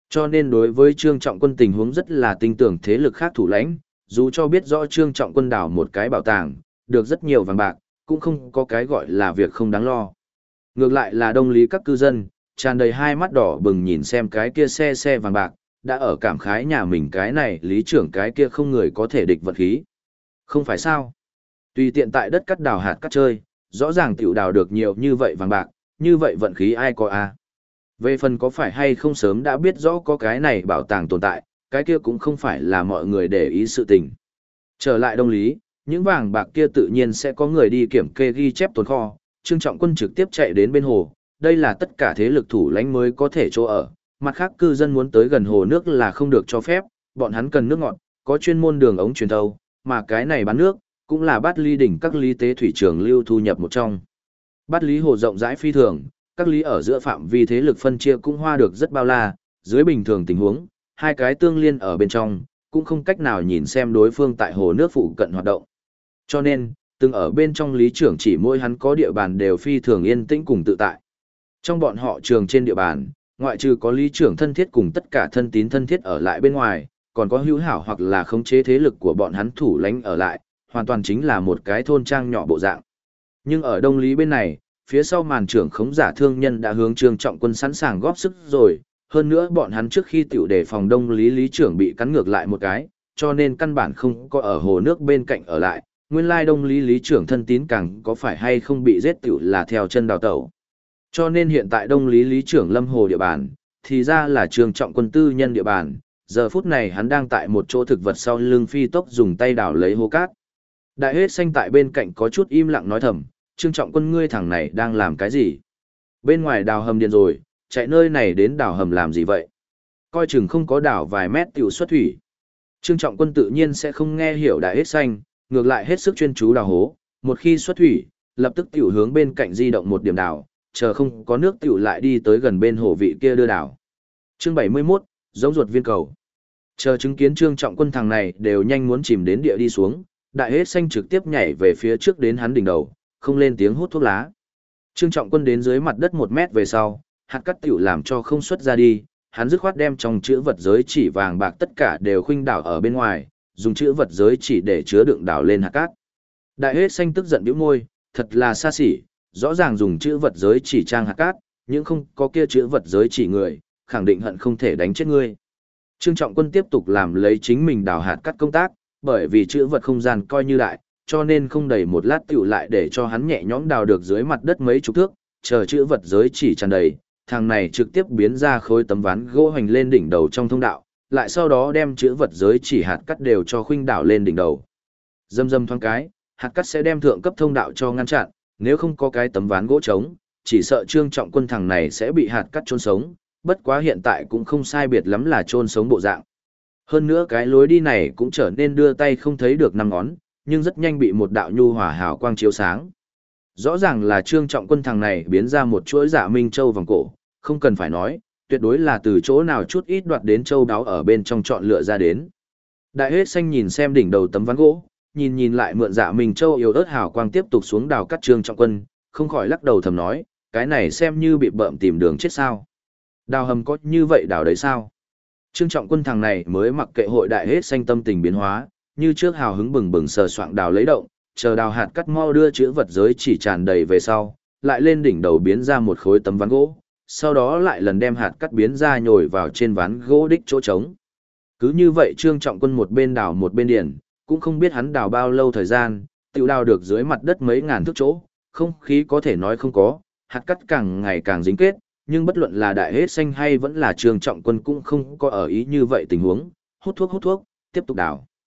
Cho nên đối với Trương Trọng Quân tình huống rất là tin tưởng thế lực khác thủ lãnh, dù cho biết rõ Trương Trọng Quân đào một cái bảo tàng, được rất nhiều vàng bạc, cũng không có cái gọi là việc không đáng lo. Ngược lại là Đông Lý các cư dân, tràn đầy hai mắt đỏ bừng nhìn xem cái kia xe vàng bạc, đã ở cảm khái nhà mình cái này lý trưởng cái kia không người có thể địch vật khí. Không phải sao? Tùy tiện tại đất cắt đào hạt cắt chơi, rõ ràng tiểu đào được nhiều như vậy vàng bạc, như vậy vận khí ai có a? Về phần có phải hay không sớm đã biết rõ có cái này bảo tàng tồn tại, cái kia cũng không phải là mọi người để ý sự tình. Trở lại Đông Lý, những vàng bạc kia tự nhiên sẽ có người đi kiểm kê ghi chép tồn kho, Trương Trọng Quân trực tiếp chạy đến bên hồ, đây là tất cả thế lực thủ lãnh mới có thể chỗ ở, mặt khác cư dân muốn tới gần hồ nước là không được cho phép, bọn hắn cần nước ngọt, có chuyên môn đường ống truyền thâu, mà cái này bán nước, cũng là bát ly đỉnh các ly tế thủy trường lưu thu nhập một trong. Bát lý hồ rộng rãi phi thường, các lý ở giữa phạm vi thế lực phân chia cũng hoa được rất bao la, dưới bình thường tình huống, hai cái tương liên ở bên trong, cũng không cách nào nhìn xem đối phương tại hồ nước phụ cận hoạt động. Cho nên, từng ở bên trong lý trưởng chỉ mỗi hắn có địa bàn đều phi thường yên tĩnh cùng tự tại. Trong bọn họ trường trên địa bàn, ngoại trừ có lý trưởng thân thiết cùng tất cả thân tín thân thiết ở lại bên ngoài, còn có hữu hảo hoặc là khống chế thế lực của bọn hắn thủ lãnh ở lại, hoàn toàn chính là một cái thôn trang nhỏ bộ dạng. Nhưng ở Đông Lý bên này, phía sau màn trưởng khống giả thương nhân đã hướng Trương Trọng Quân sẵn sàng góp sức rồi, hơn nữa bọn hắn trước khi tiểu đề phòng Đông Lý lý trưởng bị cắn ngược lại một cái, cho nên căn bản không có ở hồ nước bên cạnh ở lại, nguyên lai Đông Lý lý trưởng thân tín càng có phải hay không bị giết tiểu là theo chân đào tẩu. Cho nên hiện tại Đông Lý lý trưởng lâm hồ địa bàn, thì ra là Trương Trọng Quân tư nhân địa bàn, giờ phút này hắn đang tại một chỗ thực vật sau lưng phi tốc dùng tay đào lấy hố cát. Đại hết xanh tại bên cạnh có chút im lặng nói thầm, Trương Trọng Quân ngươi thằng này đang làm cái gì? Bên ngoài đào hầm điện rồi, chạy nơi này đến đào hầm làm gì vậy? Coi chừng không có đào vài mét tiểu xuất thủy. Trương Trọng Quân tự nhiên sẽ không nghe hiểu đại hết xanh, ngược lại hết sức chuyên chú đào hố, một khi xuất thủy, lập tức tiểu hướng bên cạnh di động một điểm đào, chờ không có nước tiểu lại đi tới gần bên hồ vị kia đưa đào. Chương 71, giống ruột viên cầu. Chờ chứng kiến Trương Trọng Quân thằng này đều nhanh muốn chìm đến địa đi xuống, đại hết xanh trực tiếp nhảy về phía trước đến hắn đỉnh đầu, không lên tiếng hút thuốc lá. Trương Trọng Quân đến dưới mặt đất 1 mét về sau, hạt cát tiểu làm cho không xuất ra đi, hắn dứt khoát đem trong chữ vật giới chỉ vàng bạc tất cả đều khuynh đảo ở bên ngoài, dùng chữ vật giới chỉ để chứa đựng đảo lên hạt cát. Đại hết xanh tức giận bĩu môi, thật là xa xỉ, rõ ràng dùng chữ vật giới chỉ trang hạt cát, nhưng không có kia chữ vật giới chỉ người, khẳng định hận không thể đánh chết ngươi. Trương Trọng Quân tiếp tục làm lấy chính mình đào hạt cát công tác, bởi vì chữ vật không gian coi như đại, cho nên không đầy một lát tiểu lại để cho hắn nhẹ nhõm đào được dưới mặt đất mấy chục thước, chờ chữ vật giới chỉ tràn đầy, thằng này trực tiếp biến ra khối tấm ván gỗ hành lên đỉnh đầu trong thông đạo, lại sau đó đem chữ vật giới chỉ hạt cắt đều cho khuynh đảo lên đỉnh đầu. Dâm dâm thoáng cái, hạt cắt sẽ đem thượng cấp thông đạo cho ngăn chặn, nếu không có cái tấm ván gỗ trống, chỉ sợ Trương Trọng Quân thằng này sẽ bị hạt cắt chôn sống, bất quá hiện tại cũng không sai biệt lắm là chôn sống bộ dạng. Hơn nữa cái lối đi này cũng trở nên đưa tay không thấy được 5 ngón, nhưng rất nhanh bị một đạo nhu hòa hào quang chiếu sáng. Rõ ràng là Trương Trọng Quân thằng này biến ra một chuỗi Dạ Minh Châu vòng cổ, không cần phải nói, tuyệt đối là từ chỗ nào chút ít đoạt đến châu đáo ở bên trong chọn lựa ra đến. Đại hết xanh nhìn xem đỉnh đầu tấm ván gỗ, nhìn lại mượn Dạ Minh Châu yếu ớt hào quang tiếp tục xuống đào cắt Trương Trọng Quân, không khỏi lắc đầu thầm nói, cái này xem như bị bợm tìm đường chết sao. Đào hầm có như vậy đào đấy sao? Trương Trọng Quân thằng này mới mặc kệ hội đại hết xanh tâm tình biến hóa, như trước hào hứng bừng bừng sờ soạng đào lấy động, chờ đào hạt cắt mau đưa chữ vật giới chỉ tràn đầy về sau, lại lên đỉnh đầu biến ra một khối tấm ván gỗ, sau đó lại lần đem hạt cắt biến ra nhồi vào trên ván gỗ đích chỗ trống. Cứ như vậy Trương Trọng Quân một bên đào một bên điền, cũng không biết hắn đào bao lâu thời gian, tự đào được dưới mặt đất mấy ngàn thước chỗ, không khí có thể nói không có, hạt cắt càng ngày càng dính kết, nhưng bất luận là đại hết xanh hay vẫn là Trương Trọng Quân cũng không có ở ý như vậy tình huống, hút thuốc, tiếp tục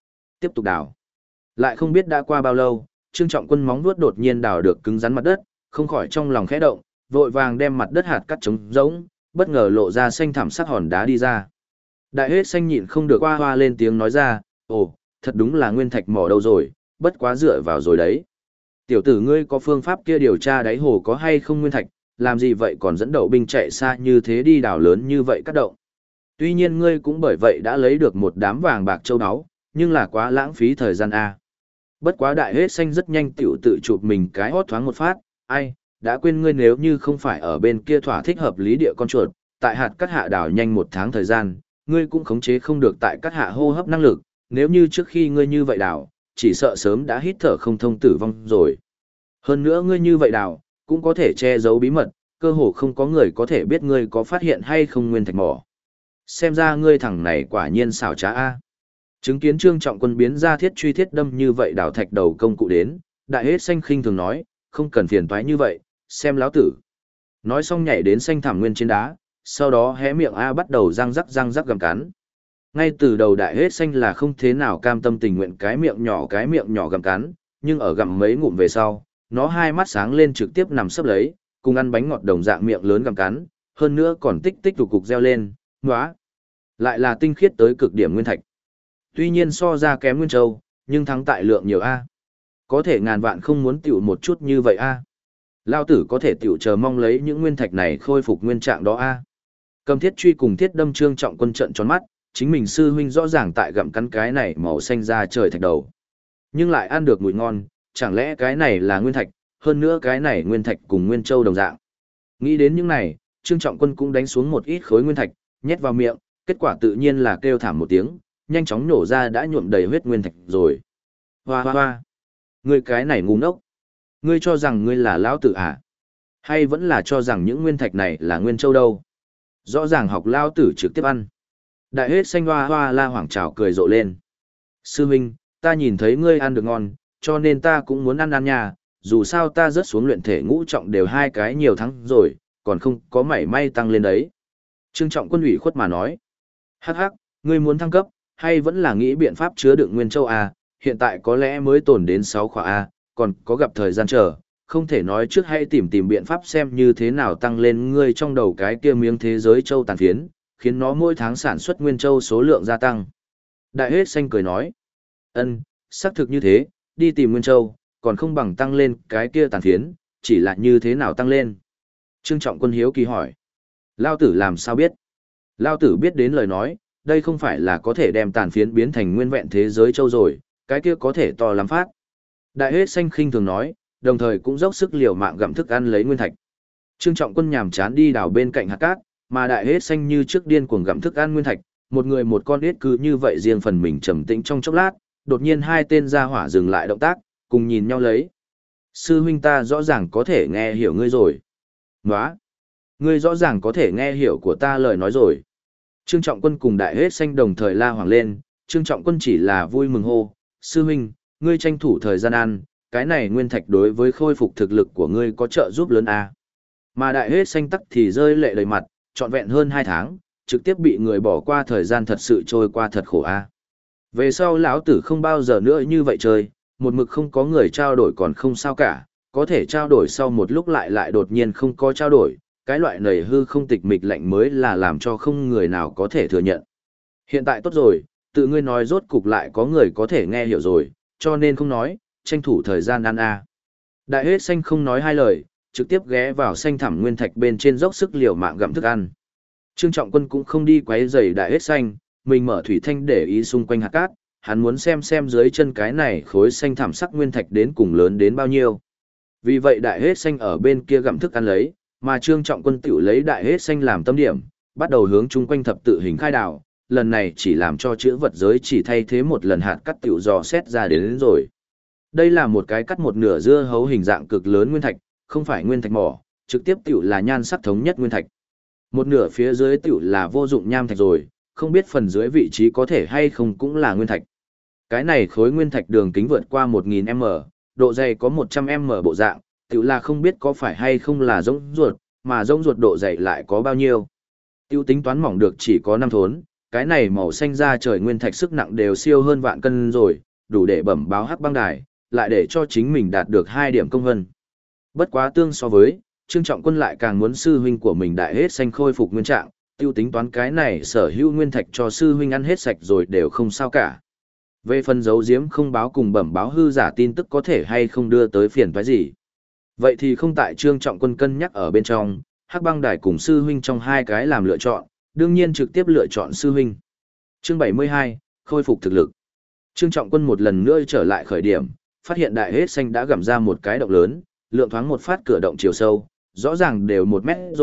đào. Lại không biết đã qua bao lâu, Trương Trọng Quân móng vuốt đột nhiên đào được cứng rắn mặt đất, không khỏi trong lòng khẽ động, vội vàng đem mặt đất hạt cắt trống rỗng, bất ngờ lộ ra xanh thảm sắc hòn đá đi ra. Đại hết xanh nhịn không được hoa hoa lên tiếng nói ra, ồ, thật đúng là nguyên thạch mỏ đâu rồi, bất quá dựa vào rồi đấy. Tiểu tử ngươi có phương pháp kia điều tra đáy hồ có hay không nguyên thạch, làm gì vậy còn dẫn đậu binh chạy xa như thế đi đào lớn như vậy cắt động. Tuy nhiên ngươi cũng bởi vậy đã lấy được một đám vàng bạc châu áo, nhưng là quá lãng phí thời gian a. Bất quá đại hết xanh rất nhanh tiểu tự chụp mình cái hót thoáng một phát, ai, đã quên ngươi nếu như không phải ở bên kia thỏa thích hợp lý địa con chuột, tại hạt cắt hạ đảo nhanh 1 tháng thời gian, ngươi cũng khống chế không được tại cắt hạ hô hấp năng lực, nếu như trước khi ngươi như vậy đảo, chỉ sợ sớm đã hít thở không thông tử vong rồi. Hơn nữa ngươi như vậy đảo, cũng có thể che giấu bí mật, cơ hồ không có người có thể biết ngươi có phát hiện hay không nguyên thạch mỏ. Xem ra ngươi thằng này quả nhiên xảo trá a. Chứng kiến Trương Trọng Quân biến ra thiết truy thiết đâm như vậy đào thạch đầu công cụ đến, Đại Hết Xanh khinh thường nói, không cần phiền toái như vậy, xem lão tử. Nói xong nhảy đến xanh thảm nguyên trên đá, sau đó hé miệng a bắt đầu răng rắc gặm cắn. Ngay từ đầu Đại Hết Xanh là không thế nào cam tâm tình nguyện cái miệng nhỏ gặm cắn, nhưng ở gặm mấy ngụm về sau, nó hai mắt sáng lên trực tiếp nằm sấp lấy, cùng ăn bánh ngọt đồng dạng miệng lớn gặm cắn, hơn nữa còn tích tích cục reo lên, ngoá. Lại là tinh khiết tới cực điểm nguyên thạch. Tuy nhiên so ra kém Nguyên Châu, nhưng thắng tại lượng nhiều A. Có thể ngàn vạn không muốn tiểu một chút như vậy A. Lao tử có thể tiểu chờ mong lấy những nguyên thạch này khôi phục nguyên trạng đó A. Cầm thiết truy cùng thiết đâm Trương Trọng Quân trận tròn mắt, chính mình sư huynh rõ ràng tại gặm cắn cái này màu xanh ra trời thạch đầu. Nhưng lại ăn được mùi ngon, chẳng lẽ cái này là nguyên thạch, hơn nữa cái này nguyên thạch cùng Nguyên Châu đồng dạng. Nghĩ đến những này, Trương Trọng Quân cũng đánh xuống một ít khối nguyên thạch, nhét vào miệng, kết quả tự nhiên là kêu thảm một tiếng, nhanh chóng nổ ra đã nhuộm đầy huyết nguyên thạch rồi. Hoa hoa hoa. Ngươi cái này ngu ngốc. Ngươi cho rằng ngươi là lão tử à? Hay vẫn là cho rằng những nguyên thạch này là Nguyên Châu đâu? Rõ ràng học lão tử trực tiếp ăn. Đại Hết Xanh hoa hoa la hoảng trào cười rộ lên. Sư huynh, ta nhìn thấy ngươi ăn được ngon, cho nên ta cũng muốn ăn nha. Dù sao ta rớt xuống luyện thể ngũ trọng đều 2 cái nhiều tháng rồi, còn không có mảy may tăng lên đấy. Trương Trọng Quân ủy khuất mà nói. Hắc hắc, ngươi muốn thăng cấp, hay vẫn là nghĩ biện pháp chứa đựng Nguyên Châu A, hiện tại có lẽ mới tồn đến 6 khỏa A, còn có gặp thời gian chờ, không thể nói trước hay tìm biện pháp xem như thế nào tăng lên ngươi trong đầu cái kia miếng thế giới châu tàn phiến, khiến nó mỗi tháng sản xuất Nguyên Châu số lượng gia tăng. Đại Hết Xanh cười nói, xác thực như thế, đi tìm Nguyên Châu, còn không bằng tăng lên cái kia tàn phiến, chỉ là như thế nào tăng lên. Trương Trọng Quân hiếu kỳ hỏi, Lao tử làm sao biết? Lao tử biết đến lời nói, đây không phải là có thể đem tàn phiến biến thành nguyên vẹn thế giới châu rồi, cái kia có thể to lắm phát. Đại Hết Xanh khinh thường nói, đồng thời cũng dốc sức liều mạng gặm thức ăn lấy nguyên thạch. Trương Trọng Quân nhàm chán đi đào bên cạnh hạt cát, mà Đại Hết Xanh như trước điên cuồng gặm thức ăn nguyên thạch, một người một con ếch cứ như vậy riêng phần mình trầm tĩnh trong chốc lát, đột nhiên hai tên gia hỏa dừng lại động tác, cùng nhìn nhau lấy. Sư huynh ta rõ ràng có thể nghe hiểu ngươi rồi. Nóa! Ngươi rõ ràng có thể nghe hiểu của ta lời nói rồi. Trương Trọng Quân cùng Đại Hết Xanh đồng thời la hoảng lên, Trương Trọng Quân chỉ là vui mừng hô, sư huynh, ngươi tranh thủ thời gian ăn, cái này nguyên thạch đối với khôi phục thực lực của ngươi có trợ giúp lớn à. Mà Đại Hết Xanh tắc thì rơi lệ đầy mặt, trọn vẹn hơn 2 tháng, trực tiếp bị người bỏ qua thời gian thật sự trôi qua thật khổ a. Về sau lão tử không bao giờ nữa như vậy chơi, một mực không có người trao đổi còn không sao cả, có thể trao đổi sau một lúc lại đột nhiên không có trao đổi, cái loại nầy hư không tịch mịch lạnh mới là làm cho không người nào có thể thừa nhận. Hiện tại tốt rồi, tự ngươi nói rốt cục lại có người có thể nghe hiểu rồi, cho nên không nói, tranh thủ thời gian ăn a. Đại Hết Xanh không nói hai lời, trực tiếp ghé vào xanh thẳm nguyên thạch bên trên dốc sức liều mạng gặm thức ăn. Trương Trọng Quân cũng không đi quấy rầy Đại Hết Xanh, mình mở thủy thanh để ý xung quanh hạt cát, hắn muốn xem dưới chân cái này khối xanh thẳm sắc nguyên thạch đến cùng lớn đến bao nhiêu. Vì vậy Đại Hết Xanh ở bên kia gặm thức ăn lấy, mà Trương Trọng Quân tiểu lấy Đại Hết Xanh làm tâm điểm, bắt đầu hướng chung quanh thập tự hình khai đào, lần này chỉ làm cho chữ vật giới chỉ thay thế một lần hạt cắt tiểu dò xét ra đến rồi. Đây là một cái cắt một nửa dưa hấu hình dạng cực lớn nguyên thạch, không phải nguyên thạch mỏ, trực tiếp tiểu là nhan sắc thống nhất nguyên thạch. Một nửa phía dưới tiểu là vô dụng nham thạch rồi, không biết phần dưới vị trí có thể hay không cũng là nguyên thạch. Cái này khối nguyên thạch đường kính vượt qua 1000m, độ dày có 100m bộ dạng, tiểu là không biết có phải hay không là rỗng ruột, mà rỗng ruột độ dày lại có bao nhiêu. Tiêu tính toán mỏng được chỉ có 5 thốn, cái này màu xanh da trời nguyên thạch sức nặng đều siêu hơn vạn cân rồi, đủ để bẩm báo Hắc Băng Đài, lại để cho chính mình đạt được 2 điểm công vân. Bất quá tương so với, Trương Trọng Quân lại càng muốn sư huynh của mình Đại Hết Xanh khôi phục nguyên trạng, tiêu tính toán cái này sở hữu nguyên thạch cho sư huynh ăn hết sạch rồi đều không sao cả. Về phần giấu giếm không báo cùng bẩm báo hư giả tin tức có thể hay không đưa tới phiền toái gì. Vậy thì không tại Trương Trọng Quân cân nhắc ở bên trong, Hắc Băng Đài cùng sư huynh trong 2 cái làm lựa chọn, đương nhiên trực tiếp lựa chọn sư huynh. Chương 72, khôi phục thực lực. Trương Trọng Quân một lần nữa trở lại khởi điểm, phát hiện Đại Hết Xanh đã gặm ra một cái động lớn, lượng thoáng một phát cửa động chiều sâu, rõ ràng đều 1 mét rồi,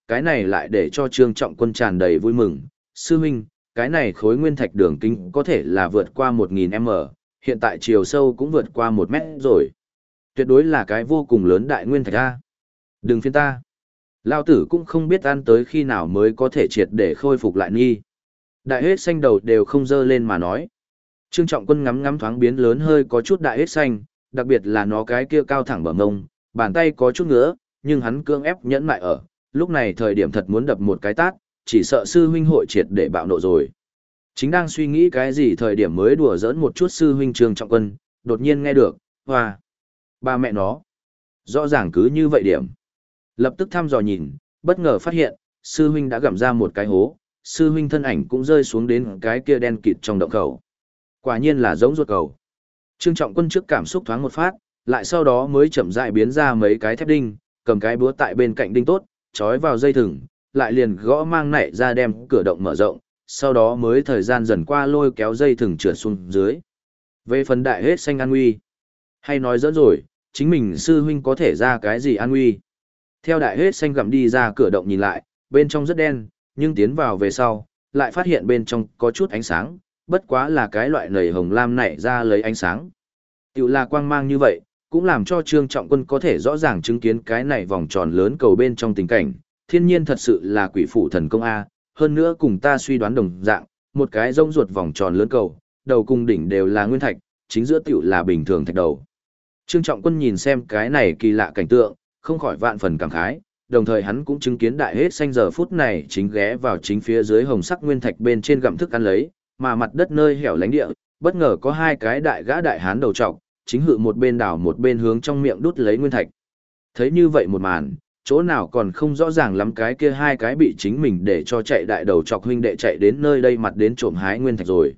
cái này lại để cho Trương Trọng Quân tràn đầy vui mừng. Sư huynh, cái này khối nguyên thạch đường kính có thể là vượt qua 1000m, hiện tại chiều sâu cũng vượt qua 1 mét rồi. Tuyệt đối là cái vô cùng lớn đại nguyên thạch a. Đừng phiền ta. Lao tử cũng không biết ăn tới khi nào mới có thể triệt để khôi phục lại nghi. Đại hết xanh đầu đều không dơ lên mà nói. Trương Trọng Quân ngắm ngắm thoáng biến lớn hơi có chút đại hết xanh, đặc biệt là nó cái kia cao thẳng bờ ngông, bàn tay có chút ngứa, nhưng hắn cưỡng ép nhẫn mại ở, lúc này thời điểm thật muốn đập một cái tát, chỉ sợ sư huynh hội triệt để bạo nộ rồi. Chính đang suy nghĩ cái gì thời điểm mới đùa giỡn một chút sư huynh Trương Trọng Quân, đột nhiên nghe được, hoa, ba mẹ nó. Rõ ràng cứ như vậy điểm. Lập tức thăm dò nhìn, bất ngờ phát hiện, sư huynh đã gặm ra một cái hố, sư huynh thân ảnh cũng rơi xuống đến cái kia đen kịt trong động khẩu. Quả nhiên là giống ruột cầu. Trương Trọng Quân trước cảm xúc thoáng một phát, lại sau đó mới chậm rãi biến ra mấy cái thép đinh, cầm cái búa tại bên cạnh đinh tốt, trói vào dây thừng, lại liền gõ mang nảy ra đem cửa động mở rộng, sau đó mới thời gian dần qua lôi kéo dây thừng trượt xuống dưới. Về phần đại hết xanh an nguy, hay nói dẫn rồi, chính mình sư huynh có thể ra cái gì an nguy. Theo đại hết xanh gặm đi ra cửa động nhìn lại, bên trong rất đen, nhưng tiến vào về sau, lại phát hiện bên trong có chút ánh sáng, bất quá là cái loại nầy hồng lam nảy ra lấy ánh sáng. Tiểu là quang mang như vậy, cũng làm cho Trương Trọng Quân có thể rõ ràng chứng kiến cái này vòng tròn lớn cầu bên trong tình cảnh, thiên nhiên thật sự là quỷ phủ thần công A, hơn nữa cùng ta suy đoán đồng dạng, một cái rông ruột vòng tròn lớn cầu, đầu cùng đỉnh đều là nguyên thạch, chính giữa tiểu là bình thường thạch đầu. Trương Trọng Quân nhìn xem cái này kỳ lạ cảnh tượng, không khỏi vạn phần cảm khái, đồng thời hắn cũng chứng kiến đại hết xanh giờ phút này chính ghé vào chính phía dưới hồng sắc nguyên thạch bên trên gặm thức ăn lấy, mà mặt đất nơi hẻo lánh địa, bất ngờ có hai cái đại gã đại hán đầu trọc, chính hự một bên đảo một bên hướng trong miệng đút lấy nguyên thạch. Thấy như vậy một màn, chỗ nào còn không rõ ràng lắm cái kia hai cái bị chính mình để cho chạy đại đầu trọc huynh đệ chạy đến nơi đây mặt đến trộm hái nguyên thạch rồi.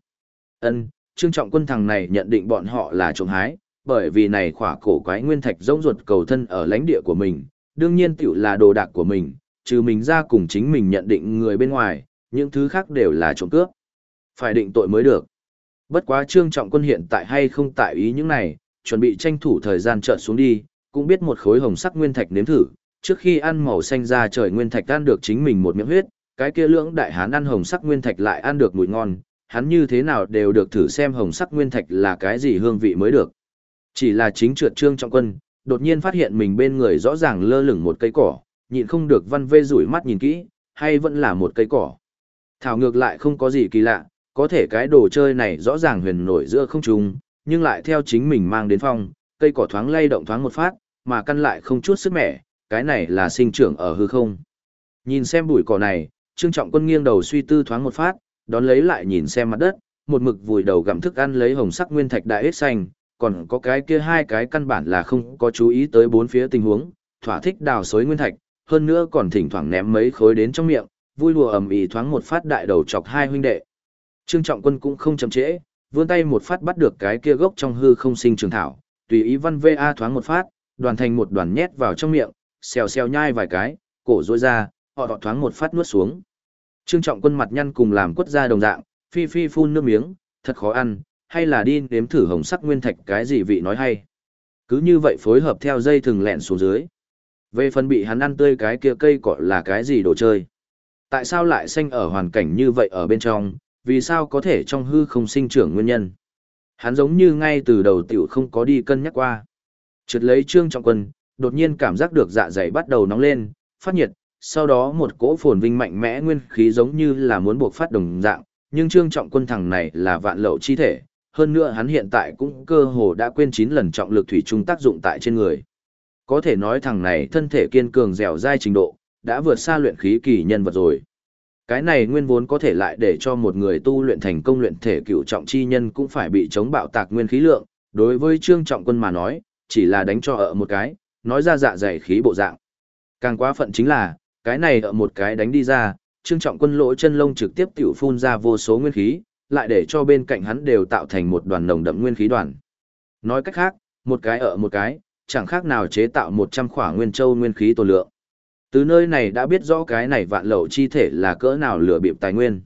Trương Trọng Quân thằng này nhận định bọn họ là trộm hái, bởi vì này khỏa cổ quái nguyên thạch rỗng ruột cầu thân ở lãnh địa của mình, đương nhiên tiểu là đồ đạc của mình, trừ mình ra cùng chính mình nhận định người bên ngoài, những thứ khác đều là trộm cướp. Phải định tội mới được. Bất quá Trương Trọng Quân hiện tại hay không tại ý những này, chuẩn bị tranh thủ thời gian trợn xuống đi, cũng biết một khối hồng sắc nguyên thạch nếm thử, trước khi ăn màu xanh ra trời nguyên thạch ăn được chính mình một miệng huyết, cái kia lưỡng đại hán ăn hồng sắc nguyên thạch lại ăn được mùi ngon, hắn như thế nào đều được thử xem hồng sắc nguyên thạch là cái gì hương vị mới được. Chỉ là chính trượt Trương Trọng Quân, đột nhiên phát hiện mình bên người rõ ràng lơ lửng một cây cỏ, nhịn không được văn vê rủi mắt nhìn kỹ, hay vẫn là một cây cỏ. Thảo ngược lại không có gì kỳ lạ, có thể cái đồ chơi này rõ ràng huyền nổi giữa không trung, nhưng lại theo chính mình mang đến phong, cây cỏ thoáng lay động thoáng một phát, mà căn lại không chút sức mẻ, cái này là sinh trưởng ở hư không. Nhìn xem bụi cỏ này, Trương Trọng Quân nghiêng đầu suy tư thoáng một phát, đón lấy lại nhìn xem mặt đất, một mực vùi đầu gặm thức ăn lấy hồng sắc nguyên thạch đại hết xanh, còn có cái kia hai cái căn bản là không có chú ý tới bốn phía tình huống, thỏa thích đào xới nguyên thạch, hơn nữa còn thỉnh thoảng ném mấy khối đến trong miệng, vui đùa ầm ĩ thoáng một phát đại đầu chọc hai huynh đệ. Trương Trọng Quân cũng không chậm trễ, vươn tay một phát bắt được cái kia gốc trong hư không sinh trường thảo, tùy ý văn va thoáng một phát, đoàn thành một đoàn nhét vào trong miệng, xèo xèo nhai vài cái, cổ rũa ra, họ thoáng một phát nuốt xuống. Trương Trọng Quân mặt nhăn cùng làm quất ra đồng dạng, phi phi phun nước miếng, thật khó ăn, hay là đi nếm thử hồng sắc nguyên thạch cái gì vị nói hay. Cứ như vậy phối hợp theo dây thừng lẹn xuống dưới. Về phần bị hắn ăn tươi cái kia cây cỏ là cái gì đồ chơi? Tại sao lại sinh ở hoàn cảnh như vậy ở bên trong, vì sao có thể trong hư không sinh trưởng nguyên nhân? Hắn giống như ngay từ đầu tiểu không có đi cân nhắc qua. Trượt lấy Trương Trọng Quân, đột nhiên cảm giác được dạ dày bắt đầu nóng lên, phát nhiệt, sau đó một cỗ phồn vinh mạnh mẽ nguyên khí giống như là muốn buộc phát đồng dạng, nhưng Trương Trọng Quân thằng này là vạn lậu chi thể, hơn nữa hắn hiện tại cũng cơ hồ đã quên 9 lần trọng lực thủy chung tác dụng tại trên người. Có thể nói thằng này thân thể kiên cường dẻo dai trình độ, đã vượt xa luyện khí kỳ nhân vật rồi. Cái này nguyên vốn có thể lại để cho một người tu luyện thành công luyện thể cựu trọng chi nhân cũng phải bị chống bạo tạc nguyên khí lượng, đối với Trương Trọng Quân mà nói, chỉ là đánh cho ở một cái, nói ra dạ dày khí bộ dạng. Càng quá phận chính là, cái này ở một cái đánh đi ra, Trương Trọng Quân lỗ chân lông trực tiếp tiểu phun ra vô số nguyên khí, lại để cho bên cạnh hắn đều tạo thành một đoàn nồng đậm nguyên khí đoàn. Nói cách khác, một cái ở một cái, chẳng khác nào chế tạo 100 khỏa nguyên châu nguyên khí tổ lượng. Từ nơi này đã biết rõ cái này vạn lậu chi thể là cỡ nào lừa bịp tài nguyên.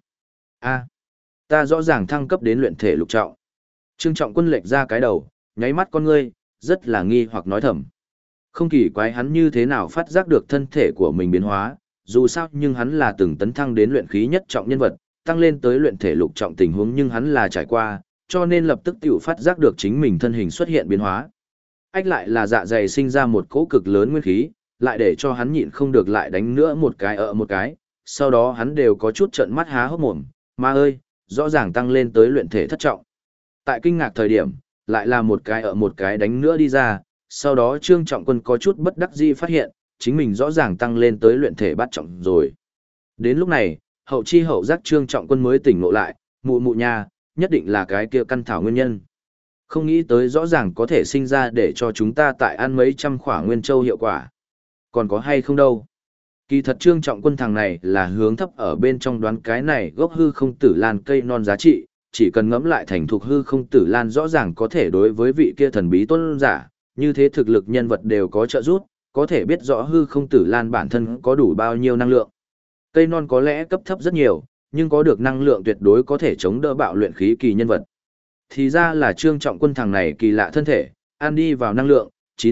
Ta rõ ràng thăng cấp đến luyện thể lục trọng. Trương Trọng Quân lệch ra cái đầu, nháy mắt con ngươi, rất là nghi hoặc nói thầm. Không kỳ quái hắn như thế nào phát giác được thân thể của mình biến hóa, dù sao nhưng hắn là từng tấn thăng đến luyện khí nhất trọng nhân vật, tăng lên tới luyện thể lục trọng tình huống nhưng hắn là trải qua, cho nên lập tức tiểu phát giác được chính mình thân hình xuất hiện biến hóa. Ách lại là dạ dày sinh ra một cỗ cực lớn nguyên khí, lại để cho hắn nhịn không được lại đánh nữa một cái, sau đó hắn đều có chút trợn mắt há hốc mồm, ma ơi, rõ ràng tăng lên tới luyện thể thất trọng. Tại kinh ngạc thời điểm, lại là một cái đánh nữa đi ra, sau đó Trương Trọng Quân có chút bất đắc dĩ phát hiện, chính mình rõ ràng tăng lên tới luyện thể bát trọng rồi. Đến lúc này, hậu chi hậu giác Trương Trọng Quân mới tỉnh ngộ lại, mụ mụ nha, nhất định là cái kia căn thảo nguyên nhân. Không nghĩ tới rõ ràng có thể sinh ra để cho chúng ta tại ăn mấy trăm khỏa nguyên châu hiệu quả. Còn có hay không đâu. Kỳ thật Trương Trọng Quân thằng này là hướng thấp ở bên trong đoán cái này gốc hư không tử lan cây non giá trị, chỉ cần ngẫm lại thành thục hư không tử lan rõ ràng có thể đối với vị kia thần bí tôn giả, như thế thực lực nhân vật đều có trợ giúp, có thể biết rõ hư không tử lan bản thân có đủ bao nhiêu năng lượng. Cây non có lẽ cấp thấp rất nhiều, nhưng có được năng lượng tuyệt đối có thể chống đỡ bạo luyện khí kỳ nhân vật. Thì ra là Trương Trọng Quân thằng này kỳ lạ thân thể, ăn đi vào năng lượng,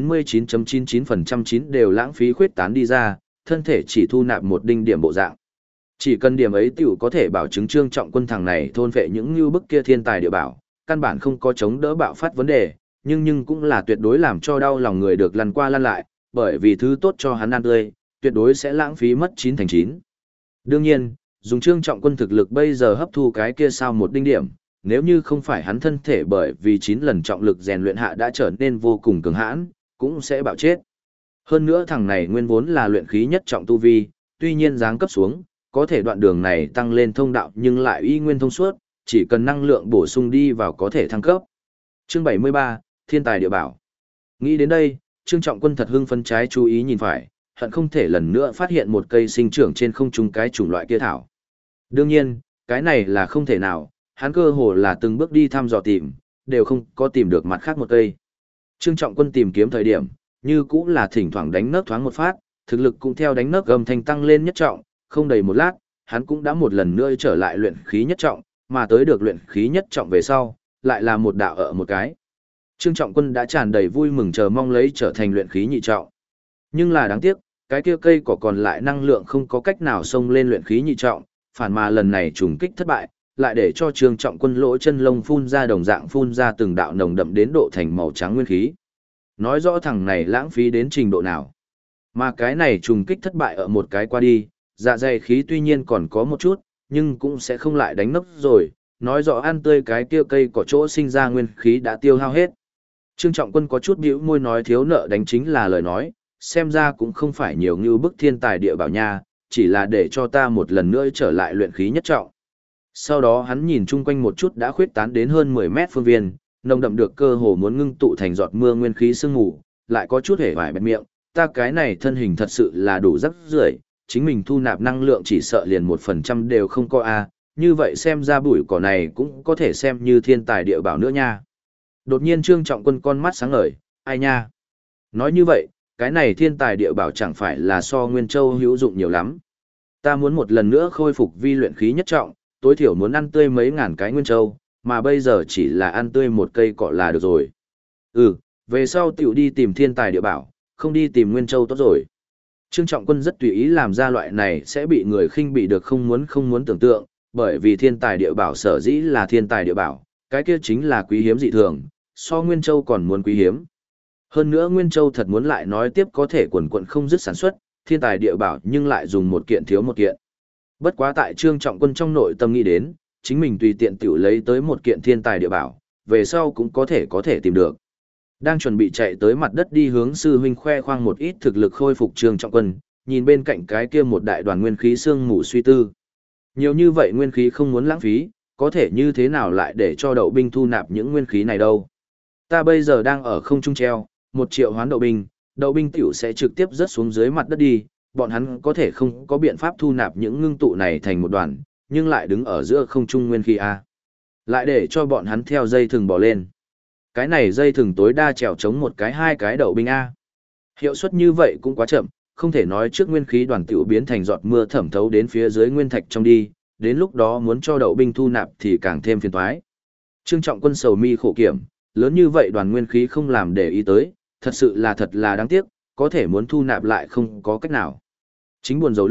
99.99% chín đều lãng phí khuyết tán đi ra, thân thể chỉ thu nạp một đinh điểm bộ dạng. Chỉ cần điểm ấy tiểu có thể bảo chứng Trương Trọng Quân thằng này thôn phệ những như bức kia thiên tài địa bảo, căn bản không có chống đỡ bạo phát vấn đề, nhưng cũng là tuyệt đối làm cho đau lòng người được lăn qua lăn lại, bởi vì thứ tốt cho hắn ăn tươi, tuyệt đối sẽ lãng phí mất 9 thành 9. Đương nhiên, dùng Trương Trọng Quân thực lực bây giờ hấp thu cái kia sao một đinh điểm, nếu như không phải hắn thân thể bởi vì 9 lần trọng lực rèn luyện hạ đã trở nên vô cùng cường hãn, cũng sẽ bạo chết. Hơn nữa thằng này nguyên vốn là luyện khí nhất trọng tu vi, tuy nhiên giáng cấp xuống, có thể đoạn đường này tăng lên thông đạo nhưng lại y nguyên thông suốt, chỉ cần năng lượng bổ sung đi vào có thể thăng cấp. Chương 73, Thiên tài địa bảo. Nghĩ đến đây, Trương Trọng Quân thật hưng phấn trái chú ý nhìn phải, hận không thể lần nữa phát hiện một cây sinh trưởng trên không trung cái chủng loại kia thảo. Đương nhiên, cái này là không thể nào, hắn cơ hồ là từng bước đi thăm dò tìm, đều không có tìm được mặt khác một cây. Trương Trọng Quân tìm kiếm thời điểm, như cũng là thỉnh thoảng đánh nấc thoáng một phát, thực lực cũng theo đánh nấc gầm thanh tăng lên nhất trọng, không đầy một lát, hắn cũng đã một lần nữa trở lại luyện khí nhất trọng, mà tới được luyện khí nhất trọng về sau, lại là một đạo ở một cái. Trương Trọng Quân đã tràn đầy vui mừng chờ mong lấy trở thành luyện khí nhị trọng. Nhưng là đáng tiếc, cái kia cây cỏ còn lại năng lượng không có cách nào xông lên luyện khí nhị trọng, phản mà lần này trùng kích thất bại, lại để cho Trương Trọng Quân lỗ chân lông phun ra đồng dạng phun ra từng đạo nồng đậm đến độ thành màu trắng nguyên khí. Nói rõ thằng này lãng phí đến trình độ nào. Mà cái này trùng kích thất bại ở một cái qua đi, dạ dày khí tuy nhiên còn có một chút, nhưng cũng sẽ không lại đánh nốc rồi, nói rõ ăn tươi cái kia cây có chỗ sinh ra nguyên khí đã tiêu hao hết. Trương Trọng Quân có chút bĩu môi nói thiếu nợ đánh chính là lời nói, xem ra cũng không phải nhiều như bức thiên tài địa bảo nha, chỉ là để cho ta một lần nữa trở lại luyện khí nhất trọng. Sau đó hắn nhìn chung quanh một chút đã khuyết tán đến hơn 10 mét phương viên, nồng đậm được cơ hồ muốn ngưng tụ thành giọt mưa nguyên khí sương mù, lại có chút hề vải bẹt miệng, ta cái này thân hình thật sự là đủ rắc rưởi, chính mình thu nạp năng lượng chỉ sợ liền 1% đều không có a, như vậy xem ra bụi cỏ này cũng có thể xem như thiên tài địa bảo nữa nha. Đột nhiên Trương Trọng Quân con mắt sáng ngời, ai nha? Nói như vậy, cái này thiên tài địa bảo chẳng phải là so Nguyên Châu hữu dụng nhiều lắm. Ta muốn một lần nữa khôi phục vi luyện khí nhất trọng, tối thiểu muốn ăn tươi mấy ngàn cái Nguyên Châu, mà bây giờ chỉ là ăn tươi một cây cỏ là được rồi. Về sau tiểu đi tìm thiên tài địa bảo, không đi tìm Nguyên Châu tốt rồi. Trương Trọng Quân rất tùy ý làm ra loại này sẽ bị người khinh bị được không muốn tưởng tượng, bởi vì thiên tài địa bảo sở dĩ là thiên tài địa bảo, cái kia chính là quý hiếm dị thường, so Nguyên Châu còn muốn quý hiếm. Hơn nữa Nguyên Châu thật muốn lại nói tiếp có thể quần quận không dứt sản xuất, thiên tài địa bảo nhưng lại dùng một kiện thiếu một kiện. Bất quá tại Trương Trọng Quân trong nội tâm nghĩ đến, chính mình tùy tiện tiểu lấy tới một kiện thiên tài địa bảo, về sau cũng có thể tìm được. Đang chuẩn bị chạy tới mặt đất đi hướng sư huynh khoe khoang một ít thực lực khôi phục Trương Trọng Quân, nhìn bên cạnh cái kia một đại đoàn nguyên khí sương mù suy tư. Nhiều như vậy nguyên khí không muốn lãng phí, có thể như thế nào lại để cho đậu binh thu nạp những nguyên khí này đâu. Ta bây giờ đang ở không trung treo, 1 triệu hoán đậu binh tiểu sẽ trực tiếp rớt xuống dưới mặt đất đi, bọn hắn có thể không có biện pháp thu nạp những ngưng tụ này thành một đoàn, nhưng lại đứng ở giữa không trung nguyên khí A. Lại để cho bọn hắn theo dây thừng bỏ lên. Cái này dây thừng tối đa trèo chống một cái 2 cái đậu binh A. Hiệu suất như vậy cũng quá chậm, không thể nói trước nguyên khí đoàn tiểu biến thành giọt mưa thẩm thấu đến phía dưới nguyên thạch trong đi, đến lúc đó muốn cho đậu binh thu nạp thì càng thêm phiền toái. Trương Trọng Quân sầu mi khổ kiểm, lớn như vậy đoàn nguyên khí không làm để ý tới, thật là đáng tiếc, có thể muốn thu nạp lại không có cách nào. Chính buồn rầu lúc,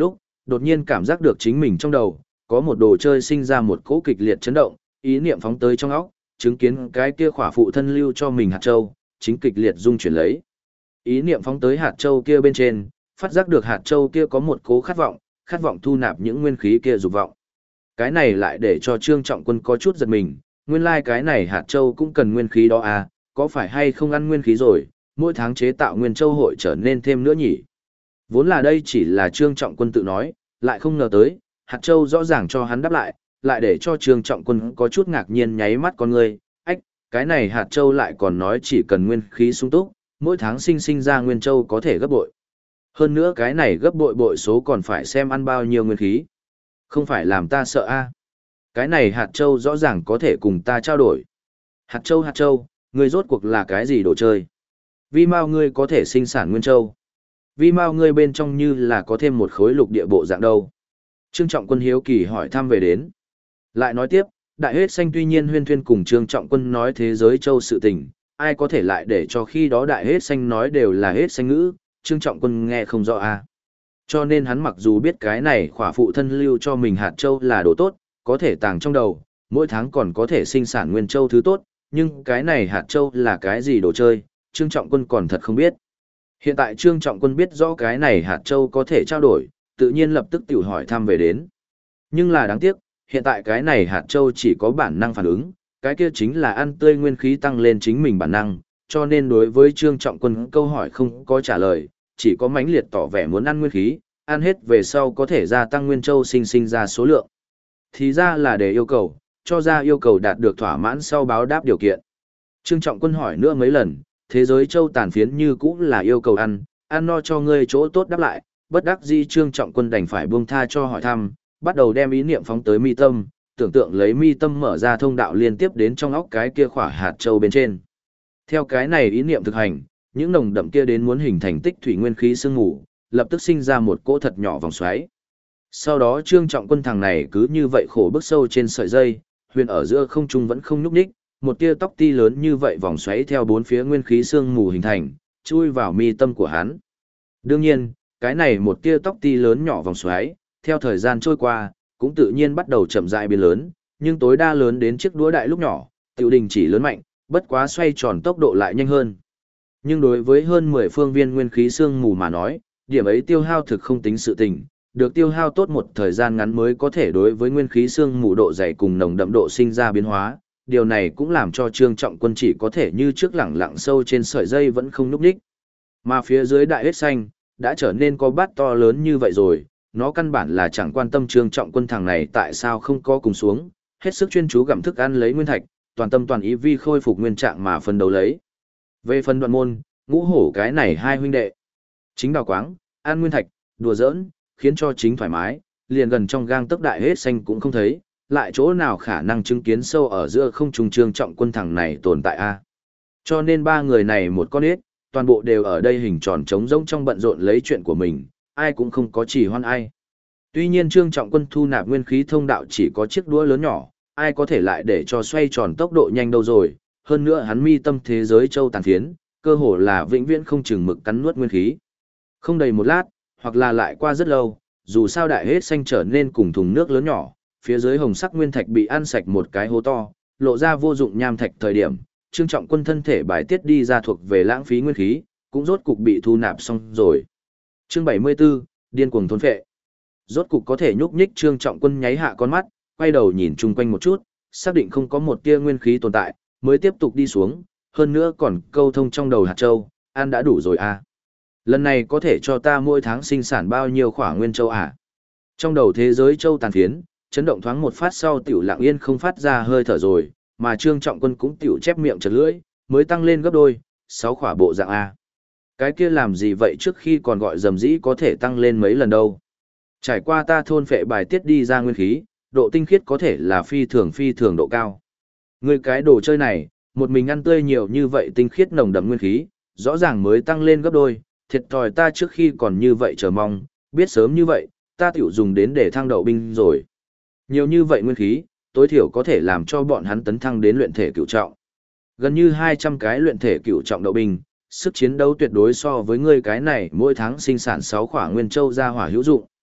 đột nhiên cảm giác được chính mình trong đầu, có một đồ chơi sinh ra một cỗ kịch liệt chấn động, ý niệm phóng tới trong óc, chứng kiến cái kia khỏa phụ thân lưu cho mình hạt châu, chính kịch liệt rung chuyển lấy. Ý niệm phóng tới hạt châu kia bên trên, phát giác được hạt châu kia có một cố khát vọng thu nạp những nguyên khí kia dục vọng. Cái này lại để cho Trương Trọng Quân có chút giật mình, nguyên lai cái này hạt châu cũng cần nguyên khí đó à, có phải hay không ăn nguyên khí rồi, mỗi tháng chế tạo nguyên châu hội trở nên thêm nữa nhỉ. Vốn là đây chỉ là Trương Trọng Quân tự nói, lại không ngờ tới, hạt châu rõ ràng cho hắn đáp lại để cho Trương Trọng Quân có chút ngạc nhiên nháy mắt con người, ách, cái này hạt châu lại còn nói chỉ cần nguyên khí sung túc, mỗi tháng sinh ra nguyên châu có thể gấp bội. Hơn nữa cái này gấp bội số còn phải xem ăn bao nhiêu nguyên khí. Không phải làm ta sợ a. Cái này hạt châu rõ ràng có thể cùng ta trao đổi. Hạt châu, ngươi rốt cuộc là cái gì đồ chơi? Vi mao ngươi có thể sinh sản nguyên châu. Vi mao ngươi bên trong như là có thêm một khối lục địa bộ dạng đâu. Trương Trọng Quân hiếu kỳ hỏi thăm về đến. Lại nói tiếp, đại hết xanh tuy nhiên huyên thuyên cùng Trương Trọng Quân nói thế giới châu sự tình, ai có thể lại để cho khi đó đại hết xanh nói đều là hết xanh ngữ, Trương Trọng Quân nghe không rõ a. Cho nên hắn mặc dù biết cái này khỏa phụ thân lưu cho mình hạt châu là đồ tốt, có thể tàng trong đầu, mỗi tháng còn có thể sinh sản nguyên châu thứ tốt, nhưng cái này hạt châu là cái gì đồ chơi, Trương Trọng Quân còn thật không biết. Hiện tại Trương Trọng Quân biết rõ cái này hạt châu có thể trao đổi, tự nhiên lập tức tiểu hỏi thăm về đến. Nhưng là đáng tiếc, hiện tại cái này hạt châu chỉ có bản năng phản ứng, cái kia chính là ăn tươi nguyên khí tăng lên chính mình bản năng, cho nên đối với Trương Trọng Quân câu hỏi không có trả lời, chỉ có mãnh liệt tỏ vẻ muốn ăn nguyên khí, ăn hết về sau có thể gia tăng nguyên châu sinh ra số lượng. Thì ra là để yêu cầu, cho ra yêu cầu đạt được thỏa mãn sau báo đáp điều kiện. Trương Trọng Quân hỏi nữa mấy lần, thế giới châu tàn phiến như cũ là yêu cầu ăn no cho ngươi chỗ tốt đáp lại, bất đắc dĩ Trương Trọng Quân đành phải buông tha cho hỏi thăm, bắt đầu đem ý niệm phóng tới mi tâm, tưởng tượng lấy mi tâm mở ra thông đạo liên tiếp đến trong óc cái kia khỏa hạt châu bên trên. Theo cái này ý niệm thực hành, những nồng đậm kia đến muốn hình thành tích thủy nguyên khí sương mù, lập tức sinh ra một cỗ thật nhỏ vòng xoáy. Sau đó Trương Trọng Quân thằng này cứ như vậy khổ bước sâu trên sợi dây, huyền ở giữa không trung vẫn không nhúc nhích, một tia tóc ti lớn như vậy vòng xoáy theo bốn phía nguyên khí sương mù hình thành, chui vào mi tâm của hắn. Đương nhiên, cái này một tia tóc ti lớn nhỏ vòng xoáy, theo thời gian trôi qua, cũng tự nhiên bắt đầu chậm rãi biến lớn, nhưng tối đa lớn đến chiếc đũa đại lúc nhỏ, tiểu đình chỉ lớn mạnh, bất quá xoay tròn tốc độ lại nhanh hơn. Nhưng đối với hơn 10 phương viên nguyên khí sương mù mà nói, điểm ấy tiêu hao thực không tính sự tình, được tiêu hao tốt một thời gian ngắn mới có thể đối với nguyên khí sương mù độ dày cùng nồng đậm độ sinh ra biến hóa, điều này cũng làm cho Trương Trọng Quân chỉ có thể như trước lẳng lặng sâu trên sợi dây vẫn không nhúc nhích. Mà phía dưới đại hết xanh, đã trở nên có bát to lớn như vậy rồi, nó căn bản là chẳng quan tâm Trương Trọng Quân thằng này tại sao không có cùng xuống, hết sức chuyên chú gặm thức ăn lấy nguyên thạch, toàn tâm toàn ý vi khôi phục nguyên trạng mà phân đấu lấy. Về phần Đoạn Môn, Ngũ Hổ cái này hai huynh đệ, chính đào quáng, ăn nguyên thạch, đùa giỡn, khiến cho chính thoải mái, liền gần trong gang tấc đại hết xanh cũng không thấy, lại chỗ nào khả năng chứng kiến sâu ở giữa không trùng Trương Trọng Quân thằng này tồn tại a. Cho nên ba người này một con ếch, toàn bộ đều ở đây hình tròn trống rỗng trong bận rộn lấy chuyện của mình, ai cũng không có chỉ hoan ai. Tuy nhiên Trương Trọng Quân thu nạp nguyên khí thông đạo chỉ có chiếc đũa lớn nhỏ, ai có thể lại để cho xoay tròn tốc độ nhanh đâu rồi, hơn nữa hắn mi tâm thế giới châu tàn phiến, cơ hồ là vĩnh viễn không chừng mực cắn nuốt nguyên khí. Không đầy một lát, hoặc là lại qua rất lâu, dù sao đại hết xanh trở nên cùng thùng nước lớn nhỏ, phía dưới hồng sắc nguyên thạch bị ăn sạch một cái hố to, lộ ra vô dụng nham thạch thời điểm, Trương Trọng Quân thân thể bài tiết đi ra thuộc về lãng phí nguyên khí, cũng rốt cục bị thu nạp xong rồi. Chương 74, điên cuồng thôn phệ. Rốt cục có thể nhúc nhích Trương Trọng Quân nháy hạ con mắt, quay đầu nhìn chung quanh một chút, xác định không có một tia nguyên khí tồn tại, mới tiếp tục đi xuống, hơn nữa còn câu thông trong đầu hạt châu, ăn đã đủ rồi à. Lần này có thể cho ta mỗi tháng sinh sản bao nhiêu khỏa nguyên châu à? Trong đầu thế giới châu tàn phiến, chấn động thoáng một phát sau tiểu lặng yên không phát ra hơi thở rồi, mà Trương Trọng Quân cũng tiểu chép miệng chật lưỡi, mới tăng lên gấp đôi, 6 khỏa bộ dạng A. Cái kia làm gì vậy trước khi còn gọi dầm dĩ có thể tăng lên mấy lần đâu. Trải qua ta thôn phệ bài tiết đi ra nguyên khí, độ tinh khiết có thể là phi thường độ cao. Người cái đồ chơi này, một mình ăn tươi nhiều như vậy tinh khiết nồng đậm nguyên khí, rõ ràng mới tăng lên gấp đôi, thiệt thòi ta trước khi còn như vậy chờ mong, biết sớm như vậy, ta tiểu dùng đến để thăng đậu binh rồi. Nhiều như vậy nguyên khí, tối thiểu có thể làm cho bọn hắn tấn thăng đến luyện thể cửu trọng. Gần như 200 cái luyện thể cửu trọng đậu binh, sức chiến đấu tuyệt đối so với ngươi cái này mỗi tháng sinh sản 6 khỏa nguyên châu ra hỏa hữu dụng.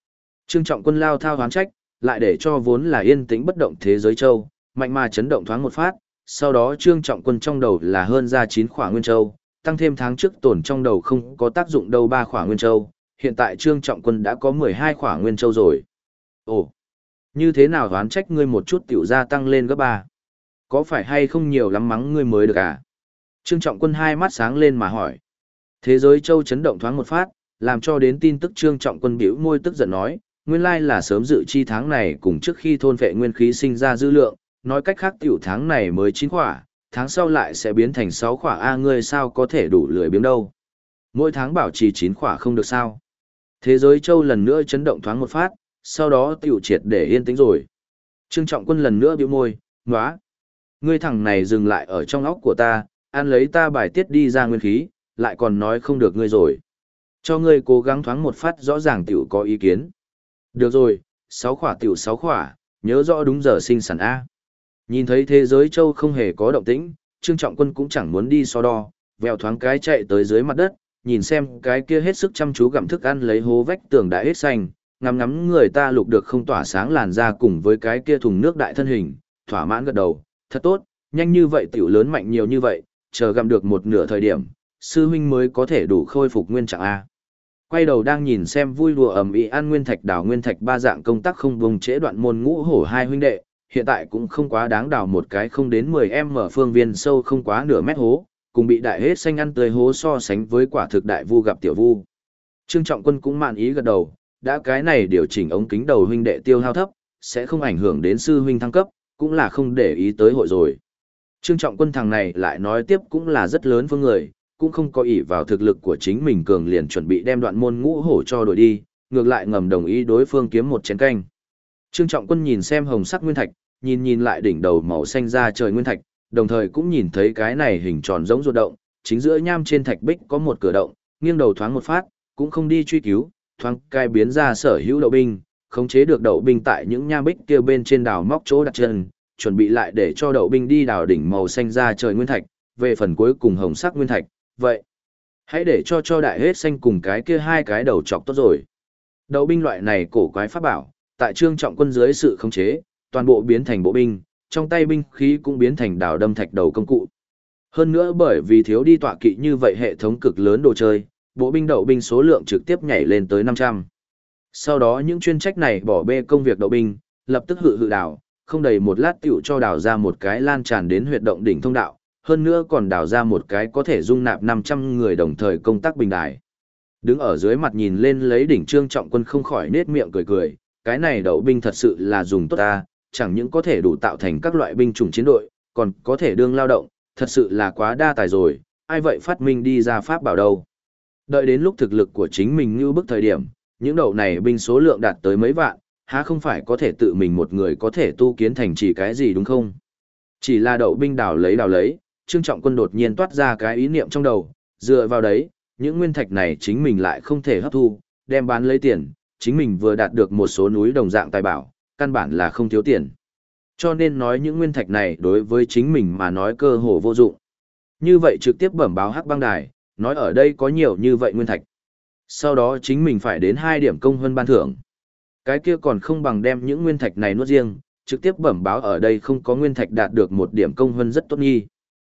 Trương Trọng Quân lao thao hoán trách, lại để cho vốn là yên tĩnh bất động thế giới châu, mạnh mà chấn động thoáng một phát, sau đó Trương Trọng Quân trong đầu là hơn ra 9 khỏa nguyên châu, tăng thêm tháng trước tổn trong đầu không có tác dụng đâu 3 khỏa nguyên châu, hiện tại Trương Trọng Quân đã có 12 khỏa nguyên châu rồi. Ồ, như thế nào hoán trách ngươi một chút tiểu gia tăng lên gấp 3? Có phải hay không nhiều lắm mắng ngươi mới được à? Trương Trọng Quân hai mắt sáng lên mà hỏi. Thế giới châu chấn động thoáng một phát, làm cho đến tin tức Trương Trọng Quân bĩu môi tức giận nói, nguyên lai là sớm dự chi tháng này cùng trước khi thôn vệ nguyên khí sinh ra dư lượng, nói cách khác tiểu tháng này mới 9 khỏa, tháng sau lại sẽ biến thành 6 khỏa a ngươi sao có thể đủ lười biếng đâu. Mỗi tháng bảo trì 9 khỏa không được sao. Thế giới châu lần nữa chấn động thoáng một phát, sau đó tiểu triệt để yên tĩnh rồi. Trương Trọng Quân lần nữa bĩu môi, ngóa. Ngươi thằng này dừng lại ở trong óc của ta, ăn lấy ta bài tiết đi ra nguyên khí, lại còn nói không được ngươi rồi. Cho ngươi cố gắng thoáng một phát rõ ràng tiểu có ý kiến. Được rồi, 6 khỏa tiểu 6 khỏa, nhớ rõ đúng giờ sinh sản A. Nhìn thấy thế giới châu không hề có động tĩnh, Trương Trọng Quân cũng chẳng muốn đi so đo, vèo thoáng cái chạy tới dưới mặt đất, nhìn xem cái kia hết sức chăm chú gặm thức ăn lấy hố vách tường đã hết xanh, ngắm ngắm người ta lục được không tỏa sáng làn da cùng với cái kia thùng nước đại thân hình, thỏa mãn gật đầu, thật tốt, nhanh như vậy tiểu lớn mạnh nhiều như vậy, chờ gặm được một nửa thời điểm, sư huynh mới có thể đủ khôi phục nguyên trạng A. Quay đầu đang nhìn xem vui đùa ầm ĩ ăn nguyên thạch đào nguyên thạch ba dạng công tác không vùng trễ đoạn môn ngũ hổ hai huynh đệ, hiện tại cũng không quá đáng đào một cái không đến 10 mở phương viên sâu không quá nửa mét hố, cùng bị đại hết xanh ăn tươi hố so sánh với quả thực đại vu gặp tiểu vu. Trương Trọng Quân cũng mạn ý gật đầu, đã cái này điều chỉnh ống kính đầu huynh đệ tiêu hao thấp, sẽ không ảnh hưởng đến sư huynh thăng cấp, cũng là không để ý tới hội rồi. Trương Trọng Quân thằng này lại nói tiếp cũng là rất lớn phương người, cũng không có ỷ vào thực lực của chính mình cường liền chuẩn bị đem đoạn môn ngũ hổ cho đổi đi, ngược lại ngầm đồng ý đối phương kiếm một chén canh. Trương Trọng Quân nhìn xem hồng sắc nguyên thạch, nhìn lại đỉnh đầu màu xanh ra trời nguyên thạch, đồng thời cũng nhìn thấy cái này hình tròn giống ruột động, chính giữa nham trên thạch bích có một cửa động, nghiêng đầu thoáng một phát, cũng không đi truy cứu, thoáng cai biến ra sở hữu đậu binh, khống chế được đậu binh tại những nham bích kia bên trên đào móc chỗ đặt chân, chuẩn bị lại để cho đậu binh đi đào đỉnh màu xanh ra trời nguyên thạch, về phần cuối cùng hồng sắc nguyên thạch, vậy hãy để cho đại hết xanh cùng cái kia hai cái đầu chọc tốt rồi. Đậu binh loại này cổ quái pháp bảo, tại Trương Trọng Quân dưới sự khống chế, toàn bộ biến thành bộ binh, trong tay binh khí cũng biến thành đào đâm thạch đầu công cụ. Hơn nữa bởi vì thiếu đi tọa kỵ như vậy hệ thống cực lớn đồ chơi, bộ binh đậu binh số lượng trực tiếp nhảy lên tới 500. Sau đó những chuyên trách này bỏ bê công việc đậu binh, lập tức hự đào, không đầy một lát tiểu cho đào ra một cái lan tràn đến huyệt động đỉnh thông đạo, hơn nữa còn đào ra một cái có thể dung nạp 500 người đồng thời công tác bình đài. Đứng ở dưới mặt nhìn lên lấy đỉnh Trương Trọng Quân không khỏi nết miệng cười, cái này đậu binh thật sự là dùng tốt ta, chẳng những có thể đủ tạo thành các loại binh chủng chiến đội, còn có thể đương lao động, thật sự là quá đa tài rồi, ai vậy phát minh đi ra pháp bảo đâu. Đợi đến lúc thực lực của chính mình như bức thời điểm, những đậu này binh số lượng đạt tới mấy vạn, há không phải có thể tự mình một người có thể tu kiến thành chỉ cái gì đúng không? Chỉ là đậu binh đào lấy, Trương Trọng Quân đột nhiên toát ra cái ý niệm trong đầu, dựa vào đấy, những nguyên thạch này chính mình lại không thể hấp thu, đem bán lấy tiền, chính mình vừa đạt được một số núi đồng dạng tài bảo, căn bản là không thiếu tiền. Cho nên nói những nguyên thạch này đối với chính mình mà nói cơ hồ vô dụng. Như vậy trực tiếp bẩm báo Hắc Băng Đài, nói ở đây có nhiều như vậy nguyên thạch. Sau đó chính mình phải đến 2 điểm công hơn ban thưởng. Cái kia còn không bằng đem những nguyên thạch này nuốt riêng, trực tiếp bẩm báo ở đây không có nguyên thạch đạt được 1 điểm công hơn rất tốt nghi.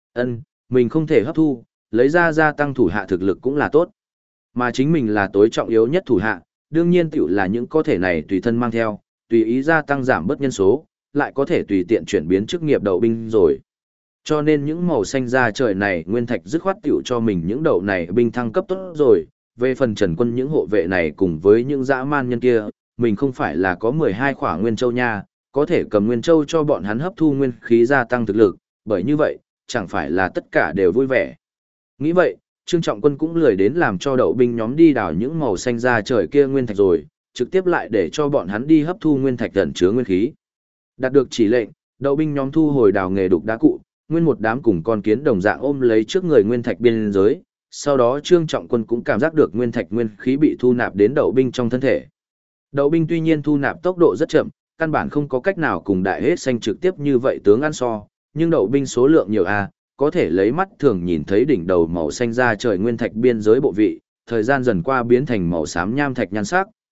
Mình không thể hấp thu, lấy ra gia tăng thủ hạ thực lực cũng là tốt. Mà chính mình là tối trọng yếu nhất thủ hạ, đương nhiên tiểu là những có thể này tùy thân mang theo, tùy ý gia tăng giảm bớt nhân số, lại có thể tùy tiện chuyển biến chức nghiệp đậu binh rồi. Cho nên những màu xanh da trời này nguyên thạch dứt khoát tiểu cho mình những đậu này binh thăng cấp tốt rồi, về phần Trần Quân những hộ vệ này cùng với những dã man nhân kia, mình không phải là có 12 khỏa nguyên châu nha, có thể cầm nguyên châu cho bọn hắn hấp thu nguyên khí gia tăng thực lực, bởi như vậy, chẳng phải là tất cả đều vui vẻ. Nghĩ vậy, Trương Trọng Quân cũng lười đến làm cho đậu binh nhóm đi đào những màu xanh da trời kia nguyên thạch rồi, trực tiếp lại để cho bọn hắn đi hấp thu nguyên thạch ẩn chứa nguyên khí. Đạt được chỉ lệnh, đậu binh nhóm thu hồi đào nghề đục đá cụ, nguyên một đám cùng con kiến đồng dạng ôm lấy trước người nguyên thạch biên giới, sau đó Trương Trọng Quân cũng cảm giác được nguyên thạch nguyên khí bị thu nạp đến đậu binh trong thân thể. Đậu binh tuy nhiên thu nạp tốc độ rất chậm, căn bản không có cách nào cùng đại hết xanh trực tiếp như vậy tướng ăn so, nhưng đậu binh số lượng nhiều có thể lấy mắt thường nhìn thấy đỉnh đầu màu xanh da trời nguyên thạch biên giới bộ vị, thời gian dần qua biến thành màu xám nham thạch nhan sắc,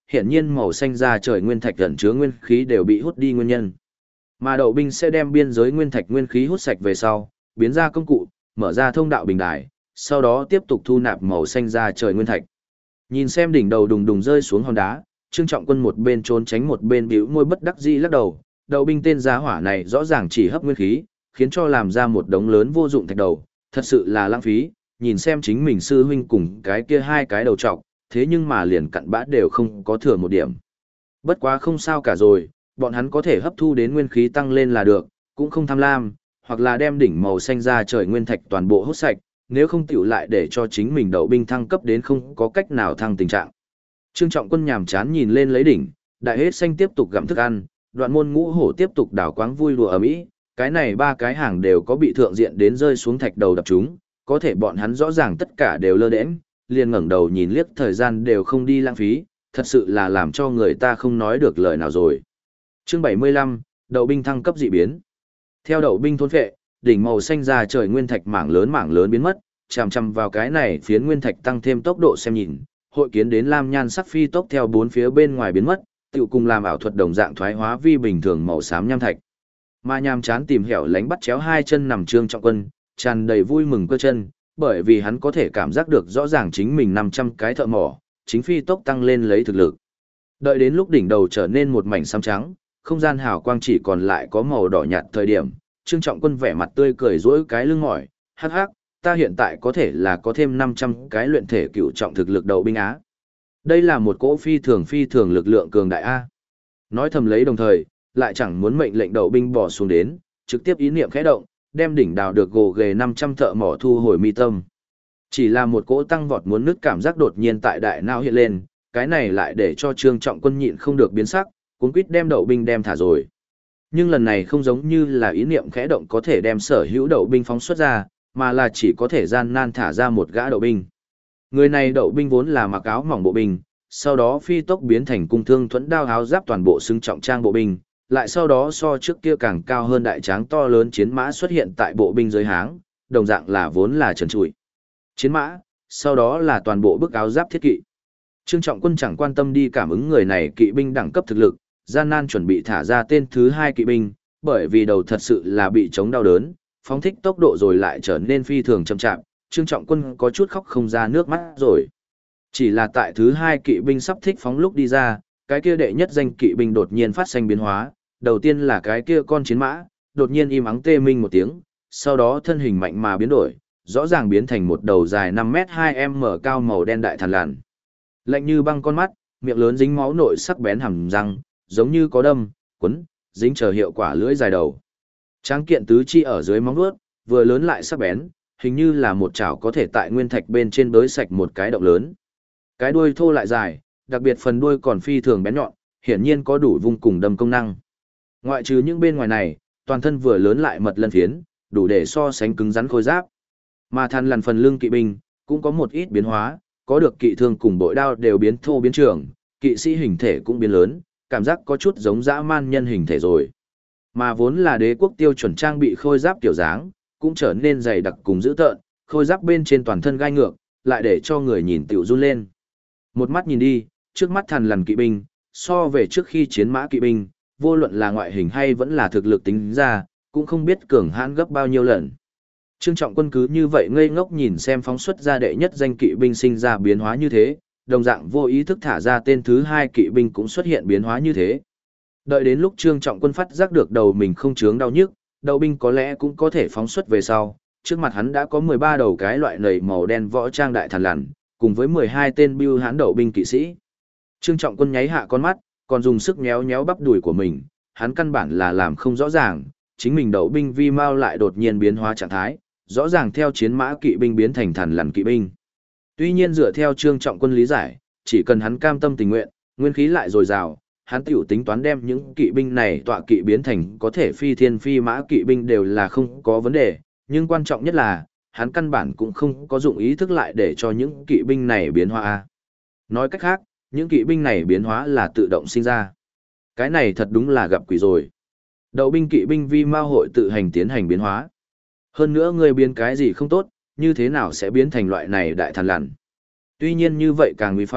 hiện nhiên màu xanh da trời nguyên thạch ẩn chứa nguyên khí đều bị hút đi nguyên nhân. Mà đậu binh sẽ đem biên giới nguyên thạch nguyên khí hút sạch về sau, biến ra công cụ, mở ra thông đạo bình đài, sau đó tiếp tục thu nạp màu xanh da trời nguyên thạch. Nhìn xem đỉnh đầu đùng đùng rơi xuống hòn đá, Trương Trọng Quân một bên trốn tránh một bên bĩu môi bất đắc dĩ lắc đầu, đậu binh tên giá hỏa này rõ ràng chỉ hấp nguyên khí, khiến cho làm ra một đống lớn vô dụng thạch đầu, thật sự là lãng phí, nhìn xem chính mình sư huynh cùng cái kia hai cái đầu trọc, thế nhưng mà liền cặn bã đều không có thừa một điểm. Bất quá không sao cả rồi, bọn hắn có thể hấp thu đến nguyên khí tăng lên là được, cũng không tham lam, hoặc là đem đỉnh màu xanh ra trời nguyên thạch toàn bộ hút sạch, nếu không tiểu lại để cho chính mình đậu binh thăng cấp đến không có cách nào thăng tình trạng. Trương Trọng Quân nhàm chán nhìn lên lấy đỉnh, đại hết xanh tiếp tục gặm thức ăn, đoạn môn ngũ hổ tiếp tục đảo quáng vui đùa ở mỹ, cái này ba cái hàng đều có bị thượng diện đến rơi xuống thạch đầu đập chúng, có thể bọn hắn rõ ràng tất cả đều lơ đễnh, liền ngẩng đầu nhìn liếc thời gian đều không đi lãng phí, thật sự là làm cho người ta không nói được lời nào rồi. Chương 75, đậu binh thăng cấp dị biến. Theo đậu binh thôn phệ, đỉnh màu xanh ra trời nguyên thạch mảng lớn biến mất, chằm chằm vào cái này phiến nguyên thạch tăng thêm tốc độ xem nhìn, hội kiến đến lam nhan sắc phi tốc theo bốn phía bên ngoài biến mất, tựu cùng làm ảo thuật đồng dạng thoái hóa vi bình thường màu xám nham thạch. Mà nhàm chán tìm hẻo lánh bắt chéo hai chân nằm Trương Trọng Quân, tràn đầy vui mừng cơ chân, bởi vì hắn có thể cảm giác được rõ ràng chính mình 500 cái thợ mỏ, chính phi tốc tăng lên lấy thực lực. Đợi đến lúc đỉnh đầu trở nên một mảnh xám trắng, không gian hào quang chỉ còn lại có màu đỏ nhạt thời điểm, Trương Trọng Quân vẻ mặt tươi cười rỗi cái lưng mỏi, hắc hắc, ta hiện tại có thể là có thêm 500 cái luyện thể cựu trọng thực lực đậu binh á. Đây là một cỗ phi thường lực lượng cường đại A. Nói thầm lấy đồng thời, lại chẳng muốn mệnh lệnh đậu binh bỏ xuống đến, trực tiếp ý niệm khẽ động, đem đỉnh đào được gồ ghề 500 thợ mỏ thu hồi mi tâm. Chỉ là một cỗ tăng vọt muốn nứt cảm giác đột nhiên tại đại não hiện lên, cái này lại để cho Trương Trọng Quân nhịn không được biến sắc, cuống quýt đem đậu binh đem thả rồi. Nhưng lần này không giống như là ý niệm khẽ động có thể đem sở hữu đậu binh phóng xuất ra, mà là chỉ có thể gian nan thả ra một gã đậu binh. Người này đậu binh vốn là mặc áo mỏng bộ binh, sau đó phi tốc biến thành cung thương thuẫn đao áo giáp toàn bộ xứng trọng trang bộ binh, lại sau đó so trước kia càng cao hơn đại tráng to lớn chiến mã xuất hiện tại bộ binh dưới háng, đồng dạng là vốn là trần trụi. Chiến mã, sau đó là toàn bộ bức áo giáp thiết kỵ. Trương Trọng Quân chẳng quan tâm đi cảm ứng người này kỵ binh đẳng cấp thực lực, gian nan chuẩn bị thả ra tên thứ hai kỵ binh, bởi vì đầu thật sự là bị chống đau đớn, phóng thích tốc độ rồi lại trở nên phi thường chậm chạp, Trương Trọng Quân có chút khóc không ra nước mắt rồi. Chỉ là tại thứ hai kỵ binh sắp thích phóng lúc đi ra, cái kia đệ nhất danh kỵ binh đột nhiên phát sinh biến hóa, đầu tiên là cái kia con chiến mã, đột nhiên im ắng tê minh một tiếng, sau đó thân hình mạnh mà biến đổi, rõ ràng biến thành một đầu dài 5m2m cao màu đen đại thằn lằn. Lạnh như băng con mắt, miệng lớn dính máu nội sắc bén hàm răng, giống như có đâm, quấn, dính chờ hiệu quả lưỡi dài đầu. Tráng kiện tứ chi ở dưới móng vuốt, vừa lớn lại sắc bén, hình như là một chảo có thể tại nguyên thạch bên trên bới sạch một cái động lớn. Cái đuôi thô lại dài, đặc biệt phần đuôi còn phi thường bén nhọn, hiển nhiên có đủ vung cùng đâm công năng. Ngoại trừ những bên ngoài này, toàn thân vừa lớn lại mật lân phiến, đủ để so sánh cứng rắn khôi giáp. Mà thằn lằn phần lưng kỵ binh cũng có một ít biến hóa, có được kỵ thương cùng bội đao đều biến thô biến trường, kỵ sĩ hình thể cũng biến lớn, cảm giác có chút giống dã man nhân hình thể rồi. Mà vốn là đế quốc tiêu chuẩn trang bị khôi giáp kiểu dáng, cũng trở nên dày đặc cùng dữ tợn, khôi giáp bên trên toàn thân gai ngược, lại để cho người nhìn tiểu run lên. Một mắt nhìn đi, trước mắt thằn lằn kỵ binh, so về trước khi chiến mã kỵ binh, vô luận là ngoại hình hay vẫn là thực lực tính ra, cũng không biết cường hãn gấp bao nhiêu lần. Trương Trọng Quân cứ như vậy ngây ngốc nhìn xem phóng xuất ra đệ nhất danh kỵ binh sinh ra biến hóa như thế, đồng dạng vô ý thức thả ra tên thứ hai kỵ binh cũng xuất hiện biến hóa như thế. Đợi đến lúc Trương Trọng Quân phát giác được đầu mình không chướng đau nhức, đậu binh có lẽ cũng có thể phóng xuất về sau, trước mặt hắn đã có 13 đầu cái loại nầy màu đen võ trang đại thằn lằn, cùng với 12 tên bưu hãn đậu binh kỵ sĩ. Trương Trọng Quân nháy hạ con mắt, còn dùng sức nhéo nhéo bắp đùi của mình, hắn căn bản là làm không rõ ràng, chính mình đậu binh vi mao lại đột nhiên biến hóa trạng thái, rõ ràng theo chiến mã kỵ binh biến thành thằn lằn kỵ binh. Tuy nhiên dựa theo Trương Trọng Quân lý giải, chỉ cần hắn cam tâm tình nguyện, nguyên khí lại dồi dào, hắn tiểu tính toán đem những kỵ binh này tọa kỵ biến thành có thể phi thiên phi mã kỵ binh đều là không có vấn đề, nhưng quan trọng nhất là, hắn căn bản cũng không có dụng ý thức lại để cho những kỵ binh này biến hóa. Nói cách khác, những kỵ binh này biến hóa là tự động sinh ra. Cái này thật đúng là gặp quỷ rồi. Đậu binh kỵ binh vi mao hội tự hành tiến hành biến hóa. Hơn nữa người biến cái gì không tốt, như thế nào sẽ biến thành loại này đại thằn lằn. Tuy nhiên như vậy càng uy phong,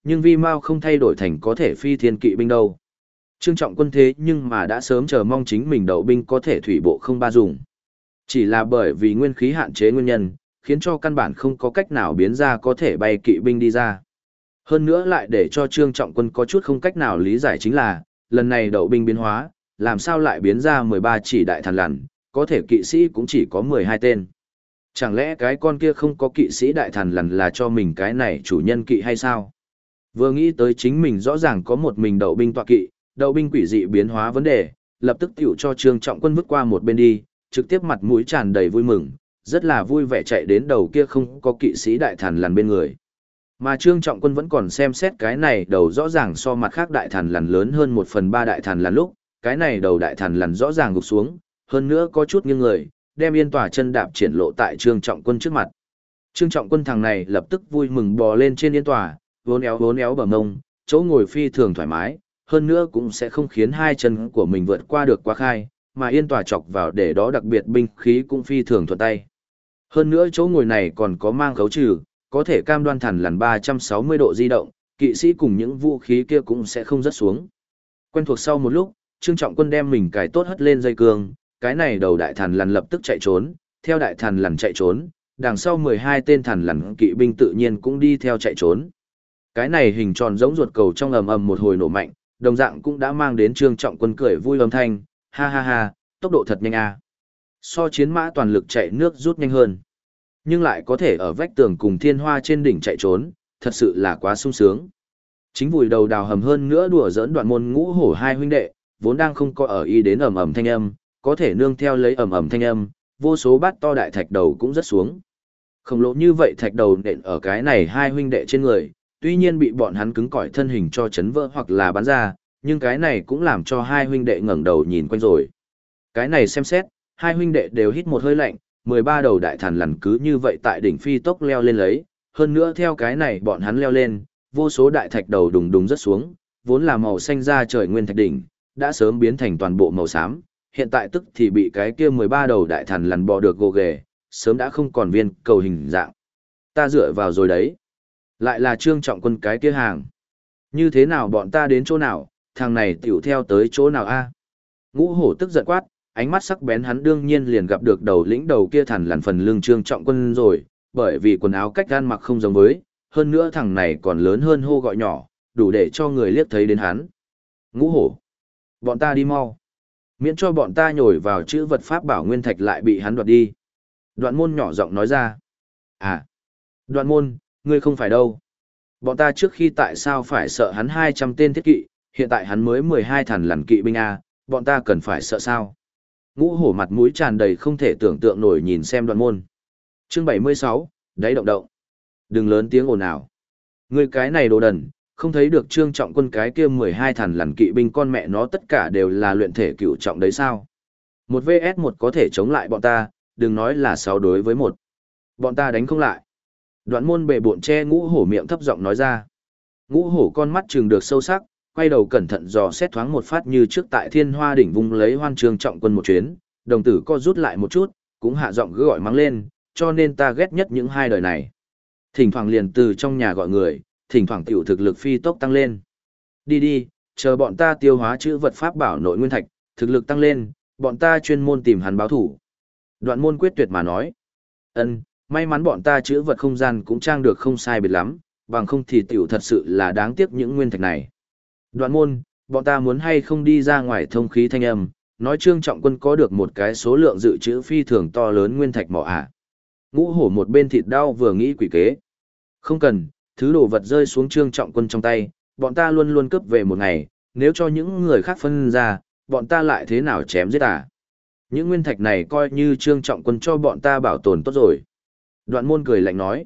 nhưng vi mau không thay đổi thành có thể phi thiên kỵ binh đâu. Trương Trọng Quân thế nhưng mà đã sớm chờ mong chính mình đậu binh có thể thủy bộ không ba dùng. Chỉ là bởi vì nguyên khí hạn chế nguyên nhân, khiến cho căn bản không có cách nào biến ra có thể bay kỵ binh đi ra. Hơn nữa lại để cho Trương Trọng Quân có chút không cách nào lý giải chính là, lần này đậu binh biến hóa, làm sao lại biến ra 13 chỉ đại thần lằn, có thể kỵ sĩ cũng chỉ có 12 tên. Chẳng lẽ cái con kia không có kỵ sĩ đại thần lằn là cho mình cái này chủ nhân kỵ hay sao? Vừa nghĩ tới chính mình rõ ràng có một mình đậu binh tọa kỵ, đậu binh quỷ dị biến hóa vấn đề, lập tức tiểu cho Trương Trọng Quân vứt qua một bên đi, trực tiếp mặt mũi tràn đầy vui mừng, rất là vui vẻ chạy đến đầu kia không có kỵ sĩ đại thần lằn bên người. Mà Trương Trọng Quân vẫn còn xem xét cái này đầu rõ ràng so mặt khác đại thần lằn lớn hơn 1/3 đại thần lằn lúc, cái này đầu đại thần lằn rõ ràng gục xuống, hơn nữa có chút nghiêng người, đem yên tòa chân đạp triển lộ tại Trương Trọng Quân trước mặt. Trương Trọng Quân thằng này lập tức vui mừng bò lên trên yên tòa, vốn éo bờ ngông, chỗ ngồi phi thường thoải mái, hơn nữa cũng sẽ không khiến hai chân của mình vượt qua được quá khai, mà yên tòa chọc vào để đó đặc biệt binh khí cũng phi thường thuận tay. Hơn nữa chỗ ngồi này còn có mang khấu trừ, có thể cam đoan thần lằn 360 độ di động, kỵ sĩ cùng những vũ khí kia cũng sẽ không rớt xuống. Quen thuộc sau một lúc, Trương Trọng Quân đem mình cài tốt hất lên dây cương, cái này đầu đại thần lằn lập tức chạy trốn, theo đại thần lằn chạy trốn, đằng sau 12 tên thần lằn kỵ binh tự nhiên cũng đi theo chạy trốn. Cái này hình tròn giống ruột cầu trong ầm ầm một hồi nổ mạnh, đồng dạng cũng đã mang đến Trương Trọng Quân cười vui âm thanh, ha ha ha, tốc độ thật nhanh a. So chiến mã toàn lực chạy nước rút nhanh hơn. Nhưng lại có thể ở vách tường cùng thiên hoa trên đỉnh chạy trốn, thật sự là quá sung sướng. Chính vùi đầu đào hầm hơn nữa đùa giỡn Đoạn Môn Ngũ Hổ hai huynh đệ, vốn đang không có ở ý đến ầm ầm thanh âm, có thể nương theo lấy ầm ầm thanh âm, vô số bát to đại thạch đầu cũng rất xuống. Khổng lồ như vậy thạch đầu nện ở cái này hai huynh đệ trên người, tuy nhiên bị bọn hắn cứng cỏi thân hình cho chấn vỡ hoặc là bắn ra, nhưng cái này cũng làm cho hai huynh đệ ngẩng đầu nhìn quanh rồi. Cái này xem xét, hai huynh đệ đều hít một hơi lạnh, 13 đầu đại thần lằn cứ như vậy tại đỉnh phi tốc leo lên lấy, hơn nữa theo cái này bọn hắn leo lên, vô số đại thạch đầu đùng đùng rất xuống, vốn là màu xanh da trời nguyên thạch đỉnh, đã sớm biến thành toàn bộ màu xám, hiện tại tức thì bị cái kia 13 đầu đại thần lằn bò được gồ ghề, sớm đã không còn viên cầu hình dạng. Ta dựa vào rồi đấy. Lại là Trương Trọng Quân cái kia hàng. Như thế nào bọn ta đến chỗ nào, thằng này tiểu theo tới chỗ nào a? Ngũ Hổ tức giận quát, ánh mắt sắc bén hắn đương nhiên liền gặp được đầu lĩnh đầu kia thằn lằn phần lưng Trương Trọng Quân rồi, bởi vì quần áo cách gan mặc không giống với, hơn nữa thằng này còn lớn hơn hô gọi nhỏ, đủ để cho người liếc thấy đến hắn. Ngũ Hổ, bọn ta đi mau. Miễn cho bọn ta nhồi vào chữ vật pháp bảo nguyên thạch lại bị hắn đoạt đi. Đoạn Môn nhỏ giọng nói ra. À, Đoạn Môn, ngươi không phải đâu. Bọn ta trước khi tại sao phải sợ hắn 200 tên thiết kỵ, hiện tại hắn mới 12 thằn lằn kỵ binh A, bọn ta cần phải sợ sao? Ngũ Hổ mặt mũi tràn đầy không thể tưởng tượng nổi nhìn xem Đoạn Môn. Chương 76, đáy động động. Đừng lớn tiếng ồn ào. Ngươi cái này đồ đần, không thấy được Trương Trọng Quân cái kia 12 thằn lằn kỵ binh con mẹ nó tất cả đều là luyện thể cửu trọng đấy sao? 1 vs 1 có thể chống lại bọn ta, đừng nói là 6 đối với 1. Bọn ta đánh không lại. Đoạn Môn bệ bộn che Ngũ Hổ miệng thấp giọng nói ra. Ngũ Hổ con mắt trừng được sâu sắc, quay đầu cẩn thận dò xét thoáng một phát như trước tại Thiên Hoa đỉnh vung lấy Hoan Trương Trọng Quân một chuyến, đồng tử co rút lại một chút, cũng hạ giọng cứ gọi mắng lên, cho nên ta ghét nhất những hai đời này. Thỉnh thoảng liền từ trong nhà gọi người, thỉnh thoảng tiểu thực lực phi tốc tăng lên. Đi đi, chờ bọn ta tiêu hóa chữ vật pháp bảo nội nguyên thạch, thực lực tăng lên, bọn ta chuyên môn tìm hắn báo thủ. Đoạn Môn quyết tuyệt mà nói. Ân, may mắn bọn ta chữ vật không gian cũng trang được không sai biệt lắm, bằng không thì tiểu thật sự là đáng tiếc những nguyên thạch này. Đoạn Môn, bọn ta muốn hay không đi ra ngoài thông khí thanh âm, nói Trương Trọng Quân có được một cái số lượng dự trữ phi thường to lớn nguyên thạch mỏ à. Ngũ Hổ một bên thịt đau vừa nghĩ quỷ kế. Không cần, thứ đồ vật rơi xuống Trương Trọng Quân trong tay, bọn ta luôn luôn cướp về một ngày, nếu cho những người khác phân ra, bọn ta lại thế nào chém giết à. Những nguyên thạch này coi như Trương Trọng Quân cho bọn ta bảo tồn tốt rồi. Đoạn Môn cười lạnh nói.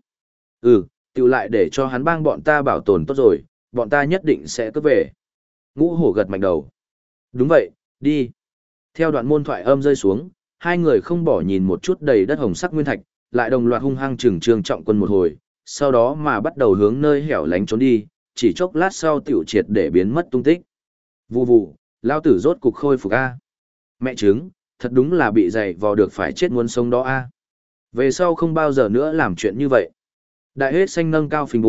Tiểu lại để cho hắn bang bọn ta bảo tồn tốt rồi, bọn ta nhất định sẽ cướp về. Ngũ Hổ gật mạnh đầu. Đúng vậy, đi. Theo Đoạn Môn thoại âm rơi xuống, hai người không bỏ nhìn một chút đầy đất hồng sắc nguyên thạch, lại đồng loạt hung hăng trừng Trương Trọng Quân một hồi, sau đó mà bắt đầu hướng nơi hẻo lánh trốn đi, chỉ chốc lát sau tiểu triệt để biến mất tung tích. Vù vù, lao tử rốt cục khôi phục a. Mẹ trứng, thật đúng là bị dày vò được phải chết muốn sống đó a. Về sau không bao giờ nữa làm chuyện như vậy. Đại hết xanh nâng cao phình bụng,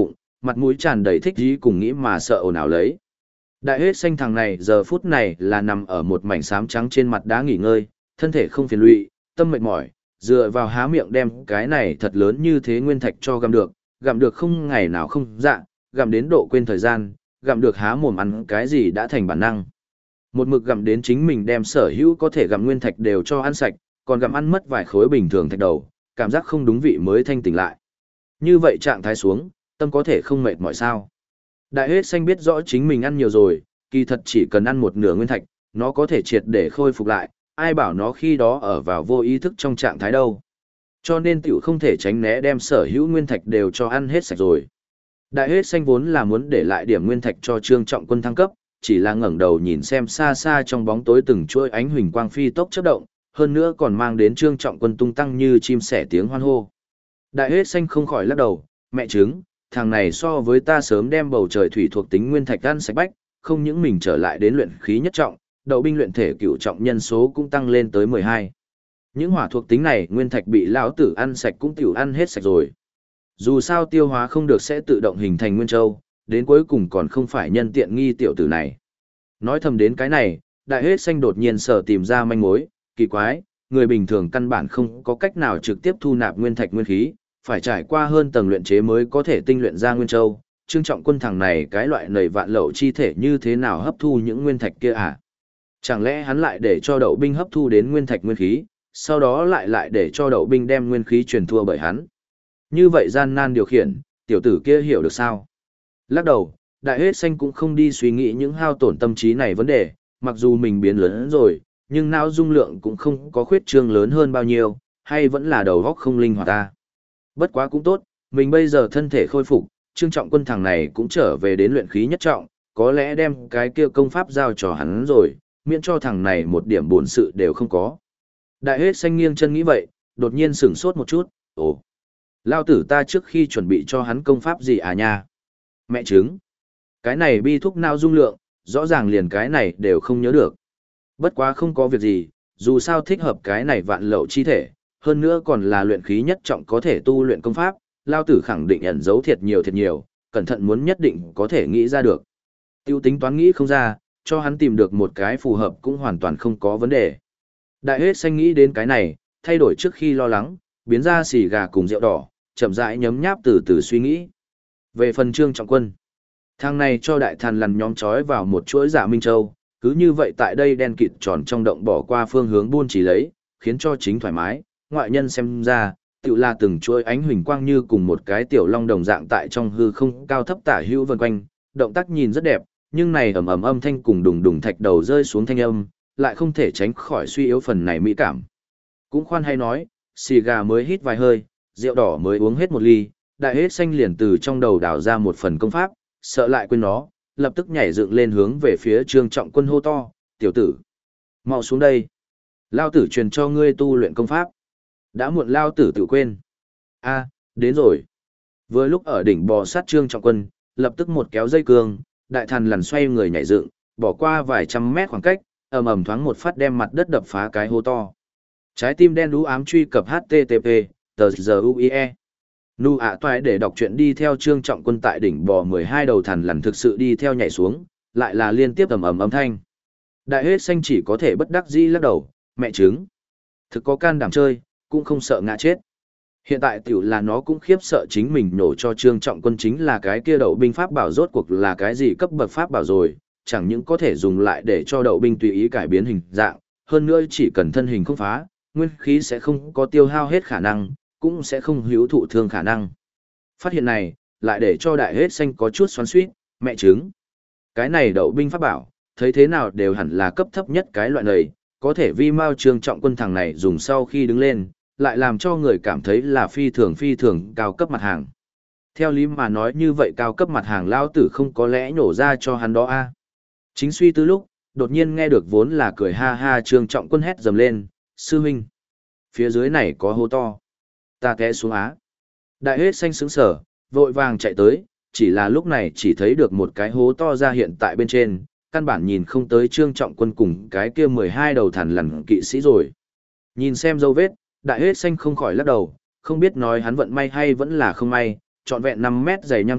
mặt mũi tràn đầy thích ý cùng nghĩ mà sợ ồn ào lấy. Đại hết xanh thằng này giờ phút này là nằm ở một mảnh xám trắng trên mặt đá nghỉ ngơi, thân thể không phiền lụy, tâm mệt mỏi, dựa vào há miệng đem cái này thật lớn như thế nguyên thạch cho gặm được không ngày nào không dạ, gặm đến độ quên thời gian, gặm được há mồm ăn cái gì đã thành bản năng. Một mực gặm đến chính mình đem sở hữu có thể gặm nguyên thạch đều cho ăn sạch, còn gặm ăn mất vài khối bình thường thạch đầu, cảm giác không đúng vị mới thanh tỉnh lại. Như vậy trạng thái xuống, tâm có thể không mệt mỏi sao? Đại hết xanh biết rõ chính mình ăn nhiều rồi, kỳ thật chỉ cần ăn một nửa nguyên thạch, nó có thể triệt để khôi phục lại, ai bảo nó khi đó ở vào vô ý thức trong trạng thái đâu. Cho nên tiểu không thể tránh né đem sở hữu nguyên thạch đều cho ăn hết sạch rồi. Đại hết xanh vốn là muốn để lại điểm nguyên thạch cho Trương Trọng Quân thăng cấp, chỉ là ngẩng đầu nhìn xem xa xa trong bóng tối từng chuỗi ánh huỳnh quang phi tốc chớp động, hơn nữa còn mang đến Trương Trọng Quân tung tăng như chim sẻ tiếng hoan hô. Đại hết xanh không khỏi lắc đầu, mẹ chứng, thằng này so với ta sớm đem bầu trời thủy thuộc tính nguyên thạch ăn sạch bách, không những mình trở lại đến luyện khí nhất trọng, đậu binh luyện thể cửu trọng nhân số cũng tăng lên tới 12. Những hỏa thuộc tính này nguyên thạch bị lão tử ăn sạch cũng tiểu ăn hết sạch rồi. Dù sao tiêu hóa không được sẽ tự động hình thành nguyên châu, đến cuối cùng còn không phải nhân tiện nghi tiểu tử này. Nói thầm đến cái này, đại hết xanh đột nhiên sở tìm ra manh mối, kỳ quái, người bình thường căn bản không có cách nào trực tiếp thu nạp nguyên thạch nguyên khí, phải trải qua hơn tầng luyện chế mới có thể tinh luyện ra nguyên châu. Trương Trọng Quân thằng này cái loại nầy vạn lậu chi thể như thế nào hấp thu những nguyên thạch kia à? Chẳng lẽ hắn lại để cho đậu binh hấp thu đến nguyên thạch nguyên khí, sau đó lại để cho đậu binh đem nguyên khí truyền thua bởi hắn? Như vậy gian nan điều khiển, tiểu tử kia hiểu được sao? Lắc đầu, đại hết xanh cũng không đi suy nghĩ những hao tổn tâm trí này vấn đề, mặc dù mình biến lớn rồi, nhưng não dung lượng cũng không có khuyết trương lớn hơn bao nhiêu, hay vẫn là đầu óc không linh hoạt ta. Bất quá cũng tốt, mình bây giờ thân thể khôi phục, Trương Trọng Quân thằng này cũng trở về đến luyện khí nhất trọng, có lẽ đem cái kia công pháp giao cho hắn rồi, miễn cho thằng này một điểm buồn sự đều không có. Đại hết xanh nghiêng chân nghĩ vậy, đột nhiên sửng sốt một chút, ồ, lao tử ta trước khi chuẩn bị cho hắn công pháp gì à nha? Mẹ chứng, cái này bi thúc não dung lượng, rõ ràng liền cái này đều không nhớ được. Bất quá không có việc gì, dù sao thích hợp cái này vạn lậu chi thể, hơn nữa còn là luyện khí nhất trọng có thể tu luyện công pháp, lao tử khẳng định ẩn giấu thiệt nhiều, cẩn thận muốn nhất định có thể nghĩ ra được. Tiêu tính toán nghĩ không ra, cho hắn tìm được một cái phù hợp cũng hoàn toàn không có vấn đề. Đại hết xanh nghĩ đến cái này, thay đổi trước khi lo lắng, biến ra xì gà cùng rượu đỏ, chậm rãi nhấm nháp từ từ suy nghĩ. Về phần Trương Trọng Quân, thằng này cho đại thần lằn nhóm trói vào một chuỗi Dạ Minh Châu, cứ như vậy tại đây đen kịt tròn trong động bỏ qua phương hướng buôn chỉ lấy, khiến cho chính thoải mái, ngoại nhân xem ra, tự là từng chuỗi ánh huỳnh quang như cùng một cái tiểu long đồng dạng tại trong hư không cao thấp tả hữu vần quanh, động tác nhìn rất đẹp, nhưng này ầm ầm âm thanh cùng đùng đùng thạch đầu rơi xuống thanh âm, lại không thể tránh khỏi suy yếu phần này mỹ cảm. Cũng khoan hay nói, xì gà mới hít vài hơi, rượu đỏ mới uống hết một ly, đại hết xanh liền từ trong đầu đào ra một phần công pháp, sợ lại quên nó, lập tức nhảy dựng lên hướng về phía Trương Trọng Quân hô to, tiểu tử, mau xuống đây. Lao tử truyền cho ngươi tu luyện công pháp. Đã muộn lao tử tự quên. A, đến rồi. Vừa lúc ở đỉnh bò sát Trương Trọng Quân, lập tức một kéo dây cương, đại thần lằn xoay người nhảy dựng, bỏ qua vài trăm mét khoảng cách, ầm ầm thoáng một phát đem mặt đất đập phá cái hố to. Trái tim đen đú ám truy cập http tờ giờ uie. Nu ạ toại để đọc truyện đi theo Trương Trọng Quân tại đỉnh bò 12 đầu thần lằn thực sự đi theo nhảy xuống, lại là liên tiếp ầm ầm âm thanh. Đại hết xanh chỉ có thể bất đắc dĩ lắc đầu, mẹ trứng. Thực có can đảm chơi, cũng không sợ ngã chết. Hiện tại tiểu là nó cũng khiếp sợ chính mình nổ cho Trương Trọng Quân chính là cái kia đậu binh pháp bảo rốt cuộc là cái gì cấp bậc pháp bảo rồi, chẳng những có thể dùng lại để cho đậu binh tùy ý cải biến hình dạng, hơn nữa chỉ cần thân hình không phá, nguyên khí sẽ không có tiêu hao hết khả năng, cũng sẽ không hữu thụ thương khả năng. Phát hiện này, lại để cho đại hết xanh có chút xoắn xuýt, mẹ trứng. Cái này đậu binh pháp bảo, thấy thế nào đều hẳn là cấp thấp nhất cái loại này, có thể vi mao Trương Trọng Quân thằng này dùng sau khi đứng lên, lại làm cho người cảm thấy là phi thường cao cấp mặt hàng. Theo lý mà nói như vậy cao cấp mặt hàng lao tử không có lẽ nhổ ra cho hắn đó a. Chính suy tư lúc, đột nhiên nghe được vốn là cười ha ha Trương Trọng Quân hét dầm lên, sư huynh. Phía dưới này có hố to. Ta té xuống á. Đại hết xanh sững sở, vội vàng chạy tới, chỉ là lúc này chỉ thấy được một cái hố to ra hiện tại bên trên, căn bản nhìn không tới Trương Trọng Quân cùng cái kia 12 đầu thằn lằn kỵ sĩ rồi. Nhìn xem dấu vết, đại hết xanh không khỏi lắc đầu, không biết nói hắn vận may hay vẫn là không may, trọn vẹn 5 mét dày nham thạch,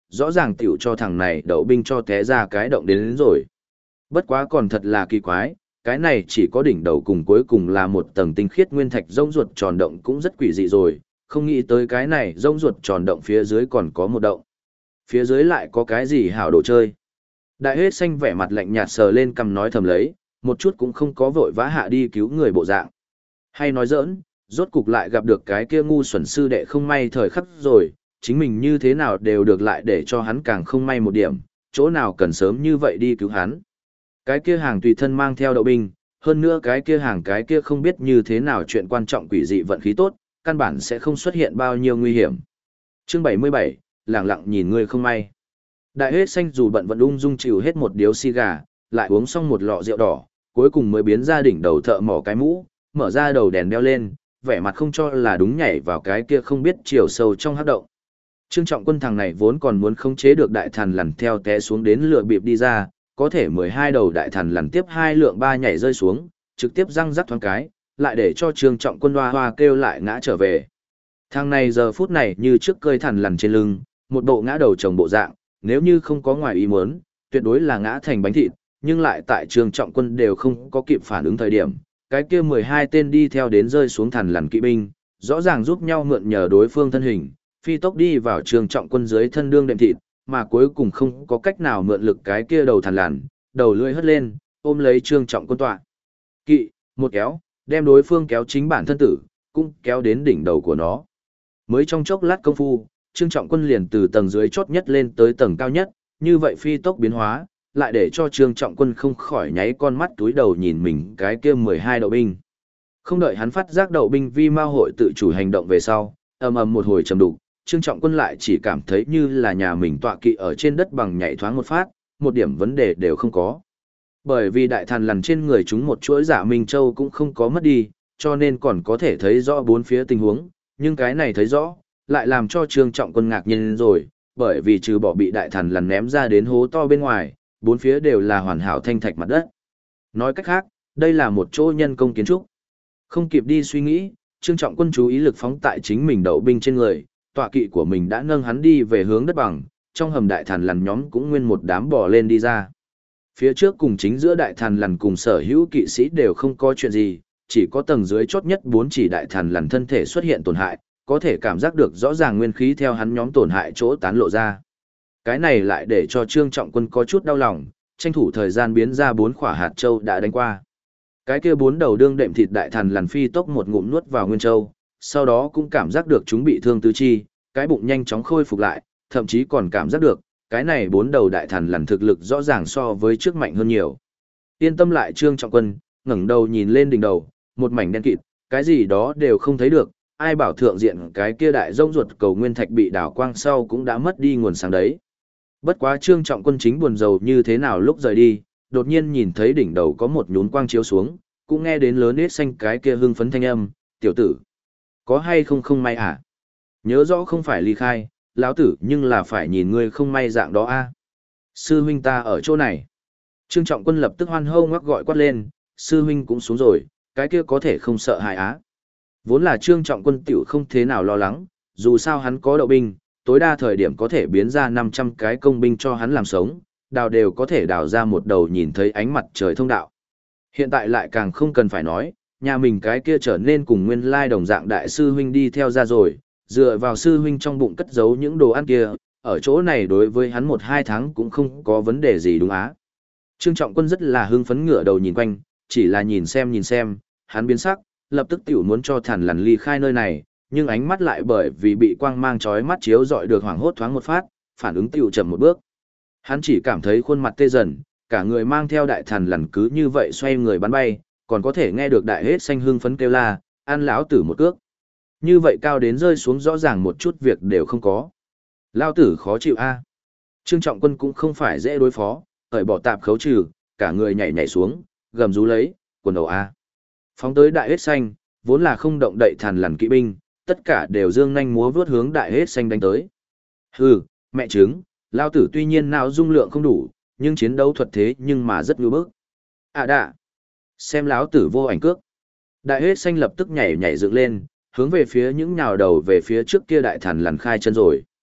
rõ ràng tiểu cho thằng này đậu binh cho té ra cái động đến rồi. Bất quá còn thật là kỳ quái, cái này chỉ có đỉnh đầu cùng cuối cùng là một tầng tinh khiết nguyên thạch rông ruột tròn động cũng rất quỷ dị rồi, không nghĩ tới cái này rông ruột tròn động phía dưới còn có một động. Phía dưới lại có cái gì hảo đồ chơi. Đại hết xanh vẻ mặt lạnh nhạt sờ lên cằm nói thầm lấy, một chút cũng không có vội vã hạ đi cứu người bộ dạng. Hay nói giỡn, rốt cục lại gặp được cái kia ngu xuẩn sư đệ không may thời khắc rồi, chính mình như thế nào đều được lại để cho hắn càng không may một điểm, chỗ nào cần sớm như vậy đi cứu hắn. Cái kia hàng tùy thân mang theo đậu binh, hơn nữa cái kia không biết như thế nào chuyện quan trọng quỷ dị vận khí tốt, căn bản sẽ không xuất hiện bao nhiêu nguy hiểm. Chương 77, lẳng lặng nhìn người không may. Đại hết xanh dù bận vẫn ung dung chịu hết một điếu xì gà, lại uống xong một lọ rượu đỏ, cuối cùng mới biến ra đỉnh đầu thợ mỏ cái mũ, mở ra đầu đèn đeo lên, vẻ mặt không cho là đúng nhảy vào cái kia không biết chiều sâu trong hắc động. Trương Trọng Quân thằng này vốn còn muốn khống chế được đại thần lằn theo té xuống đến lựa bịp đi ra, có thể 12 đầu đại thần lằn tiếp 2 lượng 3 nhảy rơi xuống, trực tiếp răng rắc thoáng cái, lại để cho Trương Trọng Quân hoa hoa kêu lại ngã trở về. Thằng này giờ phút này như trước cơi thần lằn trên lưng, một bộ ngã đầu chồng bộ dạng, nếu như không có ngoài ý muốn, tuyệt đối là ngã thành bánh thịt, nhưng lại tại Trương Trọng Quân đều không có kịp phản ứng thời điểm, cái kia 12 tên đi theo đến rơi xuống thần lằn kỵ binh, rõ ràng giúp nhau mượn nhờ đối phương thân hình, phi tốc đi vào Trương Trọng Quân dưới thân đương đệm thịt, mà cuối cùng không có cách nào mượn lực cái kia đầu thần lằn, đầu lưỡi hất lên, ôm lấy Trương Trọng Quân tọa. Kỵ, một kéo, đem đối phương kéo chính bản thân tử, cũng kéo đến đỉnh đầu của nó. Mới trong chốc lát công phu, Trương Trọng Quân liền từ tầng dưới chót nhất lên tới tầng cao nhất, như vậy phi tốc biến hóa, lại để cho Trương Trọng Quân không khỏi nháy con mắt túi đầu nhìn mình cái kia 12 đậu binh. Không đợi hắn phát giác đậu binh vi mao hội tự chủ hành động về sau, ầm ầm một hồi trầm đục, Trương Trọng Quân lại chỉ cảm thấy như là nhà mình tọa kỵ ở trên đất bằng nhảy thoáng một phát, một điểm vấn đề đều không có. Bởi vì đại thần lằn trên người chúng một chuỗi Dạ Minh Châu cũng không có mất đi, cho nên còn có thể thấy rõ bốn phía tình huống, nhưng cái này thấy rõ, lại làm cho Trương Trọng Quân ngạc nhiên rồi, bởi vì trừ bỏ bị đại thần lằn ném ra đến hố to bên ngoài, bốn phía đều là hoàn hảo thanh thạch mặt đất. Nói cách khác, đây là một chỗ nhân công kiến trúc. Không kịp đi suy nghĩ, Trương Trọng Quân chú ý lực phóng tại chính mình đậu binh trên người, tọa kỵ của mình đã nâng hắn đi về hướng đất bằng, trong hầm đại thần lằn nhóm cũng nguyên một đám bò lên đi ra. Phía trước cùng chính giữa đại thần lằn cùng sở hữu kỵ sĩ đều không có chuyện gì, chỉ có tầng dưới chót nhất 4 chỉ đại thần lằn thân thể xuất hiện tổn hại, có thể cảm giác được rõ ràng nguyên khí theo hắn nhóm tổn hại chỗ tán lộ ra. Cái này lại để cho Trương Trọng Quân có chút đau lòng, tranh thủ thời gian biến ra 4 quả hạt châu đã đánh qua. Cái kia 4 đầu đương đệm thịt đại thần lằn phi tốc một ngụm nuốt vào nguyên châu, sau đó cũng cảm giác được chúng bị thương tứ chi, cái bụng nhanh chóng khôi phục lại, thậm chí còn cảm giác được, cái này 4 đầu đại thần lằn thực lực rõ ràng so với trước mạnh hơn nhiều. Yên tâm lại Trương Trọng Quân, ngẩng đầu nhìn lên đỉnh đầu, một mảnh đen kịt, cái gì đó đều không thấy được, ai bảo thượng diện cái kia đại rông ruột cầu nguyên thạch bị đảo quang sau cũng đã mất đi nguồn sáng đấy. Bất quá Trương Trọng Quân chính buồn rầu như thế nào lúc rời đi, đột nhiên nhìn thấy đỉnh đầu có một nhún quang chiếu xuống, cũng nghe đến lớn nết xanh cái kia hưng phấn thanh âm, tiểu tử, có hay không không may à? Nhớ rõ không phải ly khai, lão tử nhưng là phải nhìn ngươi không may dạng đó a. Sư huynh ta ở chỗ này. Trương Trọng Quân lập tức hoan hô ngoắc gọi quát lên, sư huynh cũng xuống rồi, cái kia có thể không sợ hại á. Vốn là Trương Trọng Quân tiểu không thế nào lo lắng, dù sao hắn có đậu binh, tối đa thời điểm có thể biến ra 500 cái công binh cho hắn làm sống, đào đều có thể đào ra một đầu nhìn thấy ánh mặt trời thông đạo. Hiện tại lại càng không cần phải nói, nhà mình cái kia trở nên cùng nguyên lai đồng dạng đại sư huynh đi theo ra rồi, dựa vào sư huynh trong bụng cất giấu những đồ ăn kia, ở chỗ này đối với hắn 1-2 tháng cũng không có vấn đề gì đúng á. Trương Trọng Quân rất là hưng phấn ngửa đầu nhìn quanh, chỉ là nhìn xem, hắn biến sắc, lập tức tiểu muốn cho thằn lằn ly khai nơi này, nhưng ánh mắt lại bởi vì bị quang mang chói mắt chiếu dọi được hoảng hốt thoáng một phát, phản ứng tiểu chậm một bước. Hắn chỉ cảm thấy khuôn mặt tê dần, cả người mang theo đại thằn lằn cứ như vậy xoay người bắn bay, còn có thể nghe được đại hết xanh hưng phấn kêu la, ăn lão tử một cước. Như vậy cao đến rơi xuống rõ ràng một chút việc đều không có. Lão tử khó chịu a. Trương Trọng Quân cũng không phải dễ đối phó, cởi bỏ tạp khấu trừ, cả người nhảy xuống, gầm rú lấy, quần đầu a. Phóng tới đại hết xanh, vốn là không động đậy thằn lằn kỵ binh, tất cả đều dương nhanh múa vướt hướng đại hết xanh đánh tới. Hừ, mẹ trứng, lão tử tuy nhiên não dung lượng không đủ, nhưng chiến đấu thuật thế nhưng mà rất ngưu bức. À đạ, xem lão tử vô ảnh cước. Đại hết xanh lập tức nhảy dựng lên, hướng về phía những nhào đầu về phía trước kia đại thằn lằn khai chân rồi.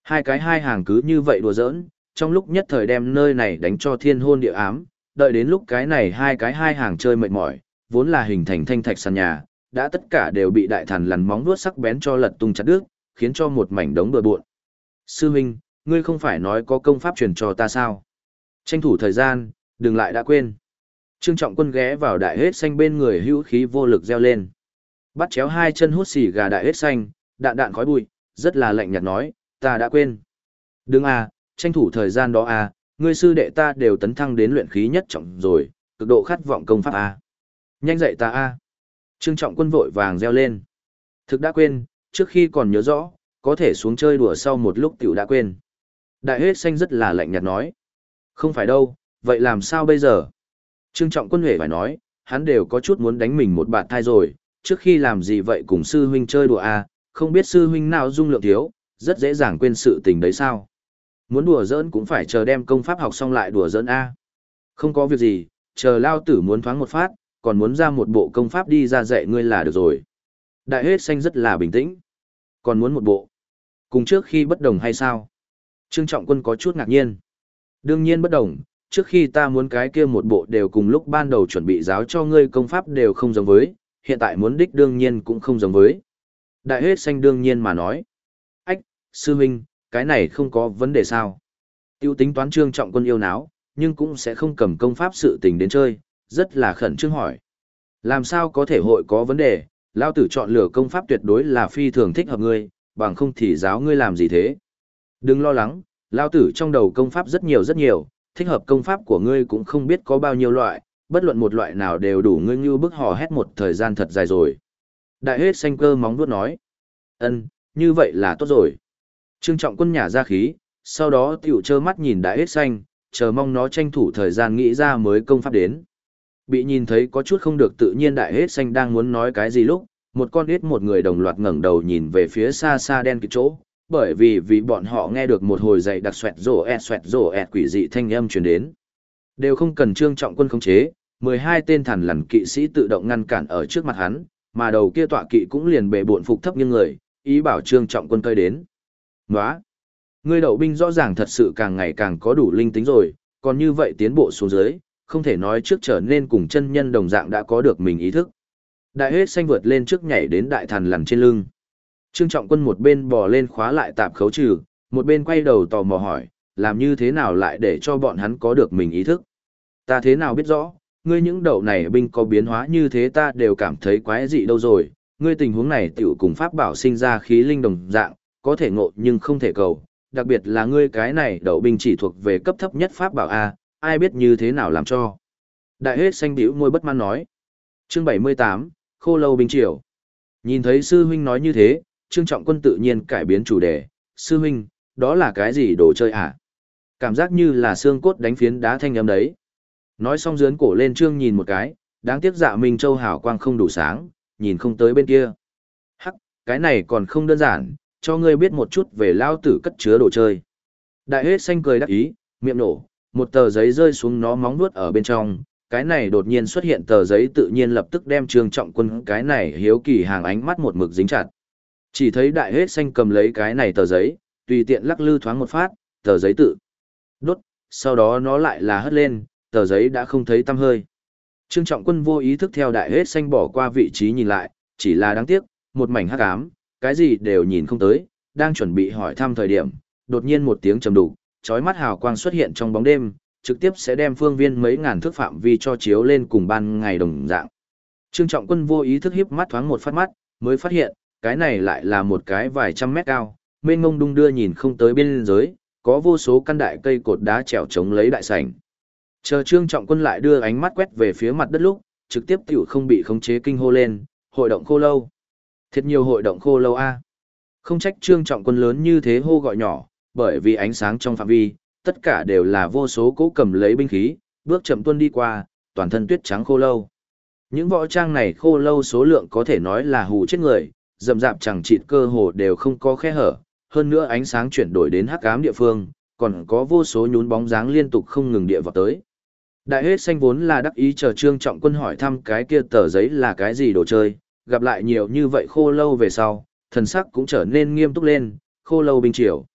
Hai cái hai hàng cứ như vậy đùa giỡn, trong lúc nhất thời đem nơi này đánh cho thiên hôn địa ám, đợi đến lúc cái này hai cái hai hàng chơi mệt mỏi, vốn là hình thành thanh thạch sàn nhà, đã tất cả đều bị đại thần lằn móng vuốt sắc bén cho lật tung chặt đứt, khiến cho một mảnh đống bừa bộn. Sư huynh, ngươi không phải nói có công pháp truyền cho ta sao? Tranh thủ thời gian, đừng lại đã quên. Trương Trọng Quân ghé vào đại hết xanh bên người hữu khí vô lực reo lên. Bắt chéo hai chân hút xì gà đại hết xanh, đạn đạn khói bụi, rất là lạnh nhạt nói, ta đã quên. Đừng à, tranh thủ thời gian đó à, ngươi sư đệ ta đều tấn thăng đến luyện khí nhất trọng rồi, cực độ khát vọng công pháp à. Nhanh dậy ta à. Trương Trọng Quân vội vàng reo lên. Thực đã quên, trước khi còn nhớ rõ, có thể xuống chơi đùa sau một lúc tiểu đã quên. Đại hết xanh rất là lạnh nhạt nói. Không phải đâu, vậy làm sao bây giờ? Trương Trọng Quân hề phải nói, hắn đều có chút muốn đánh mình một bạt thai rồi, trước khi làm gì vậy cùng sư huynh chơi đùa à, không biết sư huynh nào dung lượng thiếu, rất dễ dàng quên sự tình đấy sao? Muốn đùa giỡn cũng phải chờ đem công pháp học xong lại đùa giỡn a. Không có việc gì, chờ lao tử muốn thoáng một phát, còn muốn ra một bộ công pháp đi ra dạy ngươi là được rồi. Đại hết xanh rất là bình tĩnh. Còn muốn một bộ. Cùng trước khi bất đồng hay sao? Trương Trọng Quân có chút ngạc nhiên. Đương nhiên bất đồng, trước khi ta muốn cái kia một bộ đều cùng lúc ban đầu chuẩn bị giáo cho ngươi công pháp đều không giống với, hiện tại muốn đích đương nhiên cũng không giống với. Đại hết xanh đương nhiên mà nói. Ách, sư huynh, cái này không có vấn đề sao? Tiêu tính toán Trương Trọng Quân yêu náo, nhưng cũng sẽ không cầm công pháp sự tình đến chơi, rất là khẩn trương hỏi. Làm sao có thể hội có vấn đề, lao tử chọn lựa công pháp tuyệt đối là phi thường thích hợp ngươi, bằng không thì giáo ngươi làm gì thế. Đừng lo lắng, lao tử trong đầu công pháp rất nhiều, thích hợp công pháp của ngươi cũng không biết có bao nhiêu loại, bất luận một loại nào đều đủ ngươi như bức hò hét một thời gian thật dài rồi. Đại hết xanh cơ móng vuốt nói. Ân, như vậy là tốt rồi. Trương Trọng Quân nhả ra khí, sau đó tiểu trơ mắt nhìn đại hết xanh, chờ mong nó tranh thủ thời gian nghĩ ra mới công pháp đến. Bị nhìn thấy có chút không được tự nhiên đại hết xanh đang muốn nói cái gì lúc, một con ếch một người đồng loạt ngẩng đầu nhìn về phía xa xa đen kịt chỗ, bởi vì bọn họ nghe được một hồi dày đặc xoẹt rổ ẹt quỷ dị thanh âm truyền đến. Đều không cần Trương Trọng Quân khống chế, 12 tên thằn lằn kỵ sĩ tự động ngăn cản ở trước mặt hắn, mà đầu kia tọa kỵ cũng liền bệ bộn phục thấp như người, ý bảo Trương Trọng Quân cơi đến. Nóa! Ngươi đậu binh rõ ràng thật sự càng ngày càng có đủ linh tính rồi, còn như vậy tiến bộ xuống dưới, không thể nói trước trở nên cùng chân nhân đồng dạng đã có được mình ý thức. Đại hết xanh vượt lên trước nhảy đến đại thằn lằn trên lưng. Trương Trọng Quân một bên bò lên khóa lại tạp khấu trừ, một bên quay đầu tò mò hỏi, làm như thế nào lại để cho bọn hắn có được mình ý thức. Ta thế nào biết rõ, ngươi những đậu này binh có biến hóa như thế ta đều cảm thấy quái dị đâu rồi, ngươi tình huống này tiểu cùng pháp bảo sinh ra khí linh đồng dạng, có thể ngộ nhưng không thể cầu, đặc biệt là ngươi cái này đậu binh chỉ thuộc về cấp thấp nhất pháp bảo A, ai biết như thế nào làm cho. Đại hết xanh bĩu môi bất mãn nói. Chương 78, Khô Lâu Binh Triều. Nhìn thấy sư huynh nói như thế, Trương Trọng Quân tự nhiên cải biến chủ đề, sư huynh, đó là cái gì đồ chơi hả? Cảm giác như là xương cốt đánh phiến đá thanh âm đấy. Nói xong dướn cổ lên Trương nhìn một cái, đáng tiếc Dạ Minh Châu hào quang không đủ sáng, nhìn không tới bên kia. Hắc, cái này còn không đơn giản, cho ngươi biết một chút về lao tử cất chứa đồ chơi. Đại hết xanh cười đắc ý, miệng nổ, một tờ giấy rơi xuống nó móng nuốt ở bên trong, cái này đột nhiên xuất hiện tờ giấy tự nhiên lập tức đem Trương Trọng Quân cái này hiếu kỳ hàng ánh mắt một mực dính chặt. Chỉ thấy đại hết xanh cầm lấy cái này tờ giấy, tùy tiện lắc lư thoáng một phát, tờ giấy tự đốt, sau đó nó lại là hất lên, tờ giấy đã không thấy tăm hơi. Trương Trọng Quân vô ý thức theo đại hết xanh bỏ qua vị trí nhìn lại, chỉ là đáng tiếc, một mảnh hắc ám, cái gì đều nhìn không tới, đang chuẩn bị hỏi thăm thời điểm, đột nhiên một tiếng trầm đục, chói mắt hào quang xuất hiện trong bóng đêm, trực tiếp sẽ đem phương viên mấy ngàn thước phạm vi cho chiếu lên cùng ban ngày đồng dạng. Trương Trọng Quân vô ý thức híp mắt thoáng một phát mắt, mới phát hiện, cái này lại là một cái vài trăm mét cao, mênh mông đung đưa nhìn không tới biên giới, có vô số căn đại cây cột đá trèo chống lấy đại sảnh. Chờ Trương Trọng Quân lại đưa ánh mắt quét về phía mặt đất lúc, trực tiếp tiểu không bị khống chế kinh hô lên, hội động khô lâu. Thiệt nhiều hội động khô lâu a. Không trách Trương Trọng Quân lớn như thế hô gọi nhỏ, bởi vì ánh sáng trong phạm vi, tất cả đều là vô số cỗ cầm lấy binh khí, bước chậm tuân đi qua, toàn thân tuyết trắng khô lâu. Những võ trang này khô lâu số lượng có thể nói là hù chết người, rậm rạp chẳng chịt cơ hồ đều không có khe hở, hơn nữa ánh sáng chuyển đổi đến hắc ám địa phương, còn có vô số nhún bóng dáng liên tục không ngừng địa vào tới. Đại hết xanh vốn là đắc ý chờ Trương Trọng Quân hỏi thăm cái kia tờ giấy là cái gì đồ chơi, gặp lại nhiều như vậy khô lâu về sau, thần sắc cũng trở nên nghiêm túc lên, khô lâu binh triều.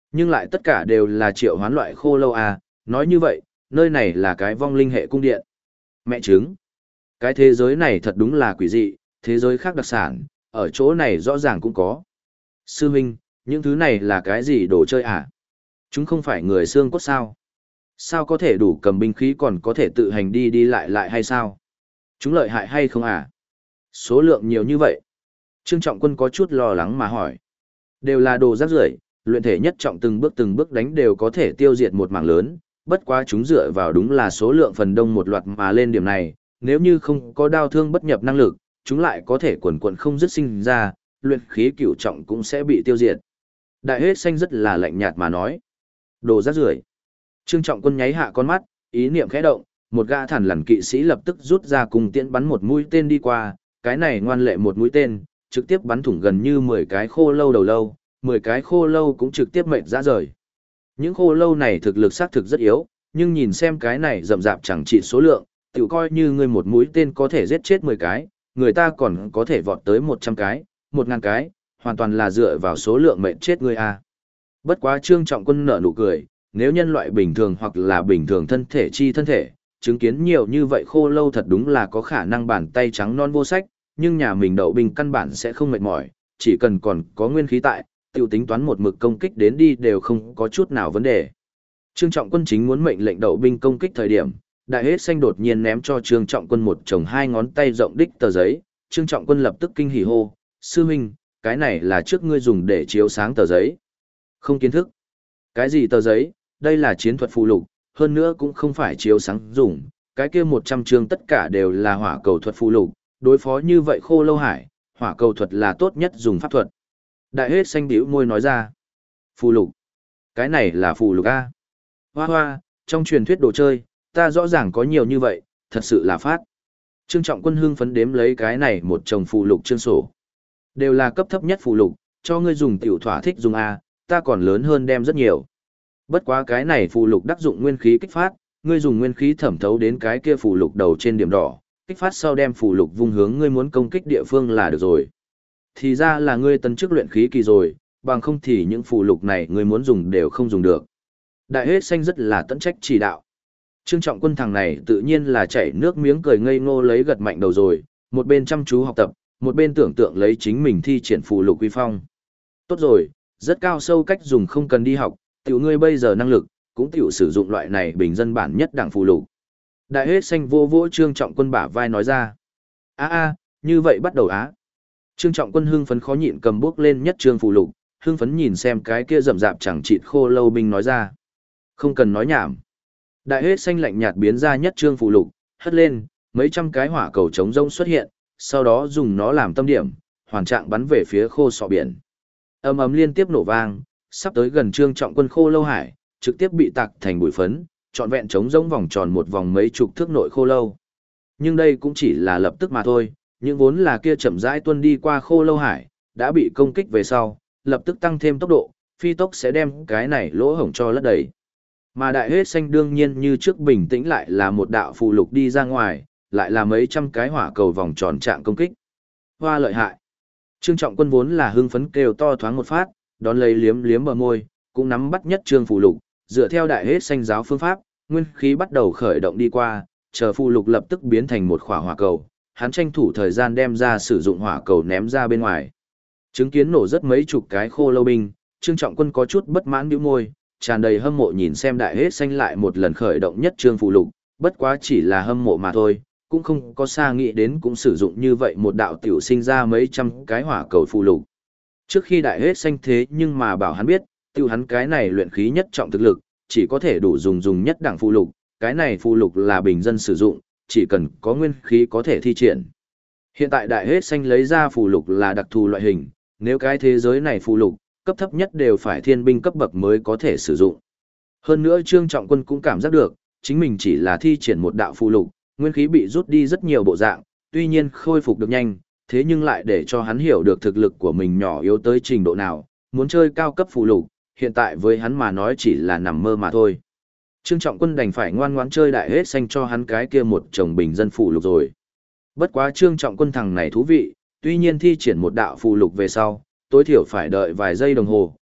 Nhưng lại tất cả đều là triệu hoán loại khô lâu à, nói như vậy, nơi này là cái vong linh hệ cung điện. Mẹ chứng. Cái thế giới này thật đúng là quỷ dị, thế giới khác đặc sản, ở chỗ này rõ ràng cũng có. Sư huynh, những thứ này là cái gì đồ chơi à? Chúng không phải người xương cốt sao? Sao có thể đủ cầm binh khí còn có thể tự hành đi đi lại lại hay sao? Chúng lợi hại hay không à? Số lượng nhiều như vậy. Trương Trọng Quân có chút lo lắng mà hỏi. Đều là đồ rác rưởi, luyện thể nhất trọng từng bước đánh đều có thể tiêu diệt một mảng lớn, bất quá chúng dựa vào đúng là số lượng phần đông một loạt mà lên điểm này, nếu như không có đao thương bất nhập năng lực, chúng lại có thể quần quần không dứt sinh ra, luyện khí cửu trọng cũng sẽ bị tiêu diệt. Đại Hết Xanh rất là lạnh nhạt mà nói. Đồ rác rưởi. Trương Trọng Quân nháy hạ con mắt, ý niệm khẽ động, một gã thằn lằn kỵ sĩ lập tức rút ra cùng tiễn bắn một mũi tên đi qua, cái này ngoan lệ một mũi tên, trực tiếp bắn thủng gần như 10 cái khô lâu đầu lâu, 10 cái khô lâu cũng trực tiếp mệt ra rời. Những khô lâu này thực lực xác thực rất yếu, nhưng nhìn xem cái này rậm rạp chẳng trị số lượng, tự coi như ngươi một mũi tên có thể giết chết 10 cái, người ta còn có thể vọt tới 100 cái, 1000 cái, hoàn toàn là dựa vào số lượng mệt chết ngươi a. Bất quá Trương Trọng Quân nở nụ cười, nếu nhân loại bình thường hoặc là bình thường thân thể chi thân thể, chứng kiến nhiều như vậy khô lâu thật đúng là có khả năng bàn tay trắng non vô sách, nhưng nhà mình đậu binh căn bản sẽ không mệt mỏi, chỉ cần còn có nguyên khí tại, tiêu tính toán một mực công kích đến đi đều không có chút nào vấn đề. Trương Trọng Quân chính muốn mệnh lệnh đậu binh công kích thời điểm, Đại Hết Xanh đột nhiên ném cho Trương Trọng Quân một chồng 2 ngón tay rộng đích tờ giấy, Trương Trọng Quân lập tức kinh hỉ hô, sư huynh, cái này là trước ngươi dùng để chiếu sáng tờ giấy. Không kiến thức. Cái gì tờ giấy, đây là chiến thuật phụ lục, hơn nữa cũng không phải chiếu sáng dùng, cái kia 100 chương tất cả đều là hỏa cầu thuật phụ lục, đối phó như vậy khô lâu hải, hỏa cầu thuật là tốt nhất dùng pháp thuật. Đại Hết Xanh bĩu môi nói ra. Phù lục. Cái này là phù lục A. Hoa hoa, trong truyền thuyết đồ chơi, ta rõ ràng có nhiều như vậy, thật sự là phát. Trương Trọng Quân hưng phấn đếm lấy cái này một chồng phù lục chương sổ. Đều là cấp thấp nhất phù lục, cho ngươi dùng tiểu thỏa thích dùng A, ta còn lớn hơn đem rất nhiều. Bất quá cái này phù lục đắc dụng nguyên khí kích phát, ngươi dùng nguyên khí thẩm thấu đến cái kia phù lục đầu trên điểm đỏ, kích phát sau đem phù lục vung hướng ngươi muốn công kích địa phương là được rồi. Thì ra là ngươi tấn chức luyện khí kỳ rồi, bằng không thì những phù lục này ngươi muốn dùng đều không dùng được. Đại Hết Xanh rất là tận trách chỉ đạo. Trương Trọng Quân thằng này tự nhiên là chảy nước miếng cười ngây ngô lấy gật mạnh đầu rồi, một bên chăm chú học tập, một bên tưởng tượng lấy chính mình thi triển phù lục uy phong. Tốt rồi, rất cao sâu cách dùng không cần đi học, tiểu ngươi bây giờ năng lực, cũng tiểu sử dụng loại này bình dân bản nhất đẳng phù lục. Đại Hết Xanh vô vỗ Trương Trọng Quân bả vai nói ra. Như vậy bắt đầu á. Trương Trọng Quân hưng phấn khó nhịn cầm bước lên nhất trương phù lục, hưng phấn nhìn xem cái kia rậm rạp chẳng chịt khô lâu binh nói ra. Không cần nói nhảm. Đại Hết Xanh lạnh nhạt biến ra nhất trương phù lục, hất lên, mấy trăm cái hỏa cầu chống rông xuất hiện, sau đó dùng nó làm tâm điểm, hoàn trạng bắn về phía khô sọ biển. Ầm ầm liên tiếp nổ vang, sắp tới gần Trương Trọng Quân khô lâu hải, trực tiếp bị tạc thành bụi phấn, trọn vẹn chống rông vòng tròn một vòng mấy chục thước nội khô lâu. Nhưng đây cũng chỉ là lập tức mà thôi, những vốn là kia chậm rãi tuân đi qua khô lâu hải, đã bị công kích về sau, lập tức tăng thêm tốc độ, phi tốc sẽ đem cái này lỗ hổng cho lấp đầy. Mà Đại Hết Xanh đương nhiên như trước bình tĩnh lại là một đạo phù lục đi ra ngoài, lại là mấy trăm cái hỏa cầu vòng tròn trạng công kích. Hoa lợi hại. Trương Trọng Quân vốn là hưng phấn kêu to thoáng một phát, đón lấy liếm liếm bờ môi, cũng nắm bắt nhất trương phù lục, dựa theo Đại Hết Xanh giáo phương pháp, nguyên khí bắt đầu khởi động đi qua, chờ phù lục lập tức biến thành một khỏa hỏa cầu, hắn tranh thủ thời gian đem ra sử dụng hỏa cầu ném ra bên ngoài. Chứng kiến nổ rất mấy chục cái khô lâu binh, Trương Trọng Quân có chút bất mãn bĩu môi, tràn đầy hâm mộ nhìn xem Đại Hết Xanh lại một lần khởi động nhất trương phù lục, bất quá chỉ là hâm mộ mà thôi, cũng không có xa nghĩ đến cũng sử dụng như vậy một đạo tiểu sinh ra mấy trăm cái hỏa cầu phù lục. Trước khi Đại Hết Xanh thế nhưng mà bảo hắn biết, tiêu hắn cái này luyện khí nhất trọng thực lực, chỉ có thể đủ dùng nhất đẳng phù lục, cái này phù lục là bình dân sử dụng, chỉ cần có nguyên khí có thể thi triển. Hiện tại Đại Hết Xanh lấy ra phù lục là đặc thù loại hình, nếu cái thế giới này phù lục, cấp thấp nhất đều phải thiên binh cấp bậc mới có thể sử dụng. Hơn nữa Trương Trọng Quân cũng cảm giác được, chính mình chỉ là thi triển một đạo phù lục, nguyên khí bị rút đi rất nhiều bộ dạng, tuy nhiên khôi phục được nhanh, thế nhưng lại để cho hắn hiểu được thực lực của mình nhỏ yếu tới trình độ nào, muốn chơi cao cấp phù lục, hiện tại với hắn mà nói chỉ là nằm mơ mà thôi. Trương Trọng Quân đành phải ngoan ngoãn chơi Đại Hết Xanh cho hắn cái kia một chồng bình dân phù lục rồi. Bất quá Trương Trọng Quân thằng này thú vị, tuy nhiên thi triển một đạo phù lục về sau, tối thiểu phải đợi vài giây đồng hồ,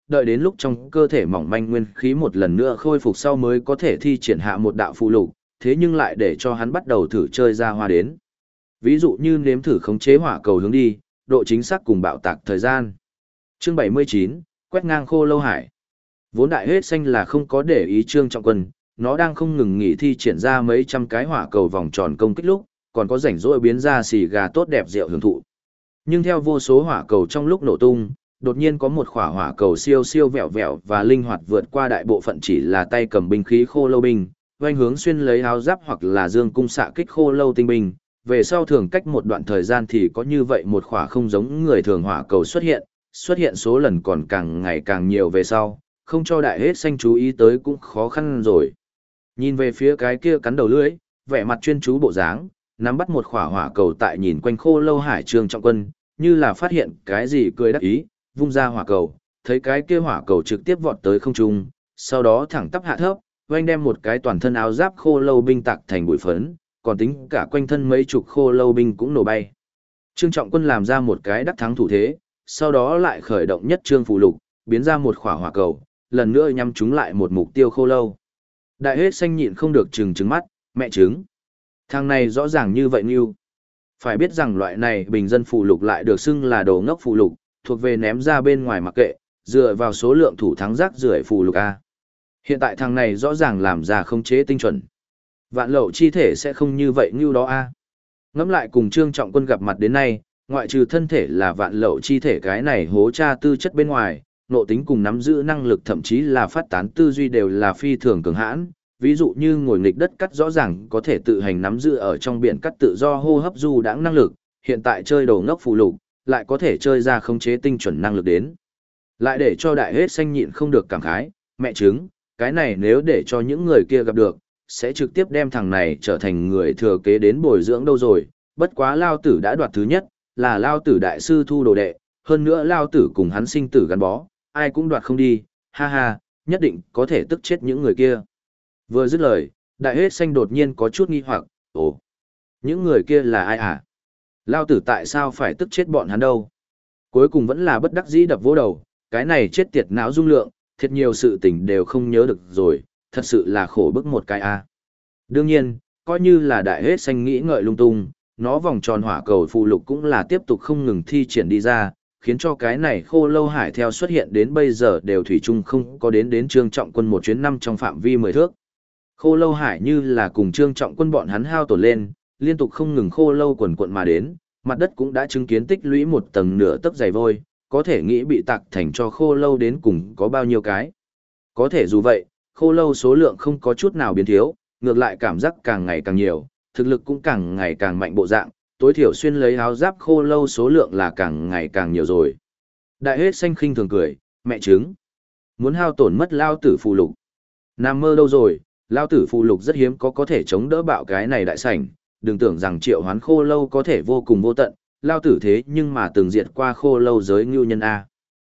đợi đến lúc trong cơ thể mỏng manh nguyên khí một lần nữa khôi phục sau mới có thể thi triển hạ một đạo phụ lục, thế nhưng lại để cho hắn bắt đầu thử chơi ra hoa đến. Ví dụ như nếm thử khống chế hỏa cầu hướng đi, độ chính xác cùng bạo tạc thời gian. Chương 79, quét ngang Khô Lâu Hải. Vốn Đại Hết Xanh là không có để ý Trương Trọng Quân, nó đang không ngừng nghỉ thi triển ra mấy trăm cái hỏa cầu vòng tròn công kích lúc, còn có rảnh rỗi biến ra xì gà tốt đẹp rượu hưởng thụ. Nhưng theo vô số hỏa cầu trong lúc nổ tung, đột nhiên có một quả hỏa cầu siêu siêu vẹo vẹo và linh hoạt vượt qua đại bộ phận chỉ là tay cầm binh khí Khô Lâu binh, oanh hướng xuyên lấy áo giáp hoặc là dương cung xạ kích Khô Lâu tinh binh. Về sau thường cách một đoạn thời gian thì có như vậy một quả không giống người thường hỏa cầu xuất hiện số lần còn càng ngày càng nhiều về sau, không cho Đại Hết Xanh chú ý tới cũng khó khăn rồi. Nhìn về phía cái kia cắn đầu lưỡi, vẻ mặt chuyên chú bộ dáng, nắm bắt một quả hỏa cầu tại nhìn quanh Khô Lâu Hải Trương Trọng Quân, như là phát hiện cái gì cười đắc ý, vung ra hỏa cầu, thấy cái kia hỏa cầu trực tiếp vọt tới không trung, sau đó thẳng tắp hạ thấp, oanh đem một cái toàn thân áo giáp Khô Lâu binh tạc thành bụi phấn, còn tính cả quanh thân mấy chục Khô Lâu binh cũng nổ bay. Trương Trọng Quân làm ra một cái đắc thắng thủ thế, sau đó lại khởi động nhất trương phù lục, biến ra một quả hỏa cầu, lần nữa nhắm trúng lại một mục tiêu Khô Lâu. Đại Hết Xanh nhịn không được trừng mắt, mẹ trứng. Thằng này rõ ràng như vậy Ngưu. Phải biết rằng loại này bình dân phù lục lại được xưng là đồ ngốc phù lục, thuộc về ném ra bên ngoài mặc kệ, dựa vào số lượng thủ thắng rác rưởi phù lục A. Hiện tại thằng này rõ ràng làm ra không chế tinh chuẩn. Vạn Lậu chi thể sẽ không như vậy Ngưu đó A. Ngẫm lại cùng Trương Trọng Quân gặp mặt đến nay, ngoại trừ thân thể là Vạn Lậu chi thể cái này hố tra tư chất bên ngoài, nộ tính cùng nắm giữ năng lực thậm chí là phát tán tư duy đều là phi thường cường hãn. Ví dụ như ngồi nghịch đất cắt rõ ràng có thể tự hành nắm giữ ở trong biển cắt tự do hô hấp du đãng năng lực, hiện tại chơi đồ ngốc phù lục, lại có thể chơi ra khống chế tinh chuẩn năng lực đến. Lại để cho Đại Hết Xanh nhịn không được cảm khái, mẹ trứng, cái này nếu để cho những người kia gặp được, sẽ trực tiếp đem thằng này trở thành người thừa kế đến bồi dưỡng đâu rồi, bất quá Lao Tử đã đoạt thứ nhất, là Lao Tử đại sư thu đồ đệ, hơn nữa Lao Tử cùng hắn sinh tử gắn bó, ai cũng đoạt không đi, ha ha, nhất định có thể tức chết những người kia. Vừa dứt lời, Đại Hết Xanh đột nhiên có chút nghi hoặc, ồ, những người kia là ai à? Lao Tử tại sao phải tức chết bọn hắn đâu? Cuối cùng vẫn là bất đắc dĩ đập vỗ đầu, cái này chết tiệt não dung lượng, thiệt nhiều sự tình đều không nhớ được rồi, thật sự là khổ bức một cái a. Đương nhiên, coi như là Đại Hết Xanh nghĩ ngợi lung tung, nó vòng tròn hỏa cầu phù lục cũng là tiếp tục không ngừng thi triển đi ra, khiến cho cái này Khô Lâu Hải theo xuất hiện đến bây giờ đều thủy chung không có đến Trương Trọng Quân một chuyến năm trong phạm vi 10 thước. Khô Lâu Hải như là cùng Trương Trọng Quân bọn hắn hao tổn lên, liên tục không ngừng khô lâu quần quận mà đến, mặt đất cũng đã chứng kiến tích lũy một tầng nửa tấc dày vôi, có thể nghĩ bị tạc thành cho khô lâu đến cùng có bao nhiêu cái. Có thể dù vậy, khô lâu số lượng không có chút nào biến thiếu, ngược lại cảm giác càng ngày càng nhiều, thực lực cũng càng ngày càng mạnh bộ dạng, tối thiểu xuyên lấy áo giáp khô lâu số lượng là càng ngày càng nhiều rồi. Đại Hết Xanh khinh thường cười, mẹ trứng. Muốn hao tổn mất lao tử phù lục. Nam mơ đâu rồi, lao tử phù lục rất hiếm có thể chống đỡ bạo cái này đại sảnh, đừng tưởng rằng triệu hoán khô lâu có thể vô cùng vô tận, lao tử thế nhưng mà từng diệt qua khô lâu giới ngưu nhân A.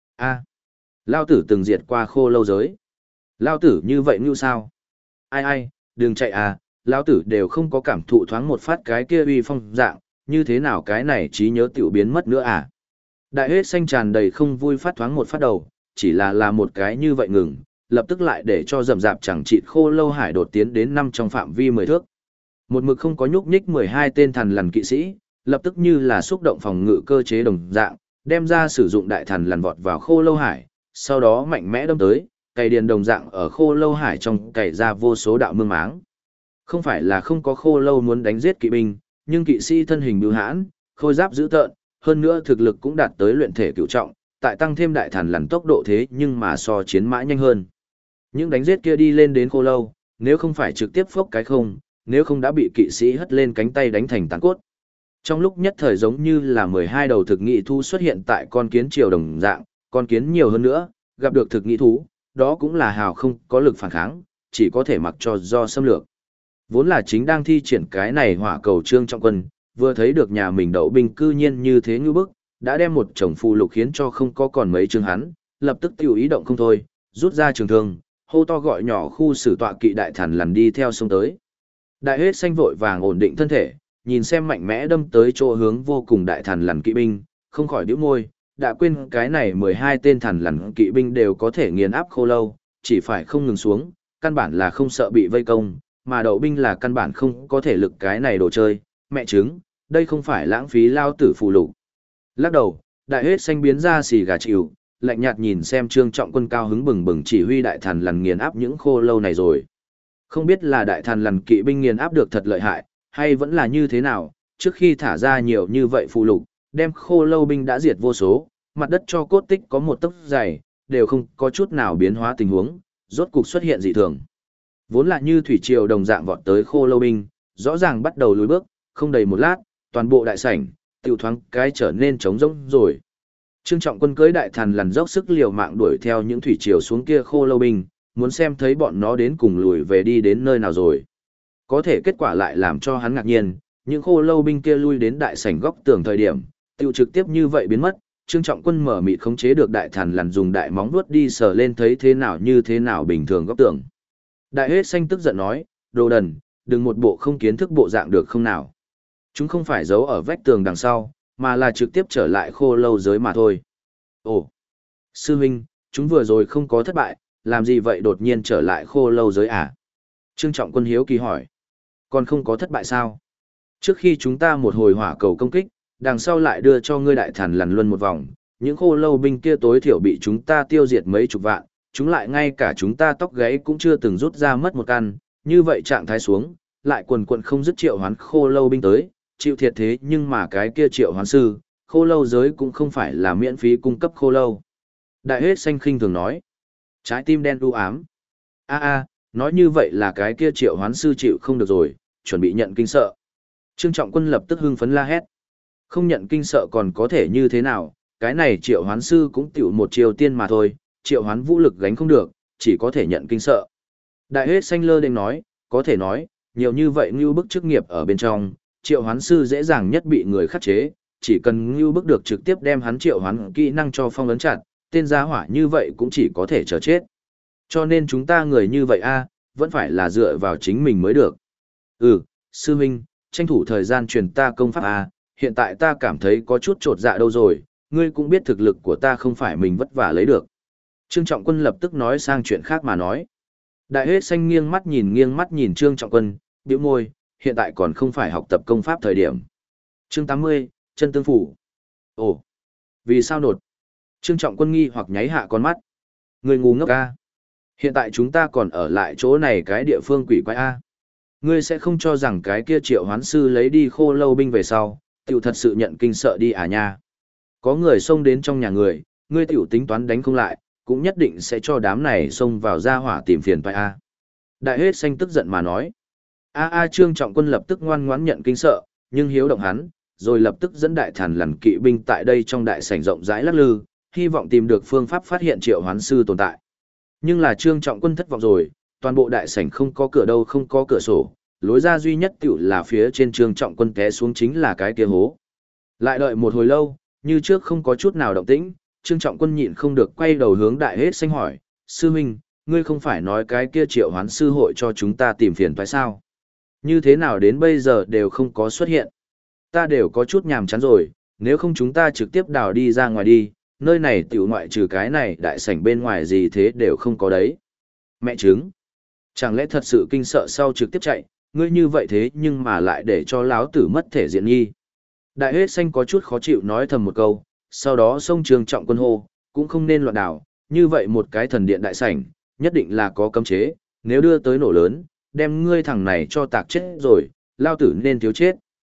Lao tử từng diệt qua khô lâu giới. Lao tử như vậy ngưu sao? Ai, đừng chạy à, lao tử đều không có cảm thụ thoáng một phát cái kia uy phong dạng, như thế nào cái này trí nhớ tiểu biến mất nữa à? Đại Hết Xanh tràn đầy không vui phát thoáng một phát đầu, chỉ là một cái như vậy ngừng, lập tức lại để cho rầm rạp chẳng chịt khô lâu hải đột tiến đến năm trong phạm vi 10 thước. Một mực không có nhúc nhích 12 tên thần lằn kỵ sĩ, lập tức như là xúc động phòng ngự cơ chế đồng dạng, đem ra sử dụng đại thần lằn vọt vào khô lâu hải, sau đó mạnh mẽ đâm tới, cày điền đồng dạng ở khô lâu hải trong cày ra vô số đạo mương máng. Không phải là không có khô lâu muốn đánh giết kỵ binh, nhưng kỵ sĩ thân hình bưu hãn, khôi giáp dữ tợn, hơn nữa thực lực cũng đạt tới luyện thể cửu trọng, tại tăng thêm đại thần lằn tốc độ thế nhưng mà so chiến mã nhanh hơn. Những đánh giết kia đi lên đến khô lâu, nếu không phải trực tiếp phốc cái không, nếu không đã bị kỵ sĩ hất lên cánh tay đánh thành tàn cốt. Trong lúc nhất thời giống như là 12 đầu thực nghị thú xuất hiện tại con kiến triều đồng dạng, con kiến nhiều hơn nữa, gặp được thực nghị thú, đó cũng là hào không có lực phản kháng, chỉ có thể mặc cho do xâm lược. Vốn là chính đang thi triển cái này hỏa cầu Trương Trọng Quân, vừa thấy được nhà mình đậu binh cư nhiên như thế như bức, đã đem một chồng phù lục khiến cho không có còn mấy chương hắn, lập tức tiêu ý động không thôi, rút ra trường thương, hô to gọi nhỏ khu xử tọa kỵ đại thần lằn đi theo sông tới. Đại Hết Xanh vội vàng ổn định thân thể, nhìn xem mạnh mẽ đâm tới chỗ hướng vô cùng đại thần lằn kỵ binh, không khỏi nhíu môi, đã quên cái này 12 tên thằn lằn kỵ binh đều có thể nghiền áp khô lâu, chỉ phải không ngừng xuống, căn bản là không sợ bị vây công, mà đậu binh là căn bản không có thể lực cái này đồ chơi, mẹ chứng, đây không phải lãng phí lao tử phụ lục. Lắc đầu, đại hết xanh biến ra xì gà chịu, lạnh nhạt nhìn xem Trương Trọng Quân cao hứng bừng bừng chỉ huy đại thằn lằn nghiền áp những khô lâu này rồi. Không biết là đại thằn lằn kỵ binh nghiền áp được thật lợi hại, hay vẫn là như thế nào, trước khi thả ra nhiều như vậy phụ lục, đem khô lâu binh đã diệt vô số, mặt đất cho cốt tích có một tấc dày, đều không có chút nào biến hóa tình huống, rốt cục xuất hiện dị thường. Vốn là như thủy triều đồng dạng vọt tới khô lâu binh, rõ ràng bắt đầu lùi bước, không đầy một lát, toàn bộ đại sảnh, tiểu thoáng cái trở nên trống rỗng rồi. Trương Trọng Quân cưỡi đại thằn lằn dốc sức liều mạng đuổi theo những thủy triều xuống kia khô lâu binh, muốn xem thấy bọn nó đến cùng lùi về đi đến nơi nào rồi. Có thể kết quả lại làm cho hắn ngạc nhiên, những khô lâu binh kia lui đến đại sảnh góc tường thời điểm, tiêu trực tiếp như vậy biến mất. Trương Trọng Quân mở mịt khống chế được đại thằn lằn dùng đại móng vuốt đi sờ lên thấy thế nào như thế nào bình thường góc tường. Đại hết xanh tức giận nói, đồ đần, đừng một bộ không kiến thức bộ dạng được không nào. Chúng không phải giấu ở vách tường đằng sau, mà là trực tiếp trở lại khô lâu giới mà thôi. Ồ, sư huynh, chúng vừa rồi không có thất bại, làm gì vậy đột nhiên trở lại khô lâu giới à? Trương Trọng Quân hiếu kỳ hỏi. Còn không có thất bại sao? Trước khi chúng ta một hồi hỏa cầu công kích, đằng sau lại đưa cho ngươi đại thằn lằn luân một vòng, những khô lâu binh kia tối thiểu bị chúng ta tiêu diệt mấy chục vạn, chúng lại ngay cả chúng ta tóc gáy cũng chưa từng rút ra mất một căn, như vậy trạng thái xuống, lại quần quần không dứt triệu hoán khô lâu binh tới, chịu thiệt thế nhưng mà cái kia triệu hoán sư, khô lâu giới cũng không phải là miễn phí cung cấp khô lâu. Đại hết xanh khinh thường nói, trái tim đen u ám. Nói như vậy là cái kia triệu hoán sư chịu không được rồi, chuẩn bị nhận kinh sợ. Trương Trọng Quân lập tức hưng phấn la hét. Không nhận kinh sợ còn có thể như thế nào, cái này triệu hoán sư cũng tiểu một triều tiên mà thôi, triệu hoán vũ lực gánh không được, chỉ có thể nhận kinh sợ. Đại hết xanh lơ đênh nói, có thể nói, nhiều như vậy như bức chức nghiệp ở bên trong, triệu hoán sư dễ dàng nhất bị người khắc chế, chỉ cần như bức được trực tiếp đem hắn triệu hoán kỹ năng cho phong ấn chặt, tên gia hỏa như vậy cũng chỉ có thể chờ chết. Cho nên chúng ta người như vậy vẫn phải là dựa vào chính mình mới được. Sư huynh, tranh thủ thời gian truyền ta công pháp hiện tại ta cảm thấy có chút trột dạ đâu rồi, ngươi cũng biết thực lực của ta không phải mình vất vả lấy được. Trương Trọng Quân lập tức nói sang chuyện khác mà nói. Đại hết xanh nghiêng mắt nhìn Trương Trọng Quân, bĩu môi, hiện tại còn không phải học tập công pháp thời điểm. Chương 80, chân tương phủ. Ồ, vì sao nột? Trương Trọng Quân nghi hoặc nháy hạ con mắt. Người ngu ngốc hiện tại chúng ta còn ở lại chỗ này cái địa phương quỷ quái Ngươi sẽ không cho rằng cái kia triệu hoán sư lấy đi khô lâu binh về sau, tiểu thật sự nhận kinh sợ đi nha. Có người xông đến trong nhà người, ngươi tiểu tính toán đánh không lại, cũng nhất định sẽ cho đám này xông vào ra hỏa tìm phiền phải Đại hết xanh tức giận mà nói. Trương Trọng Quân lập tức ngoan ngoãn nhận kinh sợ, nhưng hiếu động hắn, rồi lập tức dẫn đại thằn lằn kỵ binh tại đây trong đại sảnh rộng rãi lắc lư, hy vọng tìm được phương pháp phát hiện triệu hoán sư tồn tại. Nhưng là Trương Trọng Quân thất vọng rồi, toàn bộ đại sảnh không có cửa đâu không có cửa sổ, lối ra duy nhất tiểu là phía trên Trương Trọng Quân té xuống chính là cái kia hố. Lại đợi một hồi lâu, như trước không có chút nào động tĩnh, Trương Trọng Quân nhịn không được quay đầu hướng đại hết xanh hỏi, sư huynh, ngươi không phải nói cái kia triệu hoán sư hội cho chúng ta tìm phiền phải sao? Như thế nào đến bây giờ đều không có xuất hiện? Ta đều có chút nhàm chán rồi, nếu không chúng ta trực tiếp đào đi ra ngoài đi, nơi này tiểu ngoại trừ cái này đại sảnh bên ngoài gì thế đều không có đấy. Mẹ chứng! Chẳng lẽ thật sự kinh sợ sau trực tiếp chạy, ngươi như vậy thế nhưng mà lại để cho láo tử mất thể diện nghi. Đại hết xanh có chút khó chịu nói thầm một câu, sau đó xông Trương Trọng Quân hô, cũng không nên loạn đảo, như vậy một cái thần điện đại sảnh, nhất định là có cấm chế, nếu đưa tới nổ lớn, đem ngươi thằng này cho tạc chết rồi, lao tử nên thiếu chết.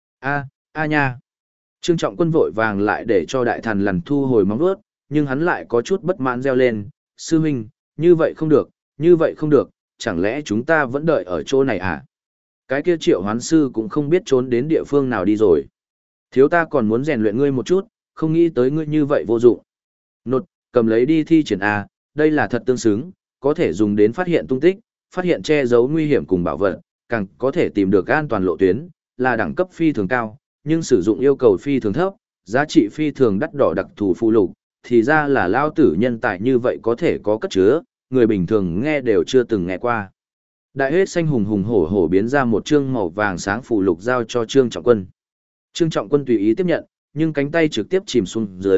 Nha. Trương Trọng Quân vội vàng lại để cho đại thần lằn thu hồi móng vuốt, nhưng hắn lại có chút bất mãn reo lên, sư huynh, như vậy không được, chẳng lẽ chúng ta vẫn đợi ở chỗ này à? Cái kia triệu hoán sư cũng không biết trốn đến địa phương nào đi rồi. Thiếu ta còn muốn rèn luyện ngươi một chút, không nghĩ tới ngươi như vậy vô dụng. Nột, cầm lấy đi thi triển đây là thật tương xứng, có thể dùng đến phát hiện tung tích, phát hiện che giấu nguy hiểm cùng bảo vật, càng có thể tìm được an toàn lộ tuyến, là đẳng cấp phi thường cao, nhưng sử dụng yêu cầu phi thường thấp, giá trị phi thường đắt đỏ đặc thù phụ lục, thì ra là lao tử nhân tài như vậy có thể có cất chứa, người bình thường nghe đều chưa từng nghe qua. Đại hết xanh hùng hùng hổ hổ biến ra một chương màu vàng sáng phụ lục giao cho Trương Trọng Quân. Trương Trọng Quân tùy ý tiếp nhận, nhưng cánh tay trực tiếp chìm xuống dưới,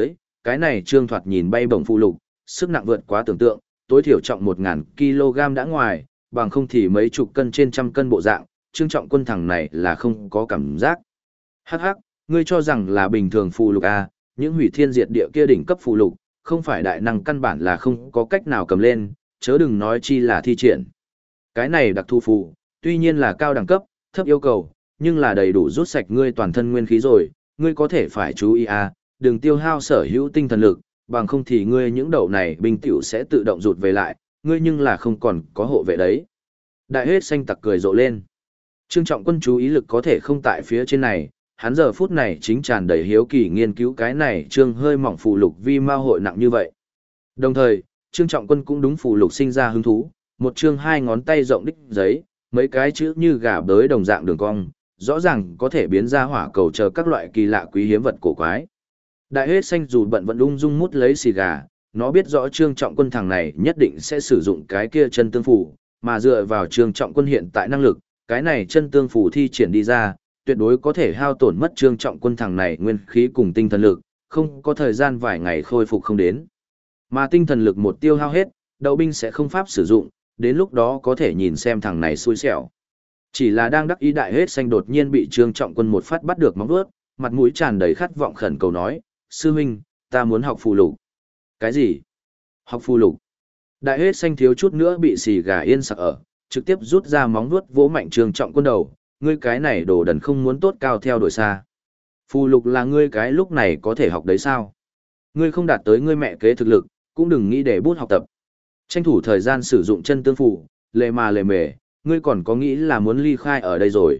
cái này trương thoạt nhìn bay bổng phụ lục, sức nặng vượt quá tưởng tượng, tối thiểu trọng 1000 kg đã ngoài, bằng không thì mấy chục cân trên trăm cân bộ dạng, Trương Trọng Quân thằng này là không có cảm giác. Hắc hắc, ngươi cho rằng là bình thường phù lục à, những hủy thiên diệt địa kia đỉnh cấp phù lục, không phải đại năng căn bản là không có cách nào cầm lên, chớ đừng nói chi là thi triển. Cái này đặc thu phù, tuy nhiên là cao đẳng cấp, thấp yêu cầu, nhưng là đầy đủ rút sạch ngươi toàn thân nguyên khí rồi, ngươi có thể phải chú ý à, đừng tiêu hao sở hữu tinh thần lực, bằng không thì ngươi những đậu này binh tiểu sẽ tự động rụt về lại, ngươi nhưng là không còn có hộ vệ đấy. Đại hết xanh tặc cười rộ lên. Trương Trọng Quân chú ý lực có thể không tại phía trên này, hắn giờ phút này chính tràn đầy hiếu kỳ nghiên cứu cái này trương hơi mỏng phù lục vi ma hội nặng như vậy. Đồng thời, Trương Trọng Quân cũng đúng phù lục sinh ra hứng thú, một trương hai ngón tay rộng đích giấy, mấy cái chữ như gà bới đồng dạng đường cong, rõ ràng có thể biến ra hỏa cầu chờ các loại kỳ lạ quý hiếm vật cổ quái. Đại hết xanh dù bận vẫn ung dung mút lấy xì gà, nó biết rõ Trương Trọng Quân thằng này nhất định sẽ sử dụng cái kia chân tương phù, mà dựa vào Trương Trọng Quân hiện tại năng lực, cái này chân tương phù thi triển đi ra, tuyệt đối có thể hao tổn mất Trương Trọng Quân thằng này nguyên khí cùng tinh thần lực, không có thời gian vài ngày khôi phục không đến. Mà tinh thần lực một tiêu hao hết, đậu binh sẽ không pháp sử dụng, đến lúc đó có thể nhìn xem thằng này xui xẻo. Chỉ là đang đắc ý đại hết xanh đột nhiên bị Trương Trọng Quân một phát bắt được móng vuốt, mặt mũi tràn đầy khát vọng khẩn cầu nói, sư huynh, ta muốn học phù lục. Cái gì? Học phù lục? Đại hết xanh thiếu chút nữa bị xì gà yên sặc ở, trực tiếp rút ra móng vuốt vỗ mạnh Trương Trọng Quân đầu, ngươi cái này đồ đần không muốn tốt cao theo đuổi xa. Phù lục là ngươi cái lúc này có thể học đấy sao? Ngươi không đạt tới ngươi mẹ kế thực lực, cũng đừng nghĩ để bút học tập. Tranh thủ thời gian sử dụng chân tương phù, lề mà lề mề, ngươi còn có nghĩ là muốn ly khai ở đây rồi.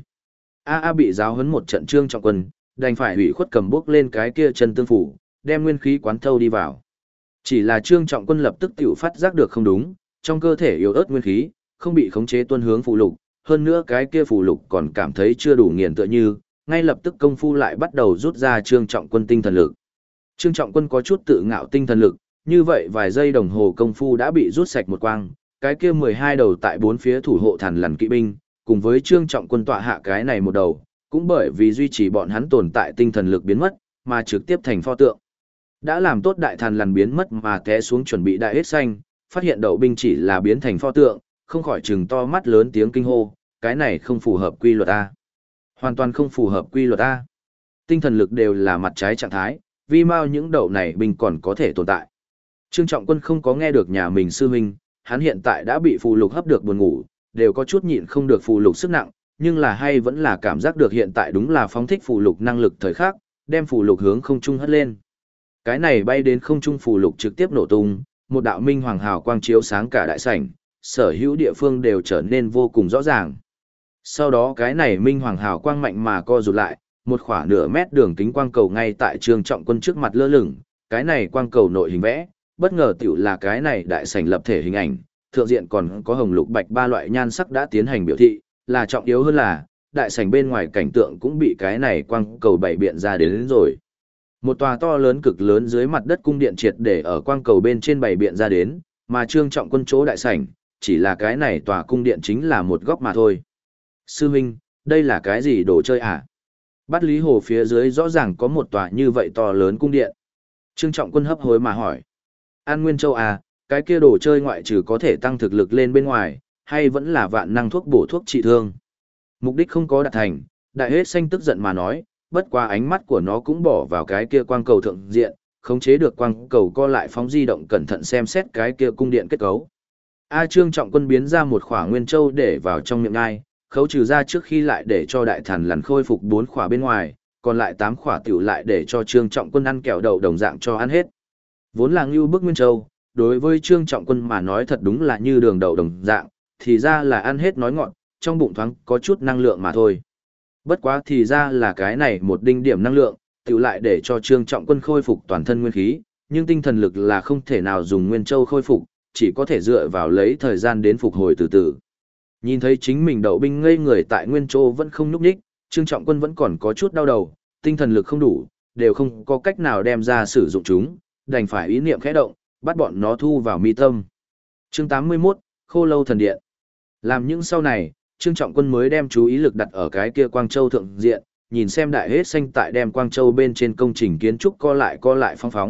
A bị giáo huấn một trận Trương Trọng Quân, đành phải hủy khuất cầm bước lên cái kia chân tương phù, đem nguyên khí quán thâu đi vào. Chỉ là Trương Trọng Quân lập tức tiểu phát giác được không đúng, trong cơ thể yếu ớt nguyên khí, không bị khống chế tuân hướng phù lục, hơn nữa cái kia phù lục còn cảm thấy chưa đủ nghiền tựa như, ngay lập tức công phu lại bắt đầu rút ra Trương Trọng Quân tinh thần lực. Trương Trọng Quân có chút tự ngạo tinh thần lực, như vậy vài giây đồng hồ công phu đã bị rút sạch một quang, cái kia 12 đầu tại bốn phía thủ hộ thần lằn kỵ binh, cùng với Trương Trọng Quân tọa hạ cái này một đầu, cũng bởi vì duy trì bọn hắn tồn tại tinh thần lực biến mất, mà trực tiếp thành pho tượng. Đã làm tốt đại thần lằn biến mất mà té xuống chuẩn bị đại hết xanh, phát hiện đậu binh chỉ là biến thành pho tượng, không khỏi trừng to mắt lớn tiếng kinh hô, cái này không phù hợp quy luật A. Hoàn toàn không phù hợp quy luật A. Tinh thần lực đều là mặt trái trạng thái, vì mau những đậu này binh còn có thể tồn tại. Trương Trọng Quân không có nghe được nhà mình sư huynh, hắn hiện tại đã bị phù lục hấp được buồn ngủ, đều có chút nhịn không được phù lục sức nặng, nhưng là hay vẫn là cảm giác được hiện tại đúng là phóng thích phù lục năng lực thời khắc, đem phù lục hướng không trung hất lên. Cái này bay đến không trung phù lục trực tiếp nổ tung, một đạo minh hoàng hào quang chiếu sáng cả đại sảnh, sở hữu địa phương đều trở nên vô cùng rõ ràng. Sau đó cái này minh hoàng hào quang mạnh mà co rụt lại, một khoảng nửa mét đường kính quang cầu ngay tại Trương Trọng Quân trước mặt lơ lửng, cái này quang cầu nội hình vẽ, bất ngờ tiểu là cái này đại sảnh lập thể hình ảnh, thượng diện còn có hồng lục bạch ba loại nhan sắc đã tiến hành biểu thị, là trọng yếu hơn là, đại sảnh bên ngoài cảnh tượng cũng bị cái này quang cầu bày biện ra đến rồi. Một tòa to lớn cực lớn dưới mặt đất cung điện triệt để ở quang cầu bên trên bày biện ra đến, mà Trương Trọng Quân chỗ đại sảnh, chỉ là cái này tòa cung điện chính là một góc mà thôi. Sư huynh, đây là cái gì đồ chơi à? Bát Lý Hồ phía dưới rõ ràng có một tòa như vậy to lớn cung điện. Trương Trọng Quân hấp hối mà hỏi. An Nguyên Châu à, cái kia đồ chơi ngoại trừ có thể tăng thực lực lên bên ngoài, hay vẫn là vạn năng thuốc bổ thuốc trị thương. Mục đích không có đạt thành, đại hết xanh tức giận mà nói, bất quá ánh mắt của nó cũng bỏ vào cái kia quang cầu thượng diện, khống chế được quang cầu co lại phóng di động cẩn thận xem xét cái kia cung điện kết cấu. Trương Trọng Quân biến ra một khỏa nguyên châu để vào trong miệng ngai, khấu trừ ra trước khi lại để cho đại thần lằn khôi phục 4 khỏa bên ngoài, còn lại 8 khỏa tiểu lại để cho Trương Trọng Quân ăn kẹo đậu đồng dạng cho ăn hết. Vốn là ngưu bức nguyên châu, đối với Trương Trọng Quân mà nói thật đúng là như đường đậu đồng dạng, thì ra là ăn hết nói ngọn, trong bụng thoáng có chút năng lượng mà thôi. Bất quá thì ra là cái này một đinh điểm năng lượng, tiểu lại để cho Trương Trọng Quân khôi phục toàn thân nguyên khí, nhưng tinh thần lực là không thể nào dùng nguyên châu khôi phục, chỉ có thể dựa vào lấy thời gian đến phục hồi từ từ. Nhìn thấy chính mình đậu binh ngây người tại nguyên châu vẫn không nhúc nhích, Trương Trọng Quân vẫn còn có chút đau đầu, tinh thần lực không đủ, đều không có cách nào đem ra sử dụng chúng, đành phải ý niệm khẽ động, bắt bọn nó thu vào mi tâm. Chương 81, Khô Lâu Thần Điện. Làm những sau này, Trương Trọng Quân mới đem chú ý lực đặt ở cái kia Quang Châu thượng diện, nhìn xem đại hết xanh tại đem Quang Châu bên trên công trình kiến trúc co lại phong phóng,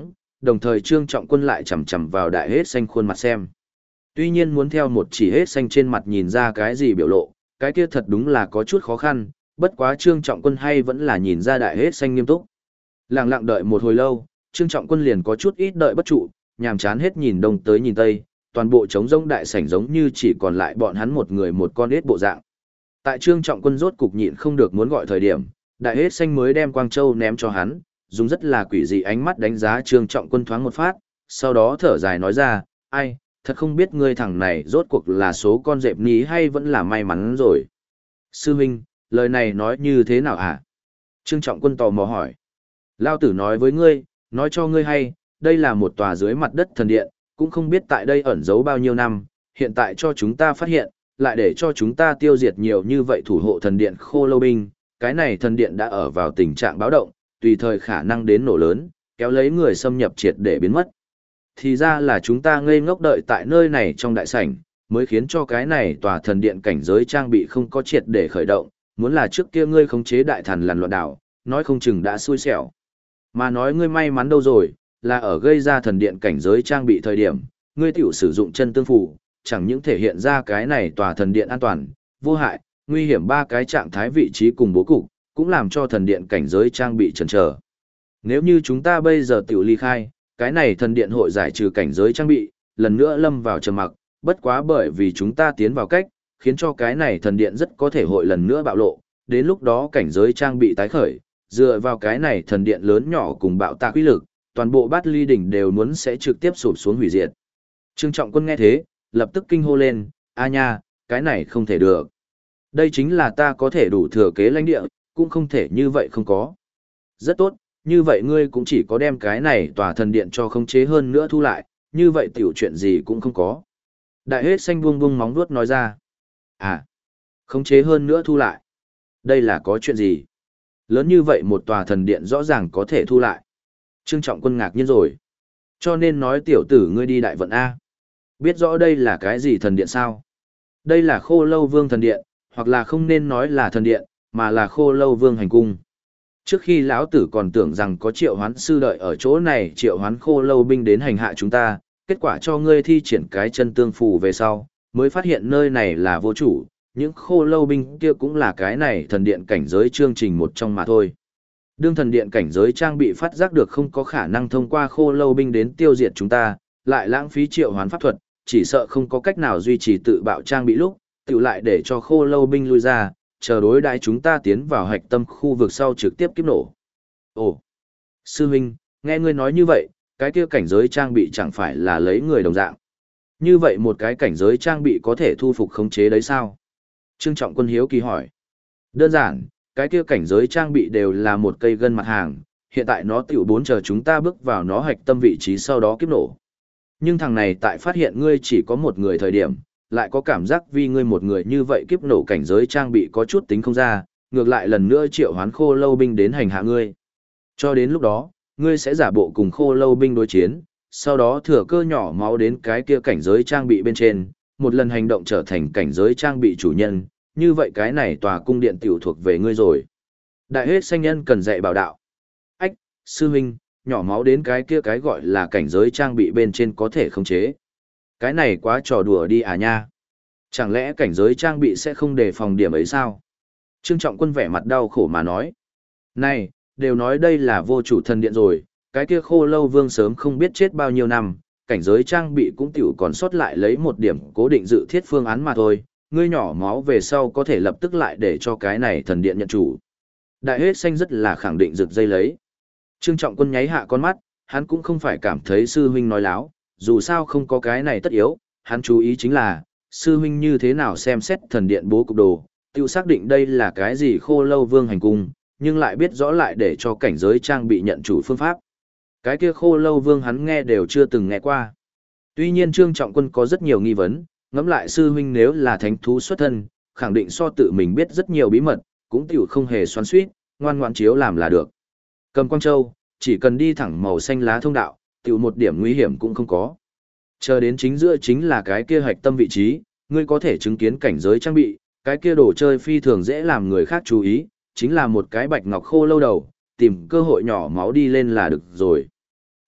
đồng thời Trương Trọng Quân lại chằm chằm vào đại hết xanh khuôn mặt xem. Tuy nhiên muốn theo một chỉ hết xanh trên mặt nhìn ra cái gì biểu lộ, cái kia thật đúng là có chút khó khăn, bất quá Trương Trọng Quân hay vẫn là nhìn ra đại hết xanh nghiêm túc. Lặng lặng đợi một hồi lâu, Trương Trọng Quân liền có chút ít đợi bất trụ, nhàm chán hết nhìn đông tới nhìn tây, toàn bộ trống rỗng đại sảnh giống như chỉ còn lại bọn hắn một người một con ếch bộ dạng. Tại Trương Trọng Quân rốt cục nhịn không được muốn gọi thời điểm, đại hết xanh mới đem Quang Châu ném cho hắn, dùng rất là quỷ dị ánh mắt đánh giá Trương Trọng Quân thoáng một phát, sau đó thở dài nói ra, ai, thật không biết ngươi thằng này rốt cuộc là số con dẹp ní hay vẫn là may mắn rồi. Sư huynh, lời này nói như thế nào hả? Trương Trọng Quân tò mò hỏi. Lao tử nói với ngươi, nói cho ngươi hay, đây là một tòa dưới mặt đất thần điện, cũng không biết tại đây ẩn giấu bao nhiêu năm, hiện tại cho chúng ta phát hiện, lại để cho chúng ta tiêu diệt nhiều như vậy thủ hộ thần điện Khô Lâu binh, cái này thần điện đã ở vào tình trạng báo động, tùy thời khả năng đến nổ lớn, kéo lấy người xâm nhập triệt để biến mất. Thì ra là chúng ta ngây ngốc đợi tại nơi này trong đại sảnh, mới khiến cho cái này tòa thần điện cảnh giới trang bị không có triệt để khởi động, muốn là trước kia ngươi khống chế đại thần lằn loạn đảo, nói không chừng đã xui xẻo. Mà nói ngươi may mắn đâu rồi, là ở gây ra thần điện cảnh giới trang bị thời điểm, ngươi tiểu sử dụng chân tương phù, chẳng những thể hiện ra cái này tòa thần điện an toàn, vô hại, nguy hiểm ba cái trạng thái vị trí cùng bố cục, cũng làm cho thần điện cảnh giới trang bị chần chờ. Nếu như chúng ta bây giờ tiểu ly khai, cái này thần điện hội giải trừ cảnh giới trang bị, lần nữa lâm vào trầm mặc, bất quá bởi vì chúng ta tiến vào cách, khiến cho cái này thần điện rất có thể hội lần nữa bạo lộ, đến lúc đó cảnh giới trang bị tái khởi, dựa vào cái này thần điện lớn nhỏ cùng bạo tạc uy lực, toàn bộ bát ly đỉnh đều muốn sẽ trực tiếp sụp xuống hủy diệt. Trương Trọng Quân nghe thế, lập tức kinh hô lên, a nha, cái này không thể được. Đây chính là ta có thể đủ thừa kế lãnh địa, cũng không thể như vậy không có. Rất tốt, như vậy ngươi cũng chỉ có đem cái này tòa thần điện cho khống chế hơn nữa thu lại, như vậy tiểu chuyện gì cũng không có. Đại hết xanh buông buông móng vuốt nói ra. À, khống chế hơn nữa thu lại. Đây là có chuyện gì? Lớn như vậy một tòa thần điện rõ ràng có thể thu lại. Trương Trọng Quân ngạc nhiên rồi. Cho nên nói tiểu tử ngươi đi đại vận A. Biết rõ đây là cái gì thần điện sao? Đây là Khô Lâu Vương thần điện, hoặc là không nên nói là thần điện, mà là Khô Lâu Vương hành cung. Trước khi lão tử còn tưởng rằng có triệu hoán sư đợi ở chỗ này triệu hoán Khô Lâu binh đến hành hạ chúng ta, kết quả cho ngươi thi triển cái chân tương phù về sau, mới phát hiện nơi này là vô chủ, những Khô Lâu binh kia cũng là cái này thần điện cảnh giới chương trình một trong mà thôi. Đương thần điện cảnh giới trang bị phát giác được không có khả năng thông qua Khô Lâu binh đến tiêu diệt chúng ta, lại lãng phí triệu hoán pháp thuật, chỉ sợ không có cách nào duy trì tự bạo trang bị lúc, tự lại để cho Khô Lâu binh lui ra, chờ đối đãi chúng ta tiến vào hạch tâm khu vực sau trực tiếp kiếp nổ. Ồ, sư huynh, nghe ngươi nói như vậy, cái kia cảnh giới trang bị chẳng phải là lấy người đồng dạng. Như vậy một cái cảnh giới trang bị có thể thu phục khống chế đấy sao? Trương Trọng Quân hiếu kỳ hỏi. Đơn giản, cái kia cảnh giới trang bị đều là một cây gân mặt hàng, hiện tại nó tiểu bốn chờ chúng ta bước vào nó hạch tâm vị trí sau đó kiếp nổ. Nhưng thằng này tại phát hiện ngươi chỉ có một người thời điểm, lại có cảm giác vì ngươi một người như vậy kiếp nổ cảnh giới trang bị có chút tính không ra, ngược lại lần nữa triệu hoán Khô Lâu binh đến hành hạ ngươi. Cho đến lúc đó, ngươi sẽ giả bộ cùng Khô Lâu binh đối chiến, sau đó thừa cơ nhỏ máu đến cái kia cảnh giới trang bị bên trên, một lần hành động trở thành cảnh giới trang bị chủ nhân, như vậy cái này tòa cung điện tiểu thuộc về ngươi rồi. Đại hết xanh nhân cần dạy bảo đạo. Ách, sư huynh, nhỏ máu đến cái kia cái gọi là cảnh giới trang bị bên trên có thể khống chế. Cái này quá trò đùa đi à nha. Chẳng lẽ cảnh giới trang bị sẽ không đề phòng điểm ấy sao? Trương Trọng Quân vẻ mặt đau khổ mà nói. Này, đều nói đây là vô chủ thần điện rồi, cái kia Khô Lâu Vương sớm không biết chết bao nhiêu năm, cảnh giới trang bị cũng tiểu còn sót lại lấy một điểm cố định dự thiết phương án mà thôi, ngươi nhỏ máu về sau có thể lập tức lại để cho cái này thần điện nhận chủ. Đại hết xanh rất là khẳng định rực dây lấy. Trương Trọng Quân nháy hạ con mắt, hắn cũng không phải cảm thấy sư huynh nói láo, dù sao không có cái này tất yếu, hắn chú ý chính là, sư huynh như thế nào xem xét thần điện bố cục đồ, tiêu xác định đây là cái gì Khô Lâu Vương hành cung, nhưng lại biết rõ lại để cho cảnh giới trang bị nhận chủ phương pháp. Cái kia Khô Lâu Vương hắn nghe đều chưa từng nghe qua. Tuy nhiên Trương Trọng Quân có rất nhiều nghi vấn, ngẫm lại sư huynh nếu là thánh thú xuất thân, khẳng định so tự mình biết rất nhiều bí mật, cũng tiểu không hề xoắn xuýt, ngoan ngoãn chiếu làm là được. Cầm Quang Châu, chỉ cần đi thẳng màu xanh lá thông đạo, tiểu một điểm nguy hiểm cũng không có. Chờ đến chính giữa chính là cái kia hạch tâm vị trí, ngươi có thể chứng kiến cảnh giới trang bị, cái kia đồ chơi phi thường dễ làm người khác chú ý, chính là một cái bạch ngọc khô lâu đầu, tìm cơ hội nhỏ máu đi lên là được rồi.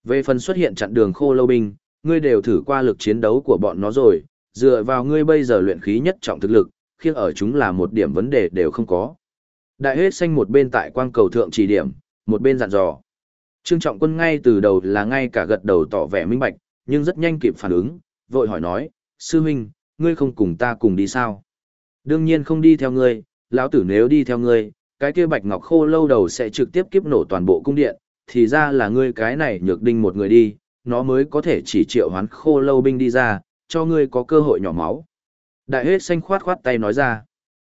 Về phần xuất hiện chặn đường khô lâu binh, ngươi đều thử qua lực chiến đấu của bọn nó rồi, dựa vào ngươi bây giờ luyện khí nhất trọng thực lực, khiêng ở chúng là một điểm vấn đề đều không có. Đại hết xanh một bên tại quang cầu thượng chỉ điểm, một bên dặn dò. Trương Trọng Quân ngay từ đầu là ngay cả gật đầu tỏ vẻ minh bạch, nhưng rất nhanh kịp phản ứng, vội hỏi nói, sư huynh, ngươi không cùng ta cùng đi sao? Đương nhiên không đi theo ngươi, lão tử nếu đi theo ngươi, cái kia bạch ngọc khô lâu đầu sẽ trực tiếp kiếp nổ toàn bộ cung điện, thì ra là ngươi cái này nhược đinh một người đi, nó mới có thể chỉ triệu hoán khô lâu binh đi ra, cho ngươi có cơ hội nhỏ máu. Đại hết xanh khoát khoát tay nói ra,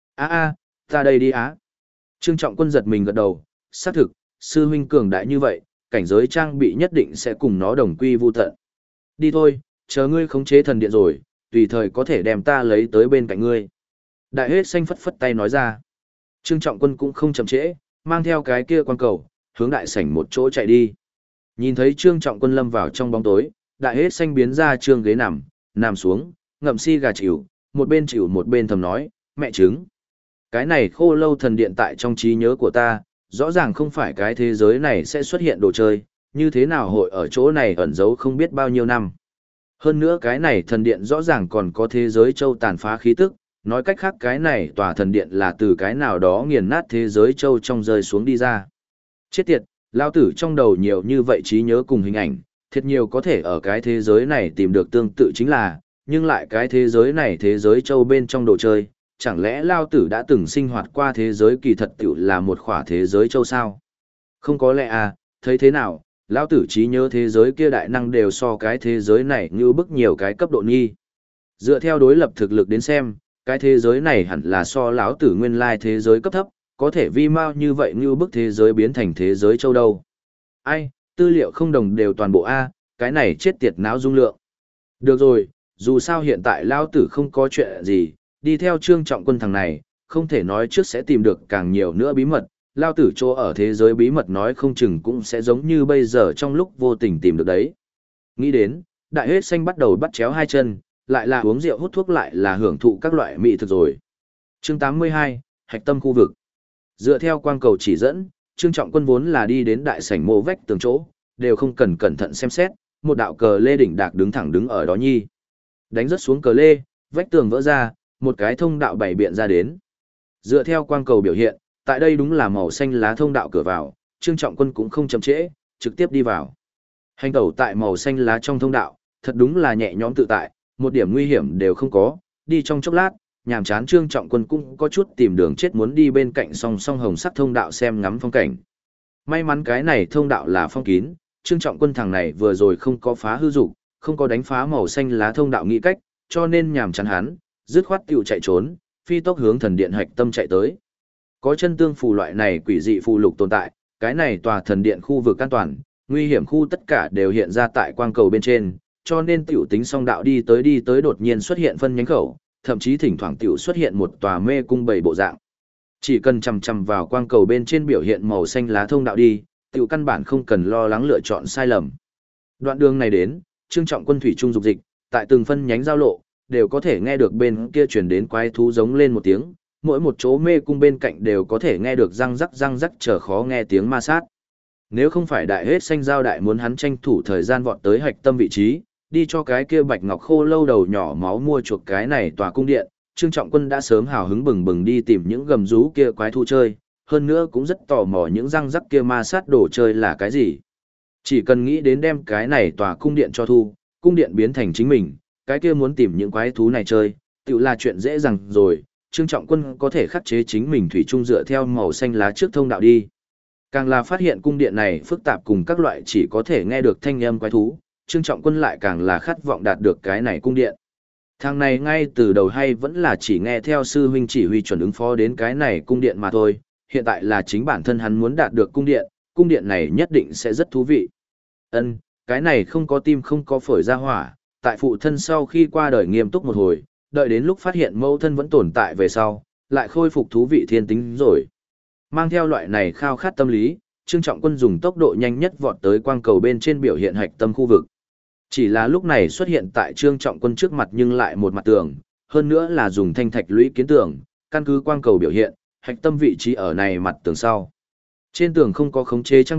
ta đây đi á. Trương Trọng Quân giật mình gật đầu, xác thực, sư huynh cường đại như vậy, cảnh giới trang bị nhất định sẽ cùng nó đồng quy vu tận. Đi thôi, chờ ngươi khống chế thần điện rồi, tùy thời có thể đem ta lấy tới bên cạnh ngươi. Đại hết xanh phất phất tay nói ra. Trương Trọng Quân cũng không chậm trễ, mang theo cái kia quan cầu, hướng đại sảnh một chỗ chạy đi. Nhìn thấy Trương Trọng Quân lâm vào trong bóng tối, đại hết xanh biến ra trương ghế nằm xuống, ngậm si gà chịu một bên thầm nói, mẹ trứng. Cái này khô lâu thần điện tại trong trí nhớ của ta, rõ ràng không phải cái thế giới này sẽ xuất hiện đồ chơi, như thế nào hội ở chỗ này ẩn giấu không biết bao nhiêu năm. Hơn nữa cái này thần điện rõ ràng còn có thế giới châu tàn phá khí tức, nói cách khác cái này tòa thần điện là từ cái nào đó nghiền nát thế giới châu trong rơi xuống đi ra. Chết tiệt, lao tử trong đầu nhiều như vậy trí nhớ cùng hình ảnh, thiệt nhiều có thể ở cái thế giới này tìm được tương tự chính là, nhưng lại cái thế giới này thế giới châu bên trong đồ chơi, chẳng lẽ lao tử đã từng sinh hoạt qua thế giới kỳ thật tiểu là một khỏa thế giới châu sao? Không có lẽ à, thấy thế nào, lao tử trí nhớ thế giới kia đại năng đều so cái thế giới này như bức nhiều cái cấp độ nghi. Dựa theo đối lập thực lực đến xem, cái thế giới này hẳn là so lão tử nguyên lai thế giới cấp thấp, có thể vi mau như vậy như bức thế giới biến thành thế giới châu đâu. Ai, tư liệu không đồng đều toàn bộ A, cái này chết tiệt não dung lượng. Được rồi, dù sao hiện tại lão tử không có chuyện gì, đi theo Trương Trọng Quân thằng này, không thể nói trước sẽ tìm được càng nhiều nữa bí mật, lão tử chỗ ở thế giới bí mật nói không chừng cũng sẽ giống như bây giờ trong lúc vô tình tìm được đấy. Nghĩ đến, đại hết xanh bắt đầu bắt chéo hai chân, lại là uống rượu hút thuốc lại là hưởng thụ các loại mỹ thực rồi. Chương 82, Hạch tâm khu vực. Dựa theo quang cầu chỉ dẫn, Trương Trọng Quân vốn là đi đến đại sảnh mộ vách tường chỗ, đều không cần cẩn thận xem xét, một đạo cờ lê đỉnh đạc đứng ở đó nhi. Đánh rất xuống cờ lê, vách tường vỡ ra, một cái thông đạo bảy biện ra đến. Dựa theo quang cầu biểu hiện, tại đây đúng là màu xanh lá thông đạo cửa vào, Trương Trọng Quân cũng không chậm trễ, trực tiếp đi vào. Hành tẩu tại màu xanh lá trong thông đạo, thật đúng là nhẹ nhõm tự tại, một điểm nguy hiểm đều không có, đi trong chốc lát, nhàm chán Trương Trọng Quân cũng có chút tìm đường chết muốn đi bên cạnh song song hồng sắc thông đạo xem ngắm phong cảnh. May mắn cái này thông đạo là phong kín, Trương Trọng Quân thằng này vừa rồi không có phá hư dục, không có đánh phá màu xanh lá thông đạo nghĩ cách, cho nên nhàm chán hắn, dứt khoát tiểu chạy trốn, phi tốc hướng thần điện hạch tâm chạy tới. Có chân tương phù loại này quỷ dị phù lục tồn tại, cái này tòa thần điện khu vực an toàn, nguy hiểm khu tất cả đều hiện ra tại quang cầu bên trên, cho nên tiểu tính song đạo đi tới đột nhiên xuất hiện phân nhánh khẩu, thậm chí thỉnh thoảng tiểu xuất hiện một tòa mê cung bảy bộ dạng. Chỉ cần chằm chằm vào quang cầu bên trên biểu hiện màu xanh lá thông đạo đi, tiểu căn bản không cần lo lắng lựa chọn sai lầm. Đoạn đường này đến, Trương Trọng Quân thủy trung dục dịch, tại từng phân nhánh giao lộ, đều có thể nghe được bên kia truyền đến quái thú giống lên một tiếng, mỗi một chỗ mê cung bên cạnh đều có thể nghe được răng rắc chờ khó nghe tiếng ma sát. Nếu không phải đại hết xanh giao đại muốn hắn tranh thủ thời gian vọt tới hạch tâm vị trí, đi cho cái kia bạch ngọc khô lâu đầu nhỏ máu mua chuộc cái này tòa cung điện, Trương Trọng Quân đã sớm hào hứng bừng bừng đi tìm những gầm rú kia quái thú chơi, hơn nữa cũng rất tò mò những răng rắc kia ma sát đồ chơi là cái gì. Chỉ cần nghĩ đến đem cái này tòa cung điện cho thu, cung điện biến thành chính mình, cái kia muốn tìm những quái thú này chơi, tự là chuyện dễ dàng rồi, Trương Trọng Quân có thể khắc chế chính mình thủy chung dựa theo màu xanh lá trước thông đạo đi. Càng là phát hiện cung điện này phức tạp cùng các loại chỉ có thể nghe được thanh âm quái thú, Trương Trọng Quân lại càng là khát vọng đạt được cái này cung điện. Thằng này ngay từ đầu hay vẫn là chỉ nghe theo sư huynh chỉ huy chuẩn ứng phó đến cái này cung điện mà thôi, hiện tại là chính bản thân hắn muốn đạt được cung điện này nhất định sẽ rất thú vị. Ân, cái này không có tim không có phổi ra hỏa, tại phụ thân sau khi qua đời nghiêm túc một hồi, đợi đến lúc phát hiện mẫu thân vẫn tồn tại về sau, lại khôi phục thú vị thiên tính rồi. Mang theo loại này khao khát tâm lý, Trương Trọng Quân dùng tốc độ nhanh nhất vọt tới quang cầu bên trên biểu hiện hạch tâm khu vực. Chỉ là lúc này xuất hiện tại Trương Trọng Quân trước mặt nhưng lại một mặt tường, hơn nữa là dùng thanh thạch lũy kiến tường, căn cứ quang cầu biểu hiện, hạch tâm vị trí ở này mặt tường sau. Trên tường không có khống chế trang bị,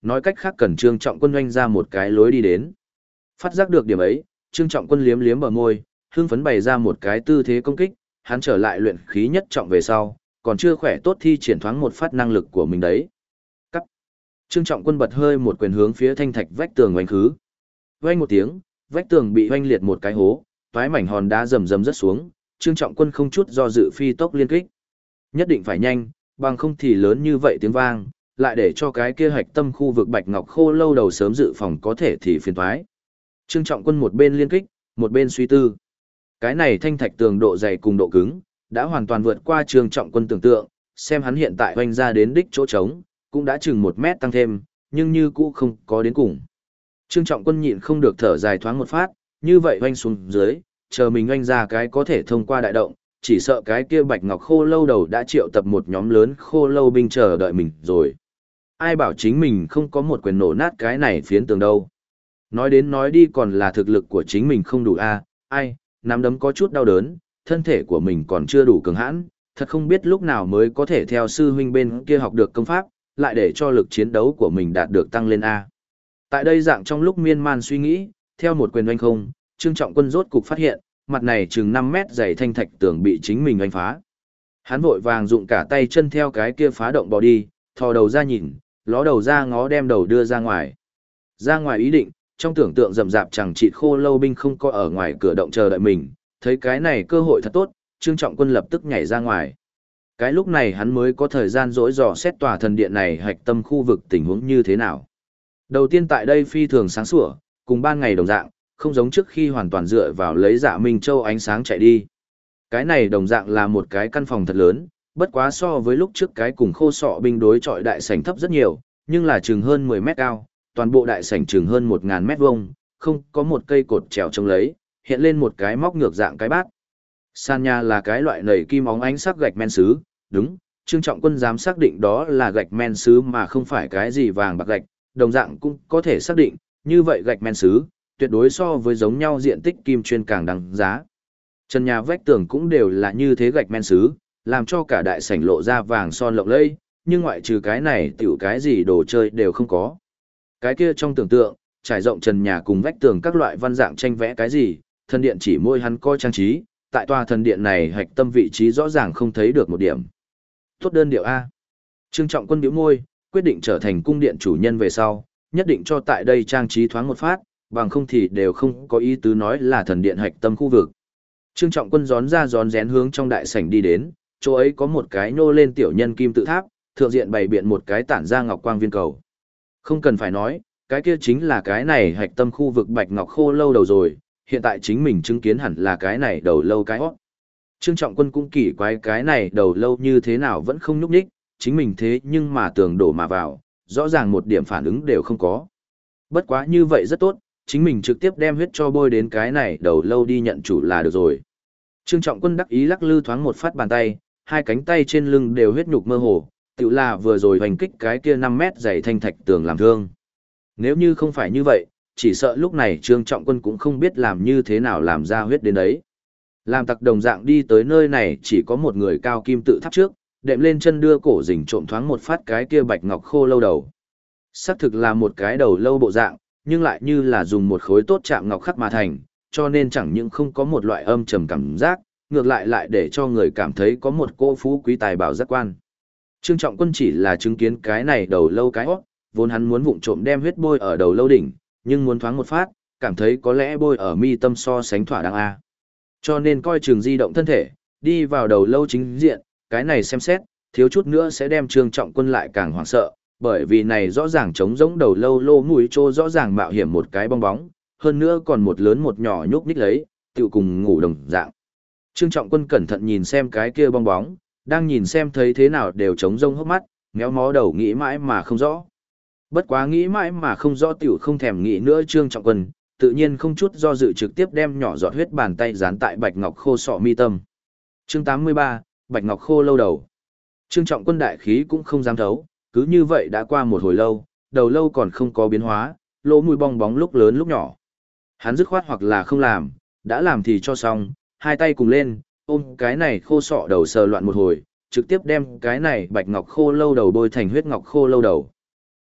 nói cách khác cần Trương Trọng Quân oanh ra một cái lối đi đến. Phát giác được điểm ấy, Trương Trọng Quân liếm liếm bờ môi, hưng phấn bày ra một cái tư thế công kích, hắn trở lại luyện khí nhất trọng về sau, còn chưa khỏe tốt thi triển thoáng một phát năng lực của mình đấy. Cắt. Trương Trọng Quân bật hơi một quyền hướng phía thanh thạch vách tường oanh khứ. Oanh một tiếng, vách tường bị oanh liệt một cái hố, toái mảnh hòn đá rầm rầm rớt xuống, Trương Trọng Quân không chút do dự phi tốc liên kích. Nhất định phải nhanh, bằng không thì lớn như vậy tiếng vang, lại để cho cái kia hạch tâm khu vực Bạch Ngọc Khô lâu đầu sớm dự phòng có thể thì phiền toái. Trương Trọng Quân một bên liên kích, một bên suy tư. Cái này thanh thạch tường độ dày cùng độ cứng, đã hoàn toàn vượt qua Trương Trọng Quân tưởng tượng, xem hắn hiện tại hoành ra đến đích chỗ trống, cũng đã chừng 1 mét tăng thêm, nhưng như cũ không có đến cùng. Trương Trọng Quân nhịn không được thở dài thoáng một phát, như vậy hoành xuống dưới, chờ mình hoành ra cái có thể thông qua đại động, chỉ sợ cái kia Bạch Ngọc Khô lâu đầu đã triệu tập một nhóm lớn khô lâu binh chờ đợi mình rồi. Ai bảo chính mình không có một quyền nổ nát cái này phiến tường đâu. Nói đến nói đi còn là thực lực của chính mình không đủ ai, nắm đấm có chút đau đớn, thân thể của mình còn chưa đủ cường hãn, thật không biết lúc nào mới có thể theo sư huynh bên kia học được công pháp, lại để cho lực chiến đấu của mình đạt được tăng lên A. Tại đây dạng trong lúc miên man suy nghĩ, theo một quyền oanh không, Trương Trọng Quân rốt cục phát hiện, mặt này chừng 5 mét dày thanh thạch tường bị chính mình oanh phá. Hắn vội vàng dụng cả tay chân theo cái kia phá động bỏ đi, thò đầu ra nhìn, ló đầu ra ngó đem đầu đưa ra ngoài. Ra ngoài ý định, trong tưởng tượng rậm rạp chẳng chịt khô lâu binh không có ở ngoài cửa động chờ đợi mình, thấy cái này cơ hội thật tốt, Trương Trọng Quân lập tức nhảy ra ngoài. Cái lúc này hắn mới có thời gian dỗi dò xét tòa thần điện này hạch tâm khu vực tình huống như thế nào. Đầu tiên tại đây phi thường sáng sủa, cùng ban ngày đồng dạng, không giống trước khi hoàn toàn dựa vào lấy Dạ Minh Châu ánh sáng chạy đi. Cái này đồng dạng là một cái căn phòng thật lớn, bất quá so với lúc trước cái cùng khô sọ binh đối chọi đại sảnh thấp rất nhiều, nhưng là chừng hơn 10 mét cao, toàn bộ đại sảnh chừng hơn 1000 mét vuông, không có một cây cột trèo trông lấy, hiện lên một cái móc ngược dạng cái bát. Sàn nhà là cái loại nảy kim óng ánh sắc gạch men sứ, đúng, Trương Trọng Quân dám xác định đó là gạch men sứ mà không phải cái gì vàng bạc gạch, đồng dạng cũng có thể xác định, như vậy gạch men sứ, tuyệt đối so với giống nhau diện tích kim chuyên càng đáng giá. Trần nhà vách tường cũng đều là như thế gạch men sứ, làm cho cả đại sảnh lộ ra vàng son lộng lẫy, nhưng ngoại trừ cái này tiểu cái gì đồ chơi đều không có. Cái kia trong tưởng tượng, trải rộng trần nhà cùng vách tường các loại văn dạng tranh vẽ cái gì, thần điện chỉ môi hắn coi trang trí, tại tòa thần điện này hạch tâm vị trí rõ ràng không thấy được một điểm. Tốt đơn điệu A. Trương Trọng Quân bĩu môi, quyết định trở thành cung điện chủ nhân về sau, nhất định cho tại đây trang trí thoáng một phát, bằng không thì đều không có ý tứ nói là thần điện hạch tâm khu vực. Trương Trọng Quân rón ra rón rén hướng trong đại sảnh đi đến, chỗ ấy có một cái nô lên tiểu nhân kim tự tháp, thượng diện bày biện một cái tản ra ngọc quang viên cầu. Không cần phải nói, cái kia chính là cái này hạch tâm khu vực Bạch Ngọc Khô lâu đầu rồi, hiện tại chính mình chứng kiến hẳn là cái này đầu lâu cái hót. Trương Trọng Quân cũng kỳ quái cái này đầu lâu như thế nào vẫn không nhúc nhích, chính mình thế nhưng mà tường đổ mà vào, rõ ràng một điểm phản ứng đều không có. Bất quá như vậy rất tốt, chính mình trực tiếp đem huyết cho bôi đến cái này đầu lâu đi nhận chủ là được rồi. Trương Trọng Quân đắc ý lắc lư thoáng một phát bàn tay, hai cánh tay trên lưng đều huyết nhục mơ hồ, tự là vừa rồi hoành kích cái kia 5 mét dày thanh thạch tường làm thương. Nếu như không phải như vậy, chỉ sợ lúc này Trương Trọng Quân cũng không biết làm như thế nào làm ra huyết đến đấy. Làm tặc đồng dạng đi tới nơi này chỉ có một người cao kim tự tháp trước, đệm lên chân đưa cổ rình trộm thoáng một phát cái kia Bạch Ngọc Khô lâu đầu. Xác thực là một cái đầu lâu bộ dạng, nhưng lại như là dùng một khối tốt chạm ngọc khắc mà thành, cho nên chẳng những không có một loại âm trầm cảm giác, ngược lại lại để cho người cảm thấy có một cô phú quý tài bảo giác quan. Trương Trọng Quân chỉ là chứng kiến cái này đầu lâu cái hót, vốn hắn muốn vụng trộm đem huyết bôi ở đầu lâu đỉnh, nhưng muốn thoáng một phát, cảm thấy có lẽ bôi ở mi tâm so sánh thỏa đáng a. Cho nên coi chừng di động thân thể, đi vào đầu lâu chính diện, cái này xem xét, thiếu chút nữa sẽ đem Trương Trọng Quân lại càng hoảng sợ, bởi vì này rõ ràng trống rỗng đầu lâu lô mũi trô rõ ràng mạo hiểm một cái bong bóng, hơn nữa còn một lớn một nhỏ nhúc nhích lấy, tựu cùng ngủ đồng dạng. Trương Trọng Quân cẩn thận nhìn xem cái kia bong bóng, đang nhìn xem thấy thế nào đều trống rỗng hốc mắt, méo mó đầu nghĩ mãi mà không rõ. Bất quá nghĩ mãi mà không rõ tiểu không thèm nghĩ nữa Trương Trọng Quân, tự nhiên không chút do dự trực tiếp đem nhỏ giọt huyết bàn tay dán tại Bạch Ngọc Khô sọ mi tâm. Chương 83, Bạch Ngọc Khô lâu đầu. Trương Trọng Quân đại khí cũng không dám thấu, cứ như vậy đã qua một hồi lâu, đầu lâu còn không có biến hóa, lỗ mũi bong bóng lúc lớn lúc nhỏ. Hắn dứt khoát hoặc là không làm, đã làm thì cho xong, hai tay cùng lên, ôm cái này khô sọ đầu sờ loạn một hồi, trực tiếp đem cái này Bạch Ngọc Khô lâu đầu bôi thành huyết ngọc khô lâu đầu.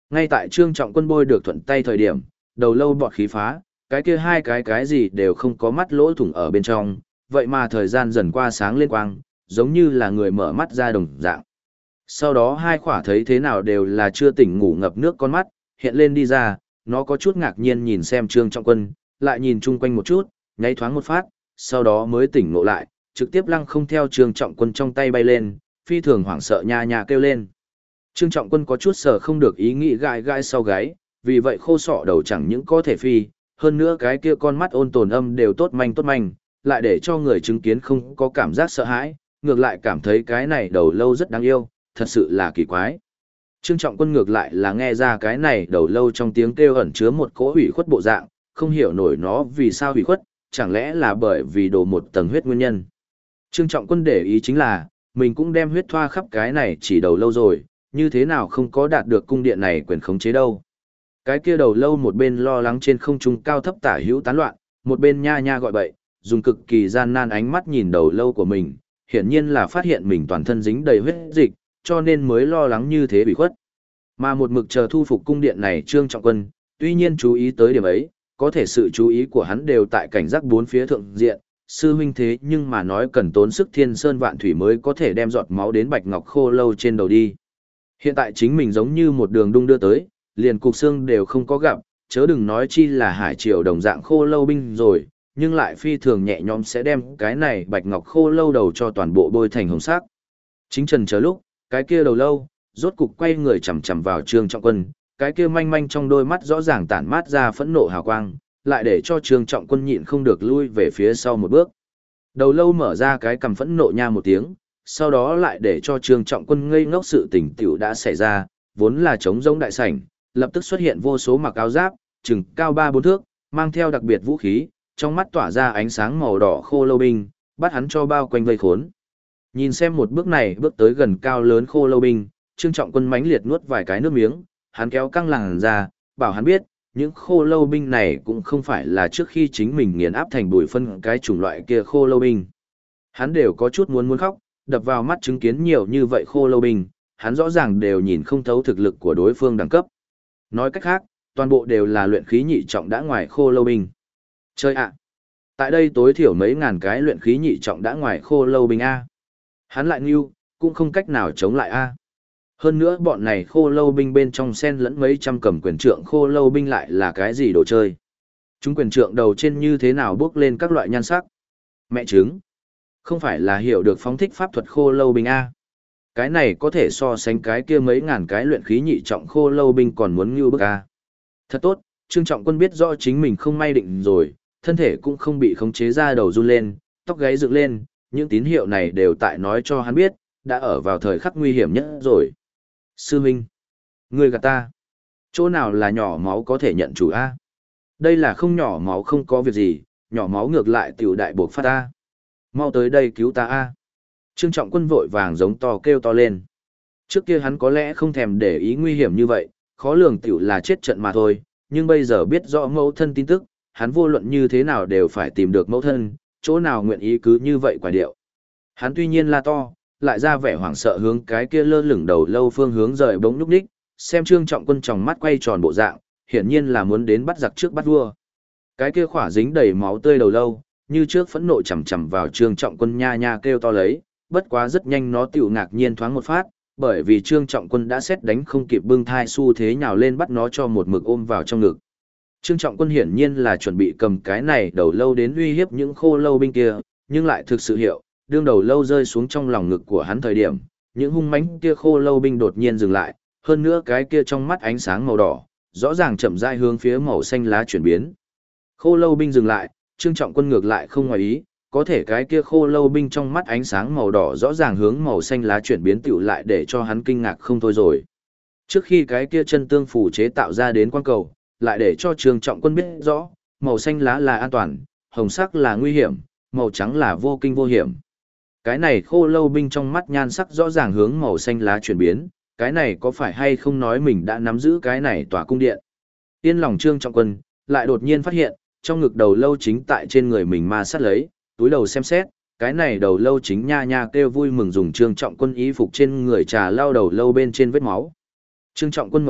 Ngay tại Trương Trọng Quân bôi được thuận tay thời điểm, đầu lâu bọt khí phá, cái kia hai cái gì đều không có mắt lỗ thủng ở bên trong, vậy mà thời gian dần qua sáng lên quang, giống như là người mở mắt ra đồng dạng. Sau đó hai khỏa thấy thế nào đều là chưa tỉnh ngủ ngập nước con mắt, hiện lên đi ra, nó có chút ngạc nhiên nhìn xem Trương Trọng Quân, lại nhìn chung quanh một chút, nháy thoáng một phát, sau đó mới tỉnh ngộ lại, trực tiếp lăng không theo Trương Trọng Quân trong tay bay lên, phi thường hoảng sợ nha nha kêu lên. Trương Trọng Quân có chút sợ không được ý nghĩ gai gai sau gáy, vì vậy khô sọ đầu chẳng những có thể phi, hơn nữa cái kia con mắt ôn tồn âm đều tốt manh, lại để cho người chứng kiến không có cảm giác sợ hãi, ngược lại cảm thấy cái này đầu lâu rất đáng yêu, thật sự là kỳ quái. Trương Trọng Quân ngược lại là nghe ra cái này đầu lâu trong tiếng kêu ẩn chứa một cỗ hủy khuất bộ dạng, không hiểu nổi nó vì sao hủy khuất, chẳng lẽ là bởi vì đổ một tầng huyết nguyên nhân. Trương Trọng Quân để ý chính là, mình cũng đem huyết thoa khắp cái này chỉ đầu lâu rồi, như thế nào không có đạt được cung điện này quyền khống chế đâu. Cái kia đầu lâu một bên lo lắng trên không trung cao thấp tả hữu tán loạn, một bên nha nha gọi bậy, dùng cực kỳ gian nan ánh mắt nhìn đầu lâu của mình, hiển nhiên là phát hiện mình toàn thân dính đầy huyết dịch, cho nên mới lo lắng như thế bị khuất. Mà một mực chờ thu phục cung điện này Trương Trọng Quân, tuy nhiên chú ý tới điểm ấy, có thể sự chú ý của hắn đều tại cảnh giác bốn phía thượng diện, sư huynh thế nhưng mà nói cần tốn sức thiên sơn vạn thủy mới có thể đem giọt máu đến bạch ngọc khô lâu trên đầu đi. Hiện tại chính mình giống như một đường đung đưa tới, liền cục xương đều không có gặp, chớ đừng nói chi là hải triều đồng dạng khô lâu binh rồi, nhưng lại phi thường nhẹ nhõm sẽ đem cái này bạch ngọc khô lâu đầu cho toàn bộ bôi thành hồng sắc. Chính trần chờ lúc, cái kia đầu lâu, rốt cục quay người chằm chằm vào Trương Trọng Quân, cái kia manh manh trong đôi mắt rõ ràng tản mát ra phẫn nộ hào quang, lại để cho Trương Trọng Quân nhịn không được lui về phía sau một bước. Đầu lâu mở ra cái cằm phẫn nộ nha một tiếng, sau đó lại để cho Trương Trọng Quân ngây ngốc sự tình tiểu đã xảy ra, vốn là trống rỗng đại sảnh, lập tức xuất hiện vô số mặc áo giáp, chừng cao 3-4 thước, mang theo đặc biệt vũ khí, trong mắt tỏa ra ánh sáng màu đỏ khô lâu binh, bắt hắn cho bao quanh vây khốn. Nhìn xem một bước này bước tới gần cao lớn khô lâu binh, Trương Trọng Quân mãnh liệt nuốt vài cái nước miếng, hắn kéo căng làn ra, bảo hắn biết, những khô lâu binh này cũng không phải là trước khi chính mình nghiền áp thành bụi phân cái chủng loại kia khô lâu binh. Hắn đều có chút muốn khóc, đập vào mắt chứng kiến nhiều như vậy khô lâu binh, hắn rõ ràng đều nhìn không thấu thực lực của đối phương đẳng cấp. Nói cách khác, toàn bộ đều là luyện khí nhị trọng đã ngoài khô lâu binh. Chơi ạ! Tại đây tối thiểu mấy ngàn cái luyện khí nhị trọng đã ngoài khô lâu binh A. Hắn lại nghiêu, cũng không cách nào chống lại A. Hơn nữa bọn này khô lâu binh bên trong xen lẫn mấy trăm cầm quyền trượng khô lâu binh lại là cái gì đồ chơi. Chúng quyền trượng đầu trên như thế nào bước lên các loại nhan sắc. Mẹ trứng! Không phải là hiểu được phóng thích pháp thuật khô lâu binh A. Cái này có thể so sánh cái kia mấy ngàn cái luyện khí nhị trọng khô lâu binh còn muốn ngưu bức A. Thật tốt, Trương Trọng Quân biết rõ chính mình không may định rồi, thân thể cũng không bị khống chế ra đầu run lên, tóc gáy dựng lên, những tín hiệu này đều tại nói cho hắn biết, đã ở vào thời khắc nguy hiểm nhất rồi. Sư Minh, người gạt ta. Chỗ nào là nhỏ máu có thể nhận chủ A? Đây là không nhỏ máu không có việc gì, nhỏ máu ngược lại tiểu đại buộc phát A. Mau tới đây cứu ta A. Trương Trọng Quân vội vàng giống to kêu to lên. Trước kia hắn có lẽ không thèm để ý nguy hiểm như vậy, khó lường tiểu là chết trận mà thôi, nhưng bây giờ biết rõ mẫu thân tin tức, hắn vô luận như thế nào đều phải tìm được mẫu thân, chỗ nào nguyện ý cứ như vậy quả điệu. Hắn tuy nhiên la to, lại ra vẻ hoảng sợ hướng cái kia lơ lửng đầu lâu phương hướng rời bỗng nhúc nhích, xem Trương Trọng Quân tròng mắt quay tròn bộ dạng, hiển nhiên là muốn đến bắt giặc trước bắt vua. Cái kia khỏa dính đầy máu tươi đầu lâu, như trước phẫn nộ chầm chầm vào Trương Trọng Quân nha nha kêu to lấy, bất quá rất nhanh nó tiểu ngạc nhiên thoáng một phát, bởi vì Trương Trọng Quân đã xét đánh không kịp bưng thai xu thế nhào lên bắt nó cho một mực ôm vào trong ngực. Trương Trọng Quân hiển nhiên là chuẩn bị cầm cái này đầu lâu đến uy hiếp những khô lâu binh kia, nhưng lại thực sự hiệu, đương đầu lâu rơi xuống trong lòng ngực của hắn thời điểm, những hung mãnh kia khô lâu binh đột nhiên dừng lại, hơn nữa cái kia trong mắt ánh sáng màu đỏ, rõ ràng chậm rãi hướng phía màu xanh lá chuyển biến. Khô lâu binh dừng lại, Trương Trọng Quân ngược lại không ngoài ý, có thể cái kia khô lâu binh trong mắt ánh sáng màu đỏ rõ ràng hướng màu xanh lá chuyển biến tựu lại để cho hắn kinh ngạc không thôi rồi. Trước khi cái kia chân tương phủ chế tạo ra đến quan cầu, lại để cho Trương Trọng Quân biết rõ, màu xanh lá là an toàn, hồng sắc là nguy hiểm, màu trắng là vô kinh vô hiểm. Cái này khô lâu binh trong mắt nhan sắc rõ ràng hướng màu xanh lá chuyển biến, cái này có phải hay không nói mình đã nắm giữ cái này tòa cung điện. Yên lòng Trương Trọng Quân, lại đột nhiên phát hiện, trong ngực đầu lâu chính tại trên người mình ma sát lấy, túi đầu xem xét, cái này đầu lâu chính nha nha kêu vui mừng dùng Trương Trọng Quân y phục trên người trà lau đầu lâu bên trên vết máu. Trương Trọng Quân mộng ép,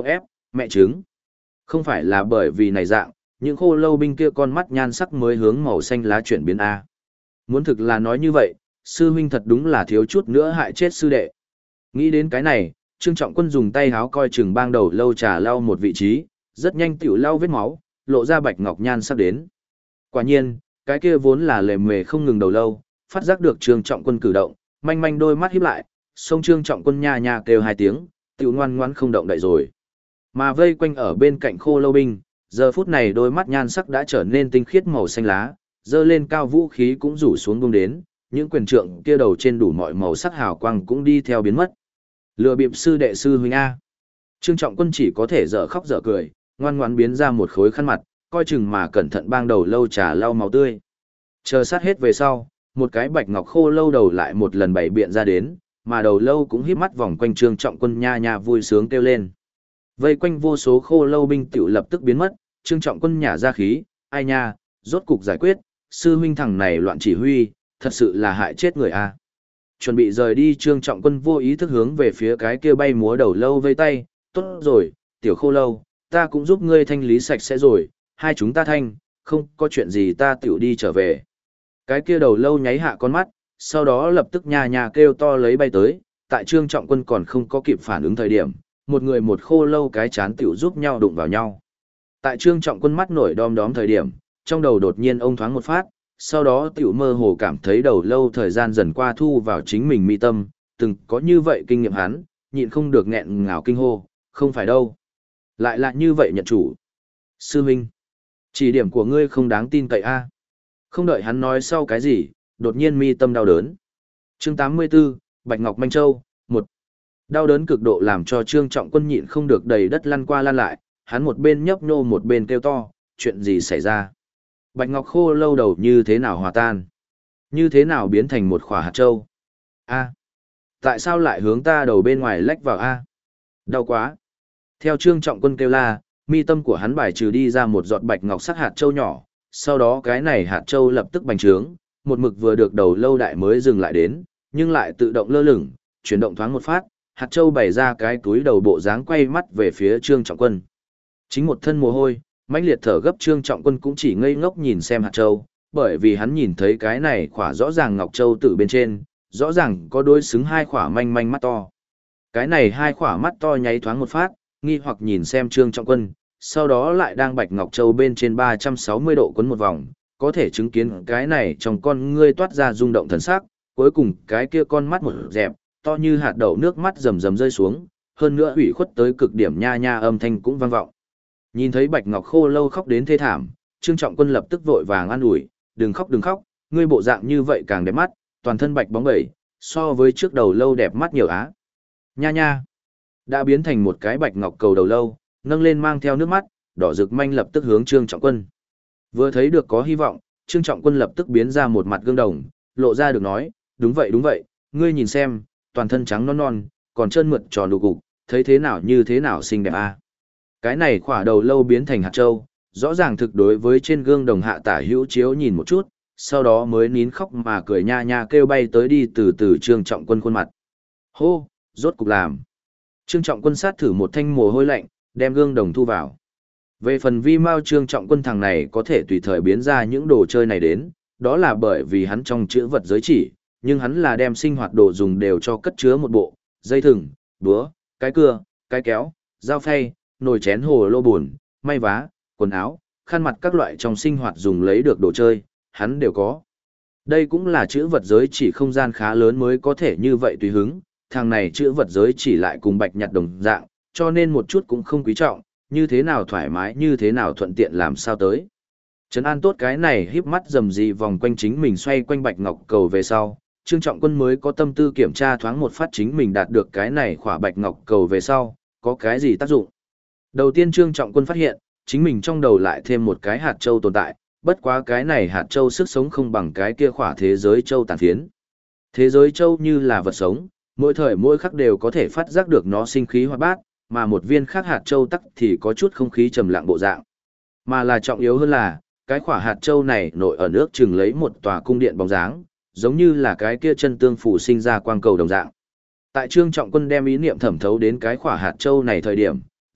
Mẹ chứng. Không phải là bởi vì này dạng, những khô lâu binh kia con mắt nhan sắc mới hướng màu xanh lá chuyển biến A. Muốn thực là nói như vậy, sư huynh thật đúng là thiếu chút nữa hại chết sư đệ. Nghĩ đến cái này, Trương Trọng Quân dùng tay háo coi chừng bang đầu lâu trà lau một vị trí, rất nhanh tiểu lau vết máu, lộ ra bạch ngọc nhan sắc đến. Quả nhiên, cái kia vốn là lề mề không ngừng đầu lâu, phát giác được Trương Trọng Quân cử động, manh manh đôi mắt híp lại, xông Trương Trọng Quân nha nha kêu hai tiếng, tiểu ngoan ngoãn không động đậy rồi. Mà vây quanh ở bên cạnh khô lâu binh, giờ phút này đôi mắt nhan sắc đã trở nên tinh khiết màu xanh lá, dơ lên cao vũ khí cũng rủ xuống buông đến, những quyền trượng kia đầu trên đủ mọi màu sắc hào quang cũng đi theo biến mất. Lừa bịp sư đệ sư huynh A. Trương Trọng Quân chỉ có thể dở khóc dở cười, ngoan ngoãn biến ra một khối khăn mặt, coi chừng mà cẩn thận bang đầu lâu trà lau máu tươi. Chờ sát hết về sau, một cái bạch ngọc khô lâu đầu lại một lần bày biện ra đến, mà đầu lâu cũng híp mắt vòng quanh Trương Trọng Quân nha nha vui sướng kêu lên. Vây quanh vô số khô lâu binh tiểu lập tức biến mất, Trương Trọng Quân nhả ra khí, ai nha, rốt cục giải quyết, sư huynh thằng này loạn chỉ huy, thật sự là hại chết người a. Chuẩn bị rời đi Trương Trọng Quân vô ý thức hướng về phía cái kia bay múa đầu lâu vây tay, tốt rồi, tiểu khô lâu, ta cũng giúp ngươi thanh lý sạch sẽ rồi, hai chúng ta thanh, không có chuyện gì ta tiểu đi trở về. Cái kia đầu lâu nháy hạ con mắt, sau đó lập tức nha nha kêu to lấy bay tới, tại Trương Trọng Quân còn không có kịp phản ứng thời điểm, một người một khô lâu cái chán tiểu giúp nhau đụng vào nhau. Tại Trương Trọng Quân mắt nổi đom đóm thời điểm, trong đầu đột nhiên ông thoáng một phát, sau đó tiểu mơ hồ cảm thấy đầu lâu thời gian dần qua thu vào chính mình mi tâm, từng có như vậy kinh nghiệm hắn, nhịn không được nghẹn ngào kinh hô, không phải đâu. Lại là như vậy nhận chủ. Sư Minh, chỉ điểm của ngươi không đáng tin cậy a. Không đợi hắn nói sau cái gì, đột nhiên mi tâm đau đớn. Chương 84, Bạch Ngọc Manh Châu, 1. Đau đớn cực độ làm cho Trương Trọng Quân nhịn không được đầy đất lăn qua lăn lại, hắn một bên nhấp nhô một bên kêu to, chuyện gì xảy ra? Bạch Ngọc khô lâu đầu như thế nào hòa tan? Như thế nào biến thành một khỏa hạt châu? A, tại sao lại hướng ta đầu bên ngoài lách vào a? Đau quá. Theo Trương Trọng Quân kêu la, mi tâm của hắn bài trừ đi ra một giọt bạch ngọc sắc hạt châu nhỏ, sau đó cái này hạt châu lập tức bành trướng, một mực vừa được đầu lâu đại mới dừng lại đến, nhưng lại tự động lơ lửng, chuyển động thoáng một phát, hạt châu bày ra cái túi đầu bộ dáng quay mắt về phía Trương Trọng Quân. Chính một thân mồ hôi, mãnh liệt thở gấp Trương Trọng Quân cũng chỉ ngây ngốc nhìn xem hạt châu, bởi vì hắn nhìn thấy cái này khỏa rõ ràng ngọc châu từ bên trên, rõ ràng có đối xứng hai khỏa manh manh mắt to. Cái này hai khỏa mắt to nháy thoáng một phát, nghi hoặc nhìn xem Trương Trọng Quân, sau đó lại đang bạch ngọc châu bên trên 360 độ quấn một vòng, có thể chứng kiến cái này trong con ngươi toát ra rung động thần sắc, cuối cùng cái kia con mắt một dẹp, to như hạt đậu nước mắt rầm rầm rơi xuống, hơn nữa ủy khuất tới cực điểm nha nha âm thanh cũng vang vọng. Nhìn thấy Bạch Ngọc khô lâu khóc đến thê thảm, Trương Trọng Quân lập tức vội vàng an ủi, đừng khóc, ngươi bộ dạng như vậy càng đẹp mắt, toàn thân bạch bóng bẩy, so với trước đầu lâu đẹp mắt nhiều á. Nha nha, đã biến thành một cái Bạch Ngọc cầu đầu lâu, nâng lên mang theo nước mắt, đỏ rực manh lập tức hướng Trương Trọng Quân. Vừa thấy được có hy vọng, Trương Trọng Quân lập tức biến ra một mặt gương đồng, lộ ra được nói, đúng vậy, ngươi nhìn xem, toàn thân trắng non non, còn chân mượt tròn đủ cục, thấy thế nào như thế nào xinh đẹp a. Cái này khỏa đầu lâu biến thành hạt châu, rõ ràng thực đối với trên gương đồng hạ tả hữu chiếu nhìn một chút, sau đó mới nín khóc mà cười nha nha kêu bay tới đi từ từ Trương Trọng Quân khuôn mặt. Hô, rốt cục làm. Trương Trọng Quân sát thử một thanh mồ hôi lạnh, đem gương đồng thu vào. Về phần vi mao Trương Trọng Quân thằng này có thể tùy thời biến ra những đồ chơi này đến, đó là bởi vì hắn trong chữ vật giới chỉ, nhưng hắn là đem sinh hoạt đồ dùng đều cho cất chứa một bộ, dây thừng, búa, cái cưa, cái kéo, dao phay, nồi chén hồ lô buồn, may vá, quần áo, khăn mặt các loại trong sinh hoạt dùng lấy được đồ chơi, hắn đều có. Đây cũng là chữ vật giới chỉ không gian khá lớn mới có thể như vậy tùy hứng, thằng này chữ vật giới chỉ lại cùng bạch nhặt đồng dạng, cho nên một chút cũng không quý trọng, như thế nào thoải mái như thế nào thuận tiện làm sao tới. Trấn an tốt cái này híp mắt rầm rì vòng quanh chính mình xoay quanh bạch ngọc cầu về sau, Trương Trọng Quân mới có tâm tư kiểm tra thoáng một phát chính mình đạt được cái này khỏa bạch ngọc cầu về sau, có cái gì tác dụng. Đầu tiên Trương Trọng Quân phát hiện, chính mình trong đầu lại thêm một cái hạt châu tồn tại, bất quá cái này hạt châu sức sống không bằng cái kia khỏa thế giới châu tàn phiến. Thế giới châu như là vật sống, mỗi thời mỗi khắc đều có thể phát giác được nó sinh khí hoạt bát, mà một viên khác hạt châu tắc thì có chút không khí trầm lặng bộ dạng. Mà là trọng yếu hơn là, cái khỏa hạt châu này nội ở nước chừng lấy một tòa cung điện bóng dáng, giống như là cái kia chân tương phủ sinh ra quang cầu đồng dạng. Tại Trương Trọng Quân đem ý niệm thẩm thấu đến cái khỏa hạt châu này thời điểm,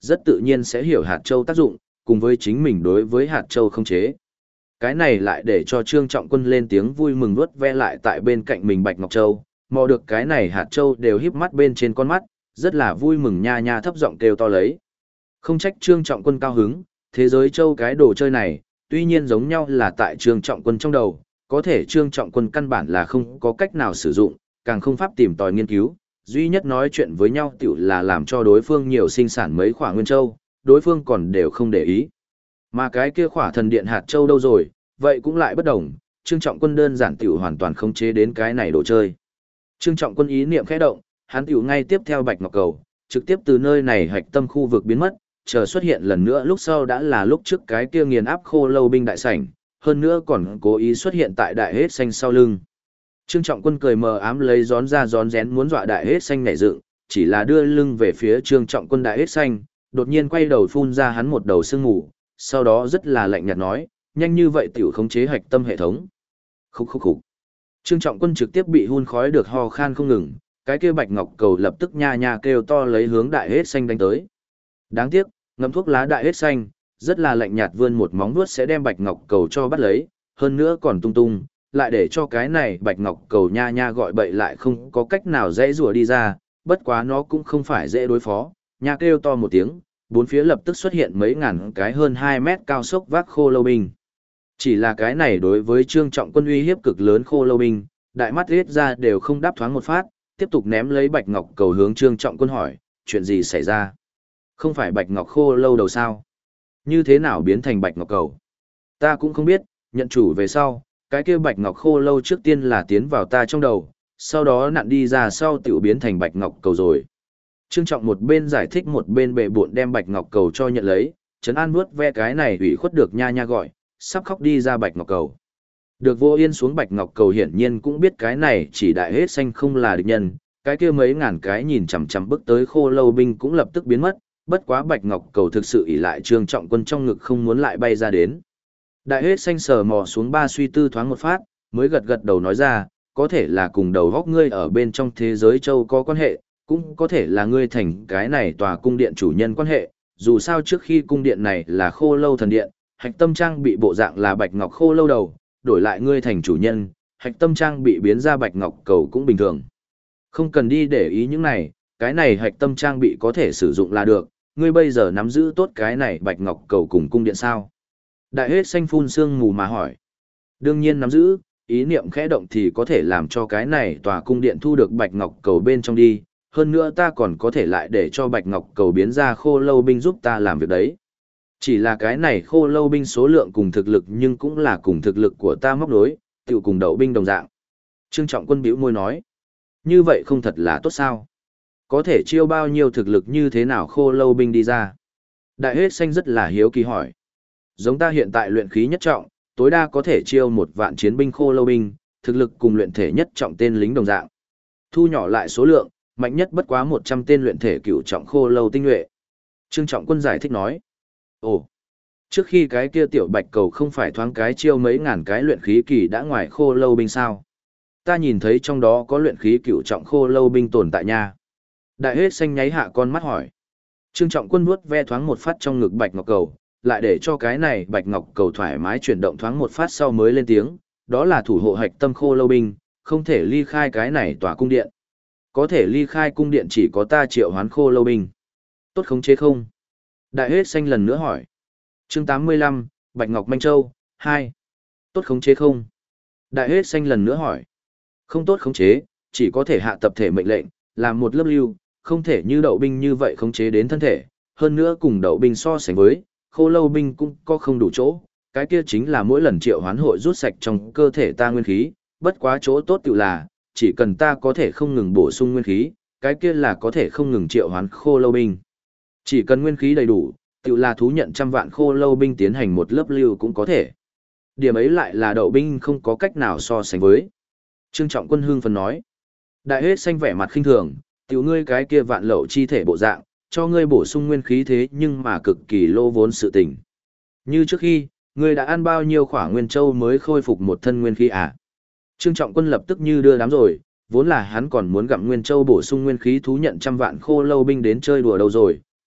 rất tự nhiên sẽ hiểu hạt châu tác dụng, cùng với chính mình đối với hạt châu không chế. Cái này lại để cho Trương Trọng Quân lên tiếng vui mừng vuốt ve lại tại bên cạnh mình Bạch Ngọc Châu, mò được cái này hạt châu đều híp mắt bên trên con mắt, rất là vui mừng nha nha thấp giọng kêu to lấy. Không trách Trương Trọng Quân cao hứng, thế giới châu cái đồ chơi này, tuy nhiên giống nhau là tại Trương Trọng Quân trong đầu, có thể Trương Trọng Quân căn bản là không có cách nào sử dụng, càng không pháp tìm tòi nghiên cứu, duy nhất nói chuyện với nhau tiểu là làm cho đối phương nhiều sinh sản mấy khỏa nguyên châu, đối phương còn đều không để ý. Mà cái kia khỏa thần điện hạt châu đâu rồi, vậy cũng lại bất đồng, Trương Trọng Quân đơn giản tiểu hoàn toàn không chế đến cái này đồ chơi. Trương Trọng Quân ý niệm khẽ động, hắn tiểu ngay tiếp theo Bạch Ngọc Cầu, trực tiếp từ nơi này hạch tâm khu vực biến mất, chờ xuất hiện lần nữa lúc sau đã là lúc trước cái kia nghiền áp khô lâu binh đại sảnh, hơn nữa còn cố ý xuất hiện tại đại hết xanh sau lưng. Trương Trọng Quân cười mờ ám lấy gión ra gión rén muốn dọa đại hết xanh nhảy dựng, chỉ là đưa lưng về phía Trương Trọng Quân đại hết xanh, đột nhiên quay đầu phun ra hắn một đầu sương ngủ, sau đó rất là lạnh nhạt nói, nhanh như vậy tiểu khống chế hạch tâm hệ thống. Khúc khúc khúc. Trương Trọng Quân trực tiếp bị hun khói được ho khan không ngừng, cái kia Bạch Ngọc Cầu lập tức nha nha kêu to lấy hướng đại hết xanh đánh tới. Đáng tiếc, ngậm thuốc lá đại hết xanh, rất là lạnh nhạt vươn một móng vuốt sẽ đem Bạch Ngọc Cầu cho bắt lấy, hơn nữa còn tung tung, lại để cho cái này Bạch Ngọc Cầu nha nha gọi bậy lại không có cách nào dễ rùa đi ra, bất quá nó cũng không phải dễ đối phó, nha kêu to một tiếng, bốn phía lập tức xuất hiện mấy ngàn cái hơn 2 mét cao sốc vác khô lâu binh. Chỉ là cái này đối với Trương Trọng Quân uy hiếp cực lớn khô lâu binh, đại mắt riết ra đều không đáp thoáng một phát, tiếp tục ném lấy Bạch Ngọc Cầu hướng Trương Trọng Quân hỏi, chuyện gì xảy ra? Không phải Bạch Ngọc khô lâu đầu sao? Như thế nào biến thành Bạch Ngọc Cầu? Ta cũng không biết, nhận chủ về sau, cái kia Bạch Ngọc khô lâu trước tiên là tiến vào ta trong đầu, sau đó nặn đi ra sau tiểu biến thành Bạch Ngọc Cầu rồi. Trương Trọng một bên giải thích một bên bệ bộn đem Bạch Ngọc Cầu cho nhận lấy, Trấn An vuốt ve cái này ủy khuất được nha nha gọi, sắp khóc đi ra Bạch Ngọc Cầu. Được vô yên xuống Bạch Ngọc Cầu hiển nhiên cũng biết cái này chỉ đại hết xanh không là địch nhân, cái kia mấy ngàn cái nhìn chằm chằm bước tới khô lâu binh cũng lập tức biến mất, bất quá Bạch Ngọc Cầu thực sự ỷ lại Trương Trọng Quân trong ngực không muốn lại bay ra đến. Đại hết xanh sờ mò xuống ba suy tư thoáng một phát, mới gật gật đầu nói ra, có thể là cùng đầu góc ngươi ở bên trong thế giới châu có quan hệ, cũng có thể là ngươi thành cái này tòa cung điện chủ nhân quan hệ, dù sao trước khi cung điện này là khô lâu thần điện, hạch tâm trang bị bộ dạng là Bạch Ngọc khô lâu đầu, đổi lại ngươi thành chủ nhân, hạch tâm trang bị biến ra Bạch Ngọc Cầu cũng bình thường. Không cần đi để ý những này, cái này hạch tâm trang bị có thể sử dụng là được, ngươi bây giờ nắm giữ tốt cái này Bạch Ngọc Cầu cùng cung điện sao? Đại hết xanh phun sương mù mà hỏi. Đương nhiên nắm giữ, ý niệm khẽ động thì có thể làm cho cái này tòa cung điện thu được Bạch Ngọc Cầu bên trong đi, hơn nữa ta còn có thể lại để cho Bạch Ngọc Cầu biến ra khô lâu binh giúp ta làm việc đấy. Chỉ là cái này khô lâu binh số lượng cùng thực lực nhưng cũng là cùng thực lực của ta móc đối, tự cùng đậu binh đồng dạng. Trương Trọng Quân bĩu môi nói. Như vậy không thật là tốt sao? Có thể chiêu bao nhiêu thực lực như thế nào khô lâu binh đi ra? Đại hết xanh rất là hiếu kỳ hỏi. Giống ta hiện tại luyện khí nhất trọng, tối đa có thể chiêu 1.000 chiến binh khô lâu binh, thực lực cùng luyện thể nhất trọng tên lính đồng dạng. Thu nhỏ lại số lượng, mạnh nhất bất quá 100 tên luyện thể cửu trọng khô lâu tinh nhuệ. Trương Trọng Quân giải thích nói. Ồ, trước khi cái kia tiểu Bạch Cầu không phải thoáng cái chiêu mấy ngàn cái luyện khí kỳ đã ngoài khô lâu binh sao? Ta nhìn thấy trong đó có luyện khí cửu trọng khô lâu binh tồn tại nha. Đại hết xanh nháy hạ con mắt hỏi. Trương Trọng Quân vuốt ve thoáng một phát trong ngực Bạch Ngọc Cầu, lại để cho cái này Bạch Ngọc Cầu thoải mái chuyển động thoáng một phát sau mới lên tiếng, đó là thủ hộ hạch tâm khô lâu binh, không thể ly khai cái này tòa cung điện. Có thể ly khai cung điện chỉ có ta triệu hoán khô lâu binh. Tốt khống chế không? Đại hết xanh lần nữa hỏi. Chương 85, Bạch Ngọc Manh Châu, 2. Tốt khống chế không? Đại hết xanh lần nữa hỏi. Không tốt khống chế, chỉ có thể hạ tập thể mệnh lệnh, làm một lớp lưu, không thể như đậu binh như vậy khống chế đến thân thể. Hơn nữa cùng đậu binh so sánh với, khô lâu binh cũng có không đủ chỗ. Cái kia chính là mỗi lần triệu hoán hội rút sạch trong cơ thể ta nguyên khí, bất quá chỗ tốt tự là, chỉ cần ta có thể không ngừng bổ sung nguyên khí, cái kia là có thể không ngừng triệu hoán khô lâu binh. Chỉ cần nguyên khí đầy đủ, tự là thú nhận 100 vạn khô lâu binh tiến hành một lớp lưu cũng có thể. Điểm ấy lại là đậu binh không có cách nào so sánh với. Trương Trọng Quân hưng phấn nói. Đại hết xanh vẻ mặt khinh thường, tiểu ngươi cái kia vạn lậu chi thể bộ dạng, cho ngươi bổ sung nguyên khí thế nhưng mà cực kỳ lô vốn sự tình. Như trước khi, ngươi đã ăn bao nhiêu khỏa nguyên châu mới khôi phục một thân nguyên khí à? Trương Trọng Quân lập tức như đưa đám rồi, vốn là hắn còn muốn gặm nguyên châu bổ sung nguyên khí thú nhận 100 vạn khô lâu binh đến chơi đùa đâu rồi,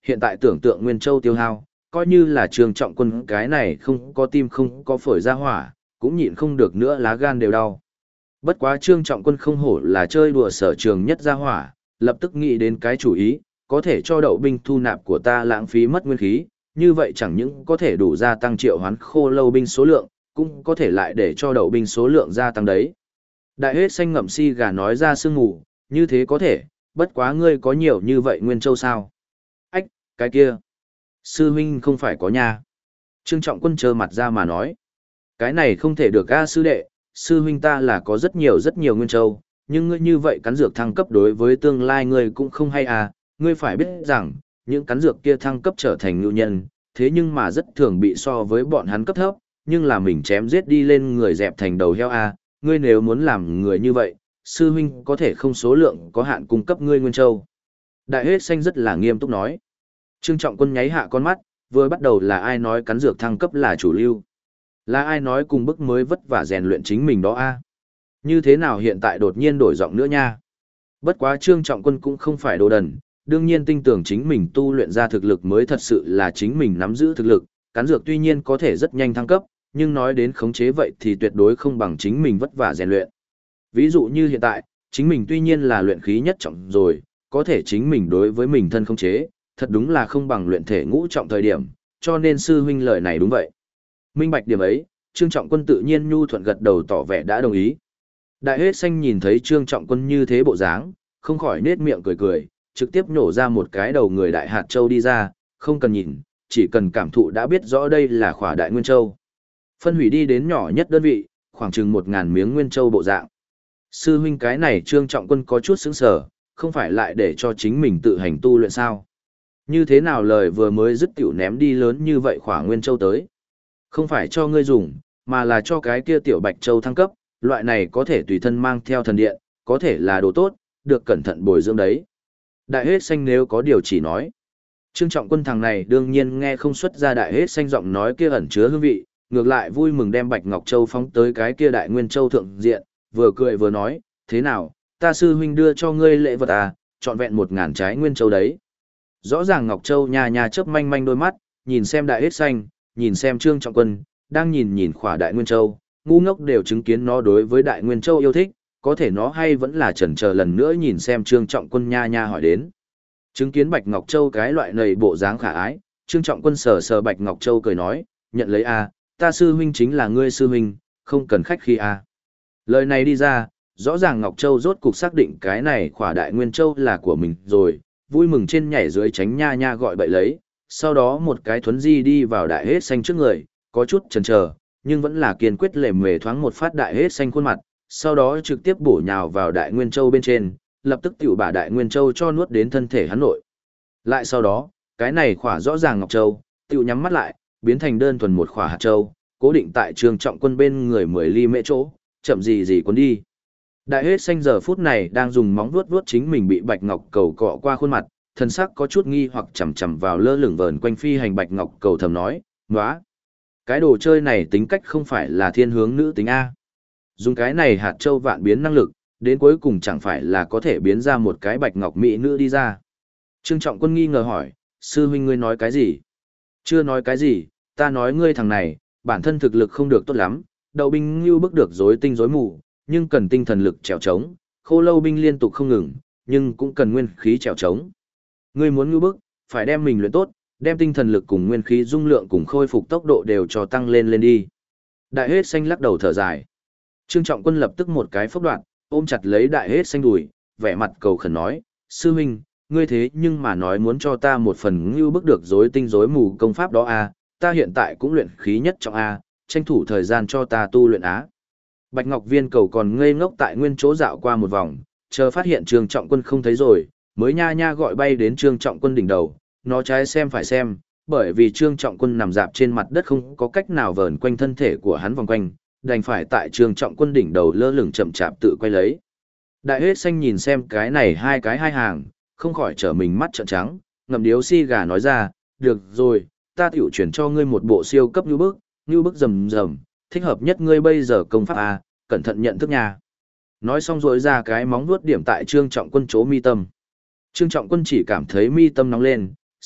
hiện tại tưởng tượng Nguyên Châu tiêu hao, coi như là Trương Trọng Quân cái này không có tim không có phổi ra hỏa, cũng nhịn không được nữa lá gan đều đau. Bất quá Trương Trọng Quân không hổ là chơi đùa sở trường nhất ra hỏa, lập tức nghĩ đến cái chủ ý, có thể cho đậu binh thu nạp của ta lãng phí mất nguyên khí, như vậy chẳng những có thể đủ gia tăng triệu hoán khô lâu binh số lượng, cũng có thể lại để cho đậu binh số lượng gia tăng đấy. Đại hết xanh ngậm si gà nói ra sương ngủ, như thế có thể, bất quá ngươi có nhiều như vậy Nguyên Châu sao? Ách, cái kia. Sư huynh không phải có nha. Trương Trọng Quân trơ mặt ra mà nói. Cái này không thể được a sư đệ, sư huynh ta là có rất nhiều Nguyên Châu, nhưng ngươi như vậy cắn dược thăng cấp đối với tương lai ngươi cũng không hay à, ngươi phải biết rằng, những cắn dược kia thăng cấp trở thành ngưu nhân, thế nhưng mà rất thường bị so với bọn hắn cấp thấp, nhưng là mình chém giết đi lên người dẹp thành đầu heo à, ngươi nếu muốn làm người như vậy, sư huynh có thể không số lượng có hạn cung cấp ngươi Nguyên Châu. Đại hết xanh rất là nghiêm túc nói. Trương Trọng Quân nháy hạ con mắt, vừa bắt đầu là ai nói cắn dược thăng cấp là chủ lưu. Là ai nói cùng bức mới vất vả rèn luyện chính mình đó a? Như thế nào hiện tại đột nhiên đổi giọng nữa nha? Bất quá Trương Trọng Quân cũng không phải đồ đần, đương nhiên tin tưởng chính mình tu luyện ra thực lực mới thật sự là chính mình nắm giữ thực lực, cắn dược tuy nhiên có thể rất nhanh thăng cấp, nhưng nói đến khống chế vậy thì tuyệt đối không bằng chính mình vất vả rèn luyện. Ví dụ như hiện tại, chính mình tuy nhiên là luyện khí nhất trọng rồi, có thể chính mình đối với mình thân khống chế, thật đúng là không bằng luyện thể ngũ trọng thời điểm, cho nên sư huynh lời này đúng vậy. Minh bạch điểm ấy, Trương Trọng Quân tự nhiên nhu thuận gật đầu tỏ vẻ đã đồng ý. Đại hết xanh nhìn thấy Trương Trọng Quân như thế bộ dáng, không khỏi nết miệng cười cười, trực tiếp nhổ ra một cái đầu người đại hạt châu đi ra, không cần nhìn, chỉ cần cảm thụ đã biết rõ đây là khỏa đại nguyên châu. Phân hủy đi đến nhỏ nhất đơn vị, khoảng chừng 1000 miếng nguyên châu bộ dạng. Sư huynh cái này Trương Trọng Quân có chút sững sờ, không phải lại để cho chính mình tự hành tu luyện sao? Như thế nào lời vừa mới dứt tiểu ném đi lớn như vậy khỏa nguyên châu tới? Không phải cho ngươi dùng, mà là cho cái kia tiểu bạch châu thăng cấp, loại này có thể tùy thân mang theo thần điện, có thể là đồ tốt, được cẩn thận bồi dưỡng đấy. Đại hết xanh nếu có điều chỉ nói. Trương Trọng Quân thằng này đương nhiên nghe không xuất ra đại hết xanh giọng nói kia ẩn chứa hương vị, ngược lại vui mừng đem Bạch Ngọc Châu phóng tới cái kia đại nguyên châu thượng diện, vừa cười vừa nói, thế nào, ta sư huynh đưa cho ngươi lễ vật à, trọn vẹn 1000 trái nguyên châu đấy. Rõ ràng Ngọc Châu nhà nhà chớp manh manh đôi mắt, nhìn xem đại hết xanh, nhìn xem Trương Trọng Quân, đang nhìn khỏa đại nguyên châu, ngu ngốc đều chứng kiến nó đối với đại nguyên châu yêu thích, có thể nó hay vẫn là chần chờ lần nữa nhìn xem Trương Trọng Quân nha nha hỏi đến. Chứng kiến Bạch Ngọc Châu cái loại nầy bộ dáng khả ái, Trương Trọng Quân sờ sờ Bạch Ngọc Châu cười nói, nhận lấy a, ta sư huynh chính là ngươi sư huynh, không cần khách khi a. Lời này đi ra, rõ ràng Ngọc Châu rốt cục xác định cái này khỏa đại nguyên châu là của mình rồi, vui mừng trên nhảy dưới tránh nha nha gọi bậy lấy, sau đó một cái thuấn di đi vào đại hết xanh trước người, có chút chần chờ, nhưng vẫn là kiên quyết lề mề thoáng một phát đại hết xanh khuôn mặt, sau đó trực tiếp bổ nhào vào đại nguyên châu bên trên, lập tức tiểu bả đại nguyên châu cho nuốt đến thân thể hắn nội. Lại sau đó, cái này khỏa rõ ràng ngọc châu, tiểu nhắm mắt lại, biến thành đơn thuần một khỏa hạt châu, cố định tại Trương Trọng Quân bên người 10 ly mễ chỗ, chậm gì cuốn đi. Đại hết xanh giờ phút này đang dùng móng vuốt vuốt chính mình bị bạch ngọc cầu cọ qua khuôn mặt, thân sắc có chút nghi hoặc chằm chằm vào lơ lửng vờn quanh phi hành bạch ngọc cầu thầm nói, "Nóa, cái đồ chơi này tính cách không phải là thiên hướng nữ tính a. Dùng cái này hạt châu vạn biến năng lực, đến cuối cùng chẳng phải là có thể biến ra một cái bạch ngọc mỹ nữ đi ra." Trương Trọng Quân nghi ngờ hỏi, "Sư huynh ngươi nói cái gì?" "Chưa nói cái gì, ta nói ngươi thằng này, bản thân thực lực không được tốt lắm, đậu binh như bức được rối tinh rối mù, nhưng cần tinh thần lực trèo trống, khô lâu binh liên tục không ngừng, nhưng cũng cần nguyên khí trèo trống. Ngươi muốn như bức, phải đem mình luyện tốt, đem tinh thần lực cùng nguyên khí dung lượng cùng khôi phục tốc độ đều cho tăng lên đi." Đại hết xanh lắc đầu thở dài. Trương Trọng Quân lập tức một cái phốc đoạn, ôm chặt lấy đại hết xanh đùi, vẻ mặt cầu khẩn nói, "Sư huynh, ngươi thế nhưng mà nói muốn cho ta một phần như bức được rối tinh rối mù công pháp đó à, ta hiện tại cũng luyện khí nhất trọng a, tranh thủ thời gian cho ta tu luyện á." Bạch Ngọc Viên cầu còn ngây ngốc tại nguyên chỗ dạo qua một vòng, chờ phát hiện Trương Trọng Quân không thấy rồi, mới nha nha gọi bay đến Trương Trọng Quân đỉnh đầu, nó trái xem phải xem, bởi vì Trương Trọng Quân nằm dạp trên mặt đất không có cách nào vờn quanh thân thể của hắn vòng quanh, đành phải tại Trương Trọng Quân đỉnh đầu lơ lửng chậm chạp tự quay lấy. Đại hết xanh nhìn xem cái này hai cái hai hàng, không khỏi trở mình mắt trợn trắng, ngậm điếu xi gà nói ra, "Được rồi, ta tiểu chuyển cho ngươi một bộ siêu cấp như bức rầm rầm, thích hợp nhất ngươi bây giờ công pháp a, cẩn thận nhận thức nha." Nói xong rồi ra cái móng vuốt điểm tại Trương Trọng Quân chỗ mi tâm. Trương Trọng Quân chỉ cảm thấy mi tâm nóng lên,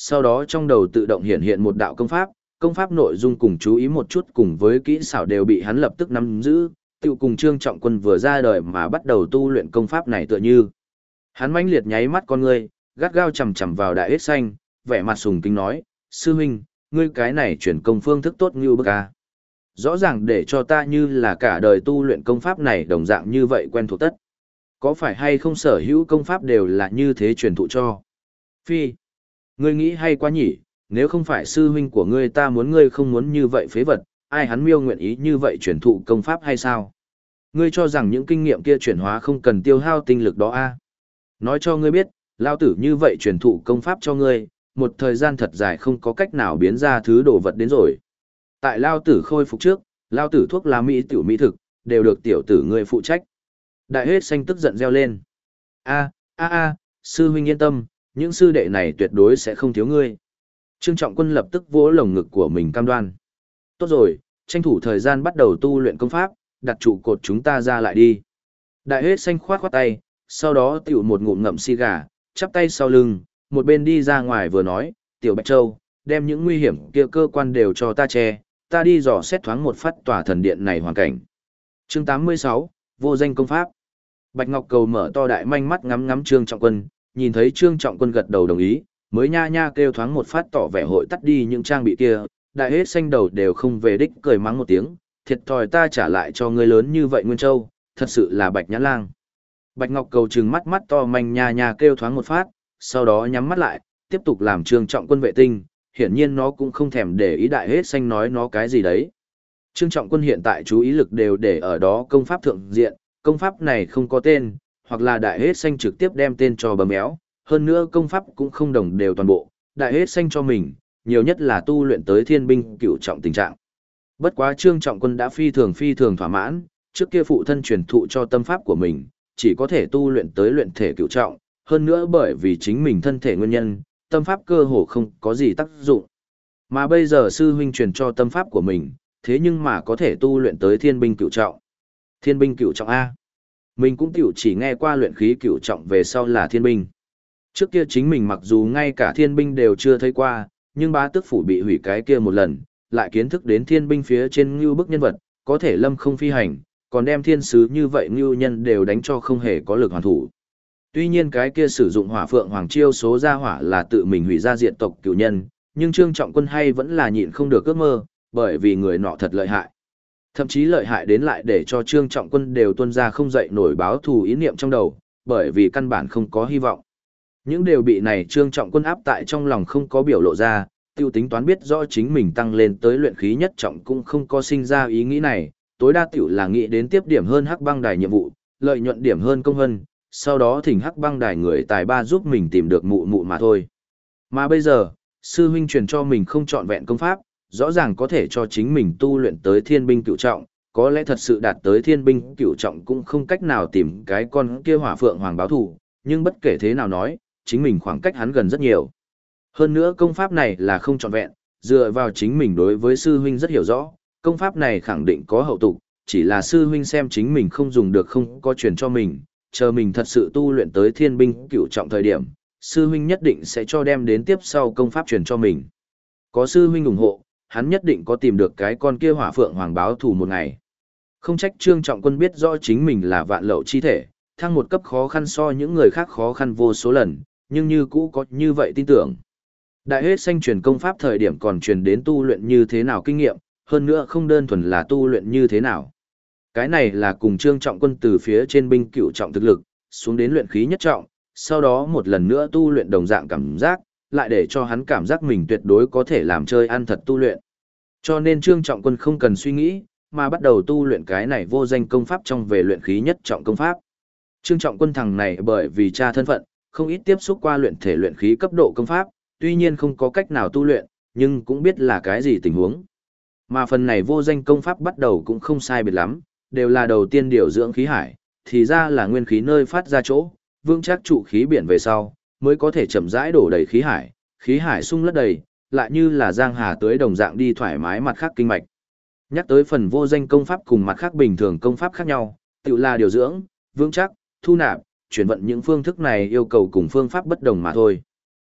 sau đó trong đầu tự động hiện hiện một đạo công pháp nội dung cùng chú ý một chút cùng với kỹ xảo đều bị hắn lập tức nắm giữ, tự cùng Trương Trọng Quân vừa ra đời mà bắt đầu tu luyện công pháp này tựa như. Hắn mãnh liệt nháy mắt con ngươi, gắt gao chằm chằm vào Đại Hết Xanh, vẻ mặt sùng kính nói, sư huynh, ngươi cái này chuyển công phương thức tốt như bức à. Rõ ràng để cho ta như là cả đời tu luyện công pháp này đồng dạng như vậy quen thuộc tất. Có phải hay không sở hữu công pháp đều là như thế truyền thụ cho? Phi, ngươi nghĩ hay quá nhỉ, nếu không phải sư huynh của ngươi ta muốn ngươi không muốn như vậy phế vật, ai hắn miêu nguyện ý như vậy truyền thụ công pháp hay sao? Ngươi cho rằng những kinh nghiệm kia chuyển hóa không cần tiêu hao tinh lực đó à? Nói cho ngươi biết, lao tử như vậy truyền thụ công pháp cho ngươi, một thời gian thật dài không có cách nào biến ra thứ đồ vật đến rồi. Tại lao tử khôi phục trước, lao tử thuốc lá mỹ tiểu mỹ thực, đều được tiểu tử ngươi phụ trách. Đại Hết Xanh tức giận reo lên. Sư huynh yên tâm, những sư đệ này tuyệt đối sẽ không thiếu ngươi. Trương Trọng Quân lập tức vỗ lồng ngực của mình cam đoan. Tốt rồi, tranh thủ thời gian bắt đầu tu luyện công pháp, đặt trụ cột chúng ta ra lại đi. Đại Hết Xanh khoát khoát tay, sau đó tiểu một ngụm ngậm xì gà, chắp tay sau lưng, một bên đi ra ngoài vừa nói, Tiểu Bạch Châu, đem những nguy hiểm kia cơ quan đều cho ta che, ta đi dò xét thoáng một phát tòa thần điện này hoàn cảnh. Chương 86, vô danh công pháp. Bạch Ngọc Cầu mở to đại manh mắt ngắm ngắm Trương Trọng Quân, nhìn thấy Trương Trọng Quân gật đầu đồng ý, mới nha nha kêu thoáng một phát tỏ vẻ hội tắt đi những trang bị kia, Đại Hết Xanh đầu đều không về đích cười mắng một tiếng, thiệt thòi ta trả lại cho ngươi lớn như vậy Nguyên Châu, thật sự là Bạch Nhãn Lang. Bạch Ngọc Cầu trừng mắt mắt to manh nha nha kêu thoáng một phát, sau đó nhắm mắt lại, tiếp tục làm Trương Trọng Quân vệ tinh, hiển nhiên nó cũng không thèm để ý Đại Hết Xanh nói nó cái gì đấy. Trương Trọng Quân hiện tại chú ý lực đều để ở đó công pháp thượng diện, công pháp này không có tên, hoặc là Đại Hết Xanh trực tiếp đem tên cho bấm méo, hơn nữa công pháp cũng không đồng đều toàn bộ, Đại Hết Xanh cho mình, nhiều nhất là tu luyện tới thiên binh cửu trọng tình trạng. Bất quá Trương Trọng Quân đã phi thường thỏa mãn, trước kia phụ thân truyền thụ cho tâm pháp của mình, chỉ có thể tu luyện tới luyện thể cửu trọng, hơn nữa bởi vì chính mình thân thể nguyên nhân, tâm pháp cơ hồ không có gì tác dụng. Mà bây giờ sư huynh truyền cho tâm pháp của mình, thế nhưng mà có thể tu luyện tới thiên binh cửu trọng. Thiên binh cửu trọng A. Mình cũng tiểu chỉ nghe qua luyện khí cửu trọng về sau là thiên binh. Trước kia chính mình mặc dù ngay cả thiên binh đều chưa thấy qua, nhưng bá tước phủ bị hủy cái kia một lần, lại kiến thức đến thiên binh phía trên ngưu bức nhân vật, có thể lâm không phi hành, còn đem thiên sứ như vậy ngưu nhân đều đánh cho không hề có lực hoàn thủ. Tuy nhiên cái kia sử dụng hỏa phượng hoàng chiêu số ra hỏa là tự mình hủy ra diện tộc cửu nhân, nhưng Trương Trọng Quân hay vẫn là nhịn không được ước mơ, bởi vì người nọ thật lợi hại. Thậm chí lợi hại đến lại để cho Trương Trọng Quân đều tuôn ra không dậy nổi báo thù ý niệm trong đầu, bởi vì căn bản không có hy vọng. Những điều bị này Trương Trọng Quân áp tại trong lòng không có biểu lộ ra, tiêu tính toán biết rõ chính mình tăng lên tới luyện khí nhất trọng cũng không có sinh ra ý nghĩ này, tối đa tiểu là nghĩ đến tiếp điểm hơn Hắc Băng Đài nhiệm vụ, lợi nhuận điểm hơn công hân, sau đó thỉnh Hắc Băng Đài người tài ba giúp mình tìm được mụ mụ mà thôi. Mà bây giờ, sư huynh truyền cho mình không trọn vẹn công pháp, rõ ràng có thể cho chính mình tu luyện tới thiên binh cửu trọng, có lẽ thật sự đạt tới thiên binh cửu trọng cũng không cách nào tìm cái con kia hỏa phượng hoàng báo thù, nhưng bất kể thế nào nói, chính mình khoảng cách hắn gần rất nhiều. Hơn nữa công pháp này là không trọn vẹn, dựa vào chính mình đối với sư huynh rất hiểu rõ, công pháp này khẳng định có hậu tục, chỉ là sư huynh xem chính mình không dùng được không có truyền cho mình, chờ mình thật sự tu luyện tới thiên binh cửu trọng thời điểm, sư huynh nhất định sẽ cho đem đến tiếp sau công pháp truyền cho mình. Có sư huynh ủng hộ, hắn nhất định có tìm được cái con kia hỏa phượng hoàng báo thù một ngày. Không trách Trương Trọng Quân biết rõ chính mình là vạn lậu chi thể, thăng một cấp khó khăn so những người khác khó khăn vô số lần, nhưng như cũ có như vậy tin tưởng. Đại Hết Xanh truyền công pháp thời điểm còn truyền đến tu luyện như thế nào kinh nghiệm, hơn nữa không đơn thuần là tu luyện như thế nào. Cái này là cùng Trương Trọng Quân từ phía trên binh cửu trọng thực lực, xuống đến luyện khí nhất trọng, sau đó một lần nữa tu luyện đồng dạng cảm giác, lại để cho hắn cảm giác mình tuyệt đối có thể làm chơi ăn thật tu luyện. Cho nên Trương Trọng Quân không cần suy nghĩ, mà bắt đầu tu luyện cái này vô danh công pháp trong về luyện khí nhất trọng công pháp. Trương Trọng Quân thằng này bởi vì cha thân phận, không ít tiếp xúc qua luyện thể luyện khí cấp độ công pháp, tuy nhiên không có cách nào tu luyện, nhưng cũng biết là cái gì tình huống. Mà phần này vô danh công pháp bắt đầu cũng không sai biệt lắm, đều là đầu tiên điều dưỡng khí hải, thì ra là nguyên khí nơi phát ra chỗ, vững chắc trụ khí biển về sau, mới có thể chậm rãi đổ đầy khí hải sung lấp đầy, lại như là giang hà tưới đồng dạng đi thoải mái mặt khác kinh mạch. Nhắc tới phần vô danh công pháp cùng mặt khác bình thường công pháp khác nhau, tự là điều dưỡng, vững chắc, thu nạp, chuyển vận những phương thức này yêu cầu cùng phương pháp bất đồng mà thôi.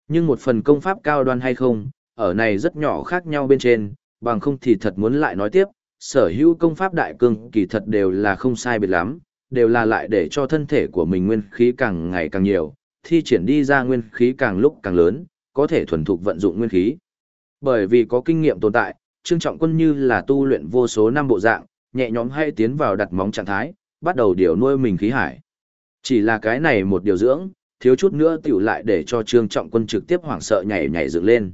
Nhưng một phần công pháp cao đoan hay không, ở này rất nhỏ khác nhau bên trên, bằng không thì thật muốn lại nói tiếp, sở hữu công pháp đại cương kỳ thật đều là không sai biệt lắm, đều là lại để cho thân thể của mình nguyên khí càng ngày càng nhiều, thi triển đi ra nguyên khí càng lúc càng lớn, có thể thuần thục vận dụng nguyên khí. Bởi vì có kinh nghiệm tồn tại, Trương Trọng Quân như là tu luyện vô số năm bộ dạng, nhẹ nhõm hay tiến vào đặt móng trạng thái, bắt đầu điều nuôi mình khí hải. Chỉ là cái này một điều dưỡng, thiếu chút nữa tiểu lại để cho Trương Trọng Quân trực tiếp hoảng sợ nhảy nhảy dựng lên.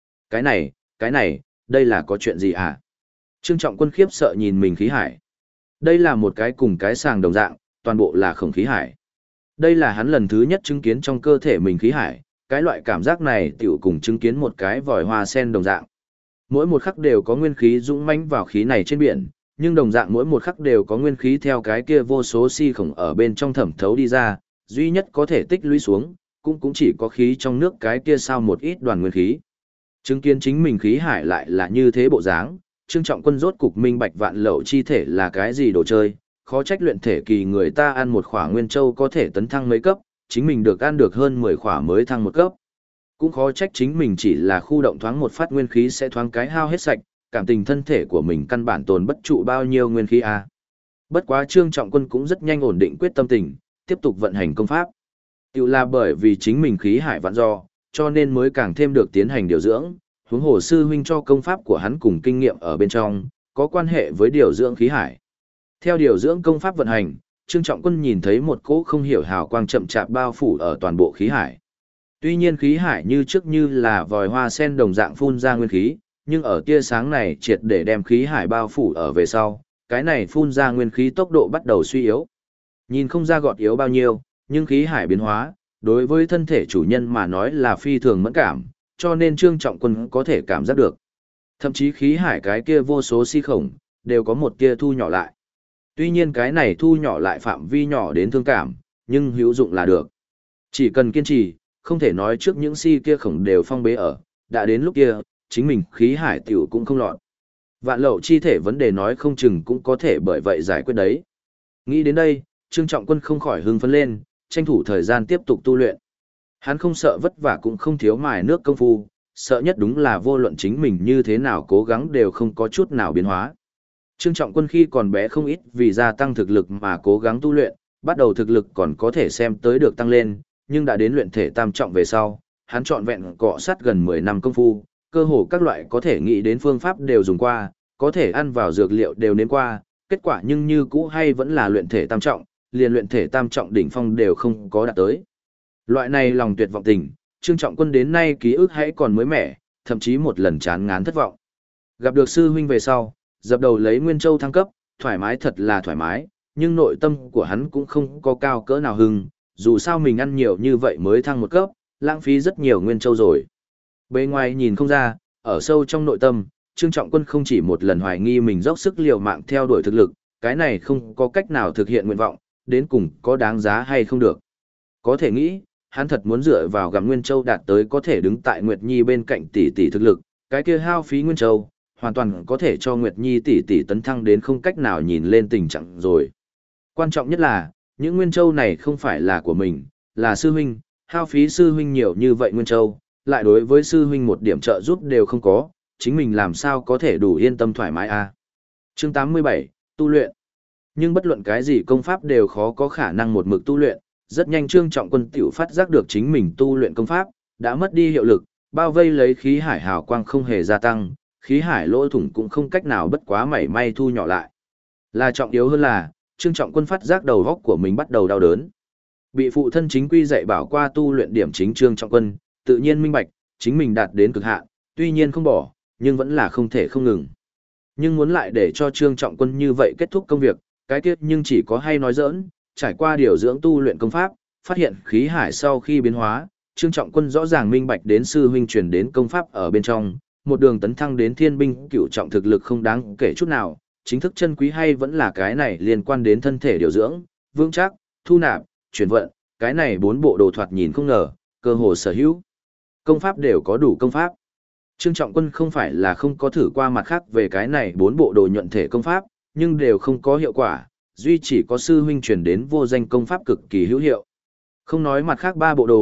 Cái này, đây là có chuyện gì hả? Trương Trọng Quân khiếp sợ nhìn mình khí hải. Đây là một cái cùng cái sàng đồng dạng, toàn bộ là khổng khí hải. Đây là hắn lần thứ nhất chứng kiến trong cơ thể mình khí hải, cái loại cảm giác này tiểu cùng chứng kiến một cái vòi hoa sen đồng dạng. Mỗi một khắc đều có nguyên khí dũng mãnh vào khí này trên biển, nhưng đồng dạng mỗi một khắc đều có nguyên khí theo cái kia vô số si khổng ở bên trong thẩm thấu đi ra, duy nhất có thể tích lũy xuống, cũng chỉ có khí trong nước cái kia sao một ít đoàn nguyên khí. Chứng kiến chính mình khí hải lại là như thế bộ dáng, Trương Trọng Quân rốt cục minh bạch vạn lậu chi thể là cái gì đồ chơi, khó trách luyện thể kỳ người ta ăn một khỏa nguyên châu có thể tấn thăng mấy cấp, chính mình được ăn được hơn 10 khỏa mới thăng một cấp. Cũng khó trách chính mình chỉ là khu động thoáng một phát nguyên khí sẽ thoáng cái hao hết sạch, cảm tình thân thể của mình căn bản tồn bất trụ bao nhiêu nguyên khí a. Bất quá Trương Trọng Quân cũng rất nhanh ổn định quyết tâm tình, tiếp tục vận hành công pháp. Tiểu là bởi vì chính mình khí hải vạn do, cho nên mới càng thêm được tiến hành điều dưỡng, huống hồ sư huynh cho công pháp của hắn cùng kinh nghiệm ở bên trong, có quan hệ với điều dưỡng khí hải. Theo điều dưỡng công pháp vận hành, Trương Trọng Quân nhìn thấy một cỗ không hiểu hào quang chậm chạp bao phủ ở toàn bộ khí hải. Tuy nhiên khí hải như trước như là vòi hoa sen đồng dạng phun ra nguyên khí, nhưng ở tia sáng này triệt để đem khí hải bao phủ ở về sau, cái này phun ra nguyên khí tốc độ bắt đầu suy yếu. Nhìn không ra gọt yếu bao nhiêu, nhưng khí hải biến hóa, đối với thân thể chủ nhân mà nói là phi thường mẫn cảm, cho nên Trương Trọng Quân có thể cảm giác được. Thậm chí khí hải cái kia vô số si khổng, đều có một tia thu nhỏ lại. Tuy nhiên cái này thu nhỏ lại phạm vi nhỏ đến thương cảm, nhưng hữu dụng là được. Chỉ cần kiên trì, không thể nói trước những si kia khổng đều phong bế ở, đã đến lúc kia, chính mình khí hải tiểu cũng không lọt. Vạn lậu chi thể vấn đề nói không chừng cũng có thể bởi vậy giải quyết đấy. Nghĩ đến đây, Trương Trọng Quân không khỏi hưng phấn lên, tranh thủ thời gian tiếp tục tu luyện. Hắn không sợ vất vả cũng không thiếu mài nước công phu, sợ nhất đúng là vô luận chính mình như thế nào cố gắng đều không có chút nào biến hóa. Trương Trọng Quân khi còn bé không ít vì gia tăng thực lực mà cố gắng tu luyện, bắt đầu thực lực còn có thể xem tới được tăng lên, nhưng đã đến luyện thể tam trọng về sau, hắn trọn vẹn cọ sát gần 10 năm công phu, cơ hồ các loại có thể nghĩ đến phương pháp đều dùng qua, có thể ăn vào dược liệu đều nếm qua, kết quả nhưng như cũ hay vẫn là luyện thể tam trọng, liền luyện thể tam trọng đỉnh phong đều không có đạt tới. Loại này lòng tuyệt vọng tình, Trương Trọng Quân đến nay ký ức hãy còn mới mẻ, thậm chí một lần chán ngán thất vọng. Gặp được sư huynh về sau, dập đầu lấy Nguyên Châu thăng cấp, thoải mái thật là thoải mái, nhưng nội tâm của hắn cũng không có cao cỡ nào hưng, dù sao mình ăn nhiều như vậy mới thăng một cấp, lãng phí rất nhiều Nguyên Châu rồi. Bề ngoài nhìn không ra, ở sâu trong nội tâm, Trương Trọng Quân không chỉ một lần hoài nghi mình dốc sức liều mạng theo đuổi thực lực, cái này không có cách nào thực hiện nguyện vọng, đến cùng có đáng giá hay không được. Có thể nghĩ, hắn thật muốn dựa vào gặm Nguyên Châu đạt tới có thể đứng tại Nguyệt Nhi bên cạnh tỷ tỷ thực lực, cái kia hao phí Nguyên Châu, hoàn toàn có thể cho Nguyệt Nhi tỷ tỷ tấn thăng đến không cách nào nhìn lên tình trạng rồi. Quan trọng nhất là, những Nguyên Châu này không phải là của mình, là sư huynh, hao phí sư huynh nhiều như vậy Nguyên Châu, lại đối với sư huynh một điểm trợ giúp đều không có, chính mình làm sao có thể đủ yên tâm thoải mái a. Chương 87, tu luyện. Nhưng bất luận cái gì công pháp đều khó có khả năng một mực tu luyện, rất nhanh Trương Trọng Quân tiểu phát giác được chính mình tu luyện công pháp đã mất đi hiệu lực, bao vây lấy khí hải hào quang không hề gia tăng, khí hải lỗ thủng cũng không cách nào bất quá mảy may thu nhỏ lại. Là trọng yếu hơn là, Trương Trọng Quân phát giác đầu óc của mình bắt đầu đau đớn. Bị phụ thân chính quy dạy bảo qua tu luyện điểm chính Trương Trọng Quân, tự nhiên minh bạch, chính mình đạt đến cực hạn, tuy nhiên không bỏ, nhưng vẫn là không thể không ngừng. Nhưng muốn lại để cho Trương Trọng Quân như vậy kết thúc công việc, cái kết nhưng chỉ có hay nói giỡn, trải qua điều dưỡng tu luyện công pháp, phát hiện khí hải sau khi biến hóa, Trương Trọng Quân rõ ràng minh bạch đến sư huynh truyền đến công pháp ở bên trong, một đường tấn thăng đến thiên binh cửu trọng thực lực không đáng kể chút nào, chính thức chân quý hay vẫn là cái này liên quan đến thân thể điều dưỡng, vững chắc, thu nạp, chuyển vận, cái này 4 bộ đồ thoạt nhìn không ngờ, cơ hồ sở hữu. Công pháp đều có đủ công pháp. Trương Trọng Quân không phải là không có thử qua mặt khác về cái này 4 bộ đồ nhuận thể công pháp, nhưng đều không có hiệu quả, duy chỉ có sư huynh truyền đến vô danh công pháp cực kỳ hữu hiệu. Không nói mặt khác 3 bộ đồ,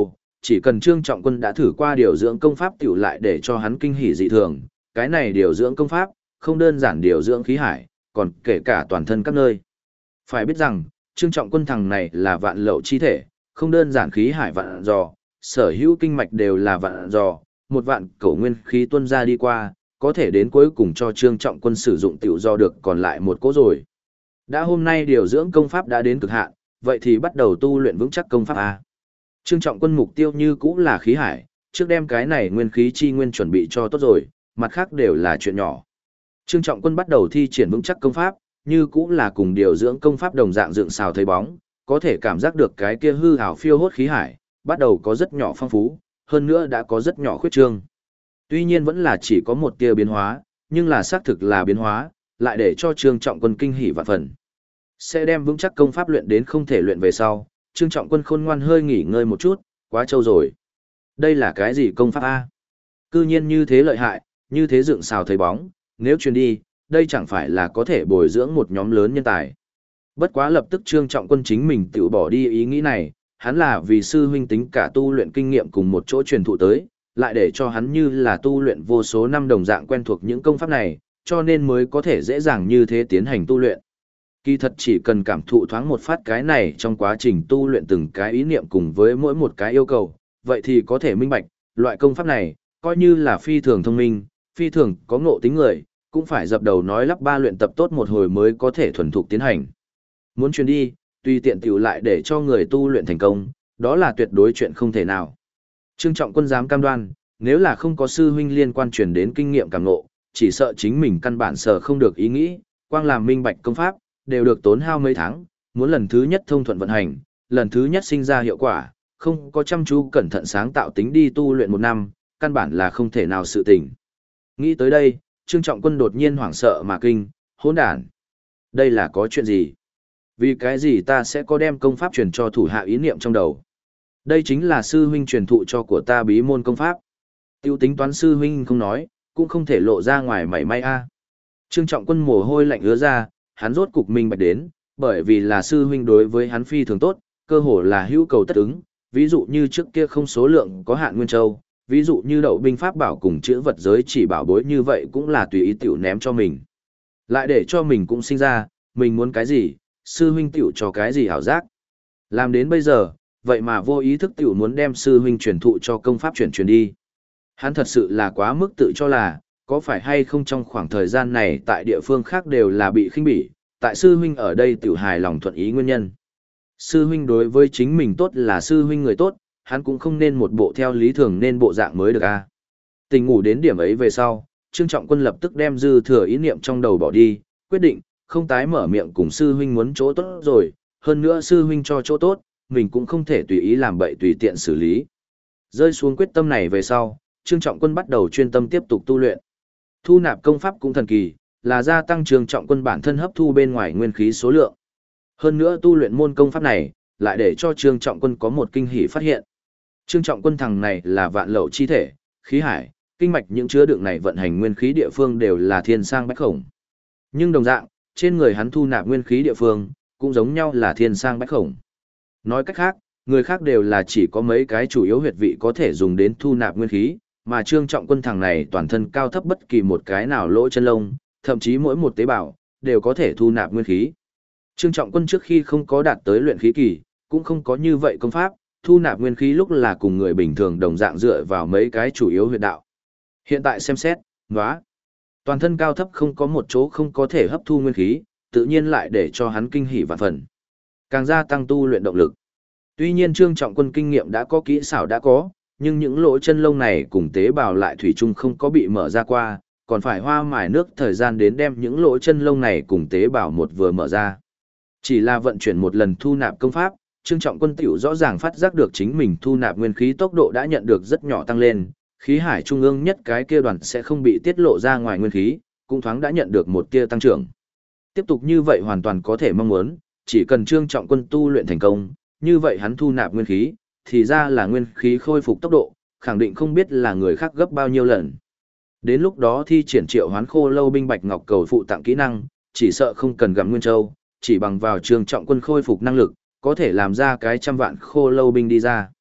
chỉ cần Trương Trọng Quân đã thử qua điều dưỡng công pháp tiểu lại để cho hắn kinh hỉ dị thường, cái này điều dưỡng công pháp, không đơn giản điều dưỡng khí hải, còn kể cả toàn thân các nơi. Phải biết rằng, Trương Trọng Quân thằng này là vạn lậu chi thể, không đơn giản khí hải vạn dò, sở hữu kinh mạch đều là vạn dò, một vạn cổ nguyên khí tuôn ra đi qua, có thể đến cuối cùng cho Trương Trọng Quân sử dụng tiểu do được còn lại một cỗ rồi. Đã hôm nay điều dưỡng công pháp đã đến cực hạn, vậy thì bắt đầu tu luyện vững chắc công pháp A. Trương Trọng Quân mục tiêu như cũ là khí hải, trước đem cái này nguyên khí chi nguyên chuẩn bị cho tốt rồi, mặt khác đều là chuyện nhỏ. Trương Trọng Quân bắt đầu thi triển vững chắc công pháp, như cũ là cùng điều dưỡng công pháp đồng dạng dựng xào thấy bóng, có thể cảm giác được cái kia hư ảo phiêu hốt khí hải, bắt đầu có rất nhỏ phong phú, hơn nữa đã có rất nhỏ khuyết trương. Tuy nhiên vẫn là chỉ có một tia biến hóa, nhưng là xác thực là biến hóa, lại để cho Trương Trọng Quân kinh hỉ vạn phần. Sẽ đem vững chắc công pháp luyện đến không thể luyện về sau, Trương Trọng Quân khôn ngoan hơi nghỉ ngơi một chút, quá trâu rồi. Đây là cái gì công pháp A? Cư nhiên như thế lợi hại, như thế dựng xào thấy bóng, nếu truyền đi, đây chẳng phải là có thể bồi dưỡng một nhóm lớn nhân tài. Bất quá lập tức Trương Trọng Quân chính mình tự bỏ đi ý nghĩ này, hắn là vì sư huynh tính cả tu luyện kinh nghiệm cùng một chỗ truyền thụ tới, lại để cho hắn như là tu luyện vô số năm đồng dạng quen thuộc những công pháp này, cho nên mới có thể dễ dàng như thế tiến hành tu luyện. Kỳ thật chỉ cần cảm thụ thoáng một phát cái này trong quá trình tu luyện từng cái ý niệm cùng với mỗi một cái yêu cầu, vậy thì có thể minh bạch, loại công pháp này, coi như là phi thường thông minh, phi thường có ngộ tính người, cũng phải dập đầu nói lắp ba luyện tập tốt một hồi mới có thể thuần thục tiến hành. Muốn truyền đi, tùy tiện tiểu lại để cho người tu luyện thành công, đó là tuyệt đối chuyện không thể nào. Trương Trọng Quân dám cam đoan, nếu là không có sư huynh liên quan truyền đến kinh nghiệm cảm ngộ, chỉ sợ chính mình căn bản sở không được ý nghĩ, quang làm minh bạch công pháp, đều được tốn hao mấy tháng, muốn lần thứ nhất thông thuận vận hành, lần thứ nhất sinh ra hiệu quả, không có chăm chú cẩn thận sáng tạo tính đi tu luyện một năm, căn bản là không thể nào sự tình. Nghĩ tới đây, Trương Trọng Quân đột nhiên hoảng sợ mà kinh, hỗn đản. Đây là có chuyện gì? Vì cái gì ta sẽ có đem công pháp truyền cho thủ hạ ý niệm trong đầu? Đây chính là sư huynh truyền thụ cho của ta bí môn công pháp. Tiêu tính toán sư huynh không nói, cũng không thể lộ ra ngoài mảy may a. Trương Trọng Quân mồ hôi lạnh ứa ra, hắn rốt cục minh bạch đến, bởi vì là sư huynh đối với hắn phi thường tốt, cơ hồ là hữu cầu tất ứng, ví dụ như trước kia không số lượng có hạn nguyên châu, ví dụ như đậu binh pháp bảo cùng chữ vật giới chỉ bảo bối như vậy cũng là tùy ý tiểu ném cho mình. Lại để cho mình cũng sinh ra, mình muốn cái gì, sư huynh tiểu cho cái gì hảo giác. Làm đến bây giờ, vậy mà vô ý thức tiểu muốn đem sư huynh truyền thụ cho công pháp truyền đi. Hắn thật sự là quá mức tự cho là, có phải hay không trong khoảng thời gian này tại địa phương khác đều là bị khinh bỉ, tại sư huynh ở đây tiểu hài lòng thuận ý nguyên nhân. Sư huynh đối với chính mình tốt là sư huynh người tốt, hắn cũng không nên một bộ theo lý thường nên bộ dạng mới được a. Tình ngủ đến điểm ấy về sau, Trương Trọng Quân lập tức đem dư thừa ý niệm trong đầu bỏ đi, quyết định, không tái mở miệng cùng sư huynh muốn chỗ tốt rồi, hơn nữa sư huynh cho chỗ tốt, mình cũng không thể tùy ý làm bậy tùy tiện xử lý. Rơi xuống quyết tâm này về sau, Trương Trọng Quân bắt đầu chuyên tâm tiếp tục tu luyện. Thu nạp công pháp cũng thần kỳ, là gia tăng Trương Trọng Quân bản thân hấp thu bên ngoài nguyên khí số lượng. Hơn nữa tu luyện môn công pháp này, lại để cho Trương Trọng Quân có một kinh hỉ phát hiện. Trương Trọng Quân thằng này là vạn lậu chi thể, khí hải, kinh mạch những chứa đựng này vận hành nguyên khí địa phương đều là thiên sang bách khổng. Nhưng đồng dạng, trên người hắn thu nạp nguyên khí địa phương, cũng giống nhau là thiên sang bách khổng. Nói cách khác, người khác đều là chỉ có mấy cái chủ yếu huyệt vị có thể dùng đến thu nạp nguyên khí, mà Trương Trọng Quân thằng này toàn thân cao thấp bất kỳ một cái nào lỗ chân lông, thậm chí mỗi một tế bào đều có thể thu nạp nguyên khí. Trương Trọng Quân trước khi không có đạt tới luyện khí kỳ, cũng không có như vậy công pháp, thu nạp nguyên khí lúc là cùng người bình thường đồng dạng dựa vào mấy cái chủ yếu huyệt đạo. Hiện tại xem xét, nóa, toàn thân cao thấp không có một chỗ không có thể hấp thu nguyên khí, tự nhiên lại để cho hắn kinh hỉ vạn phần. Càng gia tăng tu luyện động lực. Tuy nhiên Trương Trọng Quân kinh nghiệm đã có, kỹ xảo đã có, nhưng những lỗ chân lông này cùng tế bào lại thủy chung không có bị mở ra qua, còn phải hoa mài nước thời gian đến đem những lỗ chân lông này cùng tế bào một vừa mở ra. Chỉ là vận chuyển một lần thu nạp công pháp, Trương Trọng Quân tiểu rõ ràng phát giác được chính mình thu nạp nguyên khí tốc độ đã nhận được rất nhỏ tăng lên, khí hải trung ương nhất cái kia đoàn sẽ không bị tiết lộ ra ngoài nguyên khí, cũng thoáng đã nhận được một tia tăng trưởng. Tiếp tục như vậy hoàn toàn có thể mong muốn, chỉ cần Trương Trọng Quân tu luyện thành công, như vậy hắn thu nạp nguyên khí, thì ra là nguyên khí khôi phục tốc độ, khẳng định không biết là người khác gấp bao nhiêu lần. Đến lúc đó thi triển triệu hoán khô lâu binh bạch ngọc cầu phụ tặng kỹ năng, chỉ sợ không cần gặm nguyên châu, chỉ bằng vào Trương Trọng Quân khôi phục năng lực, có thể làm ra cái trăm vạn khô lâu binh đi ra.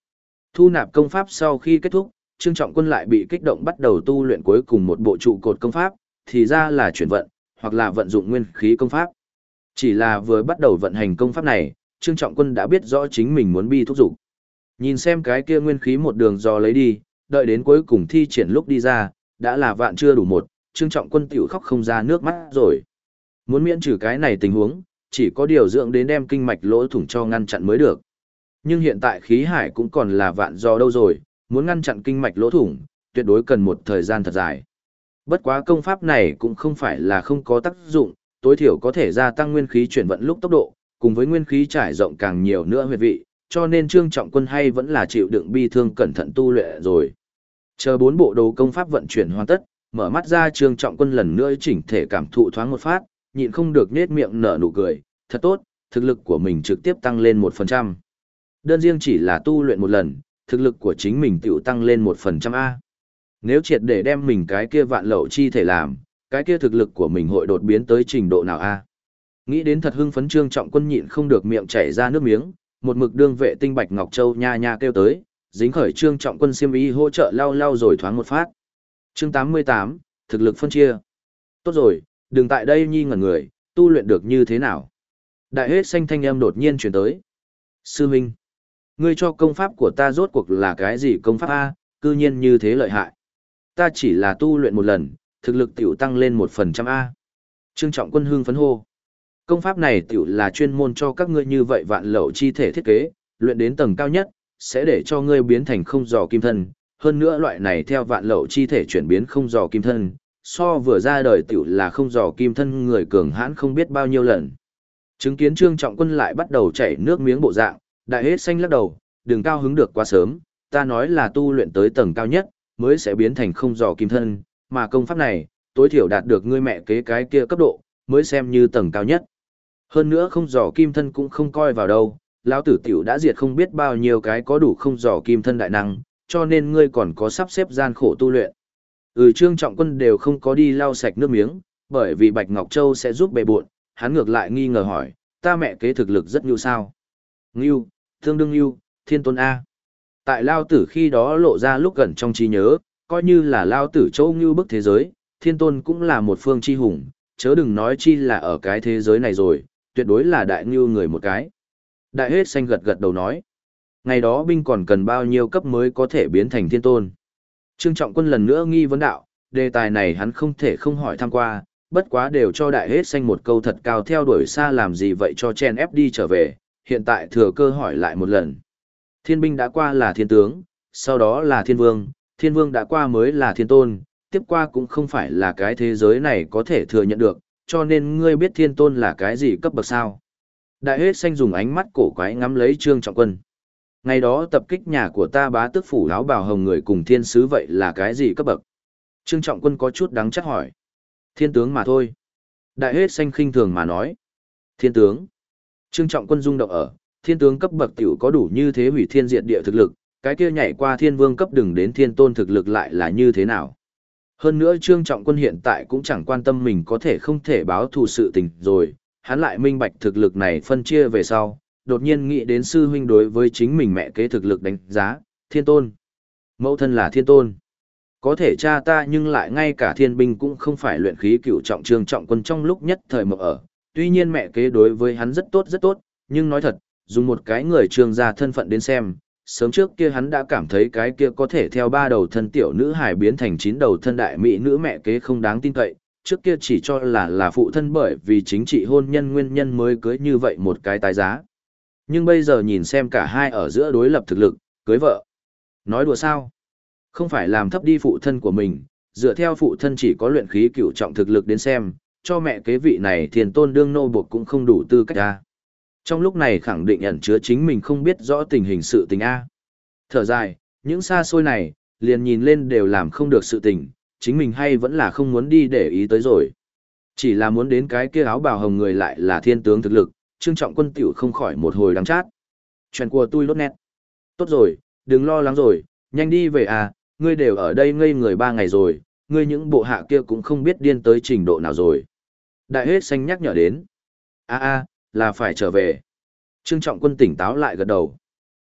Thu nạp công pháp sau khi kết thúc, Trương Trọng Quân lại bị kích động bắt đầu tu luyện cuối cùng một bộ trụ cột công pháp, thì ra là chuyển vận, hoặc là vận dụng nguyên khí công pháp. Chỉ là vừa bắt đầu vận hành công pháp này, Trương Trọng Quân đã biết rõ chính mình muốn bi thúc dục. Nhìn xem cái kia nguyên khí một đường dò lấy đi, đợi đến cuối cùng thi triển lúc đi ra, đã là vạn chưa đủ một, Trương Trọng Quân tiểu khóc không ra nước mắt rồi. Muốn miễn trừ cái này tình huống, chỉ có điều dưỡng đến đem kinh mạch lỗ thủng cho ngăn chặn mới được. Nhưng hiện tại khí hải cũng còn là vạn do đâu rồi, muốn ngăn chặn kinh mạch lỗ thủng, tuyệt đối cần một thời gian thật dài. Bất quá công pháp này cũng không phải là không có tác dụng, tối thiểu có thể gia tăng nguyên khí chuyển vận lúc tốc độ, cùng với nguyên khí trải rộng càng nhiều nữa huyệt vị, cho nên Trương Trọng Quân hay vẫn là chịu đựng bi thương cẩn thận tu luyện rồi. Chờ 4 bộ đồ công pháp vận chuyển hoàn tất, mở mắt ra Trương Trọng Quân lần nữa chỉnh thể cảm thụ thoáng một phát, nhịn không được nết miệng nở nụ cười, thật tốt, thực lực của mình trực tiếp tăng lên 1%. Đơn riêng chỉ là tu luyện một lần, thực lực của chính mình tiểu tăng lên 1% A. Nếu triệt để đem mình cái kia vạn lậu chi thể làm, cái kia thực lực của mình hội đột biến tới trình độ nào A. Nghĩ đến thật hưng phấn Trương Trọng Quân nhịn không được miệng chảy ra nước miếng, một mực đương vệ tinh Bạch Ngọc Châu nha nha kêu tới, dính khởi Trương Trọng Quân xiêm y hỗ trợ lau lau rồi thoáng một phát. Chương 88, thực lực phân chia. Tốt rồi, đừng tại đây nhi ngẩn người, tu luyện được như thế nào? Đại hết xanh thanh âm đột nhiên truyền tới. Sư Minh, ngươi cho công pháp của ta rốt cuộc là cái gì công pháp A, cư nhiên như thế lợi hại. Ta chỉ là tu luyện một lần, thực lực tiểu tăng lên 1% A. Trương Trọng Quân hưng phấn hô. Công pháp này tiểu là chuyên môn cho các ngươi như vậy vạn lậu chi thể thiết kế, luyện đến tầng cao nhất, sẽ để cho ngươi biến thành không giò kim thân. Hơn nữa loại này theo vạn lậu chi thể chuyển biến không giò kim thân, so vừa ra đời tiểu là không giò kim thân người cường hãn không biết bao nhiêu lần. Chứng kiến Trương Trọng Quân lại bắt đầu chảy nước miếng bộ dạng, đại hết xanh lắc đầu, đừng cao hứng được quá sớm, ta nói là tu luyện tới tầng cao nhất, mới sẽ biến thành không giò kim thân, mà công pháp này, tối thiểu đạt được ngươi mẹ kế cái kia cấp độ, mới xem như tầng cao nhất. Hơn nữa không giò kim thân cũng không coi vào đâu, lão tử tiểu đã diệt không biết bao nhiêu cái có đủ không giò kim thân đại năng, cho nên ngươi còn có sắp xếp gian khổ tu luyện. Trương Trọng Quân đều không có đi lau sạch nước miếng, bởi vì Bạch Ngọc Châu sẽ giúp bề bộn, hắn ngược lại nghi ngờ hỏi, ta mẹ kế thực lực rất nhu sao? Ngưu, tương đương ngưu, thiên tôn A. Tại Lao Tử khi đó lộ ra lúc gần trong trí nhớ, coi như là Lao Tử châu ngưu bức thế giới, thiên tôn cũng là một phương chi hùng, chớ đừng nói chi là ở cái thế giới này rồi, tuyệt đối là đại ngưu người một cái. Đại hết xanh gật gật đầu nói, ngày đó binh còn cần bao nhiêu cấp mới có thể biến thành thiên tôn. Trương Trọng Quân lần nữa nghi vấn đạo, đề tài này hắn không thể không hỏi thăm qua, bất quá đều cho đại hết xanh một câu thật cao theo đuổi xa làm gì vậy cho chen ép đi trở về, hiện tại thừa cơ hỏi lại một lần. Thiên binh đã qua là thiên tướng, sau đó là thiên vương đã qua mới là thiên tôn, tiếp qua cũng không phải là cái thế giới này có thể thừa nhận được, cho nên ngươi biết thiên tôn là cái gì cấp bậc sao. Đại hết xanh dùng ánh mắt cổ quái ngắm lấy Trương Trọng Quân. Ngày đó tập kích nhà của ta bá tước phủ áo bào hồng người cùng thiên sứ vậy là cái gì cấp bậc? Trương Trọng Quân có chút đắng chắc hỏi. Thiên tướng mà thôi. Đại hết xanh khinh thường mà nói. Thiên tướng. Trương Trọng Quân rung động ở, thiên tướng cấp bậc tiểu có đủ như thế hủy thiên diệt địa thực lực, cái kia nhảy qua thiên vương cấp đừng đến thiên tôn thực lực lại là như thế nào. Hơn nữa Trương Trọng Quân hiện tại cũng chẳng quan tâm mình có thể không thể báo thù sự tình rồi, hắn lại minh bạch thực lực này phân chia về sau, đột nhiên nghĩ đến sư huynh đối với chính mình mẹ kế thực lực đánh giá, thiên tôn. Mẫu thân là thiên tôn. Có thể cha ta nhưng lại ngay cả thiên binh cũng không phải luyện khí cửu trọng. Trương Trọng Quân trong lúc nhất thời mộng ở. Tuy nhiên mẹ kế đối với hắn rất tốt, nhưng nói thật, dùng một cái người Trương gia thân phận đến xem, sớm trước kia hắn đã cảm thấy cái kia có thể theo 3 đầu thân tiểu nữ hài biến thành 9 đầu thân đại mỹ nữ mẹ kế không đáng tin cậy, trước kia chỉ cho là phụ thân bởi vì chính trị hôn nhân nguyên nhân mới cưới như vậy một cái tái giá. Nhưng bây giờ nhìn xem cả hai ở giữa đối lập thực lực, cưới vợ. Nói đùa sao? Không phải làm thấp đi phụ thân của mình, dựa theo phụ thân chỉ có luyện khí cửu trọng thực lực đến xem, cho mẹ kế vị này thiền tôn đương nô buộc cũng không đủ tư cách ra. Trong lúc này khẳng định ẩn chứa chính mình không biết rõ tình hình sự tình A. Thở dài, những xa xôi này, liền nhìn lên đều làm không được sự tình, chính mình hay vẫn là không muốn đi để ý tới rồi. Chỉ là muốn đến cái kia áo bào hồng người lại là thiên tướng thực lực, Trương Trọng Quân tiểu không khỏi một hồi đắng chát. Chuyện của tôi lốt nét. Tốt rồi, đừng lo lắng rồi, nhanh đi về à, ngươi đều ở đây ngây người 3 ngày rồi, ngươi những bộ hạ kia cũng không biết điên tới trình độ nào rồi. Đại hết xanh nhắc nhở đến. Là phải trở về. Trương Trọng Quân tỉnh táo lại gật đầu.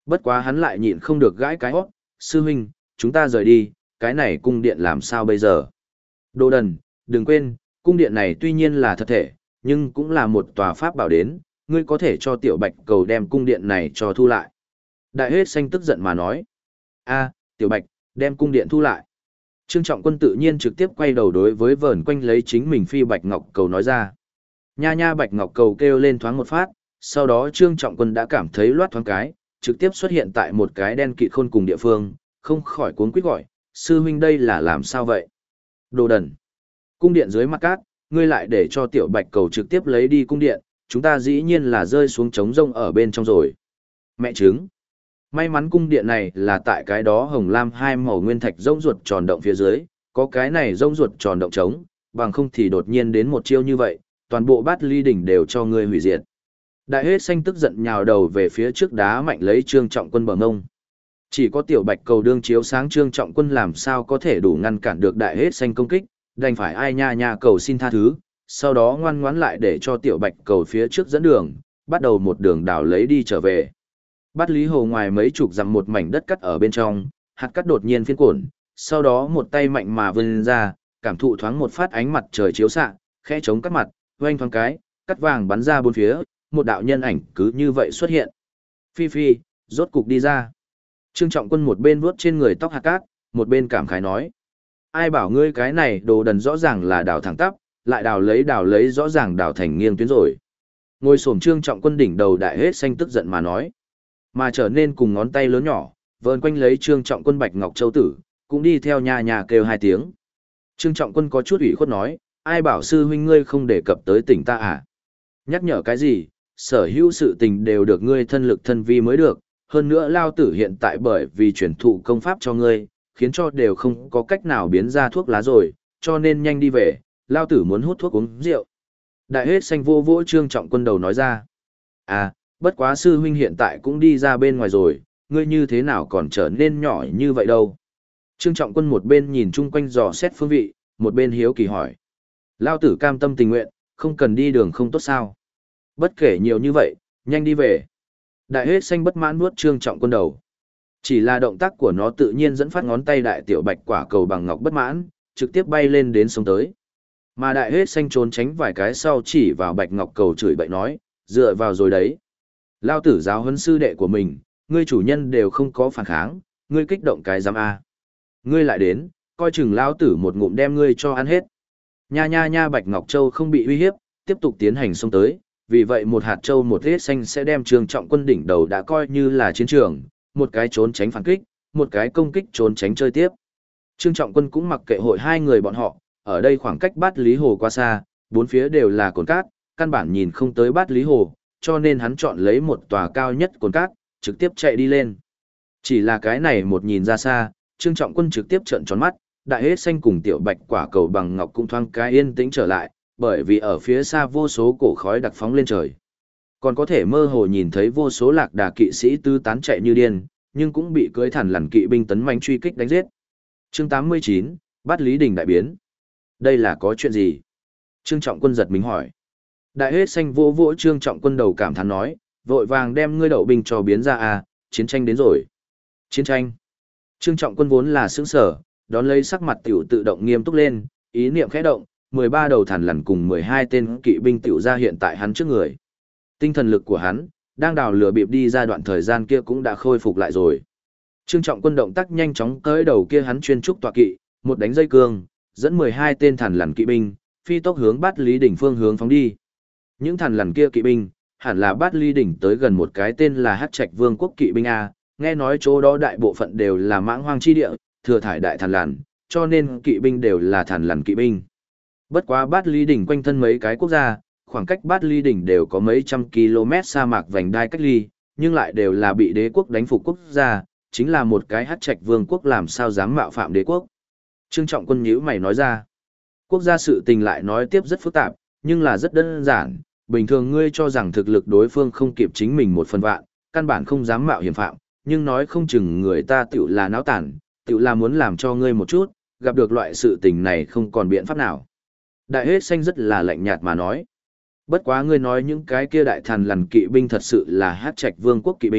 Bất quá hắn lại nhịn không được gãi cái hót, sư huynh, chúng ta rời đi, cái này cung điện làm sao bây giờ? Đồ đần, đừng quên, cung điện này tuy nhiên là thật thể, nhưng cũng là một tòa pháp bảo đến, ngươi có thể cho tiểu bạch cầu đem cung điện này cho thu lại. Đại hết xanh tức giận mà nói. A, tiểu bạch, đem cung điện thu lại. Trương Trọng Quân tự nhiên trực tiếp quay đầu đối với vờn quanh lấy chính mình phi bạch ngọc cầu nói ra. Nha nha bạch ngọc cầu kêu lên thoáng một phát, sau đó Trương Trọng Quân đã cảm thấy loát thoáng cái, trực tiếp xuất hiện tại một cái đen kịt khôn cùng địa phương, không khỏi cuống quýt gọi, sư huynh đây là làm sao vậy? Đồ đần. Cung điện dưới mặt cát, ngươi lại để cho tiểu bạch cầu trực tiếp lấy đi cung điện, chúng ta dĩ nhiên là rơi xuống trống rông ở bên trong rồi. Mẹ trứng. May mắn cung điện này là tại cái đó hồng lam hai màu nguyên thạch rông ruột tròn động phía dưới, có cái này rông ruột tròn động trống, bằng không thì đột nhiên đến một chiêu như vậy, toàn bộ bát ly đỉnh đều cho ngươi hủy diệt. Đại hết xanh tức giận nhào đầu về phía trước đá mạnh lấy Trương Trọng Quân bờ ngông. Chỉ có tiểu bạch cầu đương chiếu sáng Trương Trọng Quân làm sao có thể đủ ngăn cản được đại hết xanh công kích, đành phải ai nha nha cầu xin tha thứ, sau đó ngoan ngoãn lại để cho tiểu bạch cầu phía trước dẫn đường, bắt đầu một đường đảo lấy đi trở về. Bát Lý Hồ ngoài mấy chục dặm một mảnh đất cắt ở bên trong, hạt cắt đột nhiên phiên cuộn, sau đó một tay mạnh mà vươn ra, cảm thụ thoáng một phát ánh mặt trời chiếu xạ, khẽ chống cắt mặt, oanh thoáng cái, cắt vàng bắn ra bốn phía, một đạo nhân ảnh cứ như vậy xuất hiện. Phi Phi, rốt cục đi ra. Trương Trọng Quân một bên vuốt trên người tóc hạt cát, một bên cảm khái nói. Ai bảo ngươi cái này đồ đần rõ ràng là đào thẳng tắp, lại đào lấy rõ ràng đào thành nghiêng tuyến rồi. Ngồi xổm Trương Trọng Quân đỉnh đầu đại hết xanh tức giận mà nói. Mà trở nên cùng ngón tay lớn nhỏ, vờn quanh lấy Trương Trọng Quân bạch ngọc châu tử, cũng đi theo nhà nhà kêu hai tiếng. Trương Trọng Quân có chút ủy khuất nói, ai bảo sư huynh ngươi không đề cập tới tỉnh ta à? Nhắc nhở cái gì, sở hữu sự tình đều được ngươi thân lực thân vi mới được, hơn nữa lao tử hiện tại bởi vì truyền thụ công pháp cho ngươi, khiến cho đều không có cách nào biến ra thuốc lá rồi, cho nên nhanh đi về, lao tử muốn hút thuốc uống rượu. Đại hết xanh vô vỗ Trương Trọng Quân đầu nói ra. À, bất quá sư huynh hiện tại cũng đi ra bên ngoài rồi, ngươi như thế nào còn trở nên nhỏ như vậy đâu. Trương Trọng Quân một bên nhìn chung quanh dò xét phương vị, một bên hiếu kỳ hỏi. Lao tử cam tâm tình nguyện, không cần đi đường không tốt sao. Bất kể nhiều như vậy, nhanh đi về. Đại hết xanh bất mãn nuốt Trương Trọng Quân đầu. Chỉ là động tác của nó tự nhiên dẫn phát ngón tay đại tiểu bạch quả cầu bằng ngọc bất mãn, trực tiếp bay lên đến sông tới. Mà đại hết xanh trốn tránh vài cái sau chỉ vào bạch ngọc cầu chửi bậy nói, dựa vào rồi đấy. Lao tử giáo huấn sư đệ của mình, ngươi chủ nhân đều không có phản kháng, ngươi kích động cái giám A. Ngươi lại đến, coi chừng lao tử một ngụm đem ngươi cho ăn hết. Nha nha nha bạch ngọc châu không bị uy hiếp, tiếp tục tiến hành xông tới, vì vậy một hạt châu một hết xanh sẽ đem Trương Trọng Quân đỉnh đầu đã coi như là chiến trường, một cái trốn tránh phản kích, một cái công kích trốn tránh chơi tiếp. Trương Trọng Quân cũng mặc kệ hội hai người bọn họ, ở đây khoảng cách Bát Lý Hồ quá xa, bốn phía đều là cồn cát, căn bản nhìn không tới Bát Lý Hồ, cho nên hắn chọn lấy một tòa cao nhất cồn cát, trực tiếp chạy đi lên. Chỉ là cái này một nhìn ra xa, Trương Trọng Quân trực tiếp trợn tròn mắt, đại hết xanh cùng tiểu bạch quả cầu bằng ngọc cũng thoáng cái yên tĩnh trở lại, bởi vì ở phía xa vô số cổ khói đặc phóng lên trời. Còn có thể mơ hồ nhìn thấy vô số lạc đà kỵ sĩ tứ tán chạy như điên, nhưng cũng bị cưỡi thằn lằn kỵ binh tấn manh truy kích đánh giết. Chương 89, Bát Lý Đình đại biến. Đây là có chuyện gì? Trương Trọng Quân giật mình hỏi. Đại hết xanh vỗ vỗ Trương Trọng Quân đầu cảm thán nói, vội vàng đem ngươi đậu binh cho biến ra à, chiến tranh đến rồi. Chiến tranh. Trương Trọng Quân vốn là sững sở, đón lấy sắc mặt tiểu tự động nghiêm túc lên, ý niệm khẽ động, 13 đầu thằn lằn cùng 12 tên kỵ binh tiểu ra hiện tại hắn trước người. Tinh thần lực của hắn, đang đào lửa bịp đi ra đoạn thời gian kia cũng đã khôi phục lại rồi. Trương Trọng Quân động tác nhanh chóng tới đầu kia hắn chuyên trúc tọa kỵ, một đánh dây cương, dẫn 12 tên thằn lằn kỵ binh, phi tốc hướng Bát Lý đỉnh phương hướng phóng đi. Những thằn lằn kia kỵ binh, hẳn là Bát Lý đỉnh tới gần một cái tên là Hắc Trạch Vương quốc kỵ binh a, nghe nói chỗ đó đại bộ phận đều là mãng hoang chi địa, thừa thải đại thằn lằn, cho nên kỵ binh đều là thằn lằn kỵ binh. Bất quá Bát Lý đỉnh quanh thân mấy cái quốc gia, khoảng cách Bát Lý đỉnh đều có mấy trăm km sa mạc vành đai cách ly, nhưng lại đều là bị đế quốc đánh phục quốc gia, chính là một cái Hắc Trạch Vương quốc làm sao dám mạo phạm đế quốc. Trương Trọng Quân nhíu mày nói ra, quốc gia sự tình lại nói tiếp rất phức tạp, nhưng là rất đơn giản, bình thường ngươi cho rằng thực lực đối phương không kịp chính mình một phần vạn, căn bản không dám mạo hiểm phạm, nhưng nói không chừng người ta tiểu là náo tản, tiểu là muốn làm cho ngươi một chút, gặp được loại sự tình này không còn biện pháp nào. Đại hết xanh rất là lạnh nhạt mà nói. Bất quá ngươi nói những cái kia đại thần lằn kỵ binh thật sự là Hắc Trạch Vương quốc kỵ binh,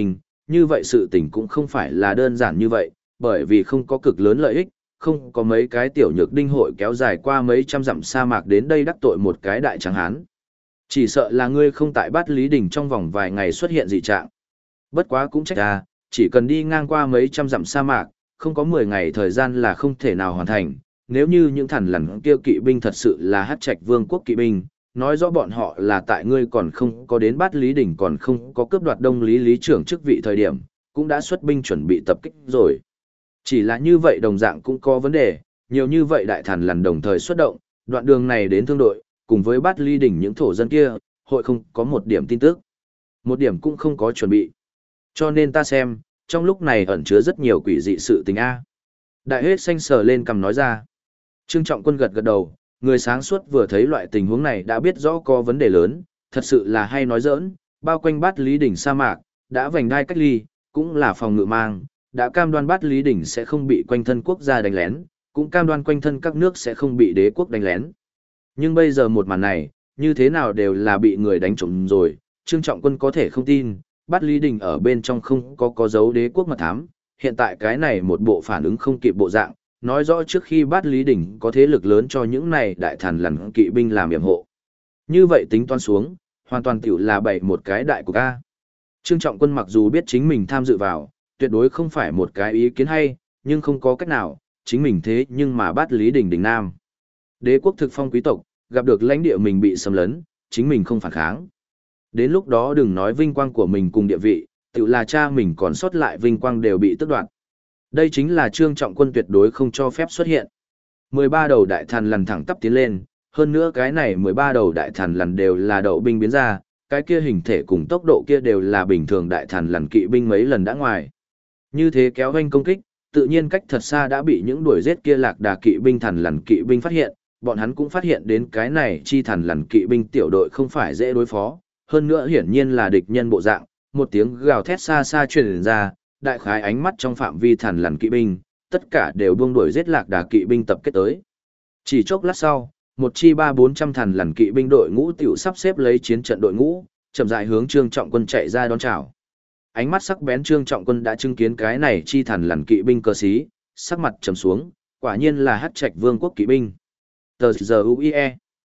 như vậy sự tình cũng không phải là đơn giản như vậy, bởi vì không có cực lớn lợi ích, không có mấy cái tiểu nhược đinh hội kéo dài qua mấy trăm dặm sa mạc đến đây đắc tội một cái đại tráng hán. Chỉ sợ là ngươi không tại Bát Lý Đỉnh trong vòng vài ngày xuất hiện dị trạng. Bất quá cũng trách ra, chỉ cần đi ngang qua mấy trăm dặm sa mạc, không có 10 ngày thời gian là không thể nào hoàn thành. Nếu như những thằn lằn kia kỵ binh thật sự là Hắc Trạch Vương quốc kỵ binh, nói rõ bọn họ là tại ngươi còn không có đến Bát Lý Đỉnh còn không có cướp đoạt Đông Lý Lý trưởng chức vị thời điểm, cũng đã xuất binh chuẩn bị tập kích rồi. Chỉ là như vậy đồng dạng cũng có vấn đề, nhiều như vậy đại thằn lằn đồng thời xuất động, đoạn đường này đến thương đội, cùng với Bát Ly đỉnh những thổ dân kia, hội không có một điểm tin tức. Một điểm cũng không có chuẩn bị. Cho nên ta xem, trong lúc này ẩn chứa rất nhiều quỷ dị sự tình A. Đại hết xanh sờ lên cầm nói ra. Trương Trọng Quân gật gật đầu, người sáng suốt vừa thấy loại tình huống này đã biết rõ có vấn đề lớn, thật sự là hay nói giỡn, bao quanh Bát Lý đỉnh sa mạc, đã vành đai cách ly, cũng là phòng ngự mang, đã cam đoan Bát Lý đỉnh sẽ không bị quanh thân quốc gia đánh lén, cũng cam đoan quanh thân các nước sẽ không bị đế quốc đánh lén. Nhưng bây giờ một màn này, như thế nào đều là bị người đánh trộm rồi, Trương Trọng Quân có thể không tin, Bát Lý đỉnh ở bên trong không có dấu đế quốc mật thám, hiện tại cái này một bộ phản ứng không kịp bộ dạng, nói rõ trước khi Bát Lý đỉnh có thế lực lớn cho những này đại thần lằn kỵ binh làm yểm hộ. Như vậy tính toán xuống, hoàn toàn tiểu là bày một cái đại cục A. Trương Trọng Quân mặc dù biết chính mình tham dự vào, tuyệt đối không phải một cái ý kiến hay, nhưng không có cách nào, chính mình thế nhưng mà Bát Lý đỉnh đỉnh nam. Đế quốc thực phong quý tộc, gặp được lãnh địa mình bị xâm lấn, chính mình không phản kháng. Đến lúc đó đừng nói vinh quang của mình cùng địa vị, tự là cha mình còn sót lại vinh quang đều bị tước đoạt. Đây chính là Trương Trọng Quân tuyệt đối không cho phép xuất hiện. 13 đầu đại thần lằn thẳng tắp tiến lên, hơn nữa cái này 13 đầu đại thần lằn đều là đậu binh biến ra, cái kia hình thể cùng tốc độ kia đều là bình thường đại thần lằn kỵ binh mấy lần đã ngoài. Như thế kéo hoanh công kích, tự nhiên cách thật xa đã bị những đuổi giết kia lạc đà kỵ binh thần lằn kỵ binh phát hiện, bọn hắn cũng phát hiện đến cái này chi thần lằn kỵ binh tiểu đội không phải dễ đối phó, hơn nữa hiển nhiên là địch nhân bộ dạng, một tiếng gào thét xa xa truyền ra, đại khái ánh mắt trong phạm vi thần lằn kỵ binh, tất cả đều buông đuổi giết lạc đà kỵ binh tập kết tới. Chỉ chốc lát sau, một chi 300-400 thần lằn kỵ binh đội ngũ tiểu sắp xếp lấy chiến trận đội ngũ, chậm rãi hướng Trương Trọng Quân chạy ra đón chào. Ánh mắt sắc bén Trương Trọng Quân đã chứng kiến cái này chi thần lằn kỵ binh cơ sĩ, sắc mặt trầm xuống, quả nhiên là Hắc Trạch Vương quốc kỵ binh. Tờ giờ UIE.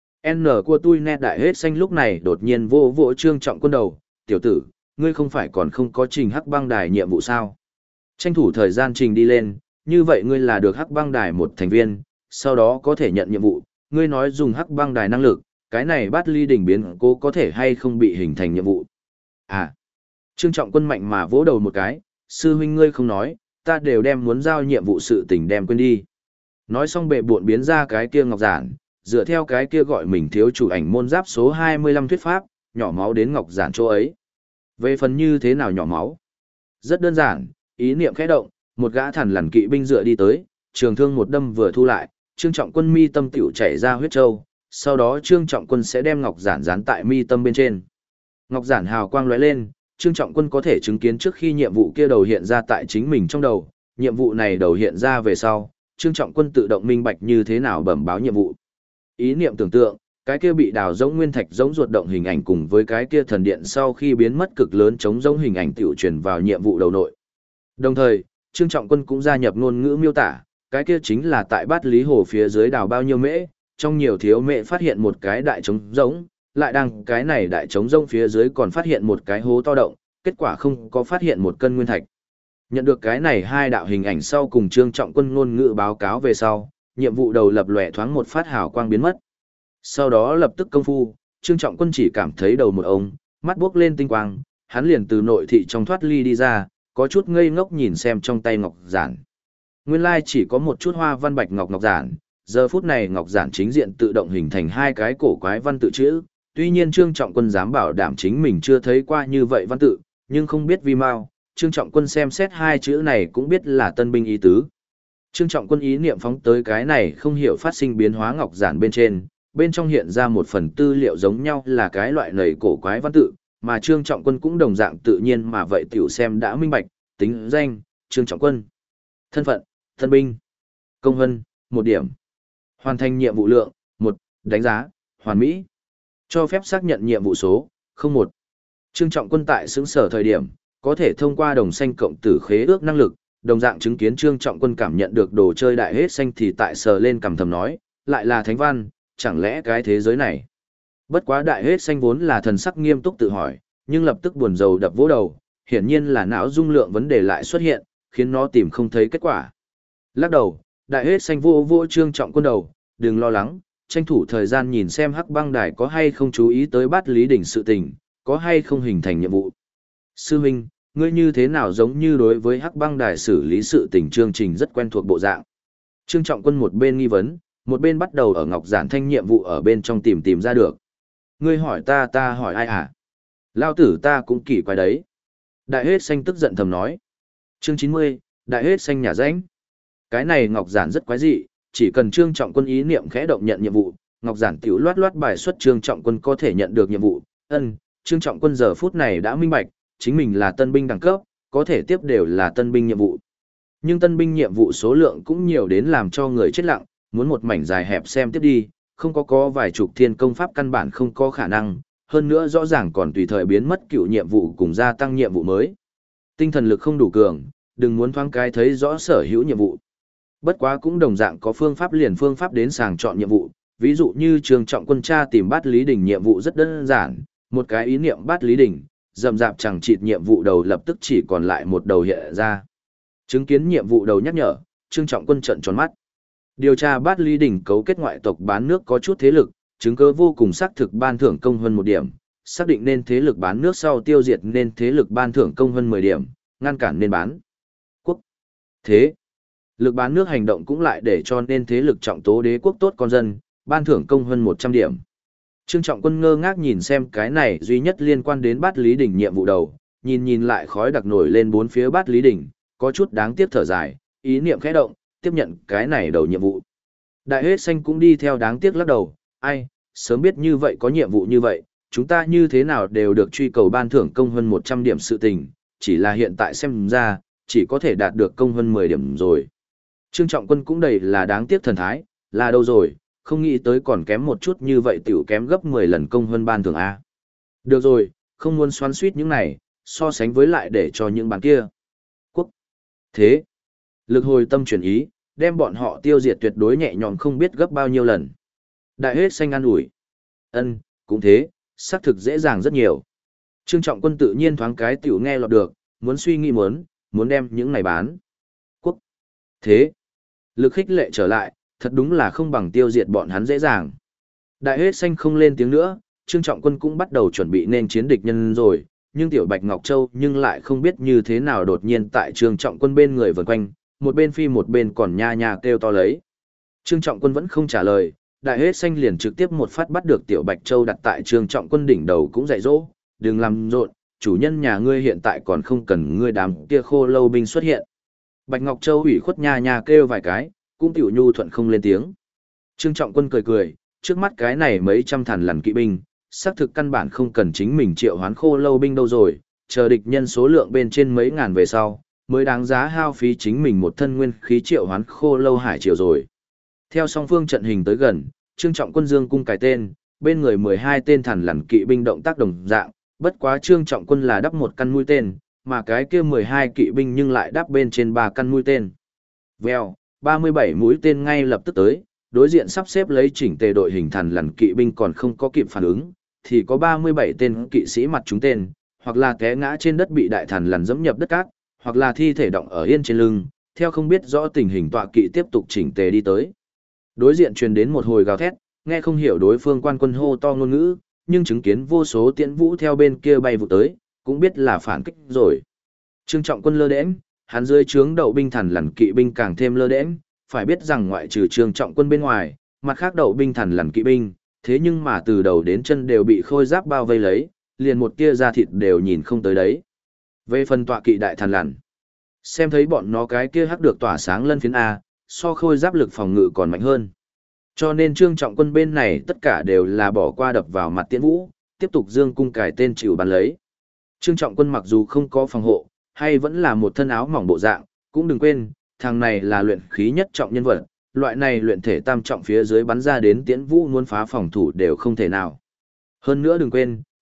N của tôi nét đại hết xanh lúc này đột nhiên vô vỗ Trương Trọng Quân đầu, tiểu tử, ngươi không phải còn không có trình Hắc băng đài nhiệm vụ sao? Tranh thủ thời gian trình đi lên, như vậy ngươi là được Hắc băng đài một thành viên, sau đó có thể nhận nhiệm vụ, ngươi nói dùng Hắc băng đài năng lực, cái này Bát Ly đỉnh biến cố có thể hay không bị hình thành nhiệm vụ. À, Trương Trọng Quân mạnh mà vỗ đầu một cái, sư huynh ngươi không nói, ta đều đem muốn giao nhiệm vụ sự tình đem quên đi. Nói xong bệ buộn biến ra cái kia ngọc giản, dựa theo cái kia gọi mình thiếu chủ ảnh môn giáp số 25 thuyết pháp, nhỏ máu đến ngọc giản chỗ ấy. Về phần như thế nào nhỏ máu? Rất đơn giản, ý niệm khẽ động, một gã thần lằn kỵ binh dựa đi tới, trường thương một đâm vừa thu lại, Trương Trọng Quân mi tâm tiểu chảy ra huyết châu, sau đó Trương Trọng Quân sẽ đem ngọc giản dán tại mi tâm bên trên. Ngọc giản hào quang lóe lên, Trương Trọng Quân có thể chứng kiến trước khi nhiệm vụ kia đầu hiện ra tại chính mình trong đầu, nhiệm vụ này đầu hiện ra về sau, Trương Trọng Quân tự động minh bạch như thế nào bẩm báo nhiệm vụ. Ý niệm tưởng tượng, cái kia bị đào giống nguyên thạch giống ruột động hình ảnh cùng với cái kia thần điện sau khi biến mất cực lớn chống giống hình ảnh tiểu truyền vào nhiệm vụ đầu nội. Đồng thời, Trương Trọng Quân cũng gia nhập ngôn ngữ miêu tả, cái kia chính là tại Bát Lý Hồ phía dưới đào bao nhiêu mễ, trong nhiều thiếu mễ phát hiện một cái đại trống giống, lại đang cái này đại trống rông phía dưới còn phát hiện một cái hố to động, kết quả không có phát hiện một cân nguyên thạch. Nhận được cái này hai đạo hình ảnh sau cùng Trương Trọng Quân ngôn ngữ báo cáo về sau, nhiệm vụ đầu lập lòe thoáng một phát hào quang biến mất. Sau đó lập tức công phu, Trương Trọng Quân chỉ cảm thấy đầu một ông, mắt buốc lên tinh quang, hắn liền từ nội thị trong thoát ly đi ra, có chút ngây ngốc nhìn xem trong tay ngọc giản. Nguyên lai chỉ có một chút hoa văn bạch ngọc giản, giờ phút này ngọc giản chính diện tự động hình thành hai cái cổ quái văn tự chữ. Tuy nhiên Trương Trọng Quân dám bảo đảm chính mình chưa thấy qua như vậy văn tự, nhưng không biết vì mau, Trương Trọng Quân xem xét hai chữ này cũng biết là tân binh ý tứ. Trương Trọng Quân ý niệm phóng tới cái này không hiểu phát sinh biến hóa ngọc giản bên trong hiện ra một phần tư liệu giống nhau là cái loại nầy cổ quái văn tự, mà Trương Trọng Quân cũng đồng dạng tự nhiên mà vậy tiểu xem đã minh bạch, tính danh, Trương Trọng Quân. Thân phận, tân binh. Công hân, 1 điểm. Hoàn thành nhiệm vụ lượng, 1, đánh giá, hoàn mỹ. Cho phép xác nhận nhiệm vụ số, 01. Trương Trọng Quân tại xứng sở thời điểm, Có thể thông qua đồng xanh cộng tử khế ước năng lực, đồng dạng chứng kiến Trương Trọng Quân cảm nhận được đồ chơi đại hết xanh thì tại sờ lên cằm thầm nói, lại là thánh văn, chẳng lẽ cái thế giới này. Bất quá đại hết xanh vốn là thần sắc nghiêm túc tự hỏi, nhưng lập tức buồn rầu đập vỗ đầu, hiển nhiên là não dung lượng vấn đề lại xuất hiện, khiến nó tìm không thấy kết quả. Lắc đầu, đại hết xanh vô vô Trương Trọng Quân đầu, đừng lo lắng, tranh thủ thời gian nhìn xem Hắc Băng Đài có hay không chú ý tới Bát Lý Đỉnh sự tình, có hay không hình thành nhiệm vụ. Sư huynh, ngươi như thế nào giống như đối với Hắc Băng Đài xử lý sự tình chương trình rất quen thuộc bộ dạng. Trương Trọng Quân một bên nghi vấn, một bên bắt đầu ở Ngọc Giản Thanh nhiệm vụ ở bên trong tìm ra được. Ngươi hỏi ta hỏi ai hả? Lao tử ta cũng kỳ quái đấy. Đại hết xanh tức giận thầm nói. Chương 90, đại hết xanh nhà ránh. Cái này Ngọc Giản rất quái dị, chỉ cần Trương Trọng Quân ý niệm khẽ động nhận nhiệm vụ, Ngọc Giản tiểu loát loát bài xuất Trương Trọng Quân có thể nhận được nhiệm vụ. Trương Trọng Quân giờ phút này đã minh bạch, chính mình là tân binh đẳng cấp, có thể tiếp đều là tân binh nhiệm vụ. Nhưng tân binh nhiệm vụ số lượng cũng nhiều đến làm cho người chết lặng, muốn một mảnh dài hẹp xem tiếp đi, không có vài chục thiên công pháp căn bản không có khả năng, hơn nữa rõ ràng còn tùy thời biến mất cựu nhiệm vụ cùng gia tăng nhiệm vụ mới. Tinh thần lực không đủ cường, đừng muốn thoáng cái thấy rõ sở hữu nhiệm vụ. Bất quá cũng đồng dạng có phương pháp đến sàng chọn nhiệm vụ, ví dụ như Trương Trọng Quân tra tìm Bát Lý Đỉnh nhiệm vụ rất đơn giản, một cái ý niệm Bát Lý Đỉnh, rậm rạp chẳng chịt nhiệm vụ đầu lập tức chỉ còn lại một đầu hiện ra. Chứng kiến nhiệm vụ đầu nhắc nhở, Trương Trọng Quân trợn tròn mắt. Điều tra Bát Lý Đỉnh cấu kết ngoại tộc bán nước có chút thế lực, chứng cứ vô cùng xác thực ban thưởng công hơn 1 điểm, xác định nên thế lực bán nước sau tiêu diệt nên thế lực ban thưởng công hơn 10 điểm, ngăn cản nên bán quốc. Thế lực bán nước hành động cũng lại để cho nên thế lực trọng tố đế quốc tốt con dân, ban thưởng công hơn 100 điểm. Trương Trọng Quân ngơ ngác nhìn xem cái này duy nhất liên quan đến Bát Lý Đỉnh nhiệm vụ đầu, nhìn lại khói đặc nổi lên bốn phía Bát Lý Đỉnh, có chút đáng tiếc thở dài, ý niệm khẽ động, tiếp nhận cái này đầu nhiệm vụ. Đại hết xanh cũng đi theo đáng tiếc lắc đầu, ai, sớm biết như vậy có nhiệm vụ như vậy, chúng ta như thế nào đều được truy cầu ban thưởng công hơn 100 điểm sự tình, chỉ là hiện tại xem ra, chỉ có thể đạt được công hơn 10 điểm rồi. Trương Trọng Quân cũng đầy là đáng tiếc thần thái, là đâu rồi, không nghĩ tới còn kém một chút như vậy tiểu kém gấp 10 lần công hơn ban thưởng A. Được rồi, không muốn xoắn suýt những này, so sánh với lại để cho những bàn kia. Quốc. Thế. Lực hồi tâm chuyển ý, đem bọn họ tiêu diệt tuyệt đối nhẹ nhõm không biết gấp bao nhiêu lần. Đại hết xanh an ủi. Cũng thế, xác thực dễ dàng rất nhiều. Trương Trọng Quân tự nhiên thoáng cái tiểu nghe lọt được, muốn suy nghĩ muốn đem những này bán. Quốc. Thế. Lực khích lệ trở lại, thật đúng là không bằng tiêu diệt bọn hắn dễ dàng. Đại hết xanh không lên tiếng nữa, Trương Trọng Quân cũng bắt đầu chuẩn bị nên chiến địch nhân rồi, nhưng Tiểu Bạch Ngọc Châu nhưng lại không biết như thế nào đột nhiên tại Trương Trọng Quân bên người vần quanh, một bên phi một bên còn nha nha kêu to lấy. Trương Trọng Quân vẫn không trả lời, Đại hết xanh liền trực tiếp một phát bắt được Tiểu Bạch Châu đặt tại Trương Trọng Quân đỉnh đầu cũng dạy dỗ, đừng làm rộn, chủ nhân nhà ngươi hiện tại còn không cần ngươi đám kia khô lâu binh xuất hiện. Bạch Ngọc Châu ủy khuất nha nha kêu vài cái, cũng tiểu nhu thuận không lên tiếng. Trương Trọng Quân cười cười, trước mắt cái này mấy trăm thằn lằn kỵ binh, xác thực căn bản không cần chính mình triệu hoán khô lâu binh đâu rồi, chờ địch nhân số lượng bên trên mấy ngàn về sau, mới đáng giá hao phí chính mình một thân nguyên khí triệu hoán khô lâu hải triều rồi. Theo song phương trận hình tới gần, Trương Trọng Quân dương cung cài tên, bên người 12 tên thằn lằn kỵ binh động tác đồng dạng, bất quá Trương Trọng Quân là đắp một căn mũi tên, mà cái kia 12 kỵ binh nhưng lại đắp bên trên 3 căn mũi tên. Vèo, 37 mũi tên ngay lập tức tới, đối diện sắp xếp lấy chỉnh tề đội hình thằn lằn kỵ binh còn không có kịp phản ứng, thì có 37 tên kỵ sĩ mặt trúng tên, hoặc là té ngã trên đất bị đại thằn lằn dẫm nhập đất cát, hoặc là thi thể động ở yên trên lưng, theo không biết rõ tình hình tọa kỵ tiếp tục chỉnh tề đi tới. Đối diện truyền đến một hồi gào thét, nghe không hiểu đối phương quan quân hô to ngôn ngữ, nhưng chứng kiến vô số tiễn vũ theo bên kia bay vụ tới, cũng biết là phản kích rồi. Trương Trọng Quân lơ đễnh, hắn dưới trướng đậu binh thằn lằn kỵ binh càng thêm lơ đễnh, phải biết rằng ngoại trừ Trương Trọng Quân bên ngoài, mặt khác đậu binh thằn lằn kỵ binh, thế nhưng mà từ đầu đến chân đều bị khôi giáp bao vây lấy, liền một tia da thịt đều nhìn không tới đấy. Về phần tọa kỵ đại thằn lằn, xem thấy bọn nó cái kia hắc được tỏa sáng lân phiến A, so khôi giáp lực phòng ngự còn mạnh hơn. Cho nên Trương Trọng Quân bên này tất cả đều là bỏ qua đập vào mặt tiễn vũ, tiếp tục dương cung cài tên chịu bắn lấy. Trương Trọng Quân mặc dù không có phòng hộ, hay vẫn là một thân áo mỏng bộ dạng, cũng đừng quên, thằng này là luyện khí nhất trọng nhân vật, loại này luyện thể tam trọng phía dưới bắn ra đến tiễn vũ muốn phá phòng thủ đều không thể nào. Hơn nữa đừng quên,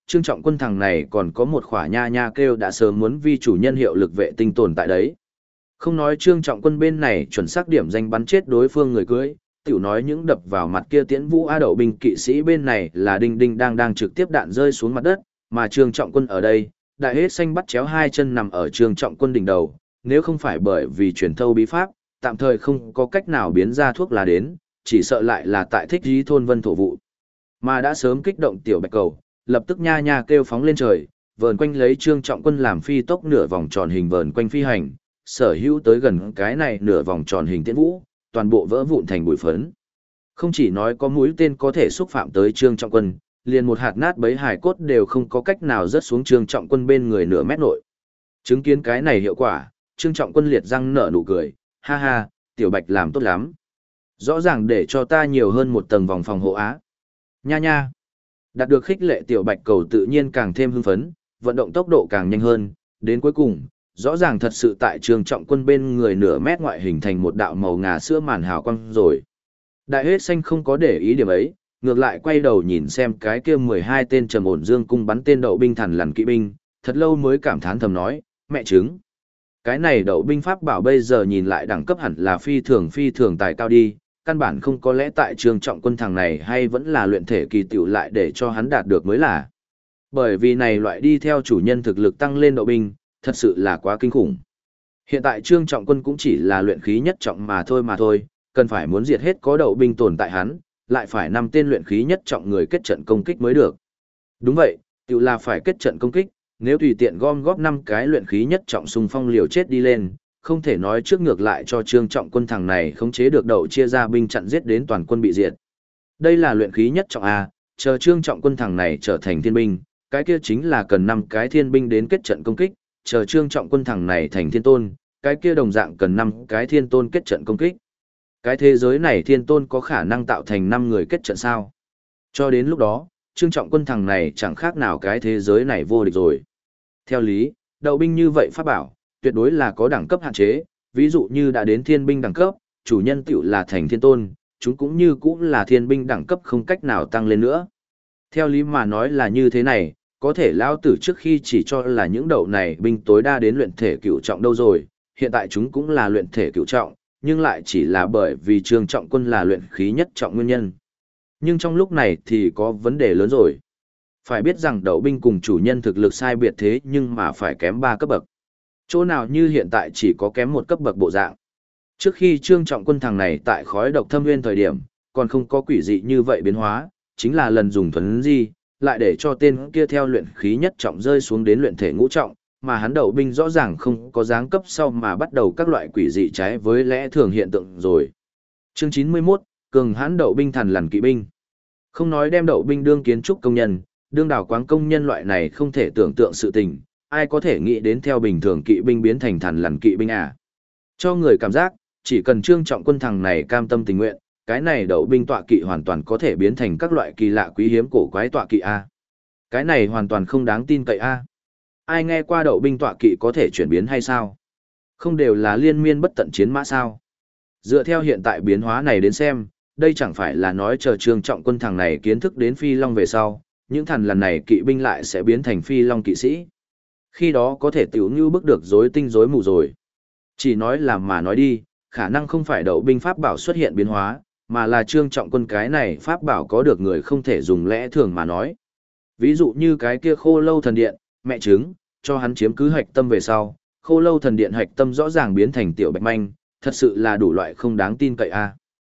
Trương Trọng Quân thằng này còn có một khỏa nha nha kêu đã sớm muốn vi chủ nhân hiệu lực vệ tinh tồn tại đấy. Không nói Trương Trọng Quân bên này chuẩn xác điểm danh bắn chết đối phương người cưới, tiểu nói những đập vào mặt kia Tiễn Vũ A Đậu binh kỵ sĩ bên này là đinh đinh đang trực tiếp đạn rơi xuống mặt đất, mà Trương Trọng Quân ở đây, đại hết xanh bắt chéo hai chân nằm ở Trương Trọng Quân đỉnh đầu, nếu không phải bởi vì truyền thâu bí pháp, tạm thời không có cách nào biến ra thuốc lá đến, chỉ sợ lại là tại thích dí thôn vân thổ vụ. Mà đã sớm kích động tiểu bạch cầu, lập tức nha nha kêu phóng lên trời, vờn quanh lấy Trương Trọng Quân làm phi tốc nửa vòng tròn hình vờn quanh phi hành, sở hữu tới gần cái này nửa vòng tròn hình Tiễn Vũ, toàn bộ vỡ vụn thành bụi phấn. Không chỉ nói có mũi tên có thể xúc phạm tới Trương Trọng Quân, liền một hạt nát bấy hài cốt đều không có cách nào rớt xuống Trương Trọng Quân bên người nửa mét nội. Chứng kiến cái này hiệu quả, Trương Trọng Quân liệt răng nở nụ cười, ha ha, tiểu bạch làm tốt lắm. Rõ ràng để cho ta nhiều hơn một tầng vòng phòng hộ á. Nha nha. Đạt được khích lệ tiểu bạch cầu tự nhiên càng thêm hưng phấn, vận động tốc độ càng nhanh hơn, đến cuối cùng, rõ ràng thật sự tại Trương Trọng Quân bên người nửa mét ngoại hình thành một đạo màu ngà sữa màn hào quang rồi. Đại hết xanh không có để ý điểm ấy, ngược lại quay đầu nhìn xem cái kia 12 tên trầm ổn dương cung bắn tên đậu binh thằn lằn kỵ binh, thật lâu mới cảm thán thầm nói, mẹ chứng. Cái này đậu binh pháp bảo bây giờ nhìn lại đẳng cấp hẳn là phi thường tài cao đi, căn bản không có lẽ tại Trương Trọng Quân thằng này hay vẫn là luyện thể kỳ tiểu lại để cho hắn đạt được mới là. Bởi vì này loại đi theo chủ nhân thực lực tăng lên đậu binh, thật sự là quá kinh khủng. Hiện tại Trương Trọng Quân cũng chỉ là luyện khí nhất trọng mà thôi, cần phải muốn diệt hết có đậu binh tồn tại hắn, lại phải 5 tên luyện khí nhất trọng người kết trận công kích mới được. Đúng vậy, tiểu là phải kết trận công kích, nếu tùy tiện gom góp 5 cái luyện khí nhất trọng xung phong liều chết đi lên, không thể nói trước ngược lại cho Trương Trọng Quân thằng này khống chế được đậu chia ra binh chặn giết đến toàn quân bị diệt. Đây là luyện khí nhất trọng A, chờ Trương Trọng Quân thằng này trở thành thiên binh, cái kia chính là cần 5 cái thiên binh đến kết trận công kích, chờ Trương Trọng Quân thằng này thành thiên tôn, cái kia đồng dạng cần 5 cái thiên tôn kết trận công kích. Cái thế giới này thiên tôn có khả năng tạo thành 5 người kết trận sao? Cho đến lúc đó, Trương Trọng Quân thằng này chẳng khác nào cái thế giới này vô địch rồi. Theo lý, đậu binh như vậy pháp bảo, tuyệt đối là có đẳng cấp hạn chế, ví dụ như đã đến thiên binh đẳng cấp, chủ nhân tiểu là thành thiên tôn, chúng cũng như cũng là thiên binh đẳng cấp không cách nào tăng lên nữa. Theo lý mà nói là như thế này, có thể lao tử trước khi chỉ cho là những đậu này binh tối đa đến luyện thể cửu trọng đâu rồi, hiện tại chúng cũng là luyện thể cửu trọng, nhưng lại chỉ là bởi vì Trương Trọng Quân là luyện khí nhất trọng nguyên nhân. Nhưng trong lúc này thì có vấn đề lớn rồi. Phải biết rằng đậu binh cùng chủ nhân thực lực sai biệt thế nhưng mà phải kém 3 cấp bậc. Chỗ nào như hiện tại chỉ có kém 1 cấp bậc bộ dạng. Trước khi Trương Trọng Quân thằng này tại khói độc thâm nguyên thời điểm, còn không có quỷ dị như vậy biến hóa, chính là lần dùng thuấn di, lại để cho tên kia theo luyện khí nhất trọng rơi xuống đến luyện thể ngũ trọng, mà hắn đậu binh rõ ràng không có dáng cấp sau mà bắt đầu các loại quỷ dị trái với lẽ thường hiện tượng rồi. Chương 91, cường hãn đậu binh thằn lằn kỵ binh. Không nói đem đậu binh đương kiến trúc công nhân, đương đào quáng công nhân loại này không thể tưởng tượng sự tình, ai có thể nghĩ đến theo bình thường kỵ binh biến thành thằn lằn kỵ binh à? Cho người cảm giác, chỉ cần Trương Trọng Quân thằng này cam tâm tình nguyện, cái này đậu binh tọa kỵ hoàn toàn có thể biến thành các loại kỳ lạ quý hiếm cổ quái tọa kỵ a. Cái này hoàn toàn không đáng tin cậy a. Ai nghe qua đậu binh tọa kỵ có thể chuyển biến hay sao? Không đều là liên miên bất tận chiến mã sao? Dựa theo hiện tại biến hóa này đến xem, đây chẳng phải là nói chờ Trương Trọng Quân thằng này kiến thức đến phi long về sau, những thằn lằn này kỵ binh lại sẽ biến thành phi long kỵ sĩ. Khi đó có thể tiểu như bức được rối tinh rối mù rồi. Chỉ nói là mà nói đi, khả năng không phải đậu binh pháp bảo xuất hiện biến hóa, mà là Trương Trọng Quân cái này pháp bảo có được người không thể dùng lẽ thường mà nói. Ví dụ như cái kia khô lâu thần điện, mẹ trứng, cho hắn chiếm cứ hạch tâm về sau, khô lâu thần điện hạch tâm rõ ràng biến thành tiểu bạch manh, thật sự là đủ loại không đáng tin cậy a.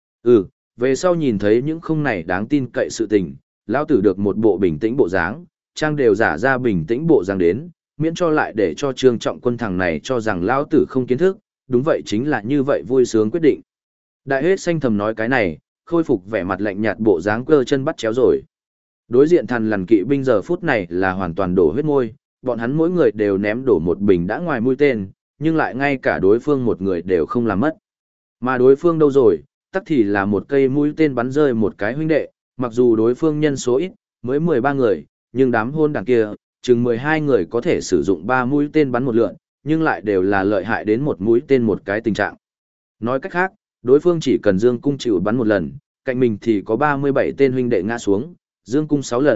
Về sau nhìn thấy những không này đáng tin cậy sự tình, lão tử được một bộ bình tĩnh bộ dáng, trang đều giả ra bình tĩnh bộ dáng đến, miễn cho lại để cho Trương Trọng Quân thằng này cho rằng lão tử không kiến thức, đúng vậy chính là như vậy vui sướng quyết định. Đại hết xanh thầm nói cái này, khôi phục vẻ mặt lạnh nhạt bộ dáng cơ chân bắt chéo rồi. Đối diện thằn lằn kỵ binh giờ phút này là hoàn toàn đổ huyết môi, bọn hắn mỗi người đều ném đổ một bình đã ngoài mũi tên, nhưng lại ngay cả đối phương một người đều không làm mất. Mà đối phương đâu rồi, tắc thì là một cây mũi tên bắn rơi một cái huynh đệ, mặc dù đối phương nhân số ít, mới 13 người, nhưng đám hôn đảng kia, chừng 12 người có thể sử dụng 3 mũi tên bắn một lượn, nhưng lại đều là lợi hại đến một mũi tên một cái tình trạng. Nói cách khác, đối phương chỉ cần dương cung chịu bắn một lần, cạnh mình thì có 37 tên huynh đệ ngã xuống, dương cung 6 lần,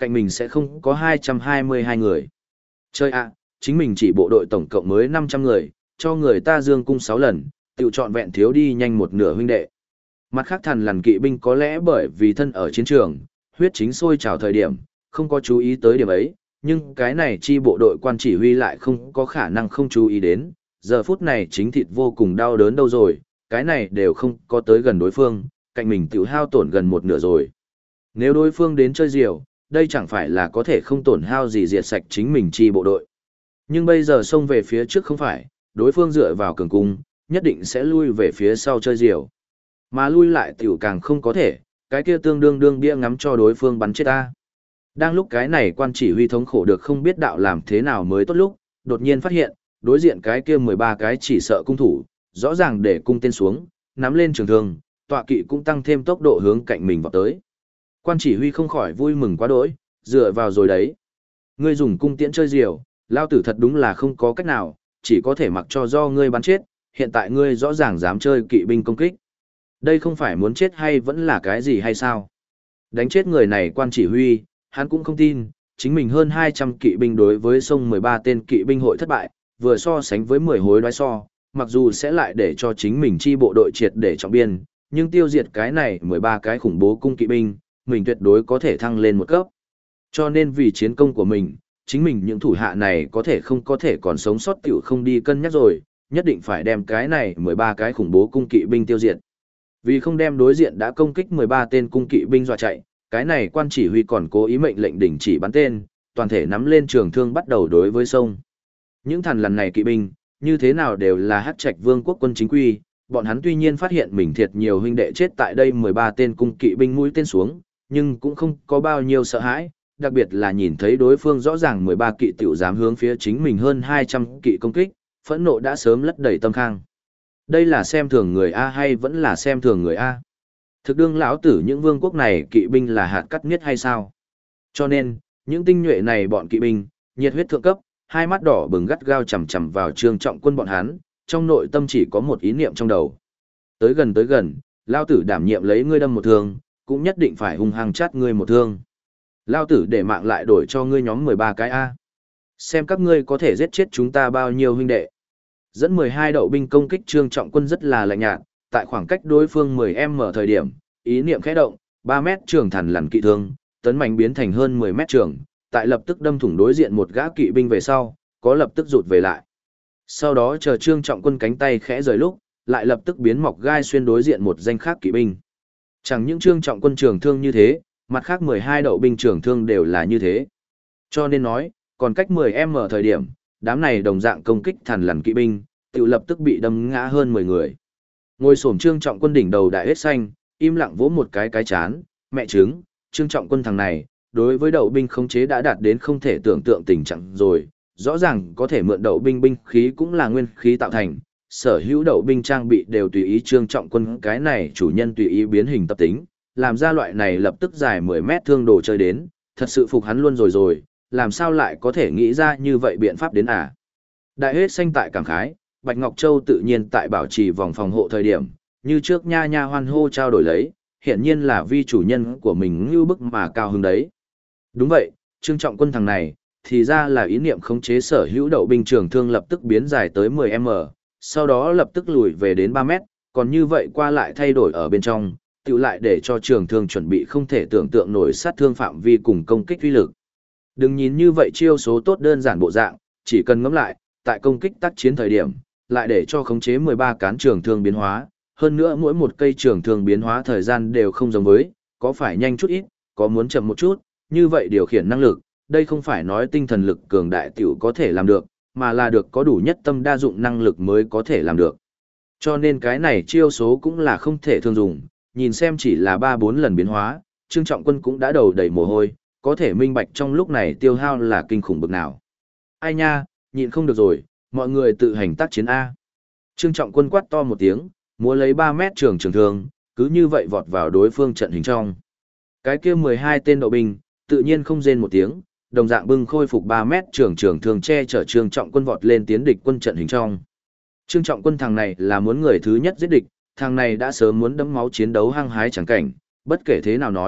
cạnh mình sẽ không có 222 người. Chơi ạ, chính mình chỉ bộ đội tổng cộng mới 500 người, cho người ta dương cung 6 lần, tự chọn vẹn thiếu đi nhanh một nửa huynh đệ. Mặt khác thằn lằn kỵ binh có lẽ bởi vì thân ở chiến trường, huyết chính sôi trào thời điểm, không có chú ý tới điểm ấy, nhưng cái này chi bộ đội quan chỉ huy lại không có khả năng không chú ý đến, giờ phút này chính thịt vô cùng đau đớn đâu rồi, cái này đều không có tới gần đối phương, cạnh mình tiểu hao tổn gần một nửa rồi. Nếu đối phương đến chơi diều, đây chẳng phải là có thể không tổn hao gì diệt sạch chính mình chi bộ đội. Nhưng bây giờ xông về phía trước không phải, đối phương dựa vào cường cung, nhất định sẽ lui về phía sau chơi diều. Mà lui lại tiểu càng không có thể, cái kia tương đương bia ngắm cho đối phương bắn chết ta. Đang lúc cái này quan chỉ huy thống khổ được không biết đạo làm thế nào mới tốt lúc, đột nhiên phát hiện, đối diện cái kia 13 cái chỉ sợ cung thủ, rõ ràng để cung tên xuống, nắm lên trường thương, tọa kỵ cũng tăng thêm tốc độ hướng cạnh mình vào tới. Quan chỉ huy không khỏi vui mừng quá đỗi, dựa vào rồi đấy. Ngươi dùng cung tiễn chơi diều, lao tử thật đúng là không có cách nào, chỉ có thể mặc cho do ngươi bắn chết, hiện tại ngươi rõ ràng dám chơi kỵ binh công kích. Đây không phải muốn chết hay vẫn là cái gì hay sao? Đánh chết người này quan chỉ huy, hắn cũng không tin, chính mình hơn 200 kỵ binh đối với sông 13 tên kỵ binh hội thất bại, vừa so sánh với 10 hối đoái so, mặc dù sẽ lại để cho chính mình chi bộ đội triệt để trọng biên, nhưng tiêu diệt cái này 13 cái khủng bố cung kỵ binh, mình tuyệt đối có thể thăng lên một cấp. Cho nên vì chiến công của mình, chính mình những thủ hạ này có thể còn sống sót tiểu không đi cân nhắc rồi, nhất định phải đem cái này 13 cái khủng bố cung kỵ binh tiêu diệt. Vì không đem đối diện đã công kích 13 tên cung kỵ binh dọa chạy, cái này quan chỉ huy còn cố ý mệnh lệnh đình chỉ bắn tên, toàn thể nắm lên trường thương bắt đầu đối với sông. Những thằn lằn này kỵ binh, như thế nào đều là Hắc Trạch Vương quốc quân chính quy, bọn hắn tuy nhiên phát hiện mình thiệt nhiều huynh đệ chết tại đây 13 tên cung kỵ binh mũi tên xuống, nhưng cũng không có bao nhiêu sợ hãi, đặc biệt là nhìn thấy đối phương rõ ràng 13 kỵ tiểu dám hướng phía chính mình hơn 200 kỵ công kích, phẫn nộ đã sớm lấp đầy tâm khang. Đây là xem thường người A hay vẫn là xem thường người A? Thực đương lão tử những vương quốc này kỵ binh là hạt cắt nhất hay sao? Cho nên, những tinh nhuệ này bọn kỵ binh, nhiệt huyết thượng cấp, hai mắt đỏ bừng gắt gao chằm chằm vào Trương Trọng Quân bọn hắn, trong nội tâm chỉ có một ý niệm trong đầu. Tới gần, lão tử đảm nhiệm lấy ngươi đâm một thương, cũng nhất định phải hung hăng chát ngươi một thương. Lão tử để mạng lại đổi cho ngươi nhóm 13 cái A. Xem các ngươi có thể giết chết chúng ta bao nhiêu huynh đệ. Dẫn 12 đậu binh công kích Trương Trọng Quân rất là lạnh nhạt, tại khoảng cách đối phương 10m thời điểm, ý niệm khẽ động, 3 mét trường thằn lằn kỵ thương, tấn mạnh biến thành hơn 10 mét trường, tại lập tức đâm thủng đối diện một gã kỵ binh về sau, có lập tức rụt về lại. Sau đó chờ Trương Trọng Quân cánh tay khẽ rời lúc, lại lập tức biến mọc gai xuyên đối diện một danh khác kỵ binh. Chẳng những Trương Trọng Quân trường thương như thế, mặt khác 12 đậu binh trường thương đều là như thế. Cho nên nói, còn cách 10m thời điểm, đám này đồng dạng công kích thằn lằn kỵ binh, tự lập tức bị đâm ngã hơn 10 người. Ngồi xổm Trương Trọng Quân đỉnh đầu đại hết xanh, im lặng vỗ một cái chán, mẹ trứng, Trương Trọng Quân thằng này, đối với đậu binh khống chế đã đạt đến không thể tưởng tượng tình trạng rồi, rõ ràng có thể mượn đậu binh binh khí cũng là nguyên khí tạo thành, sở hữu đậu binh trang bị đều tùy ý Trương Trọng Quân cái này chủ nhân tùy ý biến hình tập tính, làm ra loại này lập tức dài 10 mét thương đồ chơi đến, thật sự phục hắn luôn rồi, làm sao lại có thể nghĩ ra như vậy biện pháp đến à. Đại hết xanh tại cảm khái, Bạch Ngọc Châu tự nhiên tại bảo trì vòng phòng hộ thời điểm, như trước nha hoan hô trao đổi lấy, hiển nhiên là vi chủ nhân của mình như bức mà cao hứng đấy. Đúng vậy, Trương Trọng Quân thằng này, thì ra là ý niệm khống chế sở hữu đậu binh trường thương lập tức biến dài tới 10m, sau đó lập tức lùi về đến 3 mét, còn như vậy qua lại thay đổi ở bên trong, tự lại để cho trường thương chuẩn bị không thể tưởng tượng nổi sát thương phạm vi cùng công kích uy lực. Đừng nhìn như vậy chiêu số tốt đơn giản bộ dạng, chỉ cần ngẫm lại, tại công kích tác chiến thời điểm, lại để cho khống chế 13 cán trường thương biến hóa, hơn nữa mỗi một cây trường thương biến hóa thời gian đều không giống với, có phải nhanh chút ít, có muốn chậm một chút, như vậy điều khiển năng lực, đây không phải nói tinh thần lực cường đại tiểu có thể làm được, mà là được có đủ nhất tâm đa dụng năng lực mới có thể làm được. Cho nên cái này chiêu số cũng là không thể thường dùng, nhìn xem chỉ là 3-4 lần biến hóa, Trương Trọng Quân cũng đã đầu đầy mồ hôi, có thể minh bạch trong lúc này tiêu hao là kinh khủng bực nào. Ai nha, nhịn không được rồi, mọi người tự hành tác chiến A. Trương Trọng Quân quát to một tiếng, múa lấy 3 mét trường thương, cứ như vậy vọt vào đối phương trận hình trong. Cái kia 12 tên đậu binh, tự nhiên không rên một tiếng, đồng dạng bưng khôi phục 3 mét trường thương che chở Trương Trọng Quân vọt lên tiến địch quân trận hình trong. Trương Trọng Quân thằng này là muốn người thứ nhất giết địch, thằng này đã sớm muốn đấm máu chiến đấu hăng hái chẳng cảnh, bất kể thế nào nói,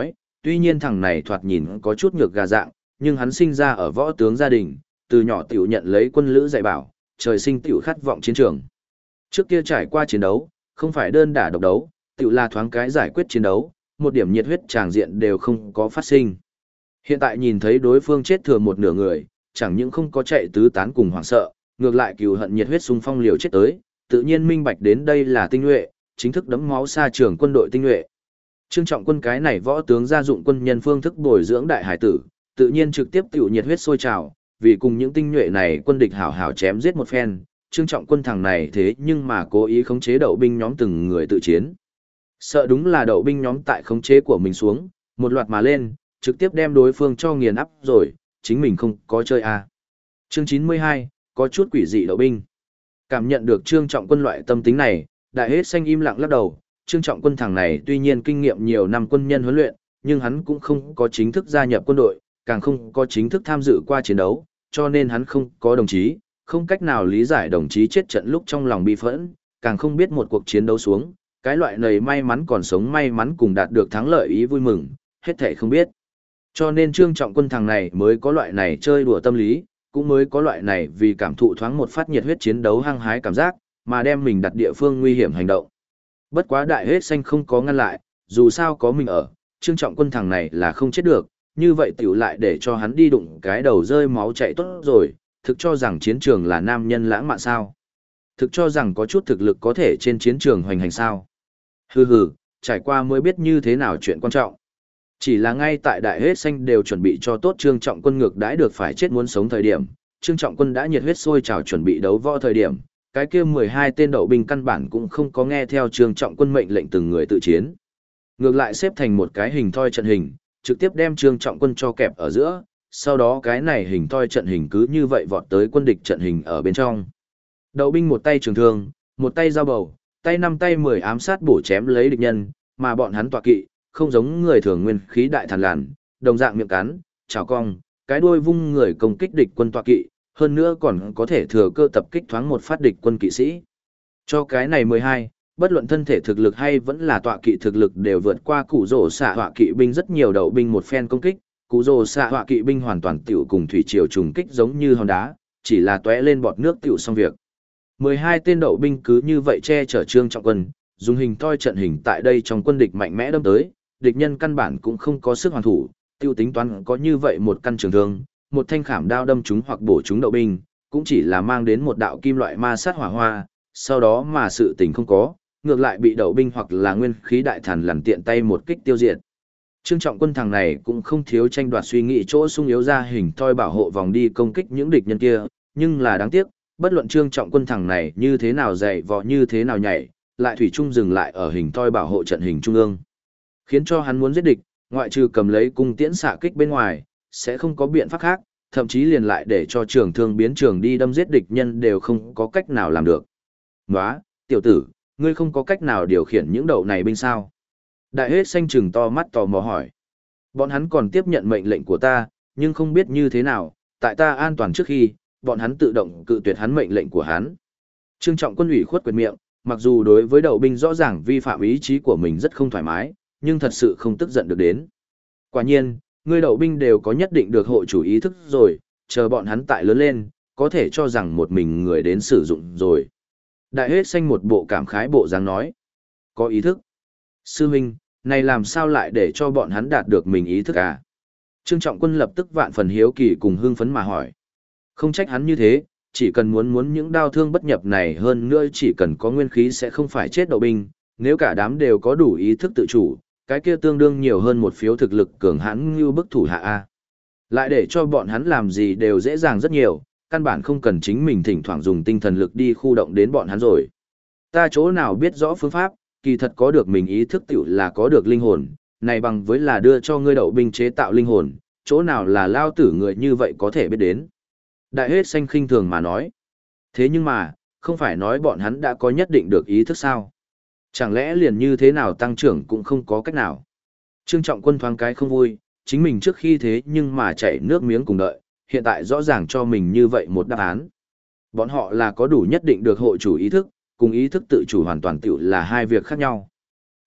tuy nhiên thằng này thoạt nhìn có chút nhược gà dạng, nhưng hắn sinh ra ở võ tướng gia đình, từ nhỏ tiểu nhận lấy quân lữ dạy bảo, trời sinh tiểu khát vọng chiến trường. Trước kia trải qua chiến đấu, không phải đơn đả độc đấu, tiểu là thoáng cái giải quyết chiến đấu, một điểm nhiệt huyết tràng diện đều không có phát sinh. Hiện tại nhìn thấy đối phương chết thừa một nửa người, chẳng những không có chạy tứ tán cùng hoảng sợ, ngược lại cừu hận nhiệt huyết xung phong liều chết tới, tự nhiên minh bạch đến đây là tinh nhuệ, chính thức đấm máu xa trường quân đội tinh nhuệ. Trương Trọng Quân cái này võ tướng gia dụng quân nhân phương thức bồi dưỡng đại hải tử, tự nhiên trực tiếp tiểu nhiệt huyết sôi trào, vì cùng những tinh nhuệ này quân địch hảo hảo chém giết một phen, Trương Trọng Quân thằng này thế nhưng mà cố ý khống chế đậu binh nhóm từng người tự chiến. Sợ đúng là đậu binh nhóm tại khống chế của mình xuống, một loạt mà lên, trực tiếp đem đối phương cho nghiền áp rồi, chính mình không có chơi à. Chương 92, có chút quỷ dị đậu binh. Cảm nhận được Trương Trọng Quân loại tâm tính này, Đại Hết Xanh im lặng lắc đầu, Trương Trọng Quân thằng này tuy nhiên kinh nghiệm nhiều năm quân nhân huấn luyện, nhưng hắn cũng không có chính thức gia nhập quân đội, càng không có chính thức tham dự qua chiến đấu, cho nên hắn không có đồng chí, không cách nào lý giải đồng chí chết trận lúc trong lòng bi phẫn, càng không biết một cuộc chiến đấu xuống, cái loại này may mắn còn sống may mắn cùng đạt được thắng lợi ý vui mừng, hết thảy không biết. Cho nên Trương Trọng Quân thằng này mới có loại này chơi đùa tâm lý, cũng mới có loại này vì cảm thụ thoáng một phát nhiệt huyết chiến đấu hăng hái cảm giác, mà đem mình đặt địa phương nguy hiểm hành động. Bất quá Đại Hết Xanh không có ngăn lại, dù sao có mình ở, Trương Trọng Quân thằng này là không chết được, như vậy tiểu lại để cho hắn đi đụng cái đầu rơi máu chạy tốt rồi, thực cho rằng chiến trường là nam nhân lãng mạn sao. Thực cho rằng có chút thực lực có thể trên chiến trường hoành hành sao. Hừ hừ, trải qua mới biết như thế nào chuyện quan trọng. Chỉ là ngay tại Đại Hết Xanh đều chuẩn bị cho tốt Trương Trọng Quân ngược đãi được phải chết muốn sống thời điểm, Trương Trọng Quân đã nhiệt huyết sôi trào chuẩn bị đấu võ thời điểm, cái kia 12 tên đậu binh căn bản cũng không có nghe theo Trương Trọng Quân mệnh lệnh từng người tự chiến. Ngược lại xếp thành một cái hình thoi trận hình, trực tiếp đem Trương Trọng Quân cho kẹp ở giữa, sau đó cái này hình thoi trận hình cứ như vậy vọt tới quân địch trận hình ở bên trong. Đậu binh một tay trường thương, một tay dao bầu, tay năm tay 10 ám sát bổ chém lấy địch nhân, mà bọn hắn tọa kỵ, không giống người thường nguyên khí đại thằn lằn, đồng dạng miệng cắn, chảo cong, cái đuôi vung người công kích địch quân tọa kỵ, hơn nữa còn có thể thừa cơ tập kích thoáng một phát địch quân kỵ sĩ. Cho cái này 12, bất luận thân thể thực lực hay vẫn là tọa kỵ thực lực đều vượt qua củ rổ xạ tọa kỵ binh rất nhiều đậu binh một phen công kích, củ rổ xạ tọa kỵ binh hoàn toàn tiểu cùng thủy triều trùng kích giống như hòn đá, chỉ là tóe lên bọt nước tiểu xong việc. 12 tên đậu binh cứ như vậy che chở Trương Trọng Quân, dùng hình thoi trận hình tại đây trong quân địch mạnh mẽ đâm tới, địch nhân căn bản cũng không có sức hoàn thủ, tiêu tính toán có như vậy một căn trường thương, một thanh khảm đao đâm chúng hoặc bổ chúng đậu binh, cũng chỉ là mang đến một đạo kim loại ma sát hỏa hoa, sau đó mà sự tình không có, ngược lại bị đậu binh hoặc là nguyên khí đại thần lằn tiện tay một kích tiêu diệt. Trương Trọng Quân thằng này cũng không thiếu tranh đoạt suy nghĩ chỗ sung yếu ra hình thoi bảo hộ vòng đi công kích những địch nhân kia, nhưng là đáng tiếc, bất luận Trương Trọng Quân thằng này như thế nào dày vò như thế nào nhảy, lại thủy chung dừng lại ở hình thoi bảo hộ trận hình trung ương. Khiến cho hắn muốn giết địch, ngoại trừ cầm lấy cung tiễn xạ kích bên ngoài, sẽ không có biện pháp khác, thậm chí liền lại để cho trường thương biến trường đi đâm giết địch nhân đều không có cách nào làm được. Nóa, tiểu tử, ngươi không có cách nào điều khiển những đậu này binh sao? Đại Hết Xanh trừng to mắt tò mò hỏi. Bọn hắn còn tiếp nhận mệnh lệnh của ta, nhưng không biết như thế nào, tại ta an toàn trước khi, bọn hắn tự động cự tuyệt hắn mệnh lệnh của hắn. Trương Trọng Quân ủy khuất quyệt miệng, mặc dù đối với đậu binh rõ ràng vi phạm ý chí của mình rất không thoải mái, nhưng thật sự không tức giận được đến. Quả nhiên, người đậu binh đều có nhất định được hộ chủ ý thức rồi, chờ bọn hắn tại lớn lên, có thể cho rằng một mình người đến sử dụng rồi. Đại Hết Xanh một bộ cảm khái bộ dáng nói. Có ý thức. Sư huynh, này làm sao lại để cho bọn hắn đạt được mình ý thức à? Trương Trọng Quân lập tức vạn phần hiếu kỳ cùng hưng phấn mà hỏi. Không trách hắn như thế, chỉ cần muốn những đau thương bất nhập này hơn nữa chỉ cần có nguyên khí sẽ không phải chết đậu binh, nếu cả đám đều có đủ ý thức tự chủ, cái kia tương đương nhiều hơn một phiếu thực lực cường hãn như bức thủ hạ A. Lại để cho bọn hắn làm gì đều dễ dàng rất nhiều, căn bản không cần chính mình thỉnh thoảng dùng tinh thần lực đi khu động đến bọn hắn rồi. Ta chỗ nào biết rõ phương pháp, kỳ thật có được mình ý thức tiểu là có được linh hồn, này bằng với là đưa cho ngươi đậu binh chế tạo linh hồn, chỗ nào là lao tử người như vậy có thể biết đến. Đại Hết Xanh khinh thường mà nói. Thế nhưng mà, không phải nói bọn hắn đã có nhất định được ý thức sao? Chẳng lẽ liền như thế nào tăng trưởng cũng không có cách nào? Trương Trọng Quân thoáng cái không vui, chính mình trước khi thế nhưng mà chảy nước miếng cùng đợi, hiện tại rõ ràng cho mình như vậy một đáp án. Bọn họ là có đủ nhất định được hộ chủ ý thức, cùng ý thức tự chủ hoàn toàn tiểu là hai việc khác nhau.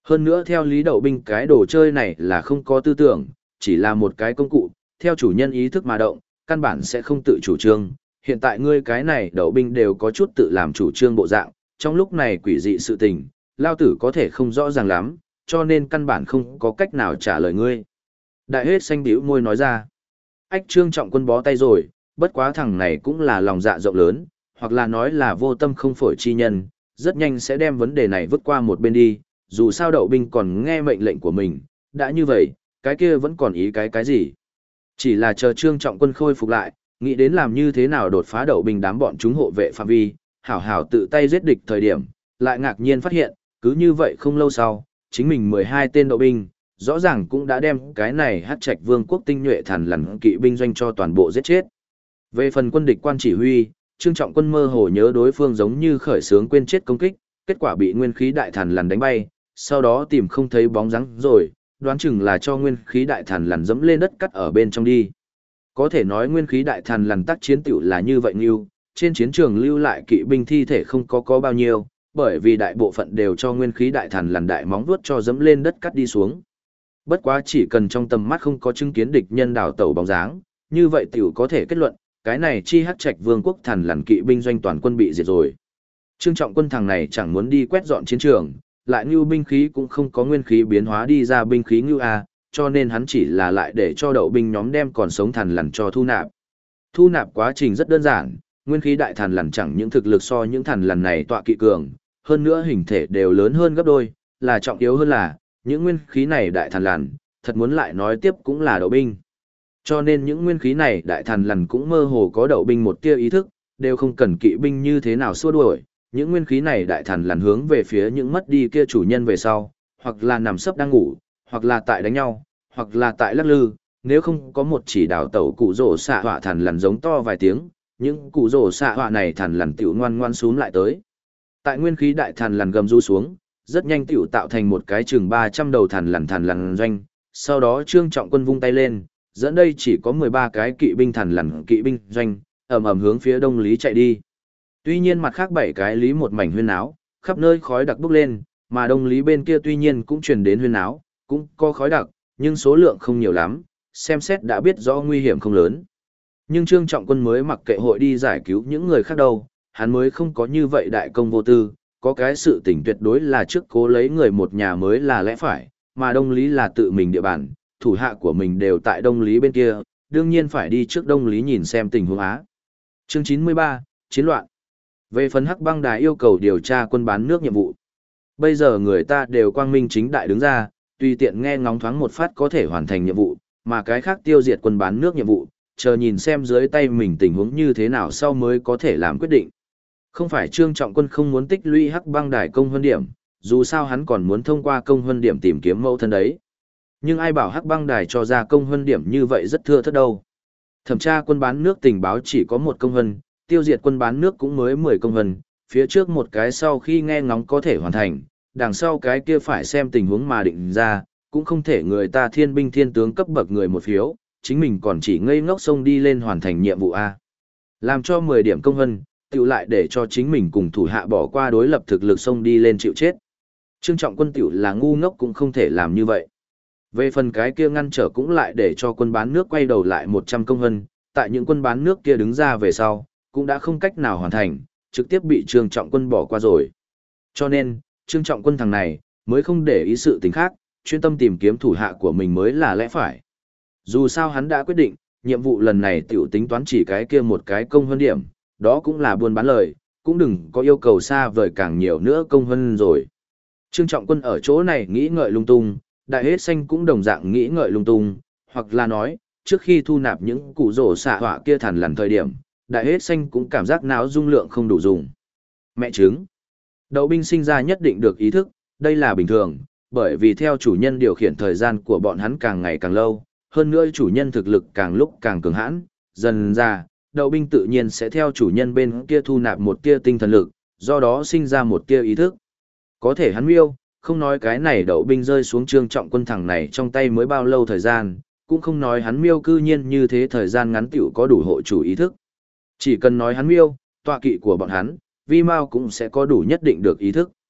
Hơn nữa theo Lý Đậu Binh cái đồ chơi này là không có tư tưởng, chỉ là một cái công cụ, theo chủ nhân ý thức mà động, căn bản sẽ không tự chủ trương. Hiện tại ngươi cái này Đậu Binh đều có chút tự làm chủ trương bộ dạng, trong lúc này quỷ dị sự tình, lao tử có thể không rõ ràng lắm, cho nên căn bản không có cách nào trả lời ngươi. Đại hết xanh bĩu môi nói ra. Ách Trương Trọng Quân bó tay rồi, bất quá thằng này cũng là lòng dạ rộng lớn, hoặc là nói là vô tâm không phổi chi nhân, rất nhanh sẽ đem vấn đề này vứt qua một bên đi, dù sao Đậu Binh còn nghe mệnh lệnh của mình, đã như vậy, cái kia vẫn còn ý cái gì. Chỉ là chờ Trương Trọng Quân khôi phục lại, nghĩ đến làm như thế nào đột phá Đậu Binh đám bọn chúng hộ vệ phạm vi, hảo hảo tự tay giết địch thời điểm, lại ngạc nhiên phát hiện, cứ như vậy không lâu sau, chính mình 12 tên Đậu Binh, rõ ràng cũng đã đem cái này Hát Trạch Vương quốc tinh nhuệ thằn lằn kỵ binh doanh cho toàn bộ giết chết. Về phần quân địch quan chỉ huy, Trương Trọng Quân mơ hồ nhớ đối phương giống như khởi xướng quên chết công kích, kết quả bị nguyên khí đại thằn lằn đánh bay, sau đó tìm không thấy bóng dáng rồi, đoán chừng là cho nguyên khí đại thằn lằn dẫm lên đất cắt ở bên trong đi. Có thể nói nguyên khí đại thằn lằn tác chiến tiểu là như vậy như, trên chiến trường lưu lại kỵ binh thi thể không có bao nhiêu, bởi vì đại bộ phận đều cho nguyên khí đại thằn lằn đại móng vuốt cho dẫm lên đất cắt đi xuống. Bất quá chỉ cần trong tầm mắt không có chứng kiến địch nhân đảo tẩu bóng dáng, như vậy tiểu có thể kết luận, cái này chi Hát Trạch Vương quốc thằn lằn kỵ binh doanh toàn quân bị diệt rồi. Trương Trọng Quân thằng này chẳng muốn đi quét dọn chiến trường, lại như binh khí cũng không có nguyên khí biến hóa đi ra binh khí như a, cho nên hắn chỉ là lại để cho Đậu Binh nhóm đem còn sống thằn lằn cho thu nạp. Thu nạp quá trình rất đơn giản, nguyên khí đại thằn lằn chẳng những thực lực so những thằn lằn này tọa kỵ cường, hơn nữa hình thể đều lớn hơn gấp đôi, là trọng yếu hơn là, những nguyên khí này đại thằn lằn, thật muốn lại nói tiếp cũng là Đậu Binh. Cho nên những nguyên khí này đại thằn lằn cũng mơ hồ có Đậu Binh một tia ý thức, đều không cần kỵ binh như thế nào xua đuổi, những nguyên khí này đại thằn lằn hướng về phía những mất đi kia chủ nhân về sau, hoặc là nằm sấp đang ngủ, hoặc là tại đánh nhau, hoặc là tại lắc lư, nếu không có một chỉ đào tẩu cụ rổ xạ họa thằn lằn giống to vài tiếng, những cụ rổ xạ họa này thằn lằn tiểu ngoan ngoan xuống lại tới. Tại nguyên khí đại thằn lằn gầm rú xuống, rất nhanh tiểu tạo thành một cái chừng 300 đầu thằn lằn doanh, sau đó Trương Trọng Quân vung tay lên, dẫn đây chỉ có 13 cái kỵ binh thằn lằn kỵ binh doanh, ầm ầm hướng phía đông lý chạy đi. Tuy nhiên mặt khác 7 cái lý một mảnh huyên áo, khắp nơi khói đặc bốc lên, mà đông lý bên kia tuy nhiên cũng truyền đến huyên áo, cũng có khói đặc, nhưng số lượng không nhiều lắm, xem xét đã biết rõ nguy hiểm không lớn. Nhưng Trương Trọng Quân mới mặc kệ hội đi giải cứu những người khác đâu, hắn mới không có như vậy đại công vô tư, có cái sự tình tuyệt đối là trước cố lấy người một nhà mới là lẽ phải, mà đông lý là tự mình địa bàn, thủ hạ của mình đều tại đông lý bên kia, đương nhiên phải đi trước đông lý nhìn xem tình huống á. Chương 93, Chiến loạn. Về phần Hắc Băng Đài yêu cầu điều tra quân bán nước nhiệm vụ. Bây giờ người ta đều quang minh chính đại đứng ra, tùy tiện nghe ngóng thoáng một phát có thể hoàn thành nhiệm vụ, mà cái khác tiêu diệt quân bán nước nhiệm vụ, chờ nhìn xem dưới tay mình tình huống như thế nào sau mới có thể làm quyết định. Không phải Trương Trọng Quân không muốn tích lũy Hắc Băng Đài công huân điểm, dù sao hắn còn muốn thông qua công huân điểm tìm kiếm mẫu thân đấy. Nhưng ai bảo Hắc Băng Đài cho ra công huân điểm như vậy rất thưa thớt đâu. Thẩm tra quân bán nước tình báo chỉ có một công huân, tiêu diệt quân bán nước cũng mới 10 công huân, phía trước một cái sau khi nghe ngóng có thể hoàn thành, đằng sau cái kia phải xem tình huống mà định ra, cũng không thể người ta thiên binh thiên tướng cấp bậc người một phiếu, chính mình còn chỉ ngây ngốc xông đi lên hoàn thành nhiệm vụ A. Làm cho 10 điểm công huân, tự lại để cho chính mình cùng thủ hạ bỏ qua đối lập thực lực xông đi lên chịu chết. Trương Trọng Quân tiểu là ngu ngốc cũng không thể làm như vậy. Về phần cái kia ngăn trở cũng lại để cho quân bán nước quay đầu lại 100 công huân, tại những quân bán nước kia đứng ra về sau, cũng đã không cách nào hoàn thành, trực tiếp bị Trương Trọng Quân bỏ qua rồi. Cho nên, Trương Trọng Quân thằng này, mới không để ý sự tình khác, chuyên tâm tìm kiếm thủ hạ của mình mới là lẽ phải. Dù sao hắn đã quyết định, nhiệm vụ lần này tiểu tính toán chỉ cái kia một cái công huân điểm, đó cũng là buôn bán lời, cũng đừng có yêu cầu xa vời càng nhiều nữa công huân rồi. Trương Trọng Quân ở chỗ này nghĩ ngợi lung tung, Đại Hết Xanh cũng đồng dạng nghĩ ngợi lung tung, hoặc là nói, trước khi thu nạp những cụ rổ xạ họa kia thằn lằn thời điểm, Đại Hết Xanh cũng cảm giác não dung lượng không đủ dùng. Mẹ trứng. Đậu binh sinh ra nhất định được ý thức, đây là bình thường, bởi vì theo chủ nhân điều khiển thời gian của bọn hắn càng ngày càng lâu, hơn nữa chủ nhân thực lực càng lúc càng cường hãn, dần ra, đậu binh tự nhiên sẽ theo chủ nhân bên kia thu nạp một tia tinh thần lực, do đó sinh ra một tia ý thức. Có thể hắn miêu, không nói cái này đậu binh rơi xuống Trương Trọng Quân thằng này trong tay mới bao lâu thời gian, cũng không nói hắn miêu cư nhiên như thế thời gian ngắn tiểu có đủ hộ chủ ý thức. Chỉ cần nói hắn miêu, tọa kỵ của bọn hắn, vi mao cũng sẽ có đủ nhất định được ý thức.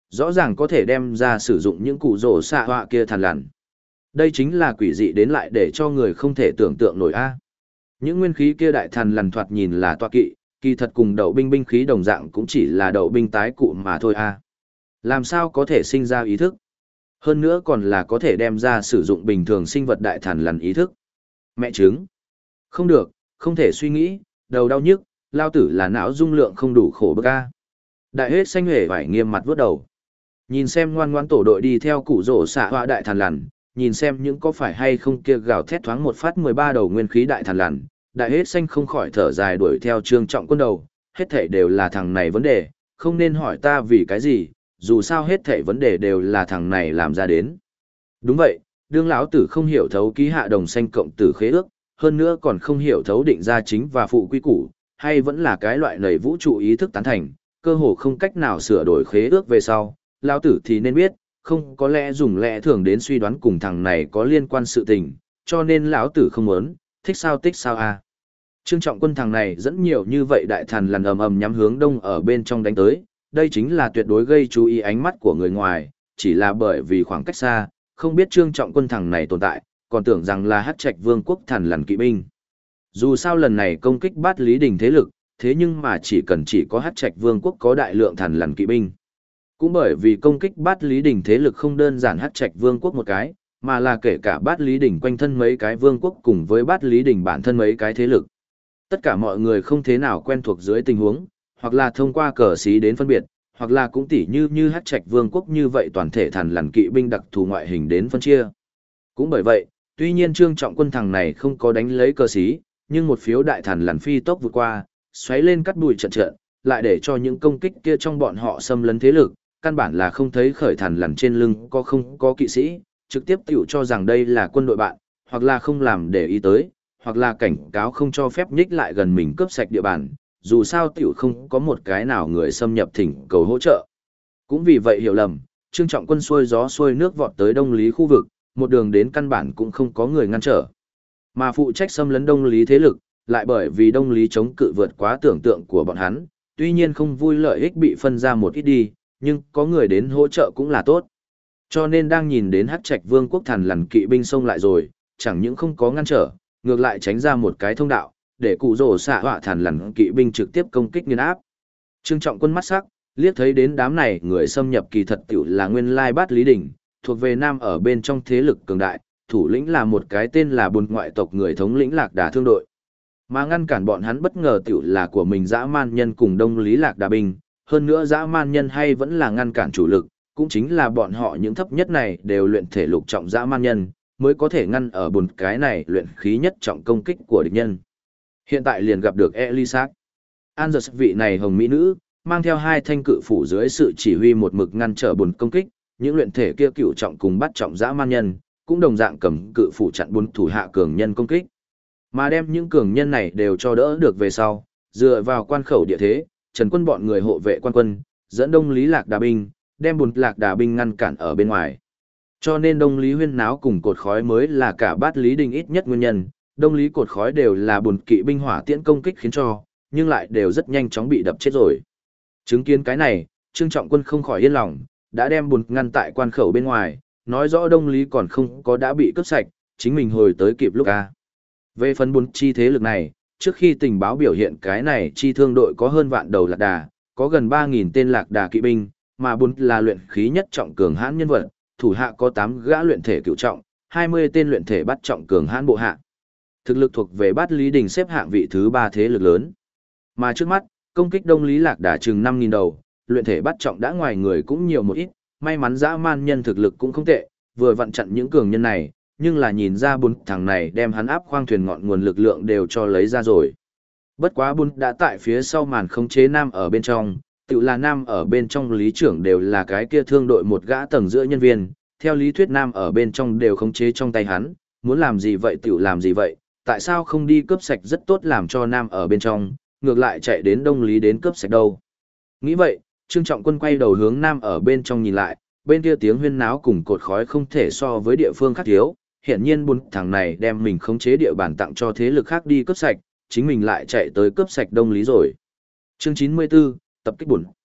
Rõ ràng có thể đem ra sử dụng những cụ rổ xạ họa kia thằn lằn. Đây chính là quỷ dị đến lại để cho người không thể tưởng tượng nổi a. Những nguyên khí kia đại thằn lằn thoạt nhìn là toa kỵ, kỳ thật cùng đậu binh binh khí đồng dạng cũng chỉ là đậu binh tái cụ mà thôi a. Làm sao có thể sinh ra ý thức? Hơn nữa còn là có thể đem ra sử dụng bình thường sinh vật đại thằn lằn ý thức. Mẹ chứng. Không được, không thể suy nghĩ, đầu đau nhức, lao tử là não dung lượng không đủ khổ bức a. Đại hết xanh huệ phải nghiêm mặt vuốt đầu. Nhìn xem ngoan ngoãn tổ đội đi theo cụ rổ xạ họa đại thằn lằn, nhìn xem những có phải hay không kia gào thét thoáng một phát 13 đầu nguyên khí đại thằn lằn, đại hết xanh không khỏi thở dài đuổi theo Trương Trọng Quân đầu, hết thảy đều là thằng này vấn đề, không nên hỏi ta vì cái gì, dù sao hết thảy vấn đề đều là thằng này làm ra đến. Đúng vậy, đương lão tử không hiểu thấu ký hạ đồng xanh cộng tử khế ước, hơn nữa còn không hiểu thấu định ra chính và phụ quy củ, hay vẫn là cái loại nầy vũ trụ ý thức tán thành, cơ hồ không cách nào sửa đổi khế ước về sau, lão tử thì nên biết, không có lẽ dùng lẽ thường đến suy đoán cùng thằng này có liên quan sự tình, cho nên lão tử không muốn, thích sao tích sao a. Trương Trọng Quân thằng này dẫn nhiều như vậy đại thần lần ầm ầm nhắm hướng đông ở bên trong đánh tới, đây chính là tuyệt đối gây chú ý ánh mắt của người ngoài, chỉ là bởi vì khoảng cách xa, không biết Trương Trọng Quân thằng này tồn tại, còn tưởng rằng là Hắc Trạch Vương quốc thần lần kỵ binh. Dù sao lần này công kích Bát Lý Đình thế lực, thế nhưng mà chỉ có Hắc Trạch Vương quốc có đại lượng thần lần kỵ binh. Cũng bởi vì công kích Bát Lý Đình thế lực không đơn giản Hắc Trạch Vương quốc một cái, mà là kể cả Bát Lý Đình quanh thân mấy cái vương quốc cùng với Bát Lý Đình bản thân mấy cái thế lực. Tất cả mọi người không thế nào quen thuộc dưới tình huống, hoặc là thông qua cờ xí đến phân biệt, hoặc là cũng tỉ như Hắc Trạch Vương quốc như vậy toàn thể thần lằn kỵ binh đặc thù ngoại hình đến phân chia. Cũng bởi vậy, tuy nhiên Trương Trọng Quân thằng này không có đánh lấy cờ xí, nhưng một phiếu đại thần lằn phi tốc vượt qua, xoáy lên cắt bụi trận trận, lại để cho những công kích kia trong bọn họ xâm lấn thế lực, căn bản là không thấy khởi thần lằn trên lưng không có kỵ sĩ, trực tiếp tiểu cho rằng đây là quân đội bạn, hoặc là không làm để ý tới, hoặc là cảnh cáo không cho phép nhích lại gần mình cướp sạch địa bàn, dù sao tiểu không có một cái nào người xâm nhập thỉnh cầu hỗ trợ. Cũng vì vậy hiểu lầm, Trương Trọng Quân xuôi gió xuôi nước vọt tới Đông Lý khu vực, một đường đến căn bản cũng không có người ngăn trở. Mà phụ trách xâm lấn Đông Lý thế lực, lại bởi vì Đông Lý chống cự vượt quá tưởng tượng của bọn hắn, tuy nhiên không vui lợi ích bị phân ra một ít đi, nhưng có người đến hỗ trợ cũng là tốt. Cho nên đang nhìn đến Hắc Trạch Vương quốc thần lằn kỵ binh xông lại rồi, chẳng những không có ngăn trở, ngược lại tránh ra một cái thông đạo, để cụ rổ xạ họa thần lằn kỵ binh trực tiếp công kích nghiền áp. Trương Trọng Quân mắt sắc, liếc thấy đến đám này người xâm nhập kỳ thật tiểu là nguyên lai Bát Lý Đình, thuộc về nam ở bên trong thế lực cường đại, thủ lĩnh là một cái tên là Bùn ngoại tộc người thống lĩnh Lạc Đà thương đội. Mà ngăn cản bọn hắn bất ngờ tiểu là của mình dã man nhân cùng Đông Lý Lạc Đà binh, hơn nữa dã man nhân hay vẫn là ngăn cản chủ lực, cũng chính là bọn họ những thấp nhất này đều luyện thể lục trọng dã man nhân, mới có thể ngăn ở Bùn cái này luyện khí nhất trọng công kích của địch nhân. Hiện tại liền gặp được Elisat. Angus vị này hồng mỹ nữ, mang theo hai thanh cự phủ dưới sự chỉ huy một mực ngăn trở Bùn công kích, những luyện thể kia cửu trọng cùng bắt trọng dã man nhân, cũng đồng dạng cầm cự phủ chặn Bùn thủ hạ cường nhân công kích. Mà đem những cường nhân này đều cho đỡ được về sau, dựa vào quan khẩu địa thế, Trần Quân bọn người hộ vệ quan quân, dẫn Đông Lý Lạc Đà binh, đem Bùn Lạc Đà binh ngăn cản ở bên ngoài. Cho nên Đông Lý huyên náo cùng cột khói mới là cả Bát Lý Đình ít nhất nguyên nhân, Đông Lý cột khói đều là Bùn kỵ binh hỏa tiễn công kích khiến cho, nhưng lại đều rất nhanh chóng bị đập chết rồi. Chứng kiến cái này, Trương Trọng Quân không khỏi yên lòng, đã đem Bùn ngăn tại quan khẩu bên ngoài, nói rõ Đông Lý còn không có đã bị cướp sạch, chính mình hồi tới kịp lúc a. Về phần Bùn chi thế lực này, trước khi tình báo biểu hiện cái này chi thương đội có hơn vạn đầu lạc đà, có gần 3.000 tên lạc đà kỵ binh, mà Bùn là luyện khí nhất trọng cường hãn nhân vật, thủ hạ có 8 gã luyện thể cửu trọng, 20 tên luyện thể bắt trọng cường hãn bộ hạ. Thực lực thuộc về Bát Lý Đình xếp hạng vị thứ 3 thế lực lớn. Mà trước mắt, công kích Đông Lý Lạc Đà chừng 5.000 đầu, luyện thể bắt trọng đã ngoài người cũng nhiều một ít, may mắn dã man nhân thực lực cũng không tệ, vừa vặn chặn những cường nhân này, nhưng là nhìn ra Bùn thằng này đem hắn áp khoang thuyền ngọn nguồn lực lượng đều cho lấy ra rồi. Bất quá Bùn đã tại phía sau màn khống chế nam ở bên trong, tự là nam ở bên trong lý trưởng đều là cái kia thương đội một gã tầng giữa nhân viên, theo lý thuyết nam ở bên trong đều khống chế trong tay hắn, muốn làm gì vậy tự làm gì vậy, tại sao không đi cướp sạch rất tốt làm cho nam ở bên trong, ngược lại chạy đến Đông Lý đến cướp sạch đâu. Nghĩ vậy, Trương Trọng Quân quay đầu hướng nam ở bên trong nhìn lại, bên kia tiếng huyên náo cùng cột khói không thể so với địa phương khác thiếu, hiện nhiên Bùn thằng này đem mình khống chế địa bàn tặng cho thế lực khác đi cướp sạch, chính mình lại chạy tới cướp sạch Đông Lý rồi. Chương 94, tập kích Bùn.